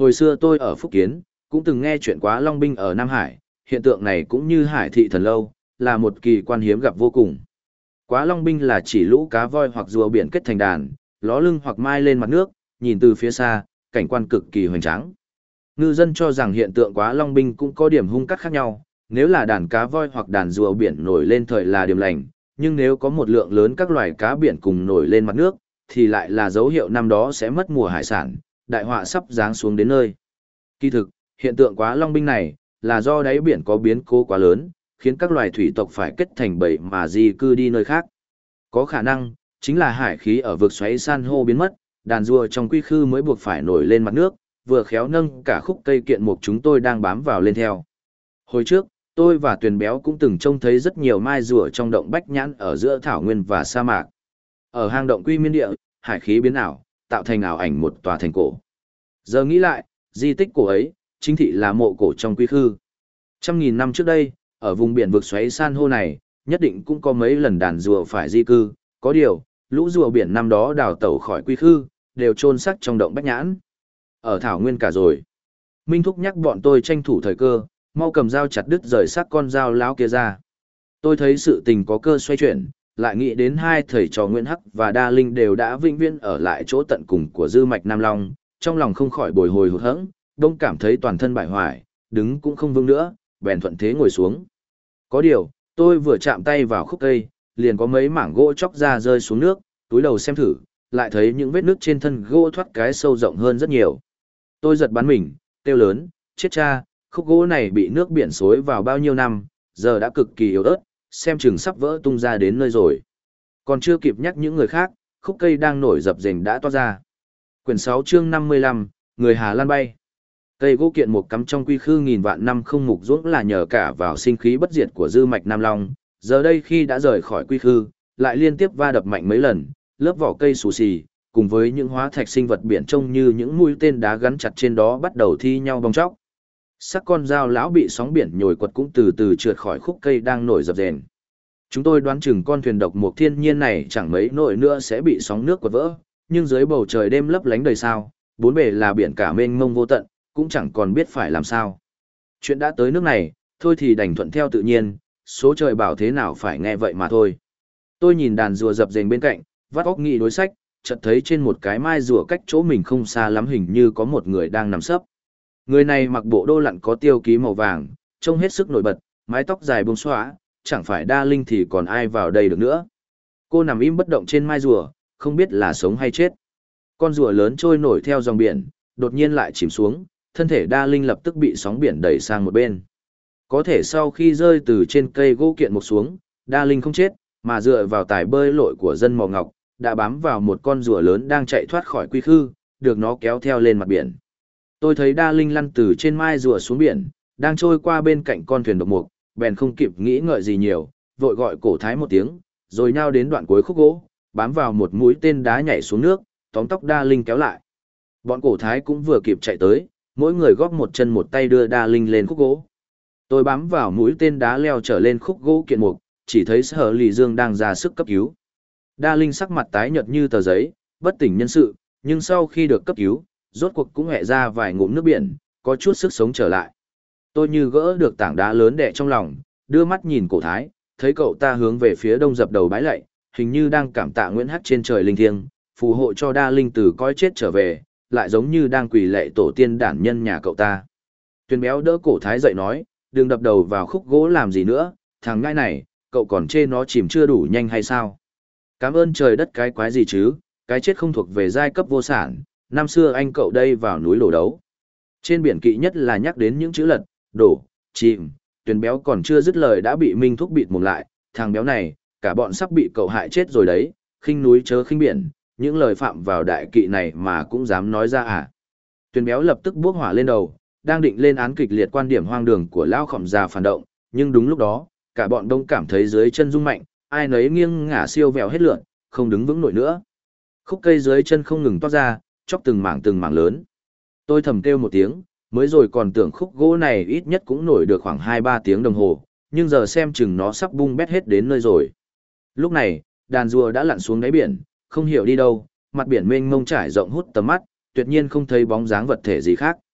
Hồi xưa tôi ở Phúc Kiến, cũng từng nghe chuyện Quá Long binh ở Nam Hải, hiện tượng này cũng như Hải thị thần lâu, là một kỳ quan hiếm gặp vô cùng. Quá Long binh là chỉ lũ cá voi hoặc rùa biển kết thành đàn, ló lưng hoặc mai lên mặt nước, nhìn từ phía xa, cảnh quan cực kỳ hoành tráng. Ngư dân cho rằng hiện tượng Quá Long binh cũng có điểm hung cắt khác nhau, nếu là đàn cá voi hoặc đàn rùa biển nổi lên thời là điểm lành, nhưng nếu có một lượng lớn các loài cá biển cùng nổi lên mặt nước, thì lại là dấu hiệu năm đó sẽ mất mùa hải sản, đại họa sắp giáng xuống đến nơi. Kỳ thực, hiện tượng Quá Long binh này là do đáy biển có biến cố quá lớn, khiến các loài thủy tộc phải kết thành bầy mà di cư đi nơi khác. Có khả năng, chính là hải khí ở vực xoáy san hô biến mất, đàn rùa trong quy khư mới buộc phải nổi lên mặt nước, vừa khéo nâng cả khúc cây kiện mục chúng tôi đang bám vào lên theo. Hồi trước, tôi và Tuyền Béo cũng từng trông thấy rất nhiều mai rùa trong động Bách Nhãn ở giữa thảo nguyên và sa mạc. Ở hang động Quy Miên Địa, hải khí biến ảo, tạo thành ảo ảnh một tòa thành cổ. Giờ nghĩ lại, di tích cổ ấy, chính thị là mộ cổ trong quy khư. Trăm nghìn năm trước đây, ở vùng biển vực xoáy san hô này, nhất định cũng có mấy lần đàn rùa phải di cư, có điều, lũ rùa biển năm đó đào tẩu khỏi quy khư, đều chôn xác trong động Bách Nhãn. Ở thảo nguyên cả rồi. Minh Thúc nhắc bọn tôi tranh thủ thời cơ, mau cầm dao chặt đứt rời xác con dao lão kia ra. Tôi thấy sự tình có cơ xoay chuyển, lại nghĩ đến hai thầy trò Nguyễn Hắc và Đa Linh đều đã vĩnh viễn ở lại chỗ tận cùng của dư mạch Nam Long, trong lòng không khỏi bồi hồi hụt hẫng, đông cảm thấy toàn thân bại hoại, đứng cũng không vững nữa, bèn thuận thế ngồi xuống. Có điều, tôi vừa chạm tay vào khúc cây, liền có mấy mảng gỗ chóc ra rơi xuống nước, túi đầu xem thử, lại thấy những vết nước trên thân gỗ thoát cái sâu rộng hơn rất nhiều. Tôi giật bắn mình, kêu lớn, chết cha, khúc gỗ này bị nước biển xối vào bao nhiêu năm, giờ đã cực kỳ yếu ớt, xem chừng sắp vỡ tung ra đến nơi rồi. Còn chưa kịp nhắc những người khác, khúc cây đang nổi dập dềnh đã toát ra. Quyển 6 chương 55, người Hà Lan bay. Cây gỗ kiện một cắm trong quy khư nghìn vạn năm không mục ruỗng là nhờ cả vào sinh khí bất diệt của dư mạch Nam Long, giờ đây khi đã rời khỏi quy khư, lại liên tiếp va đập mạnh mấy lần, lớp vỏ cây xù xì, cùng với những hóa thạch sinh vật biển trông như những mũi tên đá gắn chặt trên đó bắt đầu thi nhau bong chóc. Sắc con dao lão bị sóng biển nhồi quật cũng từ từ trượt khỏi khúc cây đang nổi dập dềnh. Chúng tôi đoán chừng con thuyền độc mục thiên nhiên này chẳng mấy nổi nữa sẽ bị sóng nước quật vỡ, nhưng dưới bầu trời đêm lấp lánh đầy sao, bốn bề là biển cả mênh mông vô tận, cũng chẳng còn biết phải làm sao. Chuyện đã tới nước này, thôi thì đành thuận theo tự nhiên, số trời bảo thế nào phải nghe vậy mà thôi. Tôi nhìn đàn rùa dập dềnh bên cạnh, vắt óc nghĩ đối sách, chợt thấy trên một cái mai rùa cách chỗ mình không xa lắm hình như có một người đang nằm sấp. Người này mặc bộ đô lặn có tiêu ký màu vàng, trông hết sức nổi bật, mái tóc dài buông xõa, chẳng phải Đa Linh thì còn ai vào đây được nữa. Cô nằm im bất động trên mai rùa, không biết là sống hay chết. Con rùa lớn trôi nổi theo dòng biển, đột nhiên lại chìm xuống, thân thể Đa Linh lập tức bị sóng biển đẩy sang một bên. Có thể sau khi rơi từ trên cây gỗ kiện một xuống, Đa Linh không chết, mà dựa vào tài bơi lội của dân Mò Ngọc, đã bám vào một con rùa lớn đang chạy thoát khỏi quy khư, được nó kéo theo lên mặt biển. Tôi thấy Đa Linh lăn từ trên mai rùa xuống biển, đang trôi qua bên cạnh con thuyền độc mục, bèn không kịp nghĩ ngợi gì nhiều, vội gọi Cổ Thái một tiếng, rồi nhao đến đoạn cuối khúc gỗ, bám vào một mũi tên đá nhảy xuống nước, tóm tóc Đa Linh kéo lại. Bọn Cổ Thái cũng vừa kịp chạy tới, mỗi người góp một chân một tay đưa Đa Linh lên khúc gỗ. Tôi bám vào mũi tên đá leo trở lên khúc gỗ kiện mục, chỉ thấy Sở Lì Dương đang ra sức cấp cứu. Đa Linh sắc mặt tái nhợt như tờ giấy, bất tỉnh nhân sự, nhưng sau khi được cấp cứu, rốt cuộc cũng hẹ ra vài ngụm nước biển, có chút sức sống trở lại. Tôi như gỡ được tảng đá lớn đè trong lòng, đưa mắt nhìn Cổ Thái, thấy cậu ta hướng về phía đông dập đầu bái lạy, hình như đang cảm tạ Nguyễn Hắc trên trời linh thiêng, phù hộ cho Đa Linh từ cõi chết trở về, lại giống như đang quỳ lạy tổ tiên đản nhân nhà cậu ta. Tuyền Béo đỡ Cổ Thái dậy nói, đừng đập đầu vào khúc gỗ làm gì nữa, thằng ngai này, cậu còn chê nó chìm chưa đủ nhanh hay sao? Cảm ơn trời đất cái quái gì chứ, cái chết không thuộc về giai cấp vô sản, năm xưa anh cậu đây vào núi đổ đấu. Trên biển kỵ nhất là nhắc đến những chữ lật, đổ, chìm, Tuyền Béo còn chưa dứt lời đã bị Minh Thúc bịt mồm lại, thằng béo này, cả bọn sắp bị cậu hại chết rồi đấy, khinh núi chớ khinh biển, những lời phạm vào đại kỵ này mà cũng dám nói ra à? Tuyền Béo lập tức bốc hỏa lên đầu, đang định lên án kịch liệt quan điểm hoang đường của lão khổng già phản động, nhưng đúng lúc đó, cả bọn đông cảm thấy dưới chân rung mạnh, ai nấy nghiêng ngả siêu vẹo hết lượn, không đứng vững nổi nữa. Khúc cây dưới chân không ngừng toát ra, chóc từng mảng lớn. Tôi thầm kêu một tiếng, mới rồi còn tưởng khúc gỗ này ít nhất cũng nổi được khoảng 2-3 tiếng đồng hồ, nhưng giờ xem chừng nó sắp bung bét hết đến nơi rồi. Lúc này, đàn rùa đã lặn xuống đáy biển, không hiểu đi đâu, mặt biển mênh mông trải rộng hút tầm mắt, tuyệt nhiên không thấy bóng dáng vật thể gì khác.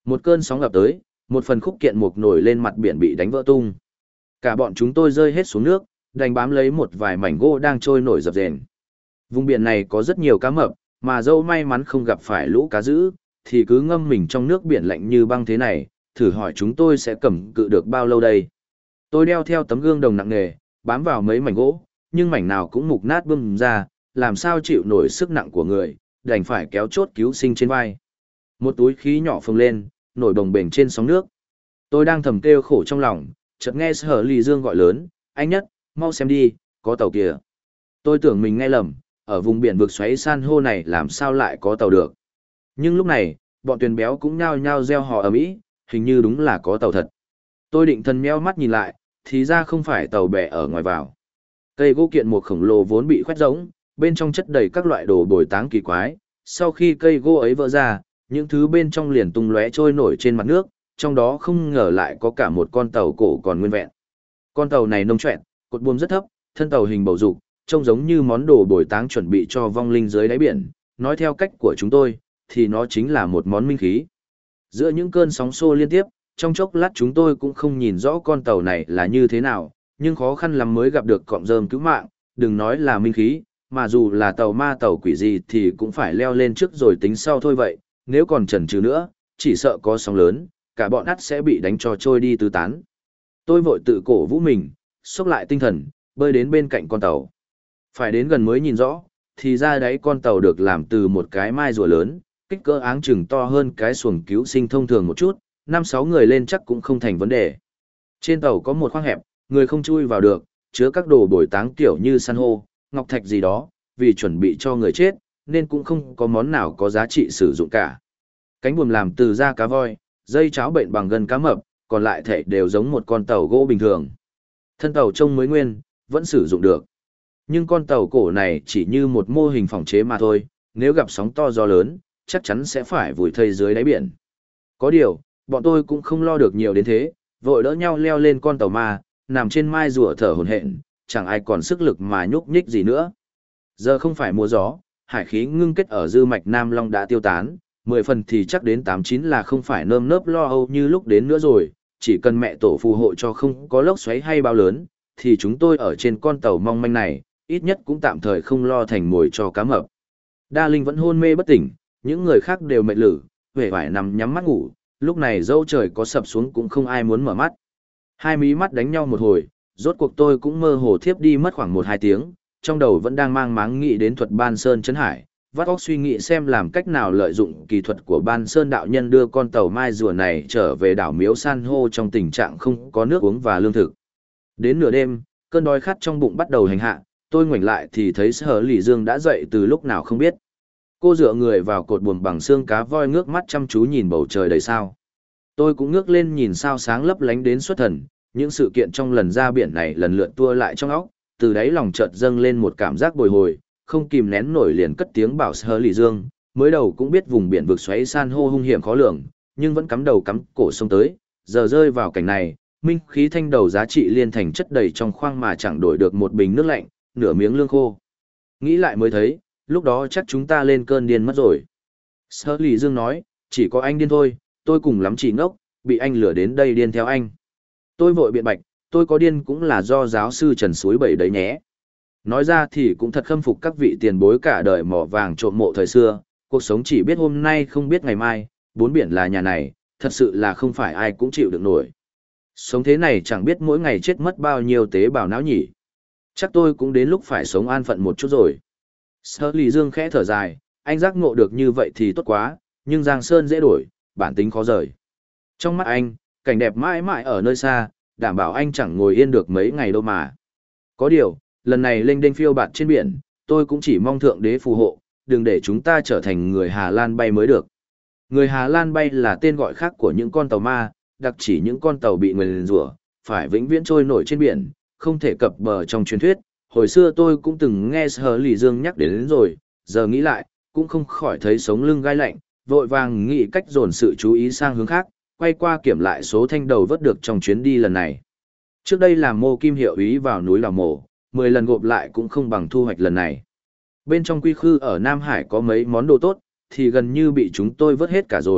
Một cơn sóng ập tới, một phần khúc kiện mục nổi lên mặt biển bị đánh vỡ tung. Cả bọn chúng tôi rơi hết xuống nước, đành bám lấy một vài mảnh gỗ đang trôi nổi dập dềnh. Vùng biển này có rất nhiều cá mập, mà dẫu may mắn không gặp phải lũ cá dữ, thì cứ ngâm mình trong nước biển lạnh như băng thế này, thử hỏi chúng tôi sẽ cầm cự được bao lâu đây. Tôi đeo theo tấm gương đồng nặng nề, bám vào mấy mảnh gỗ, nhưng mảnh nào cũng mục nát bươm ra, làm sao chịu nổi sức nặng của người, đành phải kéo chốt cứu sinh trên vai. Một túi khí nhỏ phồng lên, nổi bồng bềnh trên sóng nước. Tôi đang thầm kêu khổ trong lòng, chợt nghe Sở Lì Dương gọi lớn, anh Nhất, mau xem đi, có tàu kìa. Tôi tưởng mình nghe lầm, ở vùng biển vực xoáy san hô này làm sao lại có tàu được. Nhưng lúc này, bọn thuyền béo cũng nhao nhao reo hò ầm ĩ, hình như đúng là có tàu thật. Tôi định thần meo mắt nhìn lại, thì ra không phải tàu bè ở ngoài vào. Cây gỗ kiện một khổng lồ vốn bị khoét rỗng, bên trong chất đầy các loại đồ bồi táng kỳ quái. Sau khi cây gỗ ấy vỡ ra, những thứ bên trong liền tung lóe trôi nổi trên mặt nước, trong đó không ngờ lại có cả một con tàu cổ còn nguyên vẹn. Con tàu này nông choẹn, cột buồm rất thấp, thân tàu hình bầu dục, trông giống như món đồ bồi táng chuẩn bị cho vong linh dưới đáy biển. Nói theo cách của chúng tôi, thì nó chính là một món minh khí. Giữa những cơn sóng xô liên tiếp, trong chốc lát chúng tôi cũng không nhìn rõ con tàu này là như thế nào, nhưng khó khăn lắm mới gặp được cọng rơm cứu mạng, đừng nói là minh khí, mà dù là tàu ma tàu quỷ gì thì cũng phải leo lên trước rồi tính sau thôi vậy, nếu còn chần chừ nữa, chỉ sợ có sóng lớn, cả bọn ắt sẽ bị đánh cho trôi đi tứ tán. Tôi vội tự cổ vũ mình, xốc lại tinh thần, bơi đến bên cạnh con tàu. Phải đến gần mới nhìn rõ, thì ra đấy con tàu được làm từ một cái mai rùa lớn, kích cỡ áng chừng to hơn cái xuồng cứu sinh thông thường một chút, 5-6 người lên chắc cũng không thành vấn đề. Trên tàu có một khoang hẹp, người không chui vào được, chứa các đồ bồi táng kiểu như san hô, ngọc thạch gì đó, vì chuẩn bị cho người chết, nên cũng không có món nào có giá trị sử dụng cả. Cánh buồm làm từ da cá voi, dây cháo bệnh bằng gân cá mập, còn lại thể đều giống một con tàu gỗ bình thường. Thân tàu trông mới nguyên, vẫn sử dụng được. Nhưng con tàu cổ này chỉ như một mô hình phòng chế mà thôi, nếu gặp sóng to gió lớn, chắc chắn sẽ phải vùi thây dưới đáy biển. Có điều, bọn tôi cũng không lo được nhiều đến thế, vội đỡ nhau leo lên con tàu ma, nằm trên mai rùa thở hổn hển, chẳng ai còn sức lực mà nhúc nhích gì nữa. Giờ không phải mùa gió, hải khí ngưng kết ở dư mạch Nam Long đã tiêu tán, 10 phần thì chắc đến 8-9 là không phải nơm nớp lo âu như lúc đến nữa rồi, chỉ cần mẹ tổ phù hộ cho không có lốc xoáy hay bão lớn, thì chúng tôi ở trên con tàu mong manh này, ít nhất cũng tạm thời không lo thành mồi cho cá mập. Đa Linh vẫn hôn mê bất tỉnh, những người khác đều mệt lử, vẻ vải nằm nhắm mắt ngủ, lúc này dẫu trời có sập xuống cũng không ai muốn mở mắt. Hai mí mắt đánh nhau một hồi, rốt cuộc tôi cũng mơ hồ thiếp đi mất khoảng 1-2 tiếng, trong đầu vẫn đang mang máng nghĩ đến thuật Ban Sơn Chấn Hải, vắt óc suy nghĩ xem làm cách nào lợi dụng kỳ thuật của Ban Sơn đạo nhân đưa con tàu mai rùa này trở về đảo Miếu San hô trong tình trạng không có nước uống và lương thực. Đến nửa đêm, cơn đói khát trong bụng bắt đầu hành hạ, tôi ngoảnh lại thì thấy Sở Lỷ Dương đã dậy từ lúc nào không biết. Cô dựa người vào cột buồm bằng xương cá voi ngước mắt chăm chú nhìn bầu trời đầy sao. Tôi cũng ngước lên nhìn sao sáng lấp lánh đến xuất thần, những sự kiện trong lần ra biển này lần lượt tua lại trong óc, từ đáy lòng chợt dâng lên một cảm giác bồi hồi, không kìm nén nổi liền cất tiếng bảo Sở Lỷ Dương, mới đầu cũng biết vùng biển vực xoáy san hô hung hiểm khó lường, nhưng vẫn cắm đầu cắm cổ sông tới, giờ rơi vào cảnh này, minh khí thanh đầu giá trị liên thành chất đầy trong khoang mà chẳng đổi được một bình nước lạnh, nửa miếng lương khô. Nghĩ lại mới thấy, lúc đó chắc chúng ta lên cơn điên mất rồi. Sở Lỷ Dương nói, chỉ có anh điên thôi, tôi cùng lắm chỉ ngốc, bị anh lừa đến đây điên theo anh. Tôi vội biện bạch, tôi có điên cũng là do giáo sư Trần suối bẩy đấy nhé. Nói ra thì cũng thật khâm phục các vị tiền bối cả đời mỏ vàng trộm mộ thời xưa, cuộc sống chỉ biết hôm nay không biết ngày mai, bốn biển là nhà này, thật sự là không phải ai cũng chịu được nổi. Sống thế này chẳng biết mỗi ngày chết mất bao nhiêu tế bào não nhỉ. Chắc tôi cũng đến lúc phải sống an phận một chút rồi. Sở Lỷ Dương khẽ thở dài, anh giác ngộ được như vậy thì tốt quá, nhưng Giang Sơn dễ đổi, bản tính khó rời. Trong mắt anh, cảnh đẹp mãi mãi ở nơi xa, đảm bảo anh chẳng ngồi yên được mấy ngày đâu mà. Có điều, lần này lênh đênh phiêu bạt trên biển, tôi cũng chỉ mong Thượng Đế phù hộ, đừng để chúng ta trở thành người Hà Lan bay mới được. Người Hà Lan bay là tên gọi khác của những con tàu ma, đặc chỉ những con tàu bị nguyền rủa, phải vĩnh viễn trôi nổi trên biển, không thể cập bờ trong truyền thuyết. Hồi xưa tôi cũng từng nghe Sở Lỷ Dương nhắc đến rồi, giờ nghĩ lại, cũng không khỏi thấy sống lưng gai lạnh, vội vàng nghĩ cách dồn sự chú ý sang hướng khác, quay qua kiểm lại số thanh đầu vớt được trong chuyến đi lần này. Trước đây làm mô kim hiệu ý vào núi Lào Mổ, 10 lần gộp lại cũng không bằng thu hoạch lần này. Bên trong quy khư ở Nam Hải có mấy món đồ tốt, thì gần như bị chúng tôi vớt hết cả rồi,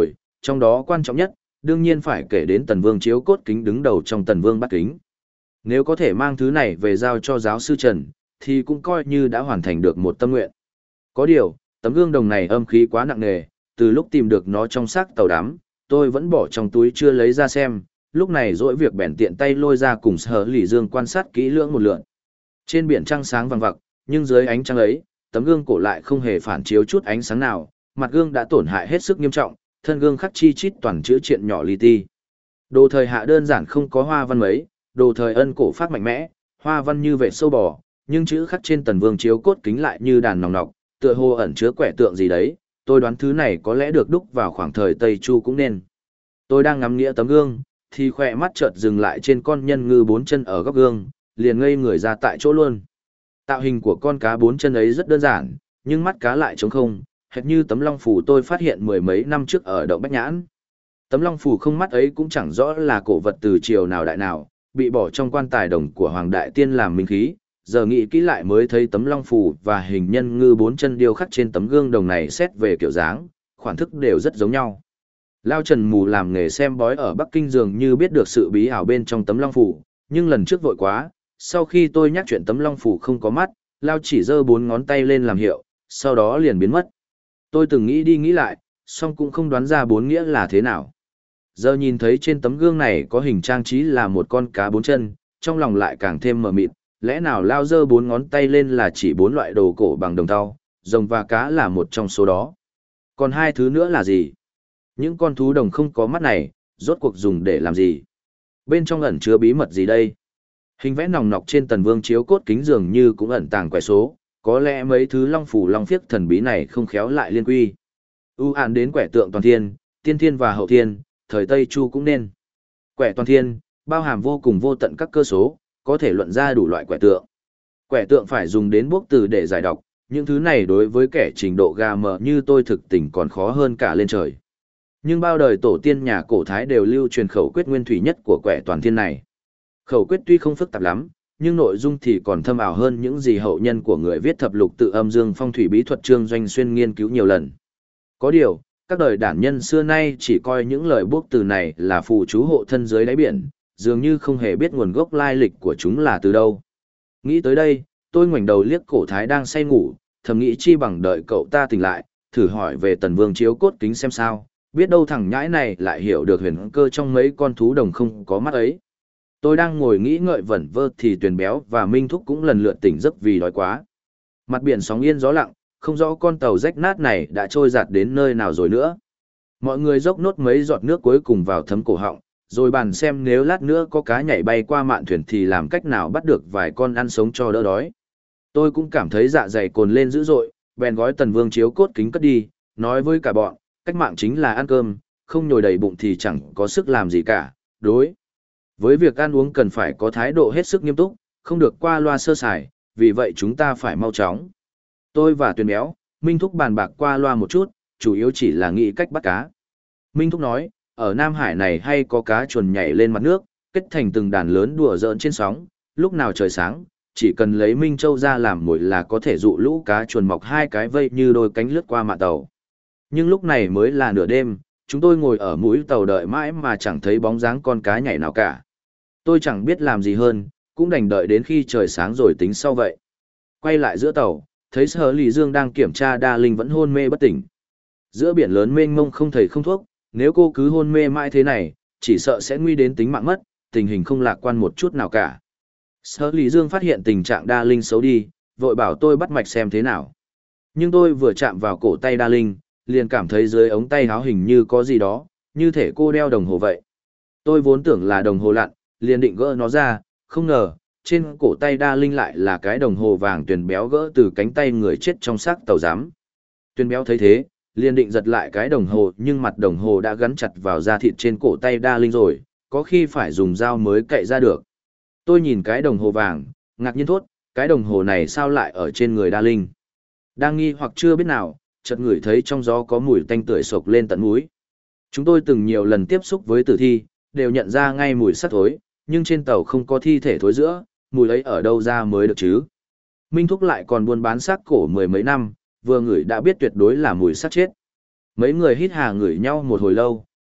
Trong đó quan trọng nhất, đương nhiên phải kể đến Tần Vương chiếu cốt kính đứng đầu trong Tần Vương bát kính. Nếu có thể mang thứ này về giao cho giáo sư Trần, thì cũng coi như đã hoàn thành được một tâm nguyện. Có điều, tấm gương đồng này âm khí quá nặng nề, từ lúc tìm được nó trong xác tàu đắm, tôi vẫn bỏ trong túi chưa lấy ra xem, lúc này dỗi việc bèn tiện tay lôi ra cùng Sở Lỷ Dương quan sát kỹ lưỡng một lượt. Trên biển trăng sáng vằng vặc, nhưng dưới ánh trăng ấy, tấm gương cổ lại không hề phản chiếu chút ánh sáng nào, mặt gương đã tổn hại hết sức nghiêm trọng, thân gương khắc chi chít toàn chữ triện nhỏ li ti. Đồ thời hạ đơn giản không có hoa văn mấy, đồ thời ân cổ phát mạnh mẽ, hoa văn như vệ sâu bò, nhưng chữ khắc trên Tần Vương chiếu cốt kính lại như đàn nòng nọc, tựa hồ ẩn chứa quẻ tượng gì đấy, tôi đoán thứ này có lẽ được đúc vào khoảng thời Tây Chu cũng nên. Tôi đang ngắm nghĩa tấm gương, thì khỏe mắt chợt dừng lại trên con nhân ngư bốn chân ở góc gương, liền ngây người ra tại chỗ luôn. Tạo hình của con cá bốn chân ấy rất đơn giản, nhưng mắt cá lại trống không, hệt như tấm long phù tôi phát hiện mười mấy năm trước ở động Bách Nhãn. Tấm long phù không mắt ấy cũng chẳng rõ là cổ vật từ triều nào đại nào, bị bỏ trong quan tài đồng của Hoàng Đại Tiên làm minh khí. Giờ nghĩ kỹ lại mới thấy tấm long phù và hình nhân ngư bốn chân điêu khắc trên tấm gương đồng này xét về kiểu dáng, khoản thức đều rất giống nhau. Lao Trần mù làm nghề xem bói ở Bắc Kinh dường như biết được sự bí ảo bên trong tấm long phù, nhưng lần trước vội quá, sau khi tôi nhắc chuyện tấm long phù không có mắt, Lao chỉ giơ 4 ngón tay lên làm hiệu, sau đó liền biến mất. Tôi từng nghĩ đi nghĩ lại, song cũng không đoán ra bốn nghĩa là thế nào. Giờ nhìn thấy trên tấm gương này có hình trang trí là một con cá bốn chân, trong lòng lại càng thêm mờ mịt, lẽ nào Lao giơ 4 ngón tay lên là chỉ 4 loại đồ cổ bằng đồng tàu, rồng và cá là một trong số đó. Còn hai thứ nữa là gì? Những con thú đồng không có mắt này, rốt cuộc dùng để làm gì? Bên trong ẩn chứa bí mật gì đây? Hình vẽ nòng nọc trên Tần Vương chiếu cốt kính dường như cũng ẩn tàng quẻ số, có lẽ mấy thứ long phủ long phiếc thần bí này không khéo lại liên quy. ưu ạn đến quẻ tượng toàn thiên, tiên thiên và hậu thiên, thời Tây Chu cũng nên. Quẻ toàn thiên, bao hàm vô cùng vô tận các cơ số, có thể luận ra đủ loại quẻ tượng. Quẻ tượng phải dùng đến bốc từ để giải đọc, những thứ này đối với kẻ trình độ gà mờ như tôi thực tình còn khó hơn cả lên trời. Nhưng bao đời tổ tiên nhà cổ Thái đều lưu truyền khẩu quyết nguyên thủy nhất của quẻ toàn thiên này. Khẩu quyết tuy không phức tạp lắm, nhưng nội dung thì còn thâm ảo hơn những gì hậu nhân của người viết thập lục tự âm dương phong thủy bí thuật Trương Doanh Xuyên nghiên cứu nhiều lần. Có điều, các đời đản nhân xưa nay chỉ coi những lời buốc từ này là phù chú hộ thân dưới đáy biển, dường như không hề biết nguồn gốc lai lịch của chúng là từ đâu. Nghĩ tới đây, tôi ngoảnh đầu liếc cổ Thái đang say ngủ, thầm nghĩ chi bằng đợi cậu ta tỉnh lại, thử hỏi về Tần Vương chiếu cốt kính xem sao, biết đâu thằng nhãi này lại hiểu được huyền cơ trong mấy con thú đồng không có mắt ấy. Tôi đang ngồi nghĩ ngợi vẩn vơ thì Tuyền Béo và Minh Thúc cũng lần lượt tỉnh giấc vì đói quá. Mặt biển sóng yên gió lặng, không rõ con tàu rách nát này đã trôi giạt đến nơi nào rồi nữa. Mọi người dốc nốt mấy giọt nước cuối cùng vào thấm cổ họng, rồi bàn xem nếu lát nữa có cá nhảy bay qua mạn thuyền thì làm cách nào bắt được vài con ăn sống cho đỡ đói. Tôi cũng cảm thấy dạ dày cồn lên dữ dội, bèn gói Tần Vương chiếu cốt kính cất đi, nói với cả bọn, cách mạng chính là ăn cơm, không nhồi đầy bụng thì chẳng có sức làm gì cả, đối. Với việc ăn uống cần phải có thái độ hết sức nghiêm túc, không được qua loa sơ sài, vì vậy chúng ta phải mau chóng. Tôi và Tuyền Béo, Minh Thúc bàn bạc qua loa một chút, chủ yếu chỉ là nghĩ cách bắt cá. Minh Thúc nói, ở Nam Hải này hay có cá chuồn nhảy lên mặt nước, kết thành từng đàn lớn đùa giỡn trên sóng, lúc nào trời sáng, chỉ cần lấy Minh Châu ra làm mồi là có thể dụ lũ cá chuồn mọc hai cái vây như đôi cánh lướt qua mạn tàu. Nhưng lúc này mới là nửa đêm, chúng tôi ngồi ở mũi tàu đợi mãi mà chẳng thấy bóng dáng con cá nhảy nào cả. Tôi chẳng biết làm gì hơn, cũng đành đợi đến khi trời sáng rồi tính sau vậy. Quay lại giữa tàu, thấy Sở Lỷ Dương đang kiểm tra Đa Linh vẫn hôn mê bất tỉnh. Giữa biển lớn mênh mông không thầy không thuốc, nếu cô cứ hôn mê mãi thế này, chỉ sợ sẽ nguy đến tính mạng mất, tình hình không lạc quan một chút nào cả. Sở Lỷ Dương phát hiện tình trạng Đa Linh xấu đi, vội bảo tôi bắt mạch xem thế nào. Nhưng tôi vừa chạm vào cổ tay Đa Linh, liền cảm thấy dưới ống tay áo hình như có gì đó, như thể cô đeo đồng hồ vậy. Tôi vốn tưởng là đồng hồ lặn, liền định gỡ nó ra, không ngờ, trên cổ tay Đa Linh lại là cái đồng hồ vàng Tuyền Béo gỡ từ cánh tay người chết trong xác tàu giám. Tuyền Béo thấy thế, liền định giật lại cái đồng hồ, nhưng mặt đồng hồ đã gắn chặt vào da thịt trên cổ tay Đa Linh rồi, có khi phải dùng dao mới cậy ra được. Tôi nhìn cái đồng hồ vàng, ngạc nhiên thốt, cái đồng hồ này sao lại ở trên người Đa Linh? Đang nghi hoặc chưa biết nào, chợt ngửi thấy trong gió có mùi tanh tưởi sộc lên tận mũi. Chúng tôi từng nhiều lần tiếp xúc với tử thi, đều nhận ra ngay mùi sắt thối, nhưng trên tàu không có thi thể thối giữa, mùi ấy ở đâu ra mới được chứ? Minh Thúc lại còn buôn bán xác cổ mười mấy năm, vừa ngửi đã biết tuyệt đối là mùi xác chết. Mấy người hít hà ngửi nhau một hồi lâu,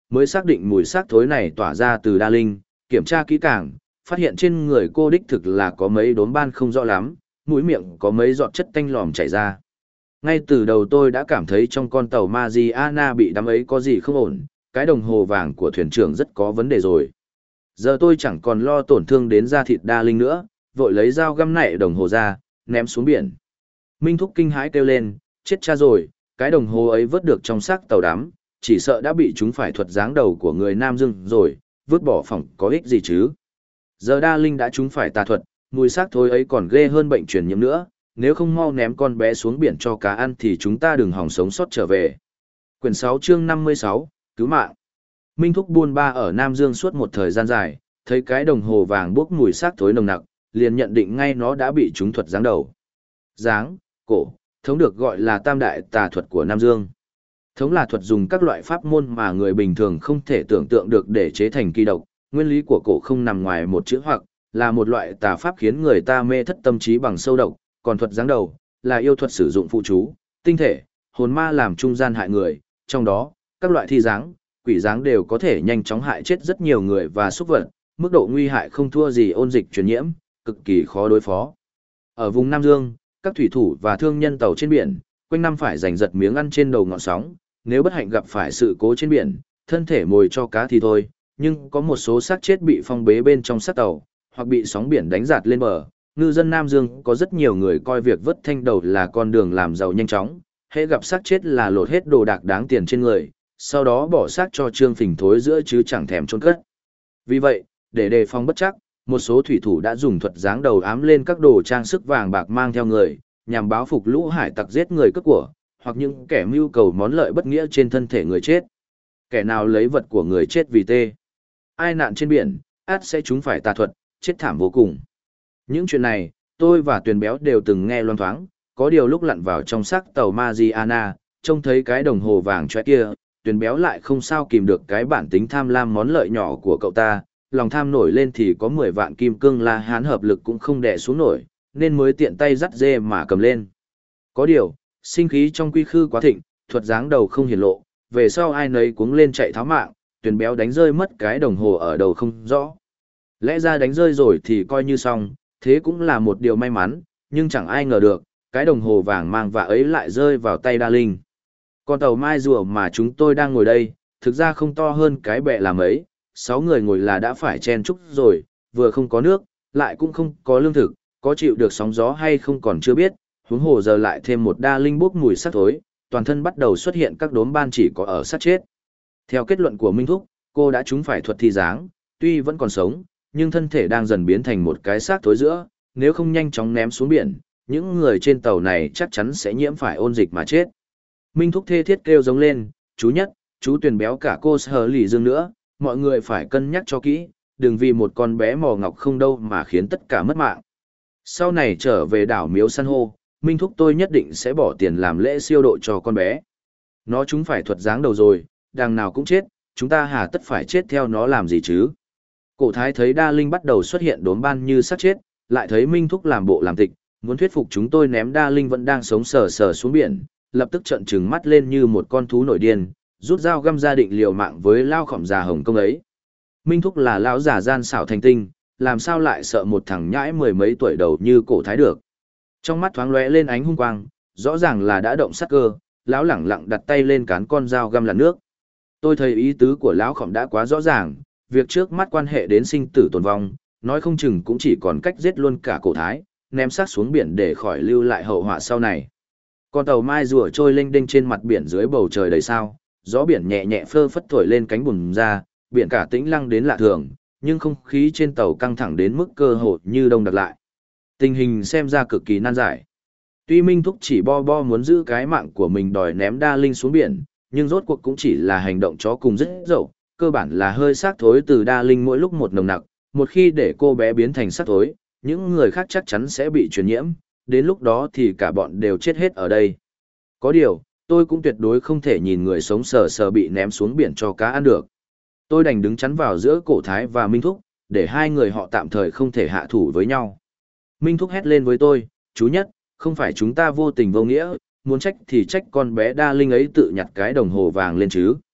mới xác định mùi xác thối này tỏa ra từ đa linh, kiểm tra kỹ càng, phát hiện trên người cô đích thực là có mấy đốm ban không rõ lắm, mũi miệng có mấy giọt chất tanh lòm chảy ra. Ngay từ đầu tôi đã cảm thấy trong con tàu Mariana bị đắm ấy có gì không ổn, cái đồng hồ vàng của thuyền trưởng rất có vấn đề rồi. Giờ tôi chẳng còn lo tổn thương đến da thịt đa linh nữa, vội lấy dao găm nạy đồng hồ ra, ném xuống biển. Minh Thúc kinh hãi kêu lên, chết cha rồi, cái đồng hồ ấy vớt được trong xác tàu đắm, chỉ sợ đã bị chúng phải thuật giáng đầu của người Nam Dương rồi, vứt bỏ phỏng có ích gì chứ. Giờ đa linh đã chúng phải tà thuật, mùi xác thối ấy còn ghê hơn bệnh truyền nhiễm nữa, nếu không mau ném con bé xuống biển cho cá ăn thì chúng ta đừng hòng sống sót trở về. Quyển 6 chương 56, Cứu mạng. Minh Thúc buôn ba ở Nam Dương suốt một thời gian dài, thấy cái đồng hồ vàng bốc mùi xác thối nồng nặc, liền nhận định ngay nó đã bị chúng thuật giáng đầu. Giáng, cổ, thống được gọi là tam đại tà thuật của Nam Dương. Thống là thuật dùng các loại pháp môn mà người bình thường không thể tưởng tượng được để chế thành kỳ độc, nguyên lý của cổ không nằm ngoài một chữ hoặc, là một loại tà pháp khiến người ta mê thất tâm trí bằng sâu độc, còn thuật giáng đầu, là yêu thuật sử dụng phụ chú, tinh thể, hồn ma làm trung gian hại người, trong đó, các loại thi giáng, quỷ giáng đều có thể nhanh chóng hại chết rất nhiều người và súc vật, mức độ nguy hại không thua gì ôn dịch truyền nhiễm, cực kỳ khó đối phó. Ở vùng Nam Dương, các thủy thủ và thương nhân tàu trên biển, quanh năm phải giành giật miếng ăn trên đầu ngọn sóng, nếu bất hạnh gặp phải sự cố trên biển, thân thể mồi cho cá thì thôi, nhưng có một số xác chết bị phong bế bên trong xác tàu, hoặc bị sóng biển đánh giạt lên bờ. Ngư dân Nam Dương có rất nhiều người coi việc vớt thanh đầu là con đường làm giàu nhanh chóng, hễ gặp xác chết là lột hết đồ đạc đáng tiền trên người, sau đó bỏ xác cho trương phình thối giữa chứ chẳng thèm chôn cất. Vì vậy, để đề phòng bất chắc, một số thủy thủ đã dùng thuật giáng đầu ám lên các đồ trang sức vàng bạc mang theo người, nhằm báo phục lũ hải tặc giết người cướp của, hoặc những kẻ mưu cầu món lợi bất nghĩa trên thân thể người chết. Kẻ nào lấy vật của người chết vì tê ai nạn trên biển, ắt sẽ chúng phải tà thuật, chết thảm vô cùng. Những chuyện này, tôi và Tuyền Béo đều từng nghe loang thoáng, có điều lúc lặn vào trong xác tàu Mariana, trông thấy cái đồng hồ vàng chóe kia, Tuyền Béo lại không sao kìm được cái bản tính tham lam món lợi nhỏ của cậu ta, lòng tham nổi lên thì có 10 vạn kim cương La Hán hợp lực cũng không đè xuống nổi, nên mới tiện tay dắt dê mà cầm lên. Có điều, sinh khí trong quy khư quá thịnh, thuật giáng đầu không hiển lộ, về sau ai nấy cuống lên chạy tháo mạng, Tuyền Béo đánh rơi mất cái đồng hồ ở đầu không rõ. Lẽ ra đánh rơi rồi thì coi như xong, thế cũng là một điều may mắn, nhưng chẳng ai ngờ được, cái đồng hồ vàng mang vạ ấy lại rơi vào tay Đa Linh. Con tàu mai rùa mà chúng tôi đang ngồi đây, thực ra không to hơn cái bệ làm ấy, 6 người ngồi là đã phải chen chúc rồi, vừa không có nước, lại cũng không có lương thực, có chịu được sóng gió hay không còn chưa biết, huống hồ giờ lại thêm một Đa Linh bốc mùi xác thối, toàn thân bắt đầu xuất hiện các đốm ban chỉ có ở xác chết. Theo kết luận của Minh Thúc, cô đã trúng phải thuật thi giáng, tuy vẫn còn sống, nhưng thân thể đang dần biến thành một cái xác thối giữa, nếu không nhanh chóng ném xuống biển, những người trên tàu này chắc chắn sẽ nhiễm phải ôn dịch mà chết. Minh Thúc thê thiết kêu giống lên, chú Nhất, chú Tuyền Béo cả cô Sở Lì Dương nữa, mọi người phải cân nhắc cho kỹ, đừng vì một con bé mò ngọc không đâu mà khiến tất cả mất mạng. Sau này trở về đảo Miếu San hô, Minh Thúc tôi nhất định sẽ bỏ tiền làm lễ siêu độ cho con bé. Nó chúng phải thuật giáng đầu rồi, đằng nào cũng chết, chúng ta hà tất phải chết theo nó làm gì chứ. Cổ thái thấy Đa Linh bắt đầu xuất hiện đốm ban như xác chết, lại thấy Minh Thúc làm bộ làm tịch, muốn thuyết phục chúng tôi ném Đa Linh vẫn đang sống sờ sờ xuống biển, lập tức trợn trừng mắt lên như một con thú nổi điên, rút dao găm ra định liều mạng với lao khổng già Hồng Công ấy. Minh Thúc là lão già gian xảo thành tinh, làm sao lại sợ một thằng nhãi mười mấy tuổi đầu như cổ thái được. Trong mắt thoáng lóe lên ánh hung quang, rõ ràng là đã động sát cơ, lão lẳng lặng đặt tay lên cán con dao găm lặn nước. Tôi thấy ý tứ của lão khổng đã quá rõ ràng, việc trước mắt quan hệ đến sinh tử tồn vong, nói không chừng cũng chỉ còn cách giết luôn cả cổ thái, ném xác xuống biển để khỏi lưu lại hậu họa sau này. Con tàu mai rùa trôi lênh đênh trên mặt biển dưới bầu trời đầy sao, gió biển nhẹ nhẹ phơ phất thổi lên cánh buồm ra, biển cả tĩnh lặng đến lạ thường, nhưng không khí trên tàu căng thẳng đến mức cơ hồ như đông đặc lại. Tình hình xem ra cực kỳ nan giải. Tuy Minh Thúc chỉ bo muốn giữ cái mạng của mình đòi ném Đa Linh xuống biển, nhưng rốt cuộc cũng chỉ là hành động chó cùng rất dậu, cơ bản là hơi xác thối từ Đa Linh mỗi lúc một nồng nặc, một khi để cô bé biến thành xác thối, những người khác chắc chắn sẽ bị truyền nhiễm, đến lúc đó thì cả bọn đều chết hết ở đây. Có điều, tôi cũng tuyệt đối không thể nhìn người sống sờ sờ bị ném xuống biển cho cá ăn được. Tôi đành đứng chắn vào giữa cổ thái và Minh Thúc, để hai người họ tạm thời không thể hạ thủ với nhau. Minh Thúc hét lên với tôi, chú Nhất, không phải chúng ta vô tình vô nghĩa, muốn trách thì trách con bé Đa Linh ấy tự nhặt cái đồng hồ vàng lên chứ.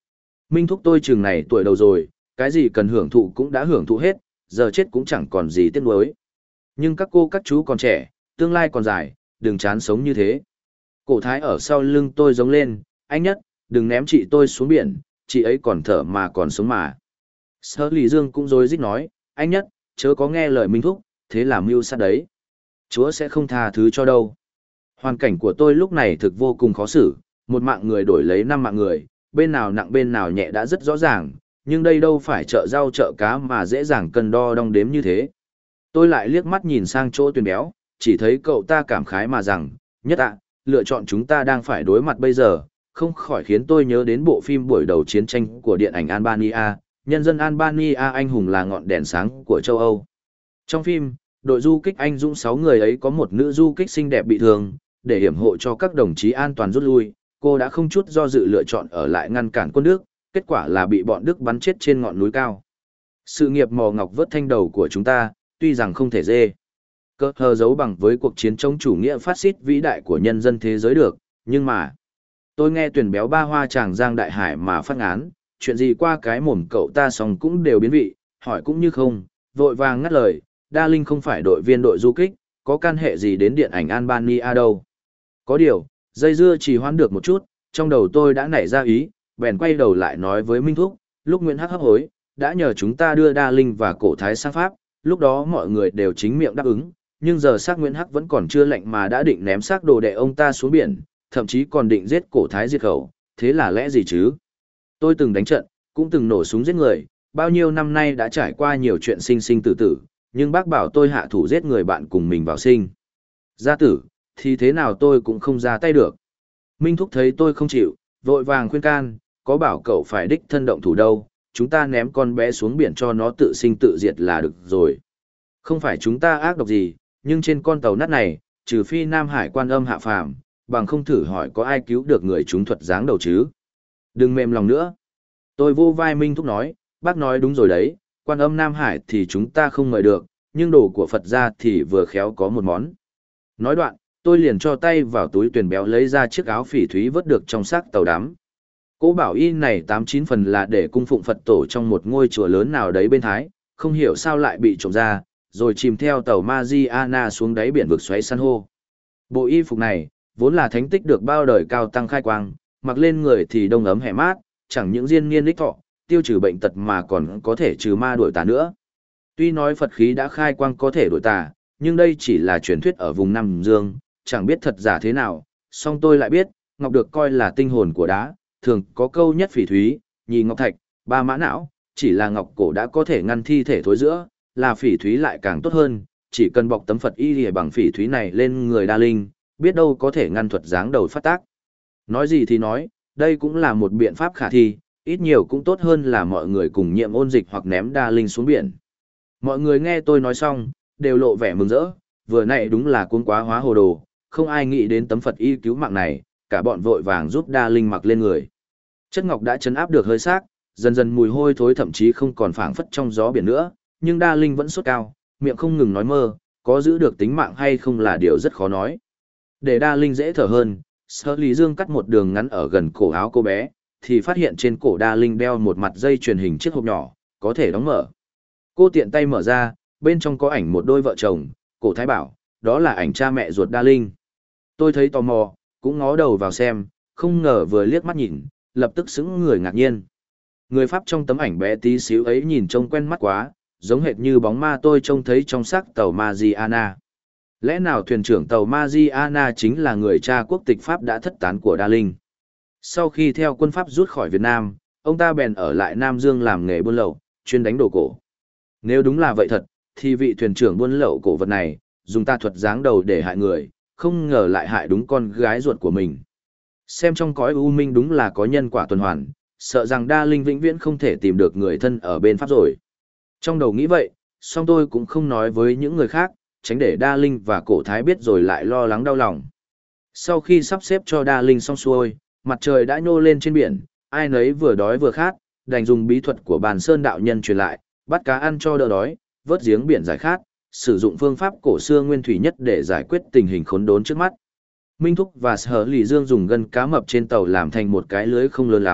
Minh thúc tôi chừng này tuổi đầu rồi, cái gì cần hưởng thụ cũng đã hưởng thụ hết, giờ chết cũng chẳng còn gì tiếc nuối. Nhưng các cô các chú còn trẻ, tương lai còn dài, đừng chán sống như thế. Cổ thái ở sau lưng tôi giống lên, anh Nhất, đừng ném chị tôi xuống biển, chị ấy còn thở mà còn sống mà. Sở Lý Dương cũng rối rít nói, anh Nhất, chớ có nghe lời Minh thúc, thế là mưu sát đấy. Chúa sẽ không tha thứ cho đâu. Hoàn cảnh của tôi lúc này thực vô cùng khó xử, một mạng người đổi lấy 5 mạng người, bên nào nặng bên nào nhẹ đã rất rõ ràng, nhưng đây đâu phải chợ rau chợ cá mà dễ dàng cân đo đong đếm như thế. Tôi lại liếc mắt nhìn sang chỗ Tuyền Béo, chỉ thấy cậu ta cảm khái mà rằng, Nhất ạ, lựa chọn chúng ta đang phải đối mặt bây giờ, không khỏi khiến tôi nhớ đến bộ phim buổi đầu chiến tranh của điện ảnh Albania, nhân dân Albania anh hùng là ngọn đèn sáng của châu Âu. Trong phim, đội du kích anh dũng 6 người ấy có một nữ du kích xinh đẹp bị thương, để hiểm hộ cho các đồng chí an toàn rút lui, cô đã không chút do dự lựa chọn ở lại ngăn cản quân Đức, kết quả là bị bọn Đức bắn chết trên ngọn núi cao. Sự nghiệp mò ngọc vớt thanh đầu của chúng ta, tuy rằng không thể dê cơ hờ giấu bằng với cuộc chiến chống chủ nghĩa phát xít vĩ đại của nhân dân thế giới được, nhưng mà tôi nghe Tuyền Béo ba hoa chàng Giang Đại Hải mà phát ngán, chuyện gì qua cái mồm cậu ta xong cũng đều biến vị, hỏi cũng như không, vội vàng ngắt lời, Đa Linh không phải đội viên đội du kích, có can hệ gì đến điện ảnh Albania đâu. Có điều, dây dưa trì hoãn được một chút, trong đầu tôi đã nảy ra ý, bèn quay đầu lại nói với Minh Thúc, lúc Nguyễn Hắc hấp hối, đã nhờ chúng ta đưa Đa Linh và Cổ Thái sang Pháp, lúc đó mọi người đều chính miệng đáp ứng, nhưng giờ xác Nguyễn Hắc vẫn còn chưa lạnh mà đã định ném xác đồ đệ ông ta xuống biển, thậm chí còn định giết Cổ Thái diệt khẩu, thế là lẽ gì chứ? Tôi từng đánh trận, cũng từng nổ súng giết người, bao nhiêu năm nay đã trải qua nhiều chuyện sinh sinh tử tử, nhưng bác bảo tôi hạ thủ giết người bạn cùng mình vào sinh ra tử, thì thế nào tôi cũng không ra tay được. Minh Thúc thấy tôi không chịu, vội vàng khuyên can, có bảo cậu phải đích thân động thủ đâu, chúng ta ném con bé xuống biển cho nó tự sinh tự diệt là được rồi. Không phải chúng ta ác độc gì, nhưng trên con tàu nát này, trừ phi Nam Hải Quan Âm hạ phàm, bằng không thử hỏi có ai cứu được người chúng thuật giáng đầu chứ. Đừng mềm lòng nữa. Tôi vô vai Minh Thúc nói, bác nói đúng rồi đấy, Quan Âm Nam Hải thì chúng ta không mời được, nhưng đồ của Phật ra thì vừa khéo có một món. Nói đoạn, tôi liền cho tay vào túi Tuyền Béo lấy ra chiếc áo phỉ thúy vớt được trong xác tàu đắm. Cố bảo y này 89 phần là để cung phụng Phật tổ trong một ngôi chùa lớn nào đấy bên Thái, không hiểu sao lại bị trộm ra, rồi chìm theo tàu Mariana xuống đáy biển vực xoáy san hô. Bộ y phục này, vốn là thánh tích được bao đời cao tăng khai quang, mặc lên người thì đông ấm hẻ mát, chẳng những diên niên đích thọ, tiêu trừ bệnh tật mà còn có thể trừ ma đuổi tà nữa. Tuy nói Phật khí đã khai quang có thể đuổi tà, nhưng đây chỉ là truyền thuyết ở vùng Nam Dương, chẳng biết thật giả thế nào, song tôi lại biết, ngọc được coi là tinh hồn của đá, thường có câu nhất phỉ thúy, nhì ngọc thạch, ba mã não, chỉ là ngọc cổ đã có thể ngăn thi thể thối giữa, là phỉ thúy lại càng tốt hơn, chỉ cần bọc tấm Phật y lìa bằng phỉ thúy này lên người Đa Linh, biết đâu có thể ngăn thuật giáng đầu phát tác. Nói gì thì nói, đây cũng là một biện pháp khả thi, ít nhiều cũng tốt hơn là mọi người cùng nhiễm ôn dịch hoặc ném Đa Linh xuống biển. Mọi người nghe tôi nói xong, đều lộ vẻ mừng rỡ, vừa nãy đúng là cuống quá hóa hồ đồ, không ai nghĩ đến tấm Phật y cứu mạng này, cả bọn vội vàng giúp Đa Linh mặc lên người. Chất ngọc đã chấn áp được hơi xác, dần dần mùi hôi thối thậm chí không còn phảng phất trong gió biển nữa, nhưng Đa Linh vẫn sốt cao, miệng không ngừng nói mơ, có giữ được tính mạng hay không là điều rất khó nói. Để Đa Linh dễ thở hơn, Sở Lý Dương cắt một đường ngắn ở gần cổ áo cô bé, thì phát hiện trên cổ Đa Linh đeo một mặt dây truyền hình chiếc hộp nhỏ, có thể đóng mở. Cô tiện tay mở ra, bên trong có ảnh một đôi vợ chồng, Cổ Thái bảo, đó là ảnh cha mẹ ruột Đa Linh. Tôi thấy tò mò, cũng ngó đầu vào xem, không ngờ vừa liếc mắt nhìn, lập tức sững người ngạc nhiên. Người Pháp trong tấm ảnh bé tí xíu ấy nhìn trông quen mắt quá, giống hệt như bóng ma tôi trông thấy trong xác tàu Mariana. Lẽ nào thuyền trưởng tàu Mariana chính là người cha quốc tịch Pháp đã thất tán của Đa Linh? Sau khi theo quân Pháp rút khỏi Việt Nam, ông ta bèn ở lại Nam Dương làm nghề buôn lậu, chuyên đánh đồ cổ. Nếu đúng là vậy thật, thì vị thuyền trưởng buôn lậu cổ vật này, dùng tà thuật giáng đầu để hại người, không ngờ lại hại đúng con gái ruột của mình. Xem trong cõi u minh đúng là có nhân quả tuần hoàn, sợ rằng Đa Linh vĩnh viễn không thể tìm được người thân ở bên Pháp rồi. Trong đầu nghĩ vậy, song tôi cũng không nói với những người khác, tránh để Đa Linh và Cổ Thái biết rồi lại lo lắng đau lòng. Sau khi sắp xếp cho Đa Linh xong xuôi, mặt trời đã nhô lên trên biển, ai nấy vừa đói vừa khát, đành dùng bí thuật của Bàn Sơn đạo nhân truyền lại, bắt cá ăn cho đỡ đói, vớt giếng biển giải khát, sử dụng phương pháp cổ xưa nguyên thủy nhất để giải quyết tình hình khốn đốn trước mắt. Minh Thúc và Sở Lý Dương dùng gân cá mập trên tàu làm thành một cái lưới không lớn lắm,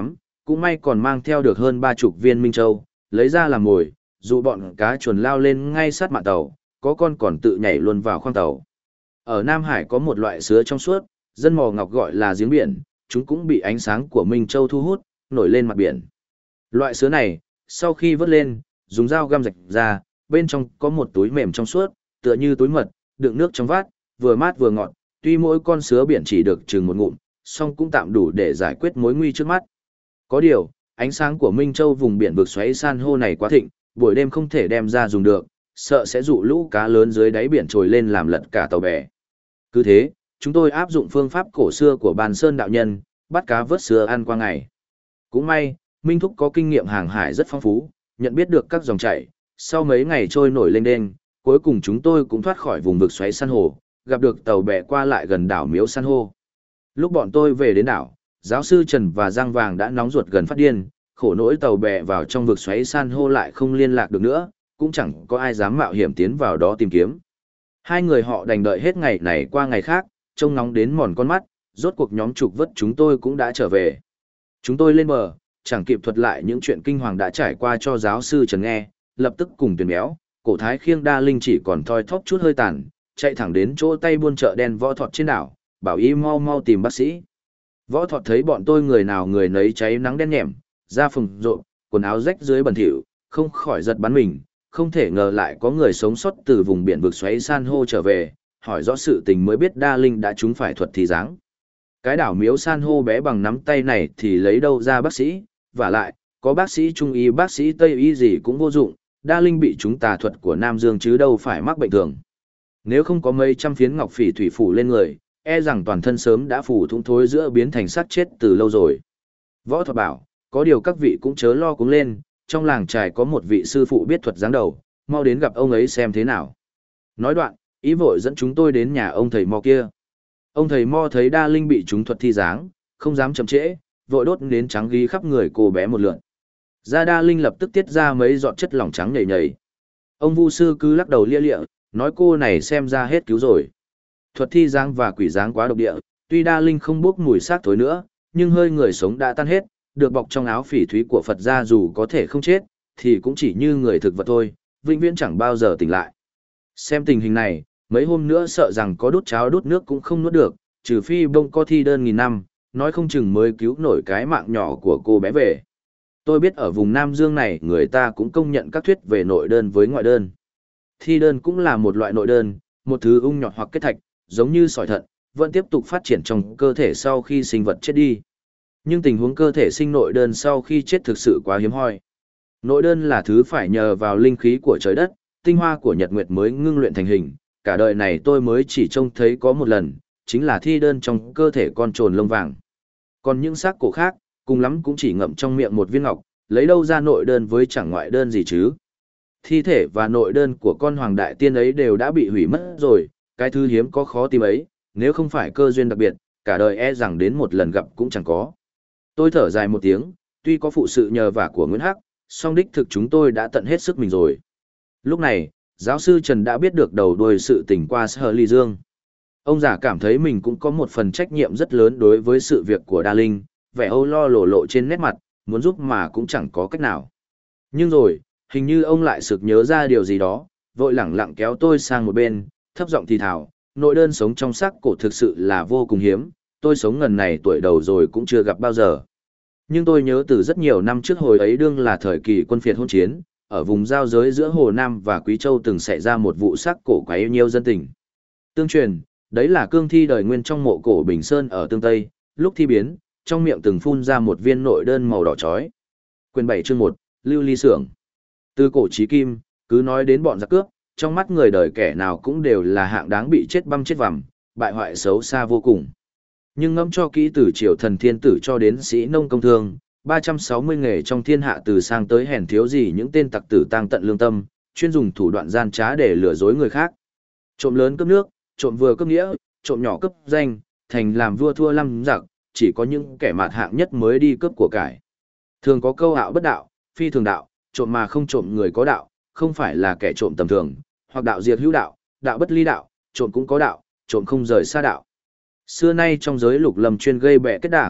cũng may còn mang theo được hơn 30 viên Minh Châu, lấy ra làm mồi, dụ bọn cá chuồn lao lên ngay sát mạn tàu, có con còn tự nhảy luôn vào khoang tàu. Ở Nam Hải có một loại sứa trong suốt, dân mò ngọc gọi là giếng biển, chúng cũng bị ánh sáng của Minh Châu thu hút, nổi lên mặt biển. Loại sứa này, sau khi vớt lên, dùng dao găm rạch ra, bên trong có một túi mềm trong suốt, tựa như túi mật, đựng nước trong vát, vừa mát vừa ngọt, tuy mỗi con sứa biển chỉ được chừng một ngụm, song cũng tạm đủ để giải quyết mối nguy trước mắt. Có điều, ánh sáng của Minh Châu vùng biển vực xoáy san hô này quá thịnh, buổi đêm không thể đem ra dùng được, sợ sẽ dụ lũ cá lớn dưới đáy biển trồi lên làm lật cả tàu bè. Cứ thế, chúng tôi áp dụng phương pháp cổ xưa của Bàn Sơn đạo nhân, bắt cá vớt sứa ăn qua ngày. Cũng may, Minh Thúc có kinh nghiệm hàng hải rất phong phú, nhận biết được các dòng chảy, sau mấy ngày trôi nổi lên đên, cuối cùng chúng tôi cũng thoát khỏi vùng vực xoáy san hô, gặp được tàu bè qua lại gần đảo Miếu San hô. Lúc bọn tôi về đến đảo, giáo sư Trần và Giang Vàng đã nóng ruột gần phát điên, khổ nỗi tàu bè vào trong vực xoáy san hô lại không liên lạc được nữa, cũng chẳng có ai dám mạo hiểm tiến vào đó tìm kiếm. Hai người họ đành đợi hết ngày này qua ngày khác, trông nóng đến mòn con mắt, rốt cuộc nhóm trục vớt chúng tôi cũng đã trở về. Chúng tôi lên bờ, chẳng kịp thuật lại những chuyện kinh hoàng đã trải qua cho giáo sư Trần nghe, lập tức cùng Tuyền Béo, Cổ Thái Khiêng Đa Linh chỉ còn thoi thóp chút hơi tàn, chạy thẳng đến chỗ tay buôn chợ đen Võ Thọt trên đảo, bảo y mau mau tìm bác sĩ. Võ Thọt thấy bọn tôi người nào người nấy cháy nắng đen nhẻm, da phồng rộp, quần áo rách dưới bẩn thỉu, không khỏi giật bắn mình, không thể ngờ lại có người sống sót từ vùng biển vực xoáy san hô trở về, hỏi rõ sự tình mới biết Đa Linh đã trúng phải thuật thì dáng. Cái đảo Miếu San hô bé bằng nắm tay này thì lấy đâu ra bác sĩ, và lại, có bác sĩ trung y bác sĩ tây y gì cũng vô dụng, Đa Linh bị trúng tà thuật của Nam Dương chứ đâu phải mắc bệnh thường. Nếu không có mấy trăm phiến ngọc phỉ thủy phủ lên người, e rằng toàn thân sớm đã phủ thủng thối giữa biến thành xác chết từ lâu rồi. Võ Thuật bảo, có điều các vị cũng chớ lo cuống lên, trong làng trài có một vị sư phụ biết thuật giáng đầu, mau đến gặp ông ấy xem thế nào. Nói đoạn, ý vội dẫn chúng tôi đến nhà ông thầy Mo kia. Ông thầy Mo thấy Đa Linh bị trúng thuật thi dáng, không dám chậm trễ, vội đốt nến trắng ghi khắp người cô bé một lượn. Da Đa Linh lập tức tiết ra mấy giọt chất lỏng trắng nhầy nhầy. Ông vu sư cứ lắc đầu lia lịa, nói cô này xem ra hết cứu rồi. Thuật thi dáng và quỷ dáng quá độc địa, tuy Đa Linh không bốc mùi xác thối nữa, nhưng hơi người sống đã tan hết, được bọc trong áo phỉ thúy của Phật gia dù có thể không chết, thì cũng chỉ như người thực vật thôi, vĩnh viễn chẳng bao giờ tỉnh lại. Xem tình hình này, mấy hôm nữa sợ rằng có đút cháo đút nước cũng không nuốt được, trừ phi bông co thi đơn nghìn năm, nói không chừng mới cứu nổi cái mạng nhỏ của cô bé về. Tôi biết ở vùng Nam Dương này người ta cũng công nhận các thuyết về nội đơn với ngoại đơn. Thi đơn cũng là một loại nội đơn, một thứ ung nhọt hoặc kết thạch, giống như sỏi thận, vẫn tiếp tục phát triển trong cơ thể sau khi sinh vật chết đi. Nhưng tình huống cơ thể sinh nội đơn sau khi chết thực sự quá hiếm hoi. Nội đơn là thứ phải nhờ vào linh khí của trời đất, tinh hoa của nhật nguyệt mới ngưng luyện thành hình, cả đời này tôi mới chỉ trông thấy có một lần, chính là thi đơn trong cơ thể con trồn lông vàng. Còn những xác cổ khác, cùng lắm cũng chỉ ngậm trong miệng một viên ngọc, lấy đâu ra nội đơn với chẳng ngoại đơn gì chứ. Thi thể và nội đơn của con hoàng đại tiên ấy đều đã bị hủy mất rồi, cái thứ hiếm có khó tìm ấy, nếu không phải cơ duyên đặc biệt, cả đời e rằng đến một lần gặp cũng chẳng có. Tôi thở dài một tiếng, tuy có phụ sự nhờ vả của Nguyễn Hắc, song đích thực chúng tôi đã tận hết sức mình rồi. Lúc này, giáo sư Trần đã biết được đầu đuôi sự tình qua Sở Ly Dương. Ông già cảm thấy mình cũng có một phần trách nhiệm rất lớn đối với sự việc của Đa Linh, vẻ âu lo lộ lộ trên nét mặt, muốn giúp mà cũng chẳng có cách nào. Nhưng rồi, hình như ông lại sực nhớ ra điều gì đó, vội lẳng lặng kéo tôi sang một bên, thấp giọng thì thào, nội đơn sống trong xác cổ thực sự là vô cùng hiếm, tôi sống ngần này tuổi đầu rồi cũng chưa gặp bao giờ. Nhưng tôi nhớ từ rất nhiều năm trước hồi ấy đương là thời kỳ quân phiệt hỗn chiến, ở vùng giao giới giữa Hồ Nam và Quý Châu từng xảy ra một vụ xác cổ quái yêu nhiều dân tình. Tương truyền, đấy là cương thi đời nguyên trong mộ cổ Bình Sơn ở Tương Tây, lúc thi biến, trong miệng từng phun ra một viên nội đơn màu đỏ chói. Quyền 7 chương 1, Lưu Ly Sưởng. Từ cổ chí kim, cứ nói đến bọn giặc cướp, trong mắt người đời kẻ nào cũng đều là hạng đáng bị chết băm chết vằm, bại hoại xấu xa vô cùng. Nhưng ngẫm cho kỹ từ triều thần thiên tử cho đến sĩ nông công thương, 360 nghề trong thiên hạ từ sang tới hèn thiếu gì những tên tặc tử tang tận lương tâm, chuyên dùng thủ đoạn gian trá để lừa dối người khác. Trộm lớn cướp nước, trộm vừa cướp nghĩa, trộm nhỏ cướp danh, thành làm vua thua lâm giặc, chỉ có những kẻ mạt hạng nhất mới đi cướp của cải. Thường có câu ạo bất đạo, phi thường đạo, trộm mà không trộm người có đạo, không phải là kẻ trộm tầm thường, hoặc đạo diệt hữu đạo, đạo bất ly đạo, trộm cũng có đạo, trộm không rời xa đạo. Xưa nay trong giới lục lâm chuyên gây bè kết đảng,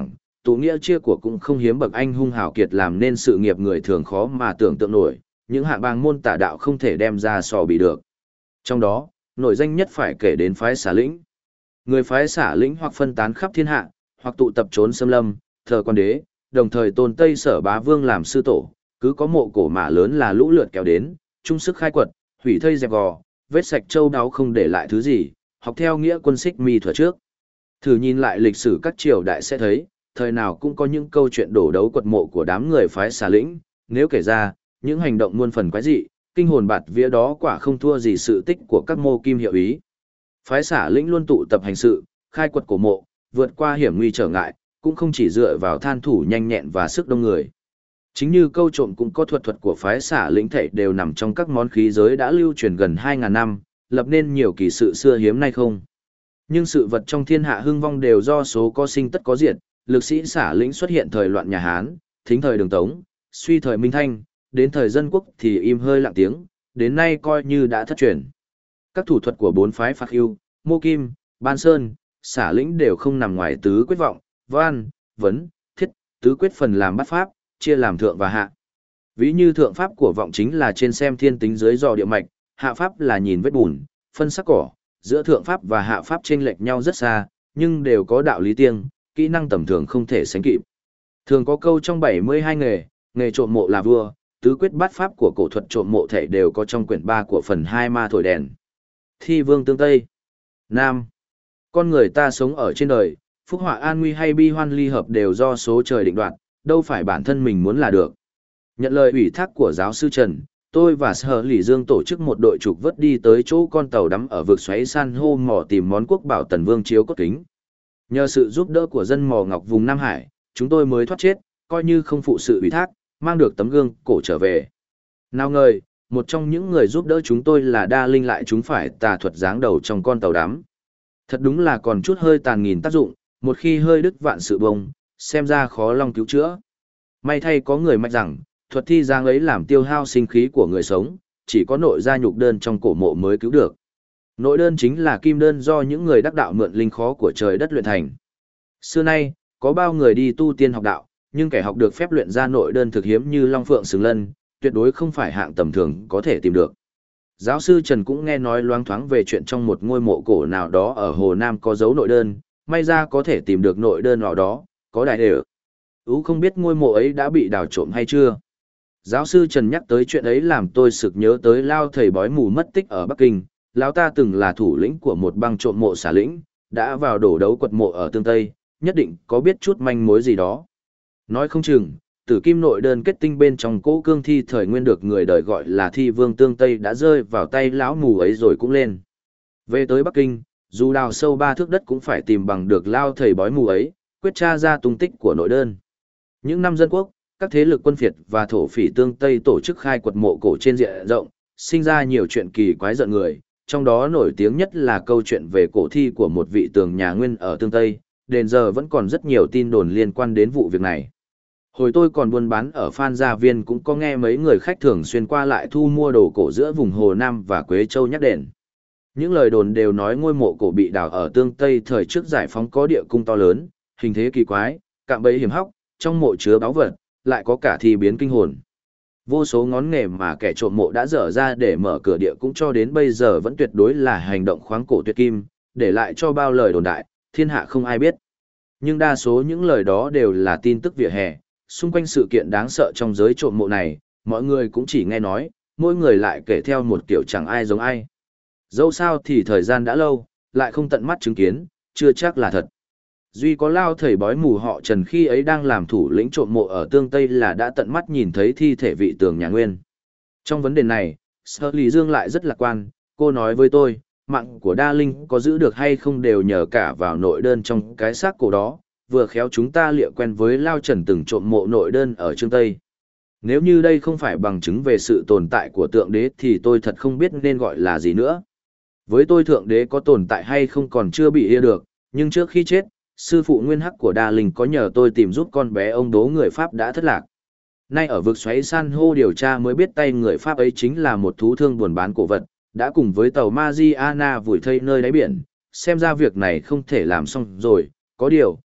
tụ nghĩa chia của cũng không hiếm bậc anh hung hào kiệt làm nên sự nghiệp người thường khó mà tưởng tượng nổi, những hạng bang môn tả đạo không thể đem ra so bì được. Trong đó, nổi danh nhất phải kể đến phái Xả Lĩnh. Người phái Xả Lĩnh hoặc phân tán khắp thiên hạ, hoặc tụ tập trốn xâm lâm, thờ quan đế, đồng thời tôn Tây Sở Bá Vương làm sư tổ, cứ có mộ cổ mả lớn là lũ lượt kéo đến, chung sức khai quật, hủy thây dẹp gò, vết sạch châu đáo không để lại thứ gì, học theo nghĩa quân Xích Mi thuở trước. Thử nhìn lại lịch sử các triều đại sẽ thấy, thời nào cũng có những câu chuyện đổ đấu quật mộ của đám người phái Xả Lĩnh, nếu kể ra, những hành động muôn phần quái dị, kinh hồn bạt vía đó quả không thua gì sự tích của các mô kim hiệu ý. Phái Xả Lĩnh luôn tụ tập hành sự, khai quật cổ mộ, vượt qua hiểm nguy trở ngại, cũng không chỉ dựa vào than thủ nhanh nhẹn và sức đông người. Chính như câu trộm cũng có thuật của phái Xả Lĩnh thảy đều nằm trong các món khí giới đã lưu truyền gần 2.000 năm, lập nên nhiều kỳ sự xưa hiếm nay không. Nhưng sự vật trong thiên hạ hưng vong đều do số có sinh tất có diệt, lực sĩ Xả Lĩnh xuất hiện thời loạn nhà Hán, thính thời Đường Tống, suy thời Minh Thanh, đến thời Dân Quốc thì im hơi lặng tiếng, đến nay coi như đã thất truyền. Các thủ thuật của bốn phái Phạc Hưu, Mô Kim, Ban Sơn, Xả Lĩnh đều không nằm ngoài tứ quyết vọng, văn, vấn, thiết, tứ quyết phần làm bát pháp, chia làm thượng và hạ. Ví như thượng pháp của vọng chính là trên xem thiên tính dưới dò địa mạch, hạ pháp là nhìn vết bùn, phân sắc cỏ, giữa thượng pháp và hạ pháp chênh lệch nhau rất xa, nhưng đều có đạo lý riêng, kỹ năng tầm thường không thể sánh kịp. Thường có câu trong 72 nghề, nghề trộm mộ là vua, tứ quyết bát pháp của cổ thuật trộm mộ thể đều có trong quyển 3 của phần 2 ma thổi đèn. Thi vương tương Tây. Nam. Con người ta sống ở trên đời, phúc họa an nguy hay bi hoan ly hợp đều do số trời định đoạt, đâu phải bản thân mình muốn là được. Nhận lời ủy thác của giáo sư Trần, tôi và Sở Lỷ Dương tổ chức một đội trục vớt đi tới chỗ con tàu đắm ở vực xoáy san hô mò tìm món quốc bảo Tần Vương chiếu cốt kính. Nhờ sự giúp đỡ của dân mò ngọc vùng Nam Hải, chúng tôi mới thoát chết, coi như không phụ sự ủy thác, mang được tấm gương cổ trở về. Nào ngờ, một trong những người giúp đỡ chúng tôi là Đa Linh lại chúng phải tà thuật giáng đầu trong con tàu đắm. Thật đúng là còn chút hơi tàn nghìn tác dụng, một khi hơi đứt vạn sự bông, xem ra khó long cứu chữa. May thay có người mách rằng, thuật thi giáng ấy làm tiêu hao sinh khí của người sống, chỉ có nội gia nhục đơn trong cổ mộ mới cứu được. Nội đơn chính là kim đơn do những người đắc đạo mượn linh khó của trời đất luyện thành. Xưa nay, có bao người đi tu tiên học đạo, nhưng kẻ học được phép luyện ra nội đơn thực hiếm như Long Phượng Xứng Lân, tuyệt đối không phải hạng tầm thường có thể tìm được. Giáo sư Trần cũng nghe nói loáng thoáng về chuyện trong một ngôi mộ cổ nào đó ở Hồ Nam có dấu nội đơn, may ra có thể tìm được nội đơn ở đó, có đại đều. Không biết ngôi mộ ấy đã bị đào trộm hay chưa? Giáo sư Trần nhắc tới chuyện ấy làm tôi sực nhớ tới lao thầy bói mù mất tích ở Bắc Kinh. Lão ta từng là thủ lĩnh của một băng trộm mộ Xả Lĩnh, đã vào đổ đấu quật mộ ở Tương Tây, nhất định có biết chút manh mối gì đó. Nói không chừng, tử kim nội đơn kết tinh bên trong cỗ cương thi thời nguyên được người đời gọi là thi vương Tương Tây đã rơi vào tay lão mù ấy rồi cũng lên. Về tới Bắc Kinh, dù đào sâu 3 thước đất cũng phải tìm bằng được lao thầy bói mù ấy, quyết tra ra tung tích của nội đơn. Những năm Dân Quốc, các thế lực quân phiệt và thổ phỉ Tương Tây tổ chức khai quật mộ cổ trên diện rộng, sinh ra nhiều chuyện kỳ quái giận người, trong đó nổi tiếng nhất là câu chuyện về cổ thi của một vị tường nhà Nguyên ở Tương Tây, đến giờ vẫn còn rất nhiều tin đồn liên quan đến vụ việc này. Hồi tôi còn buôn bán ở Phan Gia Viên cũng có nghe mấy người khách thường xuyên qua lại thu mua đồ cổ giữa vùng Hồ Nam và Quế Châu nhắc đến. Những lời đồn đều nói ngôi mộ cổ bị đào ở Tương Tây thời trước giải phóng có địa cung to lớn, hình thế kỳ quái, cạm bẫy hiểm hóc, trong mộ chứa báu vật, lại có cả thi biến kinh hồn. Vô số ngón nghề mà kẻ trộm mộ đã dở ra để mở cửa địa cũng cho đến bây giờ vẫn tuyệt đối là hành động khoáng cổ tuyệt kim, để lại cho bao lời đồn đại, thiên hạ không ai biết. Nhưng đa số những lời đó đều là tin tức vỉa hè, xung quanh sự kiện đáng sợ trong giới trộm mộ này, mọi người cũng chỉ nghe nói, mỗi người lại kể theo một kiểu chẳng ai giống ai. Dẫu sao thì thời gian đã lâu, lại không tận mắt chứng kiến, chưa chắc là thật. Duy có lao thầy bói mù họ Trần khi ấy đang làm thủ lĩnh trộm mộ ở Tương Tây là đã tận mắt nhìn thấy thi thể vị tường nhà Nguyên. Trong vấn đề này, Sở Lý Dương lại rất lạc quan, cô nói với tôi, mạng của Đa Linh có giữ được hay không đều nhờ cả vào nội đơn trong cái xác cổ đó, vừa khéo chúng ta lịa quen với Lao Trần từng trộm mộ nội đơn ở Trương Tây. Nếu như đây không phải bằng chứng về sự tồn tại của tượng đế thì tôi thật không biết nên gọi là gì nữa. Với tôi thượng đế có tồn tại hay không còn chưa bị ia được, nhưng trước khi chết, sư phụ nguyên hắc của Đa Linh có nhờ tôi tìm giúp con bé ông đố người Pháp đã thất lạc. Nay ở vực xoáy san hô điều tra mới biết tay người Pháp ấy chính là một thú thương buôn bán cổ vật, đã cùng với tàu Mariana vùi thây nơi đáy biển, xem ra việc này không thể làm xong rồi, có điều,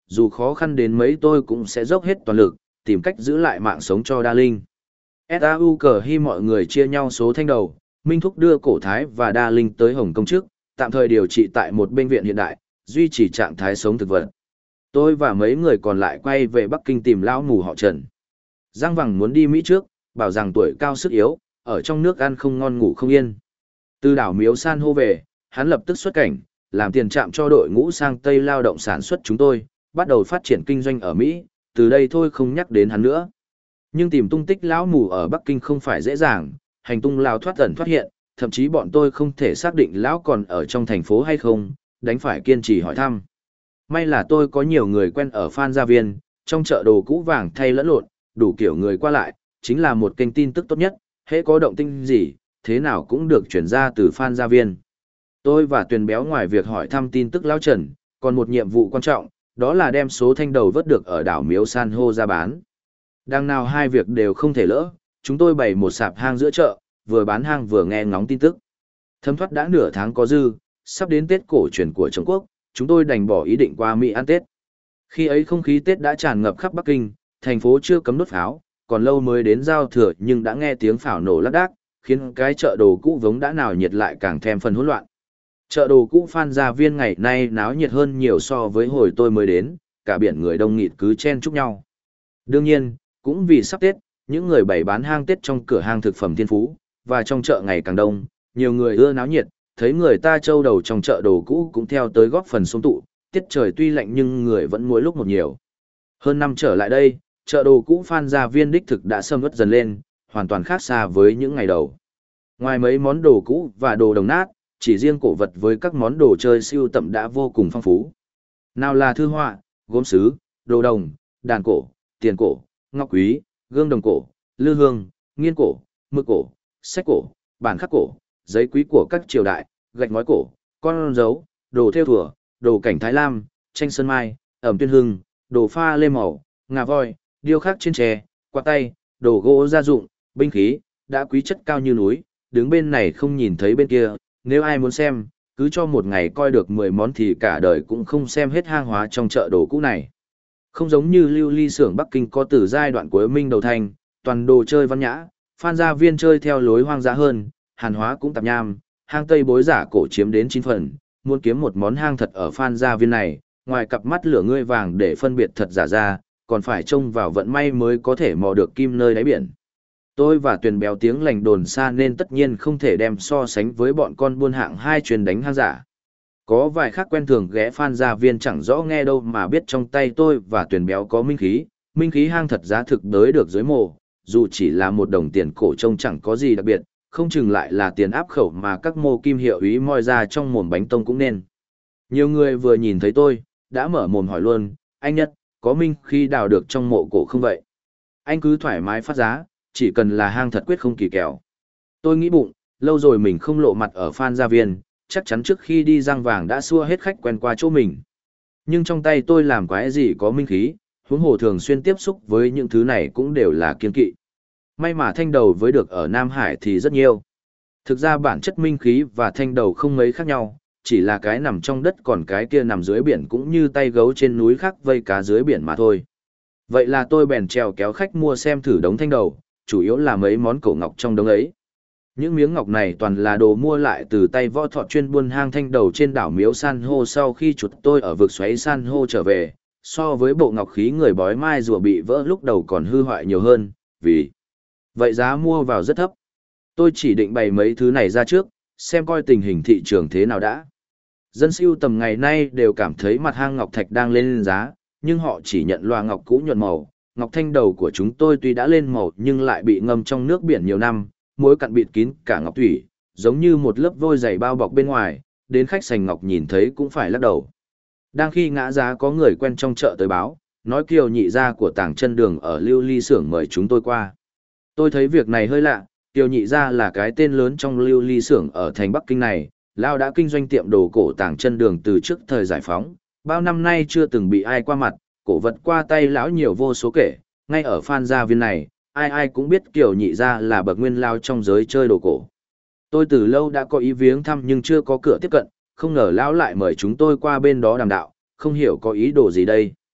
dù khó khăn đến mấy tôi cũng sẽ dốc hết toàn lực, tìm cách giữ lại mạng sống cho Đa Linh. S.A.U. cờ hy mọi người chia nhau số thanh đầu, Minh Thúc đưa Cổ Thái và Đa Linh tới Hồng Kông trước, tạm thời điều trị tại một bệnh viện hiện đại, duy trì trạng thái sống thực vật. Tôi và mấy người còn lại quay về Bắc Kinh tìm lão mù họ Trần. Giang Vằng muốn đi Mỹ trước, bảo rằng tuổi cao sức yếu, ở trong nước ăn không ngon ngủ không yên. Từ đảo Miếu San hô về, hắn lập tức xuất cảnh, làm tiền trạm cho đội ngũ sang Tây lao động sản xuất chúng tôi, bắt đầu phát triển kinh doanh ở Mỹ, từ đây thôi không nhắc đến hắn nữa. Nhưng tìm tung tích lão mù ở Bắc Kinh không phải dễ dàng, hành tung lao thoát ẩn thoát hiện, thậm chí bọn tôi không thể xác định lão còn ở trong thành phố hay không, đánh phải kiên trì hỏi thăm. May là tôi có nhiều người quen ở Phan Gia Viên, trong chợ đồ cũ vàng thay lẫn lộn, đủ kiểu người qua lại, chính là một kênh tin tức tốt nhất, hễ có động tĩnh gì, thế nào cũng được chuyển ra từ Phan Gia Viên. Tôi và Tuyền Béo ngoài việc hỏi thăm tin tức lão Trần, còn một nhiệm vụ quan trọng, đó là đem số thanh đầu vớt được ở đảo Miếu San hô ra bán. Đằng nào hai việc đều không thể lỡ, chúng tôi bày một sạp hang giữa chợ, vừa bán hang vừa nghe ngóng tin tức. Thấm thoát đã nửa tháng có dư, sắp đến Tết cổ truyền của Trung Quốc, chúng tôi đành bỏ ý định qua Mỹ ăn Tết. Khi ấy không khí Tết đã tràn ngập khắp Bắc Kinh, thành phố chưa cấm đốt pháo, còn lâu mới đến giao thừa nhưng đã nghe tiếng pháo nổ lác đác, khiến cái chợ đồ cũ vống đã nào nhiệt lại càng thêm phần hỗn loạn. Chợ đồ cũ Phan Gia Viên ngày nay náo nhiệt hơn nhiều so với hồi tôi mới đến, cả biển người đông nghịt cứ chen chúc nhau. Đương nhiên, cũng vì sắp Tết, những người bày bán hang Tết trong cửa hàng thực phẩm Thiên Phú, và trong chợ ngày càng đông, nhiều người ưa náo nhiệt, thấy người ta trâu đầu trong chợ đồ cũ cũng theo tới góp phần xung tụ, tiết trời tuy lạnh nhưng người vẫn mỗi lúc một nhiều. Hơn năm trở lại đây, chợ đồ cũ Phan Gia Viên đích thực đã sầm uất dần lên, hoàn toàn khác xa với những ngày đầu. Ngoài mấy món đồ cũ và đồ đồng nát, chỉ riêng cổ vật với các món đồ chơi siêu tầm đã vô cùng phong phú. Nào là thư họa, gốm sứ, đồ đồng, đàn cổ, tiền cổ, ngọc quý, gương đồng cổ, lư hương, nghiên cổ, mực cổ, sách cổ, bản khắc cổ, giấy quý của các triều đại, gạch ngói cổ, con dấu, đồ thêu thùa, đồ cảnh Thái Lam, tranh sơn mai, ẩm tuyên hương, đồ pha lê màu, ngà voi, điêu khắc trên tre, quạt tay, đồ gỗ gia dụng, binh khí, đã quý chất cao như núi, đứng bên này không nhìn thấy bên kia, nếu ai muốn xem, cứ cho một ngày coi được 10 món thì cả đời cũng không xem hết hang hóa trong chợ đồ cũ này. Không giống như lưu ly xưởng Bắc Kinh có từ giai đoạn cuối Minh đầu thành, toàn đồ chơi văn nhã, Phan Gia Viên chơi theo lối hoang dã hơn, hàn hóa cũng tạp nham, hang Tây bối giả cổ chiếm đến 9 phần, muốn kiếm một món hang thật ở Phan Gia Viên này, ngoài cặp mắt lửa ngươi vàng để phân biệt thật giả ra, còn phải trông vào vận may mới có thể mò được kim nơi đáy biển. Tôi và Tuyền Béo tiếng lành đồn xa nên tất nhiên không thể đem so sánh với bọn con buôn hạng hai truyền đánh hang giả. Có vài khác quen thường ghé Phan Gia Viên chẳng rõ nghe đâu mà biết trong tay tôi và Tuyền Béo có minh khí hang thật giá thực đới được dưới mồ, dù chỉ là một đồng tiền cổ trông chẳng có gì đặc biệt, không chừng lại là tiền áp khẩu mà các mô kim hiệu ý moi ra trong mồm bánh tông cũng nên. Nhiều người vừa nhìn thấy tôi, đã mở mồm hỏi luôn, anh Nhất, có minh khí đào được trong mộ cổ không vậy? Anh cứ thoải mái phát giá, chỉ cần là hang thật quyết không kỳ kèo. Tôi nghĩ bụng, lâu rồi mình không lộ mặt ở Phan Gia Viên, chắc chắn trước khi đi Giang Vàng đã xua hết khách quen qua chỗ mình. Nhưng trong tay tôi làm quái gì có minh khí, huống hồ thường xuyên tiếp xúc với những thứ này cũng đều là kiên kỵ. May mà thanh đầu với được ở Nam Hải thì rất nhiều. Thực ra bản chất minh khí và thanh đầu không mấy khác nhau, chỉ là cái nằm trong đất còn cái kia nằm dưới biển cũng như tay gấu trên núi khác vây cá dưới biển mà thôi. Vậy là tôi bèn trèo kéo khách mua xem thử đống thanh đầu, chủ yếu là mấy món cổ ngọc trong đống ấy. Những miếng ngọc này toàn là đồ mua lại từ tay võ thọ chuyên buôn hang thanh đầu trên đảo Miếu San hô sau khi chuột tôi ở vực xoáy San hô trở về, so với bộ ngọc khí người bói mai rùa bị vỡ lúc đầu còn hư hoại nhiều hơn, vì vậy giá mua vào rất thấp. Tôi chỉ định bày mấy thứ này ra trước, xem coi tình hình thị trường thế nào đã. Dân sưu tầm ngày nay đều cảm thấy mặt hang ngọc thạch đang lên giá, nhưng họ chỉ nhận loa ngọc cũ nhuận màu. Ngọc thanh đầu của chúng tôi tuy đã lên màu nhưng lại bị ngâm trong nước biển nhiều năm, muối cặn bịt kín cả ngọc thủy, giống như một lớp vôi dày bao bọc bên ngoài, đến khách sành ngọc nhìn thấy cũng phải lắc đầu. Đang khi ngã giá có người quen trong chợ tới báo, nói Kiều nhị gia của Tàng Chân Đường ở Lưu Ly xưởng mời chúng tôi qua. Tôi thấy việc này hơi lạ, Kiều nhị gia là cái tên lớn trong Lưu Ly xưởng ở thành Bắc Kinh này, Lao đã kinh doanh tiệm đồ cổ Tàng Chân Đường từ trước thời giải phóng, bao năm nay chưa từng bị ai qua mặt, cổ vật qua tay lão nhiều vô số kể, ngay ở Phan Gia Viên này, ai ai cũng biết Kiều nhị gia là bậc nguyên lao trong giới chơi đồ cổ. Tôi từ lâu đã có ý viếng thăm nhưng chưa có cửa tiếp cận, không ngờ lão lại mời chúng tôi qua bên đó đàm đạo, không hiểu có ý đồ gì đây.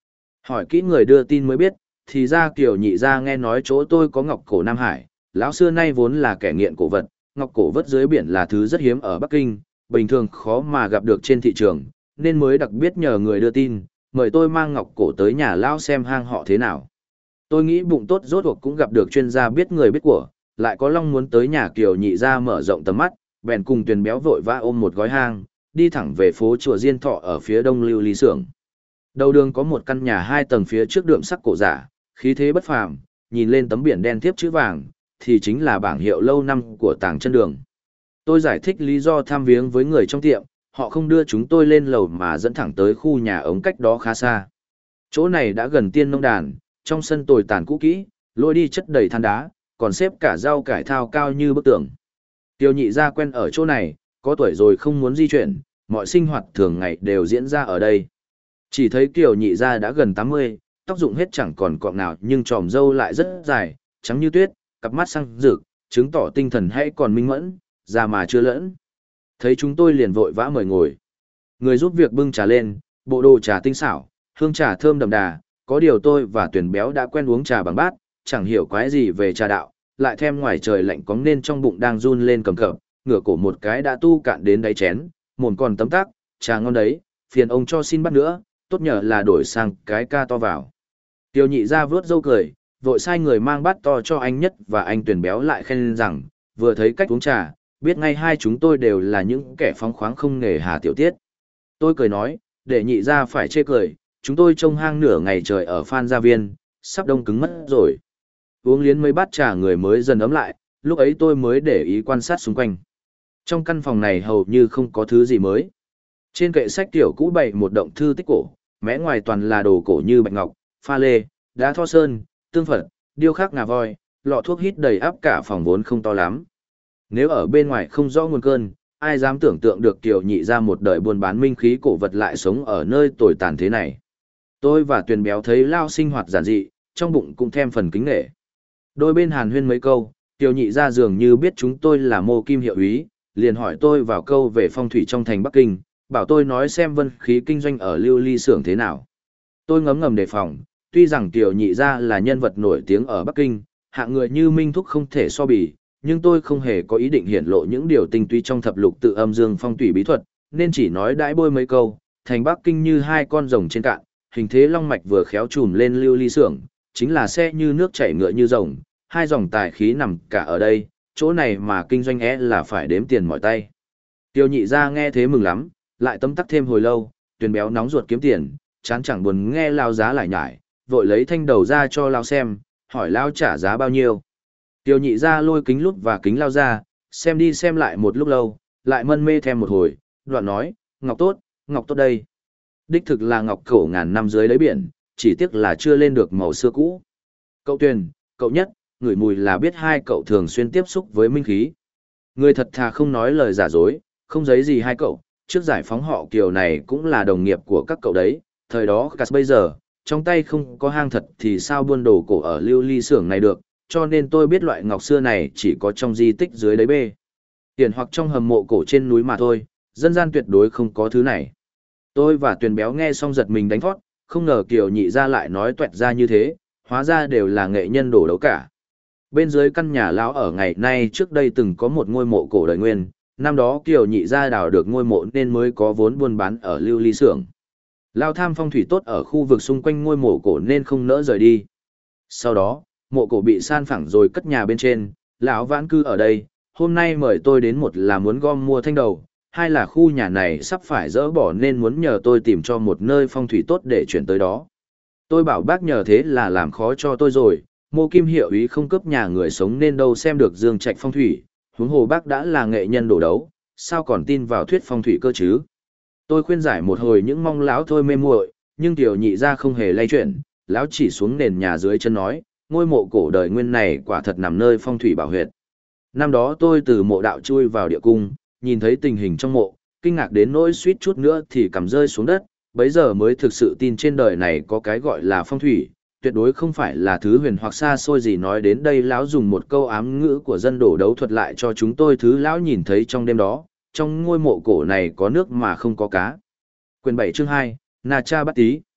Hỏi kỹ người đưa tin mới biết, thì ra Kiều Nhị gia nghe nói chỗ tôi có ngọc cổ Nam Hải, lão xưa nay vốn là kẻ nghiện cổ vật, ngọc cổ vớt dưới biển là thứ rất hiếm ở Bắc Kinh, bình thường khó mà gặp được trên thị trường, nên mới đặc biệt nhờ người đưa tin, mời tôi mang ngọc cổ tới nhà lão xem hang họ thế nào. Tôi nghĩ bụng tốt rốt cuộc cũng gặp được chuyên gia biết người biết của, lại có long muốn tới nhà Kiều Nhị gia mở rộng tầm mắt, bèn cùng Tuyền Béo vội vã ôm một gói hang, đi thẳng về phố chùa Diên Thọ ở phía đông Lưu Ly Xưởng. Đầu đường có một căn nhà 2 tầng phía trước đượm sắc cổ giả, khí thế bất phàm, nhìn lên tấm biển đen thiếp chữ vàng, thì chính là bảng hiệu lâu năm của Tàng Chân Đường. Tôi giải thích lý do tham viếng với người trong tiệm, họ không đưa chúng tôi lên lầu mà dẫn thẳng tới khu nhà ống cách đó khá xa. Chỗ này đã gần Tiên Nông Đàn, trong sân tồi tàn cũ kỹ, lôi đi chất đầy than đá, còn xếp cả rau cải thao cao như bức tường. Tiêu Nhị gia quen ở chỗ này, có tuổi rồi không muốn di chuyển, mọi sinh hoạt thường ngày đều diễn ra ở đây. Chỉ thấy Kiều Nhị gia đã gần 80, tóc rụng hết chẳng còn cọng nào nhưng tròm râu lại rất dài, trắng như tuyết, cặp mắt sáng rực, chứng tỏ tinh thần hay còn minh mẫn, già mà chưa lẫn. Thấy chúng tôi liền vội vã mời ngồi. Người giúp việc bưng trà lên, bộ đồ trà tinh xảo, hương trà thơm đậm đà, có điều tôi và Tuyền Béo đã quen uống trà bằng bát, chẳng hiểu quái gì về trà đạo, lại thêm ngoài trời lạnh cóng nên trong bụng đang run lên cầm cập, ngửa cổ một cái đã tu cạn đến đáy chén, mồm còn tấm tắc, trà ngon đấy, phiền ông cho xin bát nữa, tốt nhờ là đổi sang cái ca to vào. Tiêu Nhị gia vướt râu cười, vội sai người mang bát to cho anh Nhất và anh Tuyền Béo lại khen rằng, vừa thấy cách uống trà, biết ngay hai chúng tôi đều là những kẻ phóng khoáng không nề hà tiểu tiết. Tôi cười nói, để Nhị gia phải chê cười, chúng tôi trông hang nửa ngày trời ở Phan Gia Viên, sắp đông cứng mất rồi. Uống liến mấy bát trà người mới dần ấm lại, lúc ấy tôi mới để ý quan sát xung quanh. Trong căn phòng này hầu như không có thứ gì mới. Trên kệ sách tiểu cũ bày một động thư tích cổ, mẽ ngoài toàn là đồ cổ như bạch ngọc, pha lê, đá tho sơn, tương phật, điêu khắc ngà voi, lọ thuốc hít đầy ắp cả phòng vốn không to lắm. Nếu ở bên ngoài không rõ nguồn cơn, ai dám tưởng tượng được Kiều Nhị gia một đời buôn bán minh khí cổ vật lại sống ở nơi tồi tàn thế này. Tôi và Tuyền Béo thấy lao sinh hoạt giản dị, trong bụng cũng thêm phần kính nể. Đôi bên hàn huyên mấy câu, Kiều Nhị gia dường như biết chúng tôi là Mô Kim hiệu úy, liền hỏi tôi vào câu về phong thủy trong thành Bắc Kinh, bảo tôi nói xem vân khí kinh doanh ở Lưu Ly Xưởng thế nào. Tôi ngấm ngầm đề phòng, tuy rằng Kiều Nhị gia là nhân vật nổi tiếng ở Bắc Kinh, hạng người như Minh Thúc không thể so bì, nhưng tôi không hề có ý định hiển lộ những điều tinh túy trong thập lục tự âm dương phong thủy bí thuật, nên chỉ nói đãi bôi mấy câu, thành Bắc Kinh như hai con rồng trên cạn, hình thế long mạch vừa khéo trùm lên Lưu Ly Xưởng, chính là xe như nước chảy ngựa như rồng, hai dòng tài khí nằm cả ở đây, chỗ này mà kinh doanh là phải đếm tiền mỏi tay. Tiêu Nhị gia nghe thế mừng lắm, lại tấm tắc thêm hồi lâu, Tuyền Béo nóng ruột kiếm tiền, chán chẳng buồn nghe lao giá lại nhải, vội lấy thanh đầu ra cho lao xem, hỏi lao trả giá bao nhiêu. Tiêu Nhị gia lôi kính lúp và kính lao ra, xem đi xem lại một lúc lâu, lại mân mê thêm một hồi, đoạn nói, ngọc tốt đây. Đích thực là ngọc cổ ngàn năm dưới đáy biển, chỉ tiếc là chưa lên được màu xưa cũ. Cậu Tuyền, cậu Nhất, ngửi mùi là biết hai cậu thường xuyên tiếp xúc với minh khí. Người thật thà không nói lời giả dối, không giấy gì hai cậu, trước giải phóng họ Kiều này cũng là đồng nghiệp của các cậu đấy, thời đó cả bây giờ, trong tay không có hang thật thì sao buôn đồ cổ ở Lưu Ly Xưởng này được, cho nên tôi biết loại ngọc xưa này chỉ có trong di tích dưới đáy bê. Tiền hoặc trong hầm mộ cổ trên núi mà thôi, dân gian tuyệt đối không có thứ này. Tôi và Tuyền Béo nghe xong giật mình đánh thót, không ngờ Kiều Nhị gia lại nói tuẹt ra như thế, hóa ra đều là nghệ nhân đổ đấu cả. Bên dưới căn nhà lão ở ngày nay trước đây từng có một ngôi mộ cổ đời nguyên, năm đó Kiều Nhị gia đào được ngôi mộ nên mới có vốn buôn bán ở Lưu Ly Xưởng. Lão tham phong thủy tốt ở khu vực xung quanh ngôi mộ cổ nên không nỡ rời đi. Sau đó, mộ cổ bị san phẳng rồi cất nhà bên trên, lão vãn cư ở đây, hôm nay mời tôi đến một là muốn gom mua thanh đầu, hai là khu nhà này sắp phải dỡ bỏ nên muốn nhờ tôi tìm cho một nơi phong thủy tốt để chuyển tới đó. Tôi bảo bác nhờ thế là làm khó cho tôi rồi, Mô Kim hiệu ý không cướp nhà người sống nên đâu xem được dương trạch phong thủy, huống hồ bác đã là nghệ nhân đổ đấu, sao còn tin vào thuyết phong thủy cơ chứ. Tôi khuyên giải một hồi những mong lão thôi mê muội, nhưng Tiểu Nhị gia không hề lay chuyển, lão chỉ xuống nền nhà dưới chân nói, ngôi mộ cổ đời nguyên này quả thật nằm nơi phong thủy bảo huyệt. Năm đó tôi từ mộ đạo chui vào địa cung, nhìn thấy tình hình trong mộ, kinh ngạc đến nỗi suýt chút nữa thì cầm rơi xuống đất, bấy giờ mới thực sự tin trên đời này có cái gọi là phong thủy, tuyệt đối không phải là thứ huyền hoặc xa xôi gì. Nói đến đây lão dùng một câu ám ngữ của dân đổ đấu thuật lại cho chúng tôi thứ lão nhìn thấy trong đêm đó, trong ngôi mộ cổ này có nước mà không có cá. Quyền 7 chương 2, Na Cha Bát Tí.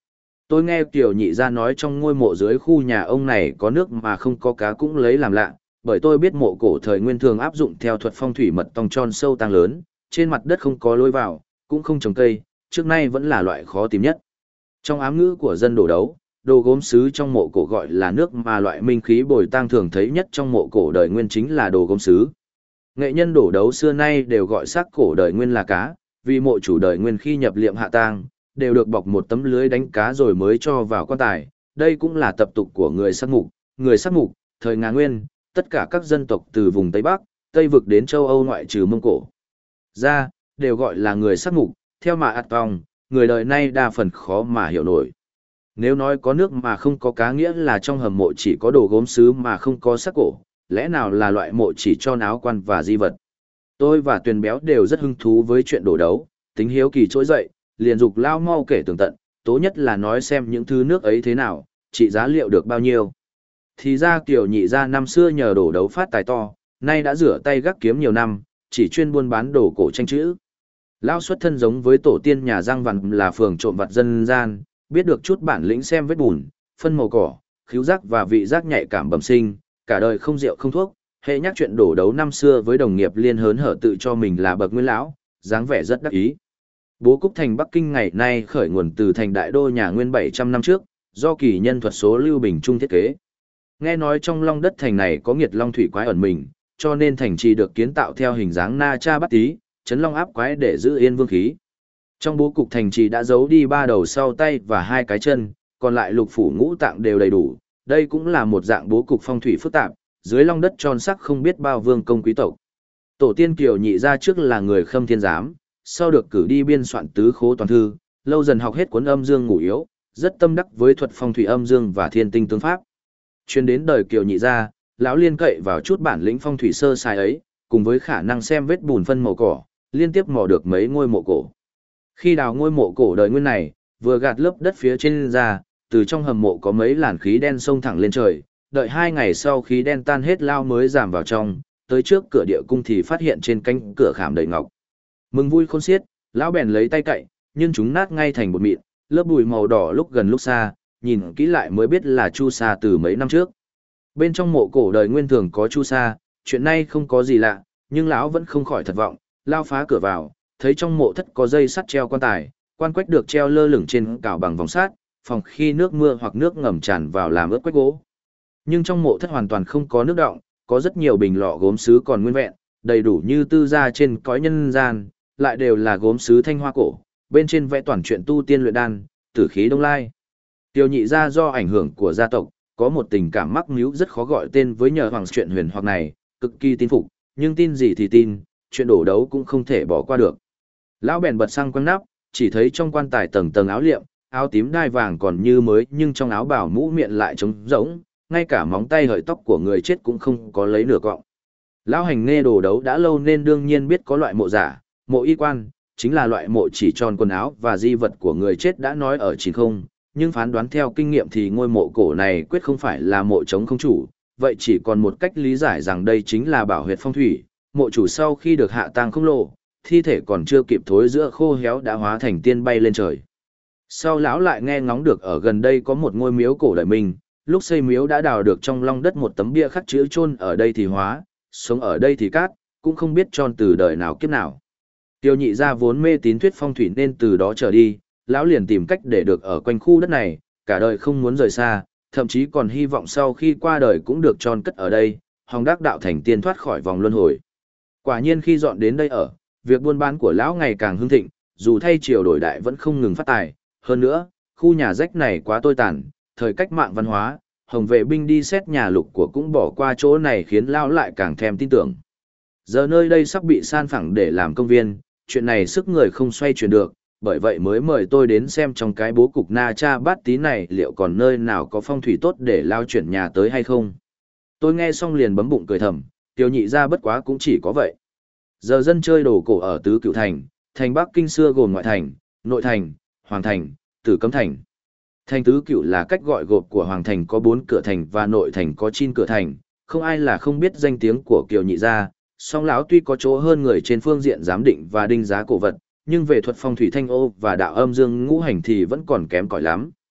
Tôi nghe Kiều Nhị gia nói trong ngôi mộ dưới khu nhà ông này có nước mà không có cá cũng lấy làm lạ, bởi tôi biết mộ cổ thời nguyên thường áp dụng theo thuật phong thủy mật tòng tròn sâu tang lớn, trên mặt đất không có lối vào, cũng không trồng cây, trước nay vẫn là loại khó tìm nhất. Trong ám ngữ của dân đồ đấu, đồ gốm sứ trong mộ cổ gọi là nước mà loại minh khí bồi tang thường thấy nhất trong mộ cổ đời nguyên chính là đồ gốm sứ. Nghệ nhân đổ đấu xưa nay đều gọi xác cổ đời nguyên là cá, vì mộ chủ đời nguyên khi nhập liệm hạ tang, đều được bọc một tấm lưới đánh cá rồi mới cho vào quan tài. Đây cũng là tập tục của người sắc mục, thời Ngà Nguyên, tất cả các dân tộc từ vùng Tây Bắc, Tây vực đến châu Âu ngoại trừ Mông Cổ. Ra, đều gọi là người sắc mục, theo mà ạt vòng, người đời nay đa phần khó mà hiểu nổi. Nếu nói có nước mà không có cá nghĩa là trong hầm mộ chỉ có đồ gốm sứ mà không có xác cổ, lẽ nào là loại mộ chỉ cho áo quan và di vật. Tôi và Tuyền Béo đều rất hứng thú với chuyện đổ đấu, tính hiếu kỳ trỗi dậy, liền dục lao mau kể tường tận, tố nhất là nói xem những thứ nước ấy thế nào, trị giá liệu được bao nhiêu. Thì ra Kiều Nhị gia năm xưa nhờ đổ đấu phát tài to, nay đã rửa tay gác kiếm nhiều năm, chỉ chuyên buôn bán đồ cổ tranh chữ. Lao xuất thân giống với tổ tiên nhà Giang Vằn là phường trộm vặt dân gian, biết được chút bản lĩnh xem vết bùn, phân màu cỏ, khứu giác và vị giác nhạy cảm bẩm sinh, cả đời không rượu không thuốc, hệ nhắc chuyện đổ đấu năm xưa với đồng nghiệp liên hớn hở tự cho mình là bậc nguyên lão, dáng vẻ rất đắc ý. Bố cúc thành Bắc Kinh ngày nay khởi nguồn từ thành đại đô nhà Nguyên 700 năm trước, do kỳ nhân thuật số Lưu Bình Trung thiết kế. Nghe nói trong long đất thành này có nghiệt long thủy quái ẩn mình, cho nên thành trì được kiến tạo theo hình dáng Na Cha Bát Tý, chấn long áp quái để giữ yên vương khí. Trong bố cục thành trì đã giấu đi 3 đầu sau tay và 2 cái chân, còn lại lục phủ ngũ tạng đều đầy đủ. Đây cũng là một dạng bố cục phong thủy phức tạp, dưới long đất tròn sắc không biết bao vương công quý tộc. Tổ tiên Kiều Nhị gia trước là người Khâm Thiên Giám, sau được cử đi biên soạn tứ khố toàn thư, lâu dần học hết cuốn âm dương ngũ yếu, rất tâm đắc với thuật phong thủy âm dương và thiên tinh tướng pháp. Chuyên đến đời Kiều Nhị gia, lão liên cậy vào chút bản lĩnh phong thủy sơ sài ấy, cùng với khả năng xem vết bùn phân màu cỏ, liên tiếp mò được mấy ngôi mộ cổ. Khi đào ngôi mộ cổ đời nguyên này, vừa gạt lớp đất phía trên ra, từ trong hầm mộ có mấy làn khí đen xông thẳng lên trời, đợi 2 ngày sau khí đen tan hết lao mới giảm vào trong, tới trước cửa địa cung thì phát hiện trên cánh cửa khảm đầy ngọc. Mừng vui khôn xiết, lão bèn lấy tay cậy, nhưng chúng nát ngay thành bột mịn, lớp bụi màu đỏ lúc gần lúc xa, nhìn kỹ lại mới biết là chu sa từ mấy năm trước. Bên trong mộ cổ đời nguyên thường có chu sa, chuyện này không có gì lạ, nhưng lão vẫn không khỏi thất vọng, lao phá cửa vào, thấy trong mộ thất có dây sắt treo quan tài, quan quách được treo lơ lửng trên cảo bằng vòng sắt, phòng khi nước mưa hoặc nước ngầm tràn vào làm ướt quách gỗ. Nhưng trong mộ thất hoàn toàn không có nước đọng, có rất nhiều bình lọ gốm sứ còn nguyên vẹn, đầy đủ như tư gia trên cõi nhân gian, lại đều là gốm sứ thanh hoa cổ, bên trên vẽ toàn chuyện tu tiên luyện đan, tử khí đông lai. Tiêu Nhị gia do ảnh hưởng của gia tộc, có một tình cảm mắc mưu rất khó gọi tên với nhờ hoàng chuyện huyền hoặc này, cực kỳ tin phục, nhưng tin gì thì tin, chuyện đổ đấu cũng không thể bỏ qua được. Lão bèn bật xăng quăng nắp, chỉ thấy trong quan tài tầng tầng áo liệm, áo tím đai vàng còn như mới nhưng trong áo bảo mũ miệng lại trống rỗng, ngay cả móng tay hợi tóc của người chết cũng không có lấy nửa cọng. Lão hành nghề đồ đấu đã lâu nên đương nhiên biết có loại mộ giả, mộ y quan, chính là loại mộ chỉ tròn quần áo và di vật của người chết đã nói ở chính không, nhưng phán đoán theo kinh nghiệm thì ngôi mộ cổ này quyết không phải là mộ trống không chủ, vậy chỉ còn một cách lý giải rằng đây chính là bảo huyệt phong thủy, mộ chủ sau khi được hạ tang không lộ, thi thể còn chưa kịp thối giữa khô héo đã hóa thành tiên bay lên trời. Sau lão lại nghe ngóng được ở gần đây có một ngôi miếu cổ đời mình, lúc xây miếu đã đào được trong long đất một tấm bia khắc chữ chôn ở đây thì hóa, sống ở đây thì cát, cũng không biết tròn từ đời nào kiếp nào. Tiêu Nhị gia vốn mê tín thuyết phong thủy nên từ đó trở đi, lão liền tìm cách để được ở quanh khu đất này, cả đời không muốn rời xa, thậm chí còn hy vọng sau khi qua đời cũng được tròn cất ở đây, hòng đắc đạo thành tiên thoát khỏi vòng luân hồi. Quả nhiên khi dọn đến đây ở, việc buôn bán của lão ngày càng hưng thịnh, dù thay triều đổi đại vẫn không ngừng phát tài, hơn nữa, khu nhà rách này quá tồi tàn, thời cách mạng văn hóa, hồng vệ binh đi xét nhà lục của cũng bỏ qua chỗ này khiến lão lại càng thèm tin tưởng. Giờ nơi đây sắp bị san phẳng để làm công viên, chuyện này sức người không xoay chuyển được, bởi vậy mới mời tôi đến xem trong cái bố cục Na Cha Bát Tý này liệu còn nơi nào có phong thủy tốt để lao chuyển nhà tới hay không. Tôi nghe xong liền bấm bụng cười thầm, Tiêu Nhị gia bất quá cũng chỉ có vậy. Giờ dân chơi đồ cổ ở tứ cửu thành, thành Bắc Kinh xưa gồm ngoại thành, nội thành, hoàng thành, tử cấm thành. Thành tứ cửu là cách gọi gộp của hoàng thành có 4 cửa thành và nội thành có 9 cửa thành, không ai là không biết danh tiếng của Kiều Nhị gia. Song lão tuy có chỗ hơn người trên phương diện giám định và đinh giá cổ vật, nhưng về thuật phong thủy thanh ô và đạo âm dương ngũ hành thì vẫn còn kém cỏi lắm.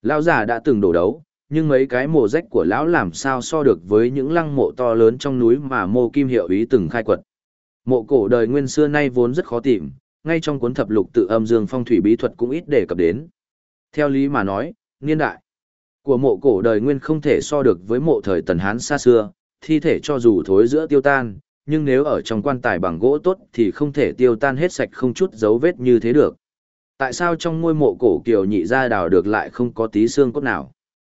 Lão già đã từng đổ đấu, nhưng mấy cái mộ rách của lão làm sao so được với những lăng mộ to lớn trong núi mà Mộ Kim Hiệu ý từng khai quật. Mộ cổ đời nguyên xưa nay vốn rất khó tìm, ngay trong cuốn thập lục tự âm dương phong thủy bí thuật cũng ít đề cập đến. Theo lý mà nói, niên đại của mộ cổ đời nguyên không thể so được với mộ thời Tần Hán xa xưa, thi thể cho dù thối giữa tiêu tan, nhưng nếu ở trong quan tài bằng gỗ tốt thì không thể tiêu tan hết sạch không chút dấu vết như thế được. Tại sao trong ngôi mộ cổ Kiều Nhị gia đào được lại không có tí xương cốt nào?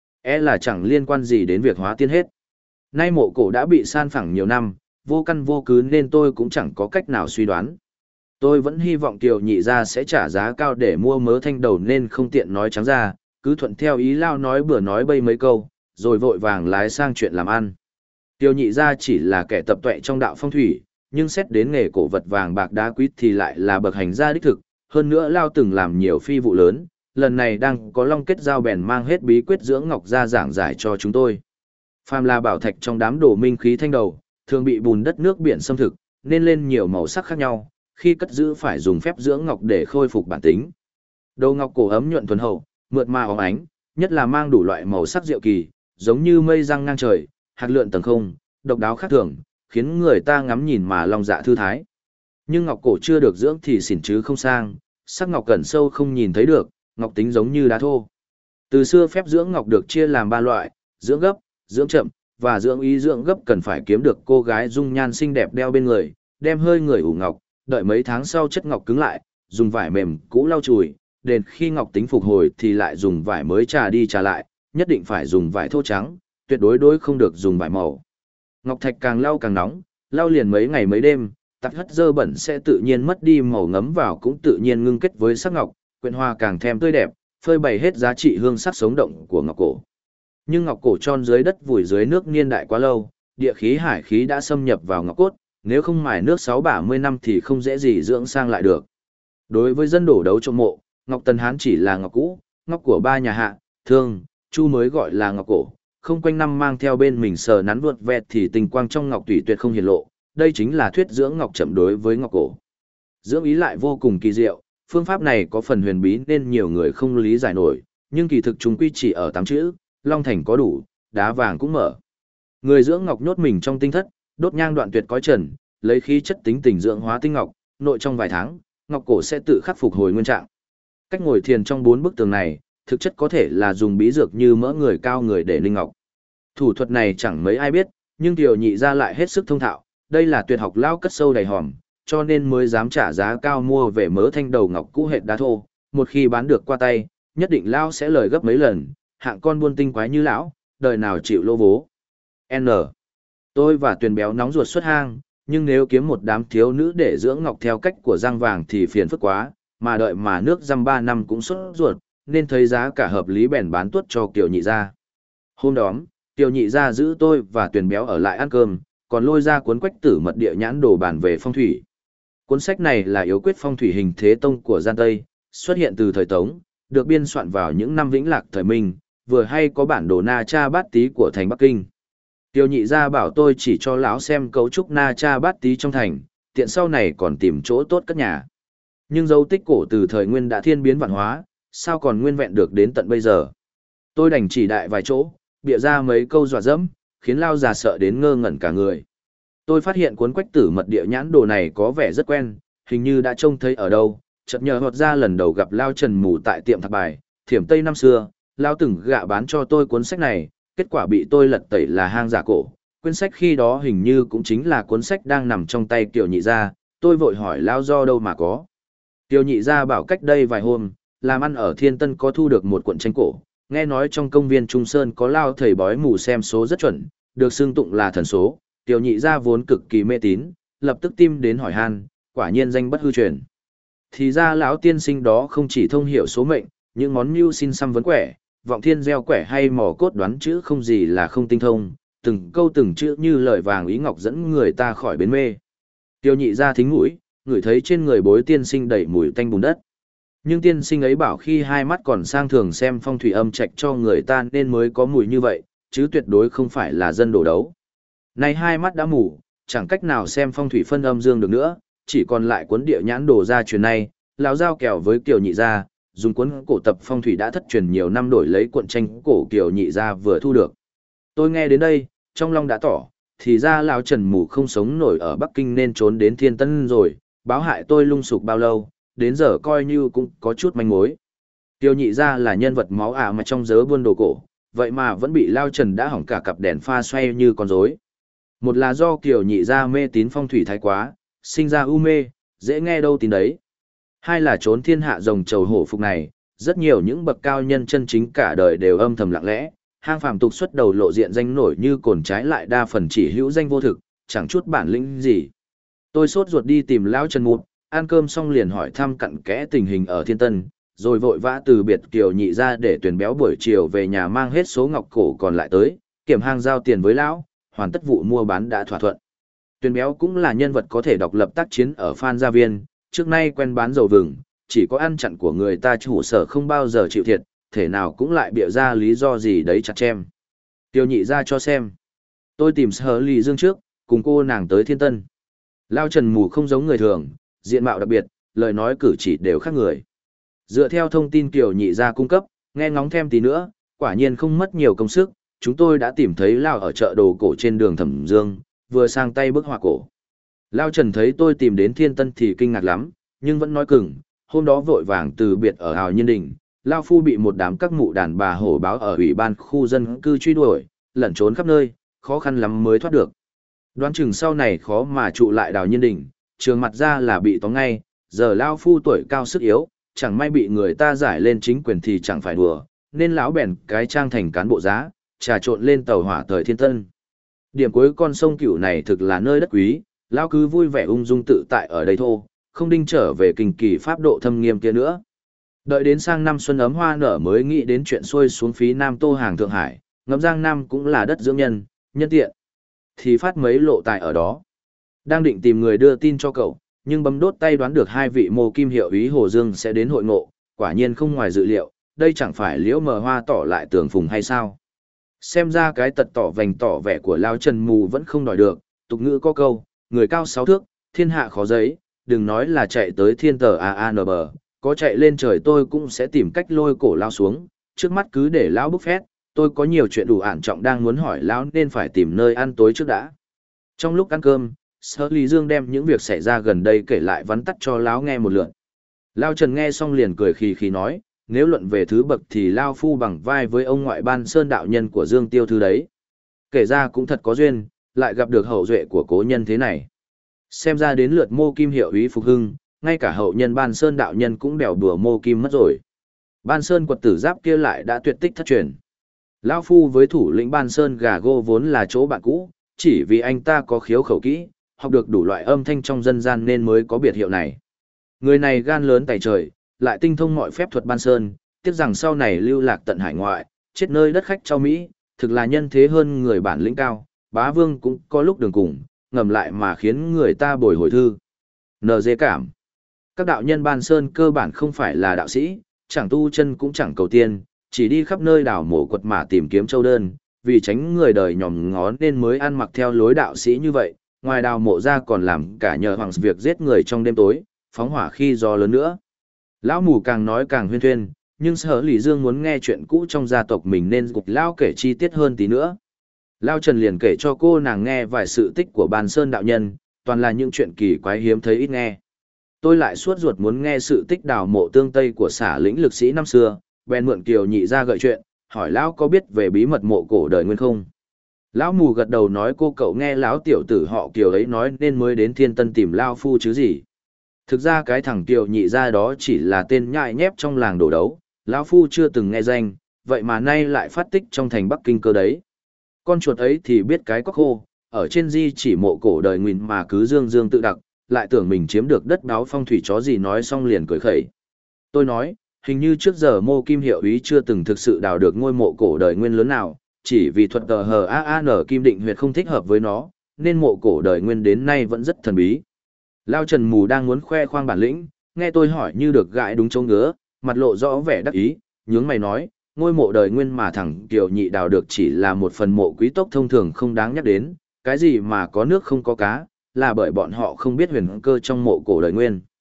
Là chẳng liên quan gì đến việc hóa tiên hết. Nay mộ cổ đã bị san phẳng nhiều năm, vô căn vô cứ nên tôi cũng chẳng có cách nào suy đoán. Tôi vẫn hy vọng Kiều Nhị gia sẽ trả giá cao để mua mớ thanh đầu nên không tiện nói trắng ra, cứ thuận theo ý lao nói bừa nói bây mấy câu, rồi vội vàng lái sang chuyện làm ăn. Kiều Nhị gia chỉ là kẻ tập tuệ trong đạo phong thủy, nhưng xét đến nghề cổ vật vàng bạc đá quý thì lại là bậc hành gia đích thực, hơn nữa lao từng làm nhiều phi vụ lớn, lần này đang có long kết giao bèn mang hết bí quyết dưỡng ngọc ra giảng giải cho chúng tôi. Phàm là bảo thạch trong đám đồ minh khí thanh đầu, thường bị bùn đất nước biển xâm thực, nên lên nhiều màu sắc khác nhau, khi cất giữ phải dùng phép dưỡng ngọc để khôi phục bản tính. Đồ ngọc cổ ấm nhuận thuần hậu, mượt mà óng ánh, nhất là mang đủ loại màu sắc diệu kỳ, giống như mây răng ngang trời, hạt lượn tầng không, độc đáo khác thường, khiến người ta ngắm nhìn mà lòng dạ thư thái. Nhưng ngọc cổ chưa được dưỡng thì xỉn chứ không sang, sắc ngọc cẩn sâu không nhìn thấy được, ngọc tính giống như đá thô. Từ xưa phép dưỡng ngọc được chia làm 3 loại, dưỡng gấp, dưỡng chậm, và dưỡng ý. Dưỡng gấp cần phải kiếm được cô gái dung nhan xinh đẹp đeo bên người, đem hơi người ủ ngọc, đợi mấy tháng sau chất ngọc cứng lại, dùng vải mềm cũ lau chùi, đến khi ngọc tính phục hồi thì lại dùng vải mới trà đi trà lại, nhất định phải dùng vải thô trắng, tuyệt đối không được dùng vải màu. Ngọc thạch càng lau càng nóng, lau liền mấy ngày mấy đêm, tạp hất dơ bẩn sẽ tự nhiên mất đi màu, ngấm vào cũng tự nhiên ngưng kết với sắc ngọc, quyện hoa càng thêm tươi đẹp, phơi bày hết giá trị hương sắc sống động của ngọc cổ. Nhưng ngọc cổ trôn dưới đất vùi dưới nước niên đại quá lâu, địa khí hải khí đã xâm nhập vào ngọc cốt, nếu không mài nước 60-70 năm thì không dễ gì dưỡng sang lại được. Đối với dân đổ đấu trong mộ, ngọc Tần Hán chỉ là ngọc cũ, ngọc của 3 nhà Hạ, Thương, Chu mới gọi là ngọc cổ, không quanh năm mang theo bên mình sờ nắn vuốt vẹt thì tình quang trong ngọc tùy tuyệt không hiển lộ, đây chính là thuyết dưỡng ngọc chậm đối với ngọc cổ. Dưỡng ý lại vô cùng kỳ diệu, phương pháp này có phần huyền bí nên nhiều người không lý giải nổi, nhưng kỳ thực chúng quy chỉ ở 8 chữ, long thành có đủ, đá vàng cũng mở. Người dưỡng ngọc nhốt mình trong tinh thất, đốt nhang đoạn tuyệt cõi trần, lấy khí chất tính tình dưỡng hóa tinh ngọc, nội trong vài tháng, ngọc cổ sẽ tự khắc phục hồi nguyên trạng. Cách ngồi thiền trong 4 bức tường này, thực chất có thể là dùng bí dược như mỡ người cao người để linh ngọc. Thủ thuật này chẳng mấy ai biết, nhưng Kiều Nhị gia lại hết sức thông thạo, đây là tuyệt học lao cất sâu đầy hòm, cho nên mới dám trả giá cao mua về mớ thanh đầu ngọc cũ hệt đá thô, một khi bán được qua tay, nhất định lao sẽ lời gấp mấy lần, hạng con buôn tinh quái như lão, đời nào chịu lỗ vố. N. Tôi và Tuyền béo nóng ruột xuất hang, nhưng nếu kiếm một đám thiếu nữ để dưỡng ngọc theo cách của Giang Vàng thì phiền phức quá, mà đợi mà nước dăm 3 năm cũng xuất ruột, nên thấy giá cả hợp lý bèn bán tuốt cho Kiều Nhị gia. Hôm đó, Kiều Nhị gia giữ tôi và Tuyền béo ở lại ăn cơm, còn lôi ra cuốn Quách Tử Mật Địa Nhãn Đồ bàn về phong thủy. Cuốn sách này là yếu quyết phong thủy hình thế tông của Gian Tây, xuất hiện từ thời Tống, được biên soạn vào những năm Vĩnh Lạc thời Minh, vừa hay có bản đồ Na Cha Bát Tý của thành Bắc Kinh. Kiều Nhị gia bảo tôi chỉ cho lão xem cấu trúc Na Cha Bát Tý trong thành, tiện sau này còn tìm chỗ tốt cất nhà. Nhưng dấu tích cổ từ thời Nguyên đã thiên biến vạn hóa, sao còn nguyên vẹn được đến tận bây giờ. Tôi đành chỉ đại vài chỗ, bịa ra mấy câu dọa dẫm, khiến lao già sợ đến ngơ ngẩn cả người. Tôi phát hiện cuốn Quách Tử Mật Địa Nhãn Đồ này có vẻ rất quen, hình như đã trông thấy ở đâu, chợt nhớ hoạt ra lần đầu gặp Lao Trần Mù tại tiệm thạc bài, Thiểm Tây năm xưa, Lao từng gạ bán cho tôi cuốn sách này, kết quả bị tôi lật tẩy là hang giả cổ. Quyển sách khi đó hình như cũng chính là cuốn sách đang nằm trong tay Kiều Nhị gia, tôi vội hỏi Lao do đâu mà có. Kiều Nhị gia bảo cách đây vài hôm, làm ăn ở Thiên Tân có thu được một cuộn tranh cổ, nghe nói trong công viên Trung Sơn có Lao thầy bói mù xem số rất chuẩn, được xưng tụng là thần số. Kiều Nhị gia vốn cực kỳ mê tín, lập tức tim đến hỏi han, quả nhiên danh bất hư truyền. Thì ra lão tiên sinh đó không chỉ thông hiểu số mệnh, những món mưu xin xăm vấn quẻ, vọng thiên gieo quẻ hay mò cốt đoán chữ không gì là không tinh thông, từng câu từng chữ như lời vàng ý ngọc dẫn người ta khỏi bến mê. Kiều Nhị gia thính mũi, ngửi thấy trên người bối tiên sinh đầy mùi tanh bùn đất. Nhưng tiên sinh ấy bảo khi hai mắt còn sang thường xem phong thủy âm trạch cho người ta nên mới có mùi như vậy, chứ tuyệt đối không phải là dân đổ đấu. Nay hai mắt đã mù, chẳng cách nào xem phong thủy phân âm dương được nữa, chỉ còn lại cuốn Địa Nhãn Đồ gia truyền này, lão giao kèo với Kiều Nhị gia, dùng cuốn cổ tập phong thủy đã thất truyền nhiều năm đổi lấy cuộn tranh cổ Kiều Nhị gia vừa thu được. Tôi nghe đến đây, trong lòng đã tỏ, thì ra lão Trần Mù không sống nổi ở Bắc Kinh nên trốn đến Thiên Tân rồi, báo hại tôi lung sục bao lâu, đến giờ coi như cũng có chút manh mối. Kiều Nhị gia là nhân vật máu mà trong giới buôn đồ cổ, vậy mà vẫn bị Lao Trần đã hỏng cả cặp đèn pha xoay như con rối. Một là do Kiều Nhị gia mê tín phong thủy thái quá, sinh ra u mê, dễ nghe đâu tín đấy. Hai là trốn thiên hạ rồng trầu hổ phục này, rất nhiều những bậc cao nhân chân chính cả đời đều âm thầm lặng lẽ, hang phàm tục xuất đầu lộ diện danh nổi như cồn trái lại đa phần chỉ hữu danh vô thực, chẳng chút bản lĩnh gì. Tôi sốt ruột đi tìm Lão Trần Mụt, ăn cơm xong liền hỏi thăm cặn kẽ tình hình ở Thiên Tân, rồi vội vã từ biệt Kiều Nhị gia để tuyển béo buổi chiều về nhà mang hết số ngọc cổ còn lại tới, kiểm hang giao tiền với lão, hoàn tất vụ mua bán đã thỏa thuận. Tuyển béo cũng là nhân vật có thể độc lập tác chiến ở Phan Gia Viên, trước nay quen bán dầu vừng, chỉ có ăn chặn của người ta chủ sở không bao giờ chịu thiệt, thể nào cũng lại bịa ra lý do gì đấy chặt chém. Kiều Nhị gia cho xem. Tôi tìm Sở Lì Dương trước, cùng cô nàng tới Thiên Tân. Lao Trần Mù không giống người thường, diện mạo đặc biệt, lời nói cử chỉ đều khác người. Dựa theo thông tin Kiều Nhị gia cung cấp, nghe ngóng thêm tí nữa, quả nhiên không mất nhiều công sức, chúng tôi đã tìm thấy Lao ở chợ đồ cổ trên đường Thẩm Dương, vừa sang tay bức họa cổ. Lao Trần thấy tôi tìm đến Thiên Tân thì kinh ngạc lắm, nhưng vẫn nói cứng, hôm đó vội vàng từ biệt ở Hào Nhân Đình, Lao Phu bị một đám các mụ đàn bà hổ báo ở ủy ban khu dân cư truy đuổi, lẩn trốn khắp nơi, khó khăn lắm mới thoát được. Đoán chừng sau này khó mà trụ lại Đào Nhân Đình, trường mặt ra là bị tóm ngay, giờ Lao Phu tuổi cao sức yếu, chẳng may bị người ta giải lên chính quyền thì chẳng phải đùa, nên lão bèn cái trang thành cán bộ giá, trà trộn lên tàu hỏa thời Thiên Tân. Điểm cuối con sông Cửu này thực là nơi đất quý, Lão cứ vui vẻ ung dung tự tại ở đây thôi, không đinh trở về kinh kỳ pháp độ thâm nghiêm kia nữa. Đợi đến sang năm xuân ấm hoa nở mới nghĩ đến chuyện xuôi xuống phí Nam Tô hàng Thượng Hải, ngắm Giang Nam cũng là đất dưỡng nhân, nhân tiện. Thì phát mấy lộ tài ở đó. Đang định tìm người đưa tin cho cậu, nhưng bấm đốt tay đoán được hai vị mô kim hiệu úy Hồ Dương sẽ đến hội ngộ, quả nhiên không ngoài dự liệu, đây chẳng phải Liễu Mờ Hoa tỏ lại tường phùng hay sao. Xem ra cái tật tỏ vành tỏ vẻ của Lao Trần Mù vẫn không đòi được, tục ngữ có câu, người cao 6 thước, thiên hạ khó giấy, đừng nói là chạy tới thiên tờ AANB, có chạy lên trời tôi cũng sẽ tìm cách lôi cổ Lao xuống, trước mắt cứ để Lão bức phét, tôi có nhiều chuyện đủ ản trọng đang muốn hỏi Lão nên phải tìm nơi ăn tối trước đã. Trong lúc ăn cơm, Sở Lý Dương đem những việc xảy ra gần đây kể lại vắn tắt cho Lão nghe một lượt. Lao Trần nghe xong liền cười khì khì nói, nếu luận về thứ bậc thì Lao Phu bằng vai với ông ngoại ban sơn đạo nhân của Dương Tiêu Thư đấy. Kể ra cũng thật có duyên, lại gặp được hậu duệ của cố nhân thế này. Xem ra đến lượt Mô Kim hiệu úy phục hưng, ngay cả hậu nhân ban sơn đạo nhân cũng bèo đùa Mô Kim mất rồi. Ban sơn quật tử giáp kia lại đã tuyệt tích thất truyền. Lao Phu với thủ lĩnh ban sơn gà gô vốn là chỗ bạn cũ, chỉ vì anh ta có khiếu khẩu kỹ, học được đủ loại âm thanh trong dân gian nên mới có biệt hiệu này. Người này gan lớn tài trời, lại tinh thông mọi phép thuật ban sơn, tiếc rằng sau này lưu lạc tận hải ngoại, chết nơi đất khách châu Mỹ, thực là nhân thế hơn người bản lĩnh cao, bá vương cũng có lúc đường cùng, ngầm lại mà khiến người ta bồi hồi thư. NG cảm. Các đạo nhân ban sơn cơ bản không phải là đạo sĩ, chẳng tu chân cũng chẳng cầu tiên, chỉ đi khắp nơi đào mổ quật mà tìm kiếm châu đơn, vì tránh người đời nhòm ngó nên mới ăn mặc theo lối đạo sĩ như vậy, ngoài đào mộ ra còn làm cả nhờ hoàng việc giết người trong đêm tối, phóng hỏa khi gió lớn nữa. Lão mù càng nói càng huyên thuyên, nhưng Sở Lý Dương muốn nghe chuyện cũ trong gia tộc mình nên gục Lão kể chi tiết hơn tí nữa. Lao Trần liền kể cho cô nàng nghe vài sự tích của Bàn Sơn đạo nhân, toàn là những chuyện kỳ quái hiếm thấy ít nghe. Tôi lại suốt ruột muốn nghe sự tích đào mộ tương Tây của Xả Lĩnh lực sĩ năm xưa, bèn mượn Kiều Nhị ra gợi chuyện, hỏi Lão có biết về bí mật mộ cổ đời nguyên không. Lão mù gật đầu nói cô cậu nghe Lão tiểu tử họ Kiều ấy nói nên mới đến Thiên Tân tìm Lao Phu chứ gì. Thực ra cái thằng Kiều Nhị ra đó chỉ là tên nhại nhép trong làng đổ đấu, Lão Phu chưa từng nghe danh, vậy mà nay lại phát tích trong thành Bắc Kinh cơ đấy. Con chuột ấy thì biết cái cóc khô, ở trên di chỉ mộ cổ đời nguyên mà cứ dương dương tự đặc, lại tưởng mình chiếm được đất đáo phong thủy chó gì nói xong liền cười khẩy. Tôi nói, hình như trước giờ Mô Kim hiệu úy chưa từng thực sự đào được ngôi mộ cổ đời nguyên lớn nào, chỉ vì thuật tờ hờ AAN Kim Định Huyệt không thích hợp với nó, nên mộ cổ đời nguyên đến nay vẫn rất thần bí. Lao Trần Mù đang muốn khoe khoang bản lĩnh, nghe tôi hỏi như được gãi đúng chỗ ngứa, mặt lộ rõ vẻ đắc ý, nhướng mày nói, ngôi mộ đời nguyên mà thằng Kiều Nhị đào được chỉ là một phần mộ quý tộc thông thường không đáng nhắc đến, cái gì mà có nước không có cá, là bởi bọn họ không biết huyền cơ trong mộ cổ đời nguyên.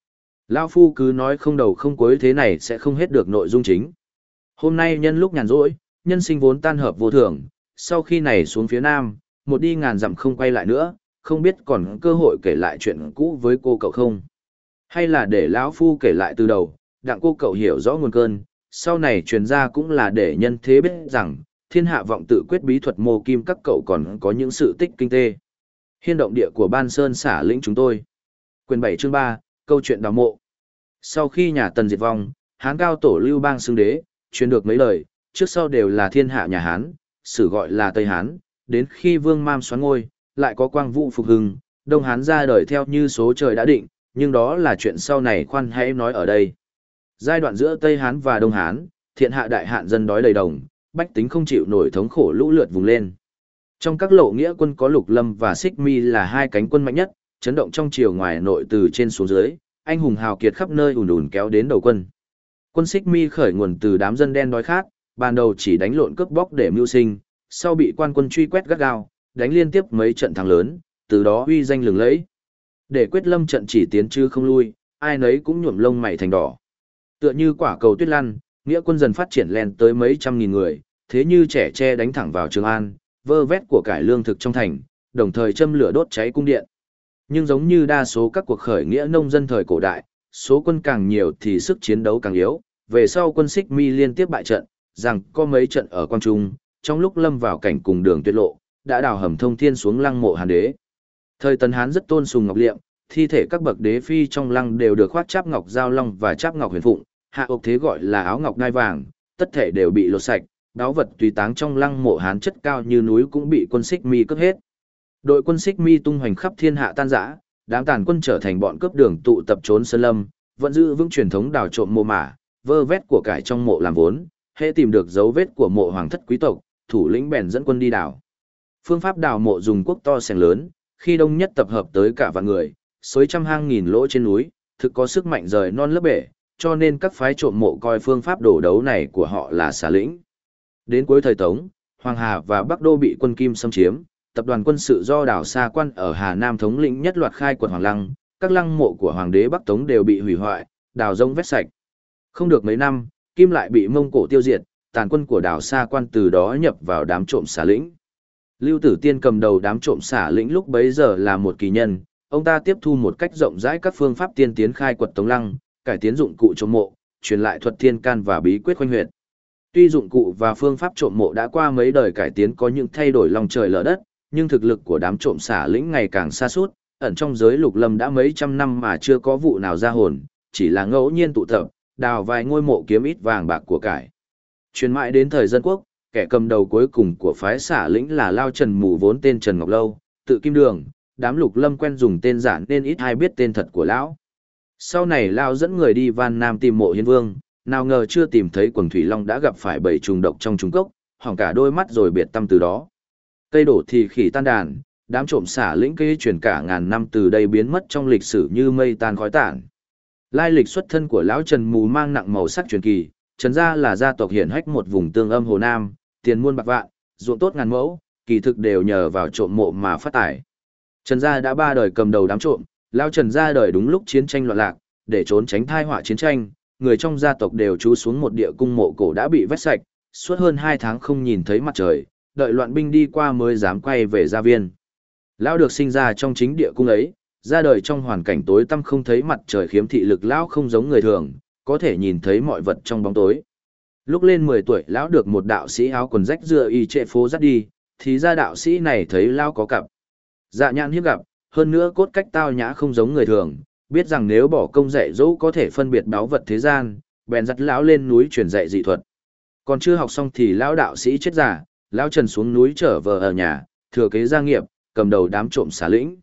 Lão Phu cứ nói không đầu không cuối thế này sẽ không hết được nội dung chính. Hôm nay nhân lúc nhàn rỗi, nhân sinh vốn tan hợp vô thường, sau khi này xuống phía nam, một đi ngàn dặm không quay lại nữa, không biết còn cơ hội kể lại chuyện cũ với cô cậu không? Hay là để lão Phu kể lại từ đầu, đặng cô cậu hiểu rõ nguồn cơn, sau này truyền ra cũng là để nhân thế biết rằng, thiên hạ vọng tự quyết bí thuật mô kim các cậu còn có những sự tích kinh tế. Hiên động địa của Ban Sơn xả lĩnh chúng tôi. Quyền 7 chương 3, câu chuyện đào mộ. Sau khi nhà Tần diệt vong, Hán cao tổ Lưu Bang xưng đế, truyền được mấy lời, trước sau đều là thiên hạ nhà Hán, sử gọi là Tây Hán, đến khi Vương Mam xoán ngôi, lại có Quang Vũ phục hưng, Đông Hán ra đời theo như số trời đã định, nhưng đó là chuyện sau này khoan hãy nói ở đây. Giai đoạn giữa Tây Hán và Đông Hán, thiện hạ đại hạn dân đói đầy đồng, bách tính không chịu nổi thống khổ lũ lượt vùng lên. Trong các lộ nghĩa quân có Lục Lâm và Xích Mi là hai cánh quân mạnh nhất, chấn động trong triều ngoài nội từ trên xuống dưới, anh hùng hào kiệt khắp nơi ùn ùn kéo đến đầu quân. Quân Xích Mi khởi nguồn từ đám dân đen đói khát, ban đầu chỉ đánh lộn cướp bóc để mưu sinh, sau bị quan quân truy quét gắt gao, đánh liên tiếp mấy trận thắng lớn, từ đó uy danh lừng lẫy. Để quyết lâm trận chỉ tiến chứ không lui, ai nấy cũng nhuộm lông mày thành đỏ. Tựa như quả cầu tuyết lăn, nghĩa quân dần phát triển lên tới mấy trăm nghìn người, thế như trẻ tre đánh thẳng vào Trường An, vơ vét của cải lương thực trong thành, đồng thời châm lửa đốt cháy cung điện. Nhưng giống như đa số các cuộc khởi nghĩa nông dân thời cổ đại, số quân càng nhiều thì sức chiến đấu càng yếu, về sau quân Xích Mi liên tiếp bại trận, rằng có mấy trận ở Quang Trung, trong lúc lâm vào cảnh cùng đường tuyệt lộ, đã đào hầm thông thiên xuống lăng mộ Hán đế. Thời Tần Hán rất tôn sùng ngọc liệm, thi thể các bậc đế phi trong lăng đều được khoác cháp ngọc giao long và cháp ngọc huyền phụng, hạ ộc thế gọi là áo ngọc ngai vàng, tất thể đều bị lột sạch, báu vật tùy táng trong lăng mộ Hán chất cao như núi cũng bị quân Xích Mi cướp hết. Đội quân Xích Mi tung hoành khắp thiên hạ tan rã, đám tàn quân trở thành bọn cướp đường tụ tập trốn sơn lâm, vẫn giữ vững truyền thống đào trộm mộ mả, vơ vét của cải trong mộ làm vốn, hễ tìm được dấu vết của mộ hoàng thất quý tộc, thủ lĩnh bèn dẫn quân đi đào. Phương pháp đào mộ dùng cuốc to sẻng lớn, khi đông nhất tập hợp tới cả vạn người, xới trăm hang nghìn lỗ trên núi, thực có sức mạnh rời non lấp bể, cho nên các phái trộm mộ coi phương pháp đổ đấu này của họ là xả lĩnh. Đến cuối thời Tống, Hoàng Hà và Bắc Đô bị quân Kim xâm chiếm, tập đoàn quân sự do Đào Sa Quan ở Hà Nam thống lĩnh nhất loạt khai quật Hoàng Lăng, các lăng mộ của Hoàng đế Bắc Tống đều bị hủy hoại, đào rông vét sạch. Không được mấy năm, Kim lại bị Mông Cổ tiêu diệt, tàn quân của Đào Sa Quan từ đó nhập vào đám trộm xả lĩnh. Lưu Tử Tiên cầm đầu đám trộm xả lĩnh lúc bấy giờ là một kỳ nhân, ông ta tiếp thu một cách rộng rãi các phương pháp tiên tiến khai quật Tống Lăng, cải tiến dụng cụ trộm mộ, truyền lại thuật thiên can và bí quyết khoanh huyệt. Tuy dụng cụ và phương pháp trộm mộ đã qua mấy đời cải tiến có những thay đổi lòng trời lở đất, nhưng thực lực của đám trộm xả lĩnh ngày càng sa sút, ẩn trong giới Lục Lâm đã mấy trăm năm mà chưa có vụ nào ra hồn, chỉ là ngẫu nhiên tụ tập, đào vài ngôi mộ kiếm ít vàng bạc của cải. Truyền mãi đến thời Dân Quốc, kẻ cầm đầu cuối cùng của phái xả lĩnh là Lao Trần Mù vốn tên Trần Ngọc Lâu, tự Kim Đường, đám Lục Lâm quen dùng tên giả nên ít ai biết tên thật của lão. Sau này Lao dẫn người đi Van Nam tìm mộ Hiến Vương, nào ngờ chưa tìm thấy quần thủy long đã gặp phải bầy trùng độc trong trùng cốc, hỏng cả đôi mắt rồi biệt tâm từ đó. Cây đổ thì khỉ tan đàn, đám trộm xả lĩnh kế truyền cả ngàn năm từ đây biến mất trong lịch sử như mây tan khói tản. Lai lịch xuất thân của lão Trần Mù mang nặng màu sắc truyền kỳ, Trần gia là gia tộc hiển hách một vùng tương âm Hồ Nam, tiền muôn bạc vạn, ruộng tốt ngàn mẫu, kỳ thực đều nhờ vào trộm mộ mà phát tài. Trần gia đã ba đời cầm đầu đám trộm, lão Trần ra đời đúng lúc chiến tranh loạn lạc, để trốn tránh tai họa chiến tranh, người trong gia tộc đều trú xuống một địa cung mộ cổ đã bị vét sạch, suốt hơn 2 tháng không nhìn thấy mặt trời, đợi loạn binh đi qua mới dám quay về gia viên. Lão được sinh ra trong chính địa cung ấy, ra đời trong hoàn cảnh tối tăm không thấy mặt trời khiếm thị lực lão không giống người thường, có thể nhìn thấy mọi vật trong bóng tối. Lúc lên 10 tuổi lão được một đạo sĩ áo quần rách rượi y trệ phố dắt đi, thì ra đạo sĩ này thấy lão có cặp dạ nhãn hiếp gặp, hơn nữa cốt cách tao nhã không giống người thường, biết rằng nếu bỏ công dạy dỗ có thể phân biệt báu vật thế gian, bèn dắt lão lên núi truyền dạy dị thuật. Còn chưa học xong thì lão đạo sĩ chết giả, lão Trần xuống núi trở vợ ở nhà, thừa kế gia nghiệp, cầm đầu đám trộm xả lĩnh.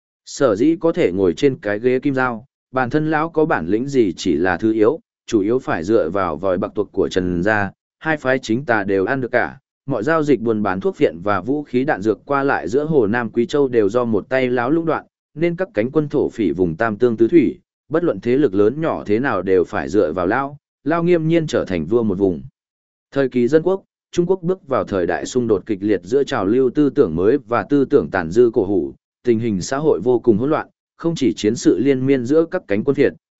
Sở dĩ có thể ngồi trên cái ghế kim dao, bản thân lão có bản lĩnh gì chỉ là thứ yếu, chủ yếu phải dựa vào vòi bạc tuộc của Trần gia, hai phái chính tà đều ăn được cả, mọi giao dịch buôn bán thuốc viện và vũ khí đạn dược qua lại giữa Hồ Nam Quý Châu đều do một tay lão lũng đoạn, nên các cánh quân thổ phỉ vùng Tam Tương Tứ Thủy, bất luận thế lực lớn nhỏ thế nào đều phải dựa vào lão nghiêm nhiên trở thành vua một vùng. Thời kỳ Dân Quốc, Trung Quốc bước vào thời đại xung đột kịch liệt giữa trào lưu tư tưởng mới và tư tưởng tàn dư cổ hủ, tình hình xã hội vô cùng hỗn loạn, không chỉ chiến sự liên miên giữa các cánh quân Việt,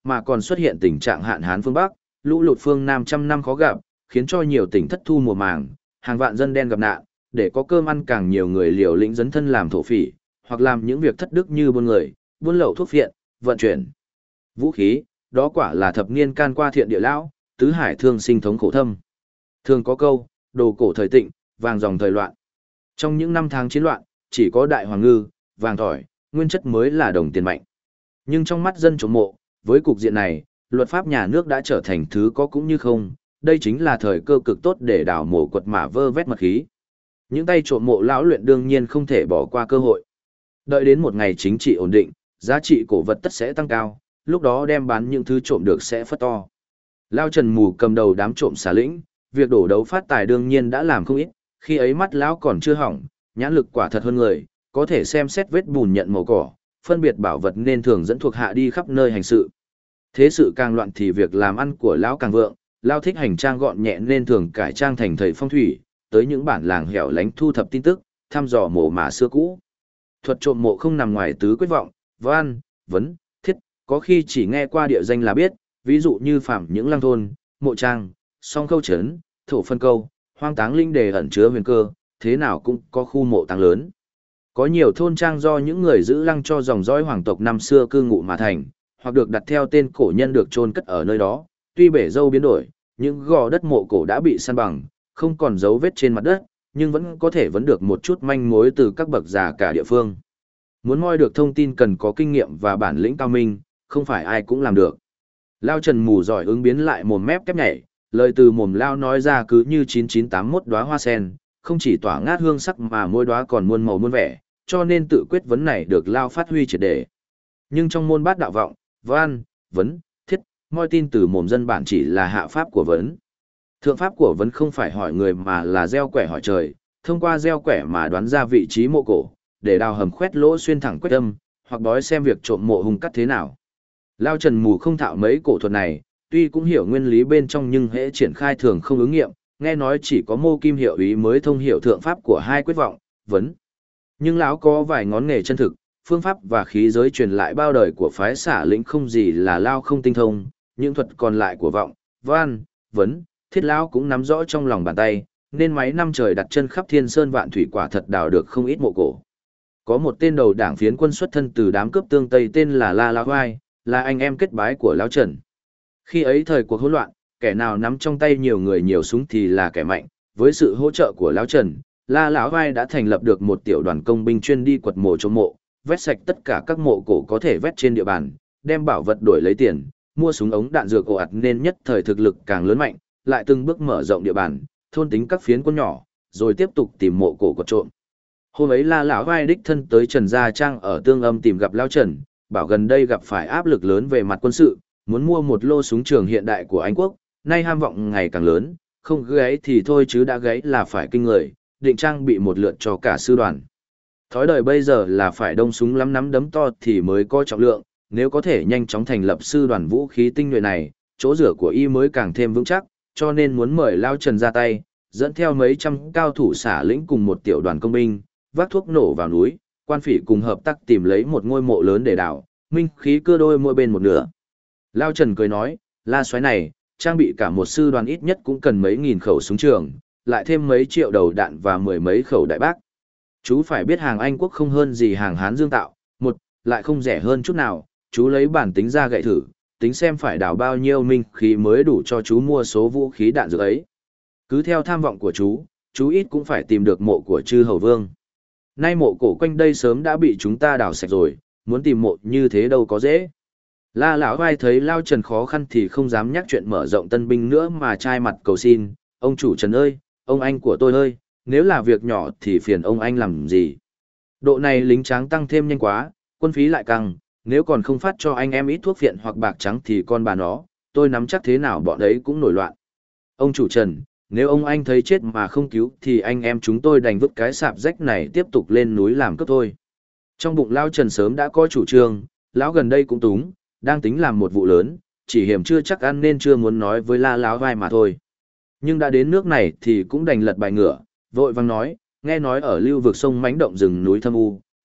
mà còn xuất hiện tình trạng hạn hán phương Bắc, lũ lụt phương Nam trăm năm khó gặp, khiến cho nhiều tỉnh thất thu mùa màng, hàng vạn dân đen gặp nạn, để có cơm ăn càng nhiều người liều lĩnh dấn thân làm thổ phỉ, hoặc làm những việc thất đức như buôn người, buôn lậu thuốc phiện, vận chuyển vũ khí, đó quả là thập niên can qua thiện địa lão, tứ hải thương sinh thống khổ thâm. Thường có câu, đồ cổ thời tịnh, vàng dòng thời loạn. Trong những năm tháng chiến loạn, chỉ có đại hoàng ngư, vàng thỏi, nguyên chất mới là đồng tiền mạnh. Nhưng trong mắt dân trộm mộ, với cục diện này, luật pháp nhà nước đã trở thành thứ có cũng như không, đây chính là thời cơ cực tốt để đào mộ quật mã vơ vét mật khí. Những tay trộm mộ lão luyện đương nhiên không thể bỏ qua cơ hội. Đợi đến một ngày chính trị ổn định, giá trị cổ vật tất sẽ tăng cao, lúc đó đem bán những thứ trộm được sẽ phất to. Lao Trần Mù cầm đầu đám trộm xà lĩnh, việc đổ đấu phát tài đương nhiên đã làm không ít, khi ấy mắt lão còn chưa hỏng, nhãn lực quả thật hơn người, có thể xem xét vết bùn nhận màu cỏ, phân biệt bảo vật nên thường dẫn thuộc hạ đi khắp nơi hành sự. Thế sự càng loạn thì việc làm ăn của lão càng vượng, lão thích hành trang gọn nhẹ nên thường cải trang thành thầy phong thủy, tới những bản làng hẻo lánh thu thập tin tức, thăm dò mộ mả xưa cũ. Thuật trộm mộ không nằm ngoài tứ quyết vọng, văn, vấn, thiết, có khi chỉ nghe qua địa danh là biết, ví dụ như phạm những lăng thôn, mộ trang, song câu trấn, thổ phân câu, hoang táng linh đề ẩn chứa huyền cơ, thế nào cũng có khu mộ táng lớn. Có nhiều thôn trang do những người giữ lăng cho dòng dõi hoàng tộc năm xưa cư ngụ mà thành, hoặc được đặt theo tên cổ nhân được chôn cất ở nơi đó, tuy bể dâu biến đổi, những gò đất mộ cổ đã bị san bằng, không còn dấu vết trên mặt đất, nhưng vẫn có thể vấn được một chút manh mối từ các bậc già cả địa phương. Muốn moi được thông tin cần có kinh nghiệm và bản lĩnh cao minh, không phải ai cũng làm được. Lao Trần Mù giỏi ứng biến lại mồm mép kép nhảy, lời từ mồm Lao nói ra cứ như 9981 đóa hoa sen, không chỉ tỏa ngát hương sắc mà mỗi đóa còn muôn màu muôn vẻ, cho nên tự quyết vấn này được Lao phát huy triệt để. Nhưng trong môn bát đạo vọng, văn, vấn, thiết, moi tin từ mồm dân bản chỉ là hạ pháp của vấn. Thượng pháp của vấn không phải hỏi người mà là gieo quẻ hỏi trời, thông qua gieo quẻ mà đoán ra vị trí mộ cổ, để đào hầm khoét lỗ xuyên thẳng quét âm, hoặc bói xem việc trộm mộ hung cắt thế nào. Lao Trần Mù không thạo mấy cổ thuật này, tuy cũng hiểu nguyên lý bên trong nhưng hễ triển khai thường không ứng nghiệm, nghe nói chỉ có Mô Kim Hiệu Ý mới thông hiểu thượng pháp của hai quyết vọng, vấn. Nhưng lão có vài ngón nghề chân thực, phương pháp và khí giới truyền lại bao đời của phái Xả Lĩnh không gì là Lao không tinh thông, những thuật còn lại của vọng, văn, vấn, thiết lão cũng nắm rõ trong lòng bàn tay, nên mấy năm trời đặt chân khắp thiên sơn vạn thủy quả thật đào được không ít mộ cổ. Có một tên đầu đảng phiến quân xuất thân từ đám cướp tương Tây tên là La Lão Vai, là anh em kết bái của Lão Trần. Khi ấy thời cuộc hỗn loạn, kẻ nào nắm trong tay nhiều người nhiều súng thì là kẻ mạnh, với sự hỗ trợ của Lão Trần, La Lão Vai đã thành lập được một tiểu đoàn công binh chuyên đi quật mộ trộm mộ, vét sạch tất cả các mộ cổ có thể vét trên địa bàn, đem bảo vật đổi lấy tiền, mua súng ống đạn dược ồ ạt nên nhất thời thực lực càng lớn mạnh, lại từng bước mở rộng địa bàn, thôn tính các phiến quân nhỏ, rồi tiếp tục tìm mộ cổ quật trộm. Hôm ấy La Lão Vai đích thân tới Trần Gia Trang ở Tương Âm tìm gặp Lão Trần, bảo gần đây gặp phải áp lực lớn về mặt quân sự, muốn mua một lô súng trường hiện đại của Anh Quốc, nay ham vọng ngày càng lớn, không gáy thì thôi chứ đã gáy là phải kinh người, định trang bị một lượt cho cả sư đoàn. Thói đời bây giờ là phải đông súng lắm nắm đấm to thì mới có trọng lượng, nếu có thể nhanh chóng thành lập sư đoàn vũ khí tinh nhuệ này, chỗ rửa của y mới càng thêm vững chắc, cho nên muốn mời Lão Trần ra tay, dẫn theo mấy trăm cao thủ Xả Lĩnh cùng một tiểu đoàn công binh, vác thuốc nổ vào núi, quan phỉ cùng hợp tác tìm lấy một ngôi mộ lớn để đào, minh khí cưa đôi mỗi bên một nửa. Lão Trần cười nói, La soái này, trang bị cả một sư đoàn ít nhất cũng cần mấy nghìn khẩu súng trường, lại thêm mấy triệu đầu đạn và mười mấy khẩu đại bác. Chú phải biết hàng Anh Quốc không hơn gì hàng Hán Dương tạo, một, lại không rẻ hơn chút nào, chú lấy bản tính ra gậy thử, tính xem phải đào bao nhiêu minh khí mới đủ cho chú mua số vũ khí đạn dược ấy. Cứ theo tham vọng của chú ít cũng phải tìm được mộ của Chư Hầu Vương. Nay mộ cổ quanh đây sớm đã bị chúng ta đào sạch rồi, muốn tìm mộ như thế đâu có dễ. La Lão Vai thấy Lao Trần khó khăn thì không dám nhắc chuyện mở rộng tân binh nữa mà trai mặt cầu xin, ông chủ Trần ơi, ông anh của tôi ơi, nếu là việc nhỏ thì phiền ông anh làm gì. Độ này lính tráng tăng thêm nhanh quá, quân phí lại căng, nếu còn không phát cho anh em ít thuốc phiện hoặc bạc trắng thì con bà nó, tôi nắm chắc thế nào bọn ấy cũng nổi loạn. Ông chủ Trần, nếu ông anh thấy chết mà không cứu thì anh em chúng tôi đành vứt cái sạp rách này tiếp tục lên núi làm cướp thôi. Trong bụng Lao Trần sớm đã có chủ trương, lão gần đây cũng túng, đang tính làm một vụ lớn, chỉ hiểm chưa chắc ăn nên chưa muốn nói với La Lão Vai mà thôi. Nhưng đã đến nước này thì cũng đành lật bài ngửa, vội vang nói, nghe nói ở lưu vực sông mãnh động rừng núi thâm u,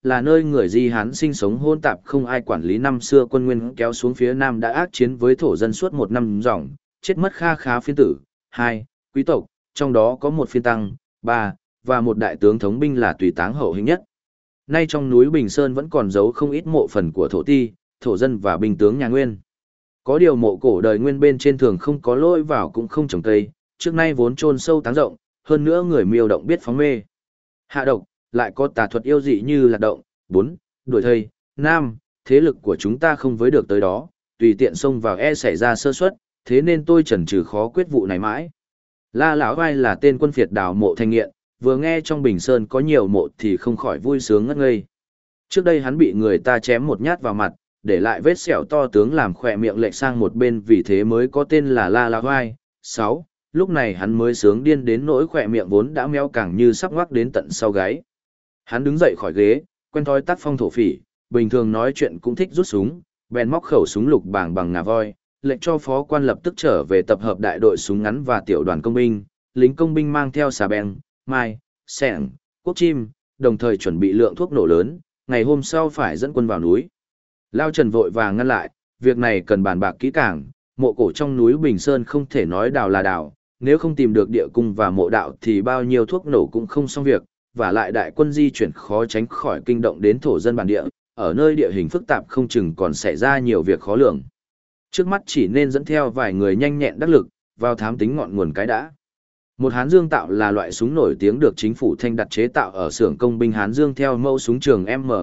là nơi người Di Hán sinh sống hỗn tạp không ai quản lý. Năm xưa quân Nguyên kéo xuống phía Nam đã ác chiến với thổ dân suốt một năm ròng, chết mất kha khá phiên tử, 2, quý tộc, trong đó có một phiên tăng, 3, và một đại tướng thống binh là Tùy Táng hậu hình nhất. Nay trong núi Bình Sơn vẫn còn giấu không ít mộ phần của thổ ti, thổ dân và binh tướng nhà Nguyên. Có điều mộ cổ đời Nguyên bên trên thường không có lôi vào cũng không trồng cây, trước nay vốn chôn sâu táng rộng, hơn nữa người Miêu động biết phóng mê. Hạ độc, lại có tà thuật yêu dị như lạc động. 4, đuổi thây. 5, thế lực của chúng ta không với được tới đó, tùy tiện xông vào e xảy ra sơ suất, thế nên tôi chần chừ khó quyết vụ này mãi. La Lão Vai là tên quân phiệt đào mộ thanh nghiện, vừa nghe trong Bình Sơn có nhiều mộ thì không khỏi vui sướng ngất ngây. Trước đây hắn bị người ta chém một nhát vào mặt, để lại vết sẹo to tướng làm khỏe miệng lệch sang một bên, vì thế mới có tên là La Lão Vai. 6, lúc này hắn mới sướng điên đến nỗi khỏe miệng vốn đã méo càng như sắp ngoác đến tận sau gáy. Hắn đứng dậy khỏi ghế, quen thói tác phong thổ phỉ, bình thường nói chuyện cũng thích rút súng, bèn móc khẩu súng lục bảng bằng ngà voi, lệnh cho phó quan lập tức trở về tập hợp đại đội súng ngắn và tiểu đoàn công binh, lính công binh mang theo xà beng, mai, xẻng, cuốc chim, đồng thời chuẩn bị lượng thuốc nổ lớn, ngày hôm sau phải dẫn quân vào núi. Lao Trần vội vàng ngăn lại, việc này cần bàn bạc kỹ càng, mộ cổ trong núi Bình Sơn không thể nói đào là đào, nếu không tìm được địa cung và mộ đạo thì bao nhiêu thuốc nổ cũng không xong việc, và lại đại quân di chuyển khó tránh khỏi kinh động đến thổ dân bản địa, ở nơi địa hình phức tạp không chừng còn xảy ra nhiều việc khó lường. Trước mắt chỉ nên dẫn theo vài người nhanh nhẹn đắc lực, vào thám tính ngọn nguồn cái đã. Một Hán Dương tạo là loại súng nổi tiếng được chính phủ Thanh đặt chế tạo ở xưởng công binh Hán Dương theo mẫu súng trường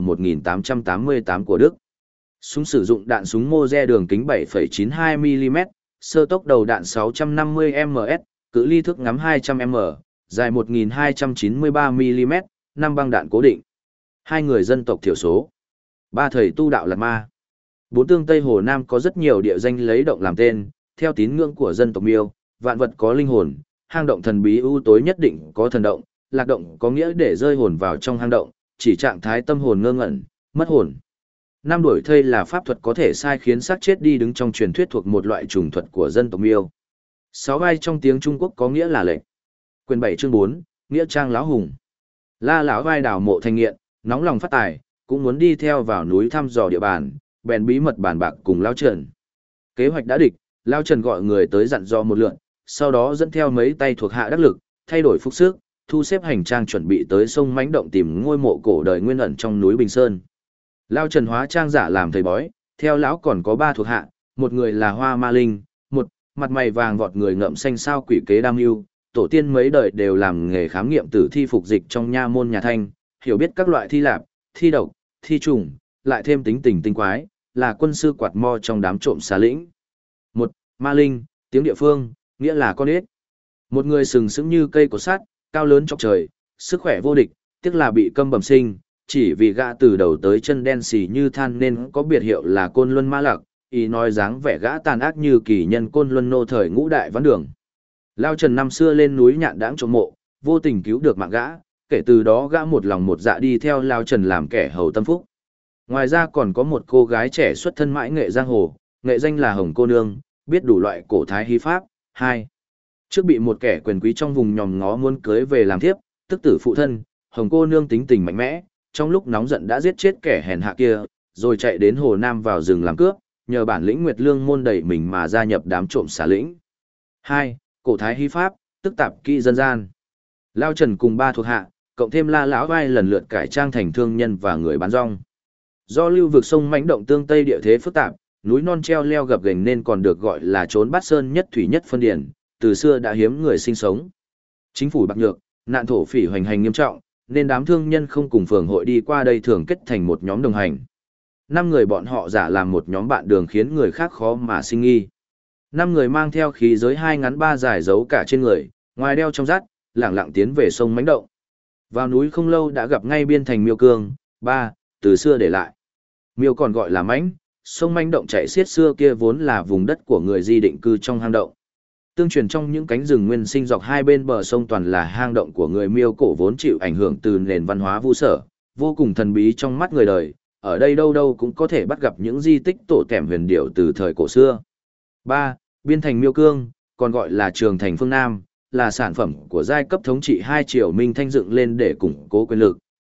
M1888 của Đức. Súng sử dụng đạn súng Moser đường kính 7,92mm, sơ tốc đầu đạn 650ms, cự ly thước ngắm 200m, dài 1293mm, 5 băng đạn cố định. 2 người dân tộc thiểu số. 3 thầy tu đạo Lạt Ma. 4 tương Tây Hồ Nam có rất nhiều địa danh lấy động làm tên, theo tín ngưỡng của dân tộc Miêu, vạn vật có linh hồn, hang động thần bí u tối nhất định có thần động, lạc động có nghĩa để rơi hồn vào trong hang động, chỉ trạng thái tâm hồn ngơ ngẩn, mất hồn. 5 đuổi thây là pháp thuật có thể sai khiến xác chết đi đứng trong truyền thuyết thuộc một loại trùng thuật của dân tộc Miêu. 6 vai trong tiếng Trung Quốc có nghĩa là lệnh. Quyền 7 chương 4, nghĩa trang lão hùng. La Lão Vai đào mộ thanh nghiện, nóng lòng phát tài, cũng muốn đi theo vào núi thăm dò địa bàn, bèn bí mật bàn bạc cùng Lão Trần. Kế hoạch đã địch, Lão Trần gọi người tới dặn dò một lượt, sau đó dẫn theo mấy tay thuộc hạ đắc lực, thay đổi phục sức, thu xếp hành trang chuẩn bị tới sông Mãnh Động tìm ngôi mộ cổ đời nguyên ẩn trong núi Bình Sơn. Lão Trần hóa trang giả làm thầy bói, theo lão còn có 3 thuộc hạ, một người là Hoa Ma Linh, một mặt mày vàng vọt người ngậm xanh sao quỷ kế đam mưu, tổ tiên mấy đời đều làm nghề khám nghiệm tử thi phục dịch trong nha môn nhà Thanh, hiểu biết các loại thi lạp, thi độc, thi trùng, lại thêm tính tình tinh quái, là quân sư quạt mo trong đám trộm xà lĩnh. Một Ma Linh, tiếng địa phương, nghĩa là con ếch. Một người sừng sững như cây cột sắt, cao lớn chọc trời, sức khỏe vô địch, tiếc là bị câm bẩm sinh, chỉ vì gã từ đầu tới chân đen xì như than nên có biệt hiệu là Côn Luân Ma Lặc, ý nói dáng vẻ gã tàn ác như kỳ nhân Côn Luân nô thời ngũ đại ván đường. Lao Trần năm xưa lên núi nhạn đãng trộm mộ, vô tình cứu được mạng gã, kể từ đó gã một lòng một dạ đi theo Lao Trần làm kẻ hầu tâm phúc. Ngoài ra còn có một cô gái trẻ xuất thân mãi nghệ giang hồ, nghệ danh là Hồng Cô Nương, biết đủ loại cổ thái hy pháp. 2. Trước bị một kẻ quyền quý trong vùng nhòm ngó muốn cưới về làm thiếp, tức tử phụ thân, Hồng Cô Nương tính tình mạnh mẽ, trong lúc nóng giận đã giết chết kẻ hèn hạ kia, rồi chạy đến Hồ Nam vào rừng làm cướp, nhờ bản lĩnh Nguyệt Lương môn đẩy mình mà gia nhập đám trộm xà lĩnh. 2. Cổ thái hy pháp, tức tạp kỹ dân gian. Lao Trần cùng 3 thuộc hạ, cộng thêm La Lão Vai lần lượt cải trang thành thương nhân và người bán rong. Do lưu vực sông Mãnh Động tương Tây địa thế phức tạp, núi non treo leo gập ghềnh nên còn được gọi là trốn bát sơn nhất thủy nhất phân điển, từ xưa đã hiếm người sinh sống. Chính phủ bạc nhược, nạn thổ phỉ hoành hành nghiêm trọng, nên đám thương nhân không cùng phường hội đi qua đây thường kết thành một nhóm đồng hành. 5 người bọn họ giả làm một nhóm bạn đường khiến người khác khó mà sinh nghi. 5 người mang theo khí giới 2 ngắn 3 dài giấu cả trên người, ngoài đeo trong rát, lẳng lặng tiến về sông Mãnh Động. Vào núi không lâu đã gặp ngay biên thành Miêu Cương, 3, từ xưa để lại. Miêu còn gọi là Mãnh, sông Mãnh Động chảy xiết xưa kia vốn là vùng đất của người di định cư trong hang động. Tương truyền trong những cánh rừng nguyên sinh dọc hai bên bờ sông toàn là hang động của người Miêu cổ vốn chịu ảnh hưởng từ nền văn hóa Vu Sở, vô cùng thần bí trong mắt người đời, ở đây đâu đâu cũng có thể bắt gặp những di tích tổ tẻm huyền điệu từ thời cổ xưa. 3. Biên thành Miêu Cương, còn gọi là Trường thành phương Nam, là sản phẩm của giai cấp thống trị hai triều Minh Thanh dựng lên để củng cố quyền lực,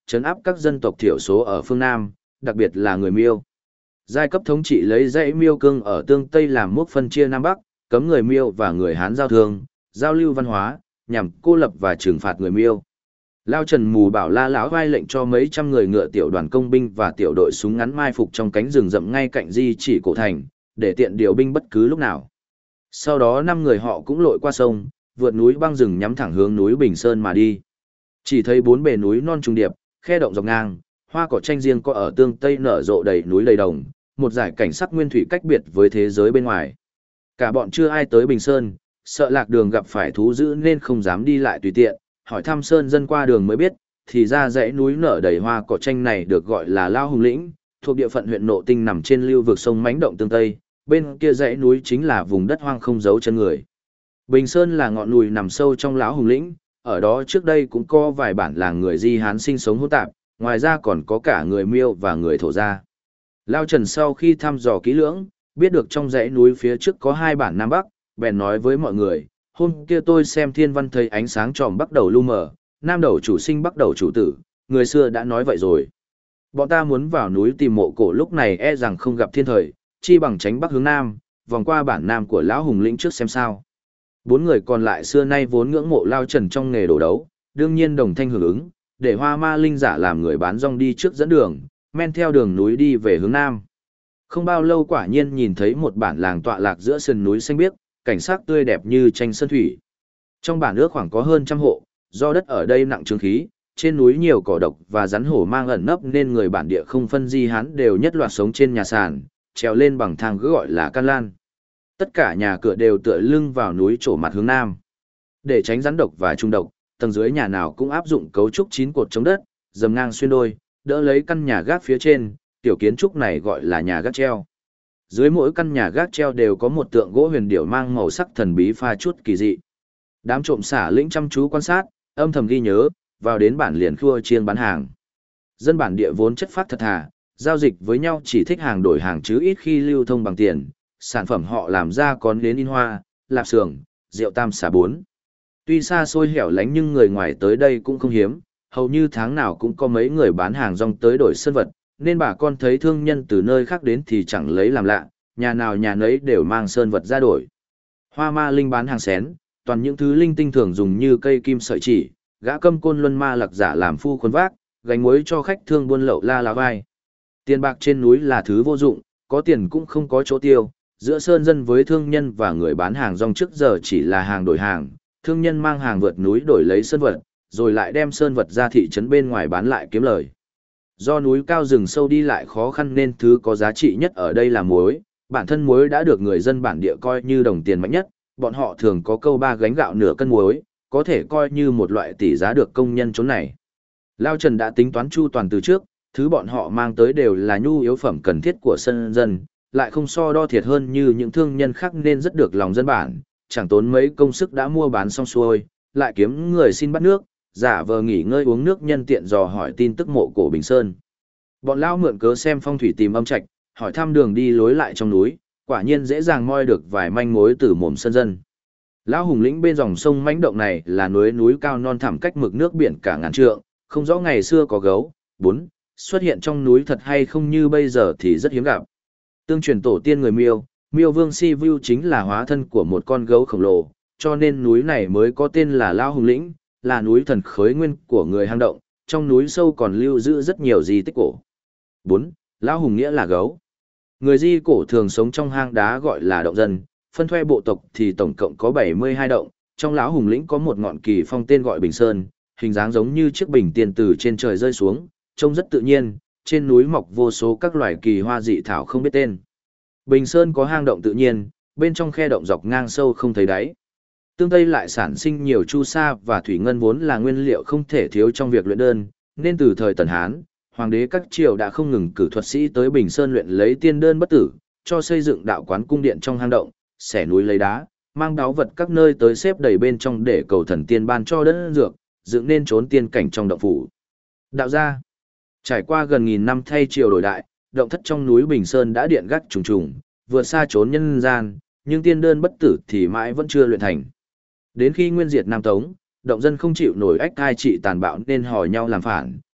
trấn áp các dân tộc thiểu số ở phương Nam, đặc biệt là người Miêu. Giai cấp thống trị lấy dãy Miêu Cương ở tương Tây làm mốc phân chia Nam Bắc, cấm người Miêu và người Hán giao thương, giao lưu văn hóa, nhằm cô lập và trừng phạt người Miêu. Lao Trần Mù Bảo La lão vai lệnh cho mấy trăm người ngựa tiểu đoàn công binh và tiểu đội súng ngắn mai phục trong cánh rừng rậm ngay cạnh di chỉ cổ thành, để tiện điều binh bất cứ lúc nào. Sau đó 5 người họ cũng lội qua sông, vượt núi băng rừng nhắm thẳng hướng núi Bình Sơn mà đi. Chỉ thấy 4 bề núi non trùng điệp, khe động dọc ngang, hoa cỏ tranh riêng có ở tương Tây nở rộ đầy núi đầy đồng, một dải cảnh sắc nguyên thủy cách biệt với thế giới bên ngoài. Cả bọn chưa ai tới Bình Sơn, sợ lạc đường gặp phải thú dữ nên không dám đi lại tùy tiện, hỏi thăm sơn dân qua đường mới biết, thì ra dãy núi nở đầy hoa cỏ tranh này được gọi là Lao Hùng Lĩnh, thuộc địa phận huyện Nộ Tinh nằm trên lưu vực sông Mánh Động tương Tây, bên kia dãy núi chính là vùng đất hoang không giấu chân người. Bình Sơn là ngọn núi nằm sâu trong Lão Hùng Lĩnh, ở đó trước đây cũng có vài bản làng người Di Hán sinh sống hỗn tạp, ngoài ra còn có cả người Miêu và người Thổ gia. Lao Trần sau khi thăm dò kỹ lưỡng, biết được trong dãy núi phía trước có 2 bản Nam Bắc, bèn nói với mọi người, hôm kia tôi xem thiên văn thấy ánh sáng tròm bắt đầu lu mờ, nam đầu chủ sinh bắt đầu chủ tử, người xưa đã nói vậy rồi. Bọn ta muốn vào núi tìm mộ cổ lúc này e rằng không gặp thiên thời, chi bằng tránh bắc hướng nam, vòng qua bản nam của Lão Hùng Lĩnh trước xem sao. 4 người còn lại xưa nay vốn ngưỡng mộ Lao Trần trong nghề đổ đấu, đương nhiên đồng thanh hưởng ứng, để Hoa Ma Linh giả làm người bán rong đi trước dẫn đường, men theo đường núi đi về hướng nam. Không bao lâu quả nhiên nhìn thấy một bản làng tọa lạc giữa sườn núi xanh biếc, cảnh sắc tươi đẹp như tranh sơn thủy. Trong bản ước khoảng có hơn 100 hộ, do đất ở đây nặng trướng khí, trên núi nhiều cỏ độc và rắn hổ mang ẩn nấp nên người bản địa không phân Di Hán đều nhất loạt sống trên nhà sàn, trèo lên bằng thang cứ gọi là can lan. Tất cả nhà cửa đều tựa lưng vào núi trổ mặt hướng nam. Để tránh rắn độc và trung độc, tầng dưới nhà nào cũng áp dụng cấu trúc 9 cột chống đất, dầm ngang xuyên đôi, đỡ lấy căn nhà gác phía trên, tiểu kiến trúc này gọi là nhà gác treo. Dưới mỗi căn nhà gác treo đều có một tượng gỗ huyền điểu mang màu sắc thần bí pha chút kỳ dị. Đám trộm xả lĩnh chăm chú quan sát, âm thầm ghi nhớ, vào đến bản liền khua chiêng bán hàng. Dân bản địa vốn chất phác thật thà, giao dịch với nhau chỉ thích hàng đổi hàng chứ ít khi lưu thông bằng tiền, sản phẩm họ làm ra còn đến in hoa, lạp xưởng, rượu tam xả bốn. Tuy xa xôi hẻo lánh nhưng người ngoài tới đây cũng không hiếm, hầu như tháng nào cũng có mấy người bán hàng rong tới đổi sơn vật, nên bà con thấy thương nhân từ nơi khác đến thì chẳng lấy làm lạ, nhà nào nhà nấy đều mang sơn vật ra đổi. Hoa Ma Linh bán hàng xén, toàn những thứ linh tinh thường dùng như cây kim sợi chỉ, gã câm côn luân ma lạc giả làm phu khuôn vác, gánh muối cho khách thương buôn lậu la lá vai. Tiền bạc trên núi là thứ vô dụng, có tiền cũng không có chỗ tiêu, giữa sơn dân với thương nhân và người bán hàng rong trước giờ chỉ là hàng đổi hàng, thương nhân mang hàng vượt núi đổi lấy sơn vật, rồi lại đem sơn vật ra thị trấn bên ngoài bán lại kiếm lời. Do núi cao rừng sâu đi lại khó khăn nên thứ có giá trị nhất ở đây là muối, bản thân muối đã được người dân bản địa coi như đồng tiền mạnh nhất, bọn họ thường có câu 3 gánh gạo nửa cân muối, có thể coi như một loại tỷ giá được công nhân chốn này. Lao Trần đã tính toán chu toàn từ trước, thứ bọn họ mang tới đều là nhu yếu phẩm cần thiết của dân dân, lại không so đo thiệt hơn như những thương nhân khác nên rất được lòng dân bản, chẳng tốn mấy công sức đã mua bán xong xuôi, lại kiếm người xin bắt nước, giả vờ nghỉ ngơi uống nước nhân tiện dò hỏi tin tức mộ cổ Bình Sơn. Bọn lão mượn cớ xem phong thủy tìm âm trạch, hỏi thăm đường đi lối lại trong núi, quả nhiên dễ dàng moi được vài manh mối từ mồm sơn dân. Lão Hùng Lĩnh bên dòng sông Mãnh Động này là núi cao non thẳm cách mực nước biển cả ngàn trượng, không rõ ngày xưa có gấu, bún, xuất hiện trong núi thật hay không như bây giờ thì rất hiếm gặp. Tương truyền tổ tiên người Miêu, Miêu Vương Si Vu chính là hóa thân của một con gấu khổng lồ, cho nên núi này mới có tên là Lão Hùng Lĩnh, là núi thần khởi nguyên của người hang động, trong núi sâu còn lưu giữ rất nhiều di tích cổ. 4. Lão Hùng nghĩa là gấu. Người Di cổ thường sống trong hang đá gọi là động dân, phân thuê bộ tộc thì tổng cộng có 72 động, trong Lão Hùng Lĩnh có một ngọn kỳ phong tên gọi Bình Sơn, hình dáng giống như chiếc bình tiền từ trên trời rơi xuống, trông rất tự nhiên, trên núi mọc vô số các loài kỳ hoa dị thảo không biết tên. Bình Sơn có hang động tự nhiên, bên trong khe động dọc ngang sâu không thấy đáy. Tương Tây lại sản sinh nhiều chu sa và thủy ngân vốn là nguyên liệu không thể thiếu trong việc luyện đơn, nên từ thời Tần Hán, hoàng đế các triều đã không ngừng cử thuật sĩ tới Bình Sơn luyện lấy tiên đơn bất tử, cho xây dựng đạo quán cung điện trong hang động, xẻ núi lấy đá, mang báu vật các nơi tới xếp đầy bên trong để cầu thần tiên ban cho đơn dược, dựng nên trốn tiên cảnh trong động phủ. Đạo gia, trải qua gần nghìn năm thay triều đổi đại, động thất trong núi Bình Sơn đã điện gác trùng trùng, vượt xa trốn nhân gian, nhưng tiên đơn bất tử thì mãi vẫn chưa luyện thành. Đến khi Nguyên Diệt Nam Tống, động dân không chịu nổi ách cai trị tàn bạo nên hò nhau làm phản,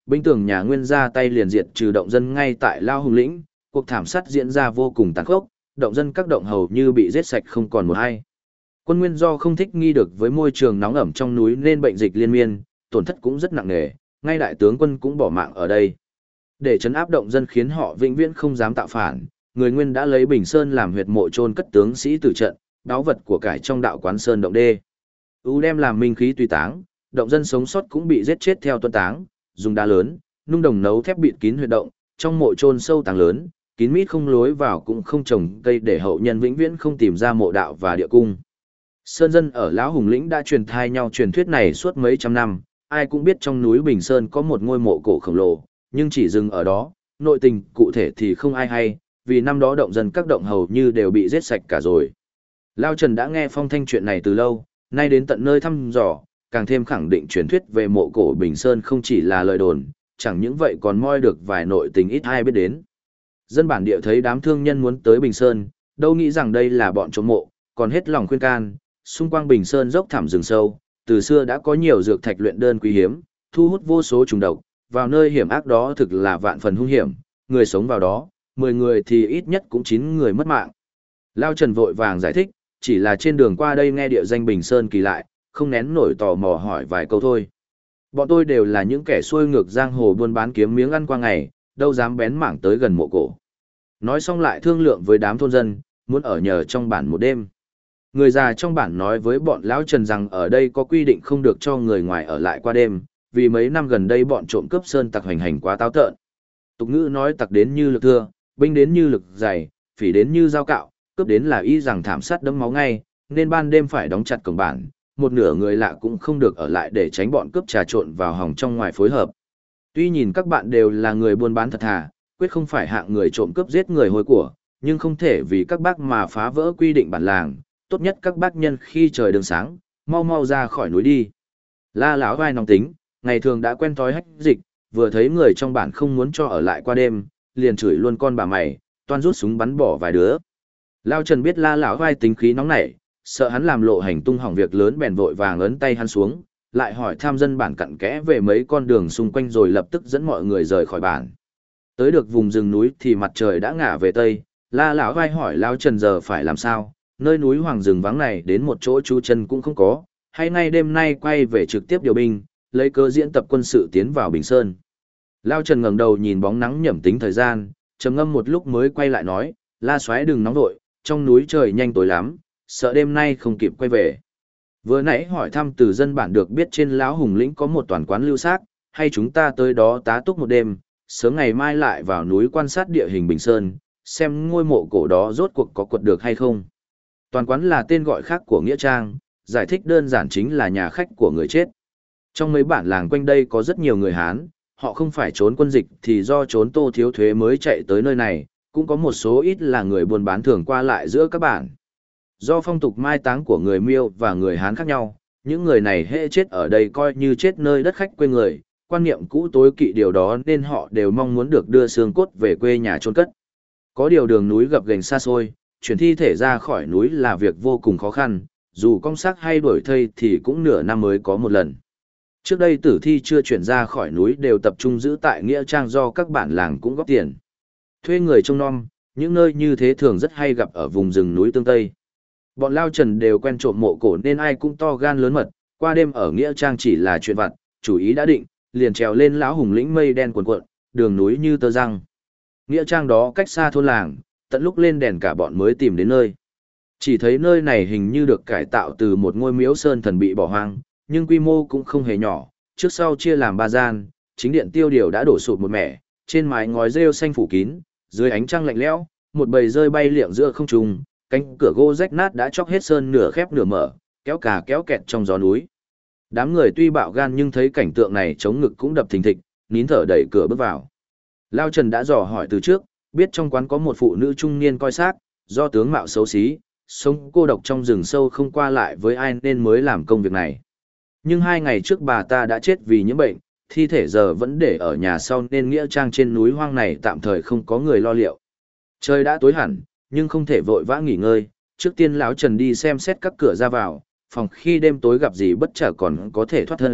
binh tường nhà Nguyên ra tay liền diệt trừ động dân ngay tại Lao Hùng lĩnh, cuộc thảm sát diễn ra vô cùng tàn khốc, động dân các động hầu như bị giết sạch không còn một ai. Quân Nguyên do không thích nghi được với môi trường nóng ẩm trong núi nên bệnh dịch liên miên, tổn thất cũng rất nặng nề, ngay đại tướng quân cũng bỏ mạng ở đây. Để trấn áp động dân khiến họ vĩnh viễn không dám tạo phản, người Nguyên đã lấy Bình Sơn làm huyệt mộ chôn cất tướng sĩ tử trận, báu vật của cải trong đạo quán sơn động đê. Đem làm minh khí tùy táng, động dân sống sót cũng bị giết chết theo tuân táng, dùng đá lớn, nung đồng nấu thép bịt kín huyệt động, trong mộ chôn sâu tàng lớn, kín mít không lối vào cũng không trồng cây để hậu nhân vĩnh viễn không tìm ra mộ đạo và địa cung. Sơn dân ở Lão Hùng lĩnh đã truyền thai nhau truyền thuyết này suốt mấy trăm năm, ai cũng biết trong núi Bình Sơn có một ngôi mộ cổ khổng lồ, nhưng chỉ dừng ở đó, nội tình cụ thể thì không ai hay, vì năm đó động dân các động hầu như đều bị giết sạch cả rồi. Lao Trần đã nghe phong thanh chuyện này từ lâu, nay đến tận nơi thăm dò, càng thêm khẳng định truyền thuyết về mộ cổ Bình Sơn không chỉ là lời đồn, chẳng những vậy còn moi được vài nội tình ít ai biết đến. Dân bản địa thấy đám thương nhân muốn tới Bình Sơn, đâu nghĩ rằng đây là bọn trộm mộ, còn hết lòng khuyên can, xung quanh Bình Sơn dốc thẳm rừng sâu, từ xưa đã có nhiều dược thạch luyện đơn quý hiếm, thu hút vô số trùng độc, vào nơi hiểm ác đó thực là vạn phần hung hiểm, người sống vào đó, 10 người thì ít nhất cũng 9 người mất mạng. Lao Trần vội vàng giải thích, chỉ là trên đường qua đây nghe địa danh Bình Sơn kỳ lạ, không nén nổi tò mò hỏi vài câu thôi. Bọn tôi đều là những kẻ xuôi ngược giang hồ buôn bán kiếm miếng ăn qua ngày, đâu dám bén mảng tới gần mộ cổ. Nói xong lại thương lượng với đám thôn dân, muốn ở nhờ trong bản một đêm. Người già trong bản nói với bọn lão Trần rằng ở đây có quy định không được cho người ngoài ở lại qua đêm, vì mấy năm gần đây bọn trộm cướp sơn tặc hoành hành quá táo tợn. Tục ngữ nói tặc đến như lực thưa, binh đến như lực dày, phỉ đến như dao cạo, cướp đến là y rằng thảm sát đẫm máu ngay, nên ban đêm phải đóng chặt cổng bản, một nửa người lạ cũng không được ở lại để tránh bọn cướp trà trộn vào hòng trong ngoài phối hợp. Tuy nhìn các bạn đều là người buôn bán thật thà, quyết không phải hạng người trộm cướp giết người hối của, nhưng không thể vì các bác mà phá vỡ quy định bản làng, tốt nhất các bác nhân khi trời đường sáng, mau mau ra khỏi núi đi. La lão vai nóng tính, ngày thường đã quen thói hách dịch, vừa thấy người trong bản không muốn cho ở lại qua đêm, liền chửi luôn con bà mày, toan rút súng bắn bỏ vài đứa. Lao Trần biết La lão vai tính khí nóng nảy, sợ hắn làm lộ hành tung hỏng việc lớn bèn vội vàng ấn tay hắn xuống, lại hỏi tham dân bản cặn kẽ về mấy con đường xung quanh rồi lập tức dẫn mọi người rời khỏi bản. Tới được vùng rừng núi thì mặt trời đã ngả về tây, La lão vai hỏi Lao Trần giờ phải làm sao, nơi núi hoàng rừng vắng này đến một chỗ trú chân cũng không có, hay ngay đêm nay quay về trực tiếp điều binh, lấy cớ diễn tập quân sự tiến vào Bình Sơn. Lao Trần ngẩng đầu nhìn bóng nắng nhẩm tính thời gian, trầm ngâm một lúc mới quay lại nói, La soái đừng nóng vội, trong núi trời nhanh tối lắm, sợ đêm nay không kịp quay về. Vừa nãy hỏi thăm từ dân bản được biết trên Lão Hùng lĩnh có một toàn quán lưu xác, hay chúng ta tới đó tá túc một đêm, sớm ngày mai lại vào núi quan sát địa hình Bình Sơn, xem ngôi mộ cổ đó rốt cuộc có quật được hay không. Toàn quán là tên gọi khác của Nghĩa Trang, giải thích đơn giản chính là nhà khách của người chết. Trong mấy bản làng quanh đây có rất nhiều người Hán, họ không phải trốn quân dịch thì do trốn Tô thiếu thuế mới chạy tới nơi này, cũng có một số ít là người buôn bán thường qua lại giữa các bản. Do phong tục mai táng của người Miêu và người Hán khác nhau, những người này hễ chết ở đây coi như chết nơi đất khách quê người, quan niệm cũ tối kỵ điều đó nên họ đều mong muốn được đưa xương cốt về quê nhà chôn cất. Có điều đường núi gập ghềnh xa xôi, chuyển thi thể ra khỏi núi là việc vô cùng khó khăn, dù cong xác hay đổi thây thì cũng nửa năm mới có một lần. Trước đây tử thi chưa chuyển ra khỏi núi đều tập trung giữ tại Nghĩa Trang do các bản làng cũng góp tiền. Thuê người trông nom, những nơi như thế thường rất hay gặp ở vùng rừng núi tương Tây. Bọn Lao Trần đều quen trộm mộ cổ nên ai cũng to gan lớn mật, qua đêm ở Nghĩa Trang chỉ là chuyện vặt, chủ ý đã định, liền trèo lên Lão Hùng lĩnh mây đen cuồn cuộn, đường núi như tơ răng. Nghĩa Trang đó cách xa thôn làng, tận lúc lên đèn cả bọn mới tìm đến nơi. Chỉ thấy nơi này hình như được cải tạo từ một ngôi miếu sơn thần bị bỏ hoang, nhưng quy mô cũng không hề nhỏ, trước sau chia làm 3 gian, chính điện tiêu điều đã đổ sụp một mẻ, trên mái ngói rêu xanh phủ kín, dưới ánh trăng lạnh lẽo, một bầy rơi bay liệng giữa không trung, cánh cửa gỗ rách nát đã chóc hết sơn nửa khép nửa mở, kéo cà kéo kẹt trong gió núi. Đám người tuy bạo gan nhưng thấy cảnh tượng này chống ngực cũng đập thình thịch, nín thở đẩy cửa bước vào. Lao Trần đã dò hỏi từ trước, biết trong quán có một phụ nữ trung niên coi xác, do tướng mạo xấu xí, sống cô độc trong rừng sâu không qua lại với ai nên mới làm công việc này. Nhưng 2 ngày trước bà ta đã chết vì nhiễm bệnh, thi thể giờ vẫn để ở nhà sau nên Nghĩa Trang trên núi hoang này tạm thời không có người lo liệu. Trời đã tối hẳn, nhưng không thể vội vã nghỉ ngơi, trước tiên lão Trần đi xem xét các cửa ra vào, phòng khi đêm tối gặp gì bất chợt còn có thể thoát thân,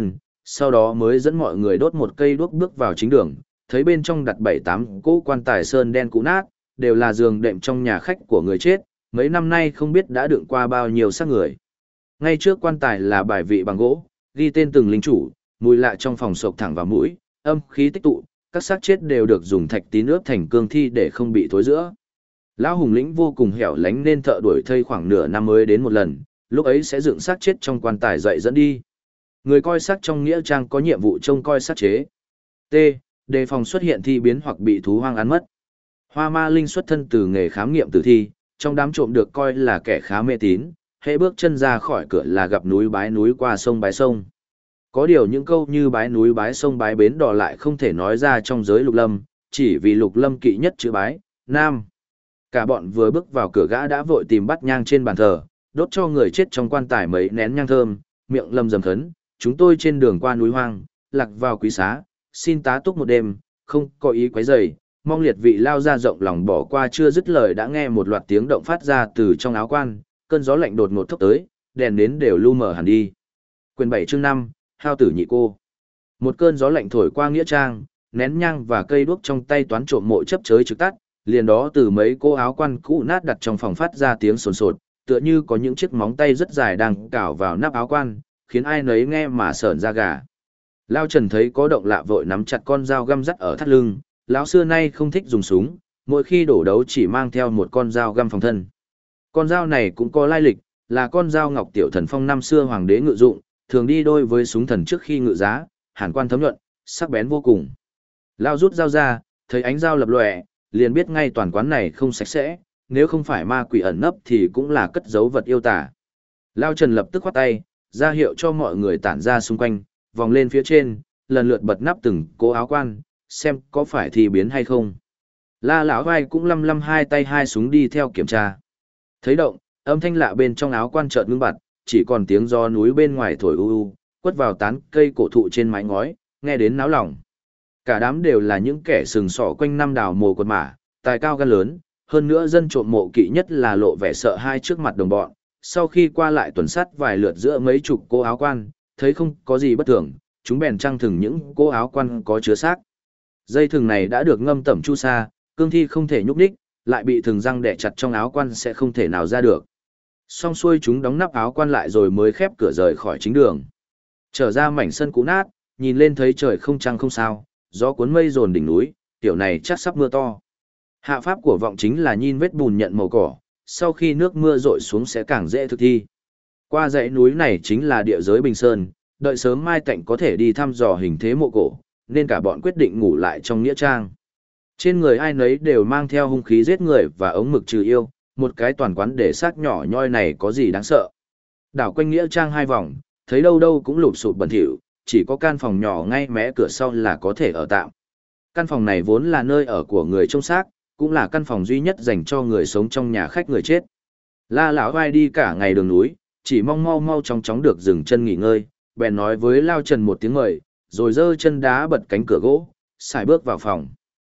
sau đó mới dẫn mọi người đốt một cây đuốc bước vào chính đường, thấy bên trong đặt 7-8 cỗ quan tài sơn đen cũ nát, đều là giường đệm trong nhà khách của người chết, mấy năm nay không biết đã đựng qua bao nhiêu xác người. Ngay trước quan tài là bài vị bằng gỗ, ghi tên từng lính chủ, mùi lạ trong phòng sộc thẳng vào mũi, âm khí tích tụ, các xác chết đều được dùng thạch tín ướp thành cương thi để không bị thối rữa. Lão Hùng lĩnh vô cùng hẻo lánh nên thợ đuổi thây khoảng nửa năm mới đến một lần, lúc ấy sẽ dựng xác chết trong quan tài dậy dẫn đi. Người coi xác trong nghĩa trang có nhiệm vụ trông coi xác chế. T. Đề phòng xuất hiện thi biến hoặc bị thú hoang ăn mất. Hoa Ma Linh xuất thân từ nghề khám nghiệm tử thi, trong đám trộm được coi là kẻ khá mê tín, hễ bước chân ra khỏi cửa là gặp núi bái núi qua sông bái sông. Có điều những câu như bái núi bái sông bái bến đò lại không thể nói ra trong giới lục lâm, chỉ vì lục lâm kỵ nhất chữ bái, nam. Cả bọn vừa bước vào cửa gã đã vội tìm bắt nhang trên bàn thờ, đốt cho người chết trong quan tài mấy nén nhang thơm, miệng lầm rầm khấn, chúng tôi trên đường qua núi hoang, lạc vào quý xá, xin tá túc một đêm, không có ý quấy rầy, mong liệt vị lao ra rộng lòng bỏ qua. Chưa dứt lời đã nghe một loạt tiếng động phát ra từ trong áo quan, cơn gió lạnh đột ngột thốc tới, đèn nến đều lu mờ hẳn đi. Quyền 7 chương 5, Hao tử nhị cô. Một cơn gió lạnh thổi qua nghĩa trang, nén nhang và cây đuốc trong tay toán trộm mộ chấp chới trực tắt, liền đó từ mấy cô áo quan cũ nát đặt trong phòng phát ra tiếng sồn sột, tựa như có những chiếc móng tay rất dài đang cào vào nắp áo quan, khiến ai nấy nghe mà sởn da gà. Lao Trần thấy có động lạ vội nắm chặt con dao găm dắt ở thắt lưng, lão xưa nay không thích dùng súng, mỗi khi đổ đấu chỉ mang theo một con dao găm phòng thân. Con dao này cũng có lai lịch, là con dao ngọc tiểu thần phong năm xưa hoàng đế ngự dụng, thường đi đôi với súng thần trước khi ngự giá, hàn quan thấm nhuận, sắc bén vô cùng. Lao rút dao ra, thấy ánh dao lập lòe, liền biết ngay toàn quán này không sạch sẽ, nếu không phải ma quỷ ẩn nấp thì cũng là cất giấu vật yêu tà. Lao Trần lập tức khoát tay, ra hiệu cho mọi người tản ra xung quanh, vòng lên phía trên, lần lượt bật nắp từng cố áo quan, xem có phải thì biến hay không. La lão vai cũng lăm lăm hai tay hai súng đi theo kiểm tra. Thấy động, âm thanh lạ bên trong áo quan chợt ngưng bặt, chỉ còn tiếng gió núi bên ngoài thổi u u, quất vào tán cây cổ thụ trên mái ngói, nghe đến náo lòng. Cả đám đều là những kẻ sừng sỏ quanh năm đào mồ quật mã, tài cao gan lớn, hơn nữa dân trộm mộ kỵ nhất là lộ vẻ sợ hai trước mặt đồng bọn. Sau khi qua lại tuần sát vài lượt giữa mấy chục cô áo quan, thấy không có gì bất thường, chúng bèn trăng thừng những cô áo quan có chứa xác. Dây thừng này đã được ngâm tẩm chu sa, cương thi không thể nhúc nhích, lại bị thừng răng đè chặt trong áo quan sẽ không thể nào ra được. Xong xuôi chúng đóng nắp áo quan lại rồi mới khép cửa rời khỏi chính đường. Trở ra mảnh sân cũ nát, nhìn lên thấy trời không trăng không sao, gió cuốn mây dồn đỉnh núi, kiểu này chắc sắp mưa to. Hạ pháp của vọng chính là nhìn vết bùn nhận màu cỏ, sau khi nước mưa rội xuống sẽ càng dễ thực thi. Qua dãy núi này chính là địa giới Bình Sơn, đợi sớm mai tạnh có thể đi thăm dò hình thế mộ cổ, nên cả bọn quyết định ngủ lại trong nghĩa trang. Trên người ai nấy đều mang theo hung khí giết người và ống mực trừ yêu, một cái toàn quán để xác nhỏ nhoi này có gì đáng sợ. Đảo quanh nghĩa trang hai vòng, thấy đâu đâu cũng lụp sụp bẩn thỉu, chỉ có căn phòng nhỏ ngay mé cửa sau là có thể ở tạm. Căn phòng này vốn là nơi ở của người trông xác, cũng là căn phòng duy nhất dành cho người sống trong nhà khách người chết. La lão vai đi cả ngày đường núi, chỉ mong mau mau chóng chóng được dừng chân nghỉ ngơi, bèn nói với Lao Trần một tiếng mời, rồi giơ chân đá bật cánh cửa gỗ, xài bước vào phòng.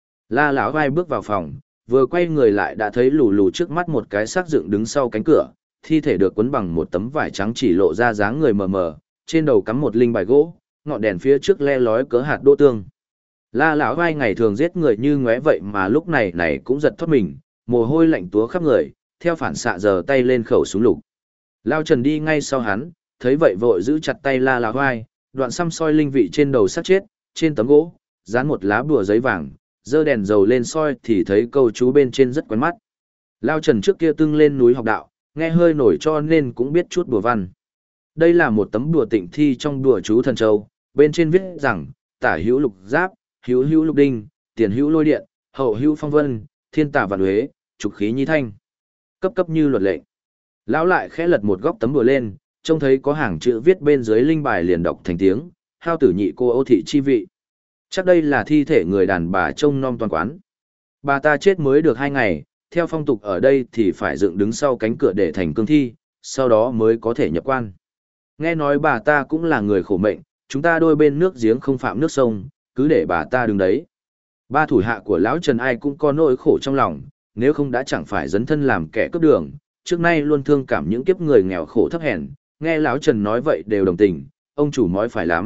La lão vai bước vào phòng, vừa quay người lại đã thấy lù lù trước mắt một cái xác dựng đứng sau cánh cửa, thi thể được quấn bằng một tấm vải trắng chỉ lộ ra dáng người mờ mờ, trên đầu cắm một linh bài gỗ, ngọn đèn phía trước le lói cỡ hạt đỗ tương. La lão vai ngày thường giết người như ngóe vậy mà lúc này cũng giật thoát mình, mồ hôi lạnh túa khắp người, theo phản xạ giơ tay lên khẩu súng lục. Lao Trần đi ngay sau hắn, thấy vậy vội giữ chặt tay La lão vai, đoạn xăm soi linh vị trên đầu xác chết, trên tấm gỗ, dán một lá bùa giấy vàng, giơ đèn dầu lên soi thì thấy câu chú bên trên rất quen mắt. Lao Trần trước kia từng lên núi học đạo, nghe hơi nổi cho nên cũng biết chút bùa văn. Đây là một tấm bùa tịnh thi trong bùa chú thần châu, bên trên viết rằng, tả hữu lục giáp, hữu hữu lục đinh, tiền hữu lôi điện, hậu hữu phong vân, thiên tả vạn huế, trục khí nhi thanh. Cấp cấp như luật lệnh. Lão lại khẽ lật một góc tấm bùa lên, trông thấy có hàng chữ viết bên dưới linh bài liền đọc thành tiếng, hao tử nhị cô Âu thị chi vị. Chắc đây là thi thể người đàn bà trông nom toàn quán. Bà ta chết mới được 2 ngày, theo phong tục ở đây thì phải dựng đứng sau cánh cửa để thành cương thi, sau đó mới có thể nhập quan. Nghe nói bà ta cũng là người khổ mệnh, chúng ta đôi bên nước giếng không phạm nước sông, cứ để bà ta đứng đấy. Ba thủ hạ của lão Trần ai cũng có nỗi khổ trong lòng, nếu không đã chẳng phải dấn thân làm kẻ cướp đường, trước nay luôn thương cảm những kiếp người nghèo khổ thấp hèn, nghe lão Trần nói vậy đều đồng tình, ông chủ mói phải lắm,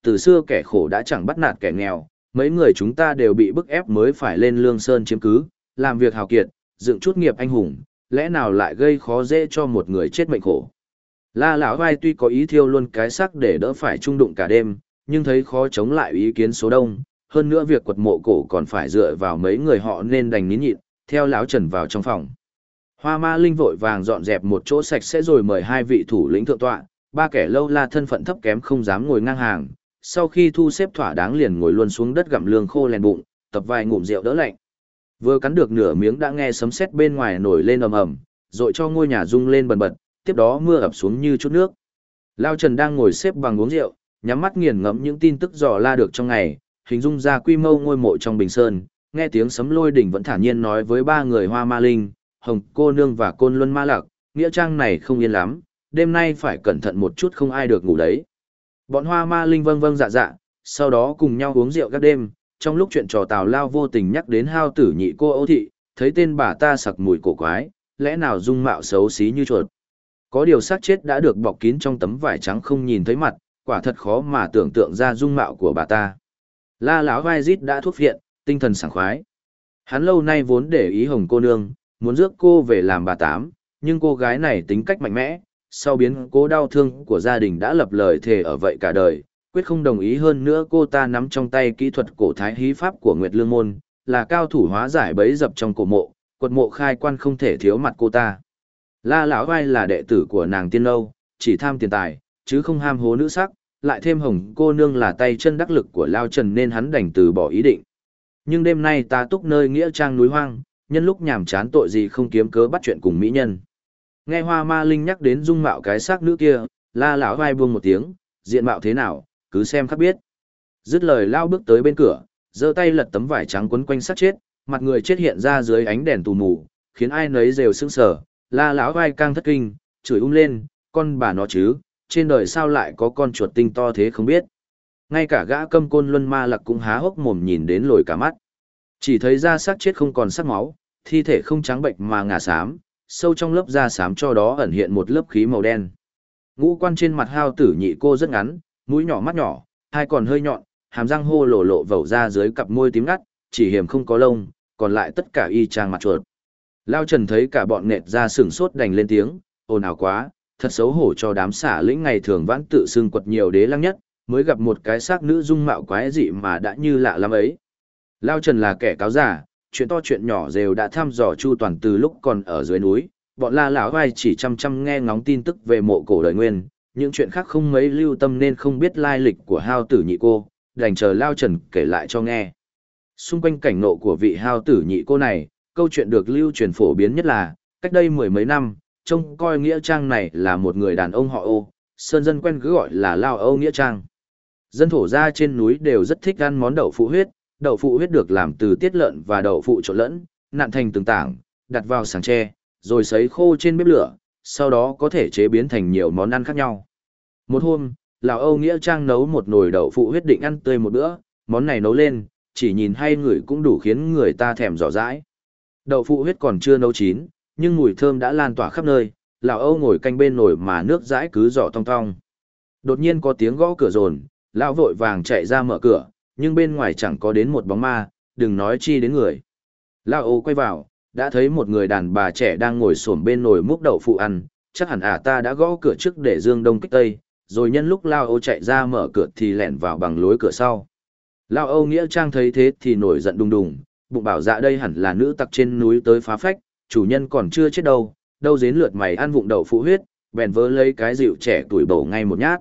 từ xưa kẻ khổ đã chẳng bắt nạt kẻ nghèo, mấy người chúng ta đều bị bức ép mới phải lên Lương Sơn chiếm cứ, làm việc hào kiệt, dựng chút nghiệp anh hùng, lẽ nào lại gây khó dễ cho một người chết mệnh khổ. La lão vai tuy có ý thiêu luôn cái xác để đỡ phải chung đụng cả đêm, nhưng thấy khó chống lại ý kiến số đông, hơn nữa việc quật mộ cổ còn phải dựa vào mấy người họ nên đành nín nhịn, theo lão Trần vào trong phòng. Hoa Ma Linh vội vàng dọn dẹp một chỗ sạch sẽ rồi mời hai vị thủ lĩnh thượng tọa, ba kẻ lâu la thân phận thấp kém không dám ngồi ngang hàng, sau khi thu xếp thỏa đáng liền ngồi luôn xuống đất gặm lương khô lèn bụng, tập vài ngụm rượu đỡ lạnh. Vừa cắn được nửa miếng đã nghe sấm sét bên ngoài nổi lên ầm ầm, rồi cho ngôi nhà rung lên bần bật, tiếp đó mưa ập xuống như chút nước. Lao Trần đang ngồi xếp bằng uống rượu, nhắm mắt nghiền ngẫm những tin tức dò la được trong ngày, hình dung ra quy mô ngôi mộ trong Bình Sơn, nghe tiếng sấm lôi đỉnh vẫn thản nhiên nói với ba người Hoa Ma Linh, Hồng Cô Nương và Côn Luân Ma Lạc, nghĩa trang này không yên lắm, đêm nay phải cẩn thận một chút không ai được ngủ đấy. Bọn Hoa Ma Linh vâng vâng dạ dạ, sau đó cùng nhau uống rượu các đêm, trong lúc chuyện trò Tào Lao vô tình nhắc đến Hao Tử Nhị cô Âu thị, thấy tên bà ta sặc mùi cổ quái, lẽ nào dung mạo xấu xí như chuột. Có điều xác chết đã được bọc kín trong tấm vải trắng không nhìn thấy mặt, quả thật khó mà tưởng tượng ra dung mạo của bà ta. La lão vai rít đã thuốc viện, tinh thần sảng khoái. Hắn lâu nay vốn để ý Hồng cô nương, muốn rước cô về làm bà tám, nhưng cô gái này tính cách mạnh mẽ, sau biến cố đau thương của gia đình đã lập lời thề ở vậy cả đời, quyết không đồng ý. Hơn nữa cô ta nắm trong tay kỹ thuật cổ thái hí pháp của Nguyệt Lương Môn, là cao thủ hóa giải bẫy dập trong cổ mộ, quật mộ khai quan không thể thiếu mặt cô ta. La lão vai là đệ tử của nàng tiên lâu, chỉ tham tiền tài, chứ không ham hố nữ sắc, lại thêm Hồng cô nương là tay chân đắc lực của Lao Trần nên hắn đành từ bỏ ý định. Nhưng đêm nay ta túc nơi nghĩa trang núi hoang, nhân lúc nhàm chán tội gì không kiếm cớ bắt chuyện cùng mỹ nhân. Nghe Hoa Ma Linh nhắc đến dung mạo cái xác nữ kia, La lão vai buông một tiếng, diện mạo thế nào, cứ xem khắc biết. Dứt lời lao bước tới bên cửa, giơ tay lật tấm vải trắng quấn quanh xác chết, mặt người chết hiện ra dưới ánh đèn tù mù, khiến ai nấy đều sững sờ. La lão vai càng thất kinh, chửi lên, con bà nó chứ, trên đời sao lại có con chuột tinh to thế không biết. Ngay cả gã Câm Côn Luân Ma Lạc cũng há hốc mồm nhìn đến lồi cả mắt. Chỉ thấy da xác chết không còn sắc máu, thi thể không trắng bệnh mà ngả xám, sâu trong lớp da xám cho đó ẩn hiện một lớp khí màu đen. Ngũ quan trên mặt Hao Tử Nhị cô rất ngắn, mũi nhỏ mắt nhỏ, hai còn hơi nhọn, hàm răng hô lổ lộ vẩu ra dưới cặp môi tím ngắt, chỉ hiểm không có lông, còn lại tất cả y chang mặt chuột. Lao Trần thấy cả bọn nệt ra sửng sốt đành lên tiếng, ồn ào quá, thật xấu hổ cho đám xả lĩnh ngày thường vãn tự xưng quật nhiều đế lăng nhất, mới gặp một cái xác nữ dung mạo quái dị mà đã như lạ lắm ấy. Lao Trần là kẻ cáo giả, chuyện to chuyện nhỏ đều đã thăm dò chu toàn từ lúc còn ở dưới núi, bọn La lão vai chỉ chăm nghe ngóng tin tức về mộ cổ đời nguyên, những chuyện khác không mấy lưu tâm nên không biết lai lịch của Hao Tử Nhị cô, đành chờ Lao Trần kể lại cho nghe. Xung quanh cảnh nộ của vị Hao Tử Nhị cô này, câu chuyện được lưu truyền phổ biến nhất là, cách đây mười mấy năm, trông coi nghĩa trang này là một người đàn ông họ Âu, sơn dân quen cứ gọi là Lao Âu nghĩa trang. Dân thổ gia trên núi đều rất thích ăn món đậu phụ huyết được làm từ tiết lợn và đậu phụ trộn lẫn, nặn thành từng tảng, đặt vào sàng tre, rồi sấy khô trên bếp lửa, sau đó có thể chế biến thành nhiều món ăn khác nhau. Một hôm, Lão Âu nghĩa trang nấu một nồi đậu phụ huyết định ăn tươi một bữa, món này nấu lên, chỉ nhìn hay ngửi cũng đủ khiến người ta thèm rõ rãi. Đậu phụ huyết còn chưa nấu chín, nhưng mùi thơm đã lan tỏa khắp nơi, Lão Âu ngồi canh bên nồi mà nước dãi cứ giỏ tong tong. Đột nhiên có tiếng gõ cửa rồn, Lão vội vàng chạy ra mở cửa, nhưng bên ngoài chẳng có đến một bóng ma, đừng nói chi đến người. Lão Âu quay vào, đã thấy một người đàn bà trẻ đang ngồi xổm bên nồi múc đậu phụ ăn, chắc hẳn ta đã gõ cửa trước để dương đông kích tây, rồi nhân lúc Lão Âu chạy ra mở cửa thì lẻn vào bằng lối cửa sau. Lão Âu nghĩa trang thấy thế thì nổi giận đùng đùng, bụng bảo dạ đây hẳn là nữ tặc trên núi tới phá phách, chủ nhân còn chưa chết đâu đến lượt mày ăn vụng đậu phụ huyết, bèn vớ lấy cái dịu trẻ tuổi bổ ngay một nhát.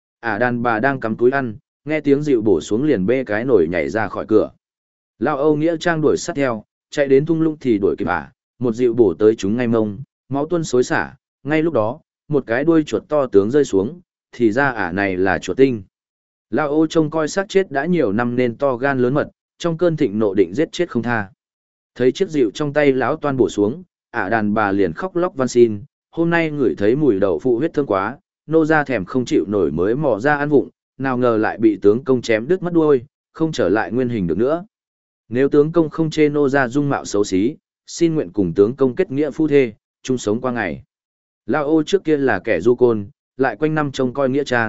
Đàn bà đang cắm túi ăn, nghe tiếng dịu bổ xuống liền bê cái nồi nhảy ra khỏi cửa. Lão Âu nghĩa trang đuổi sát theo, chạy đến thung lũng thì đuổi kịp một dịu bổ tới chúng ngay mông, máu tuôn xối xả. Ngay lúc đó, một cái đuôi chuột to tướng rơi xuống, thì ra này là chuột tinh. Lão Âu trông coi xác chết đã nhiều năm nên to gan lớn mật, trong cơn thịnh nộ định giết chết không tha. Thấy chiếc dịu trong tay lão toan bổ xuống, đàn bà liền khóc lóc van xin, hôm nay ngửi thấy mùi đậu phụ huyết thơm quá, nô ra thèm không chịu nổi mới mò ra ăn vụng, nào ngờ lại bị tướng công chém đứt mất đuôi, không trở lại nguyên hình được nữa. Nếu tướng công không chê nô ra dung mạo xấu xí, xin nguyện cùng tướng công kết nghĩa phu thê, chung sống qua ngày. Lão Âu trước kia là kẻ du côn, lại quanh năm trông coi nghĩa trang,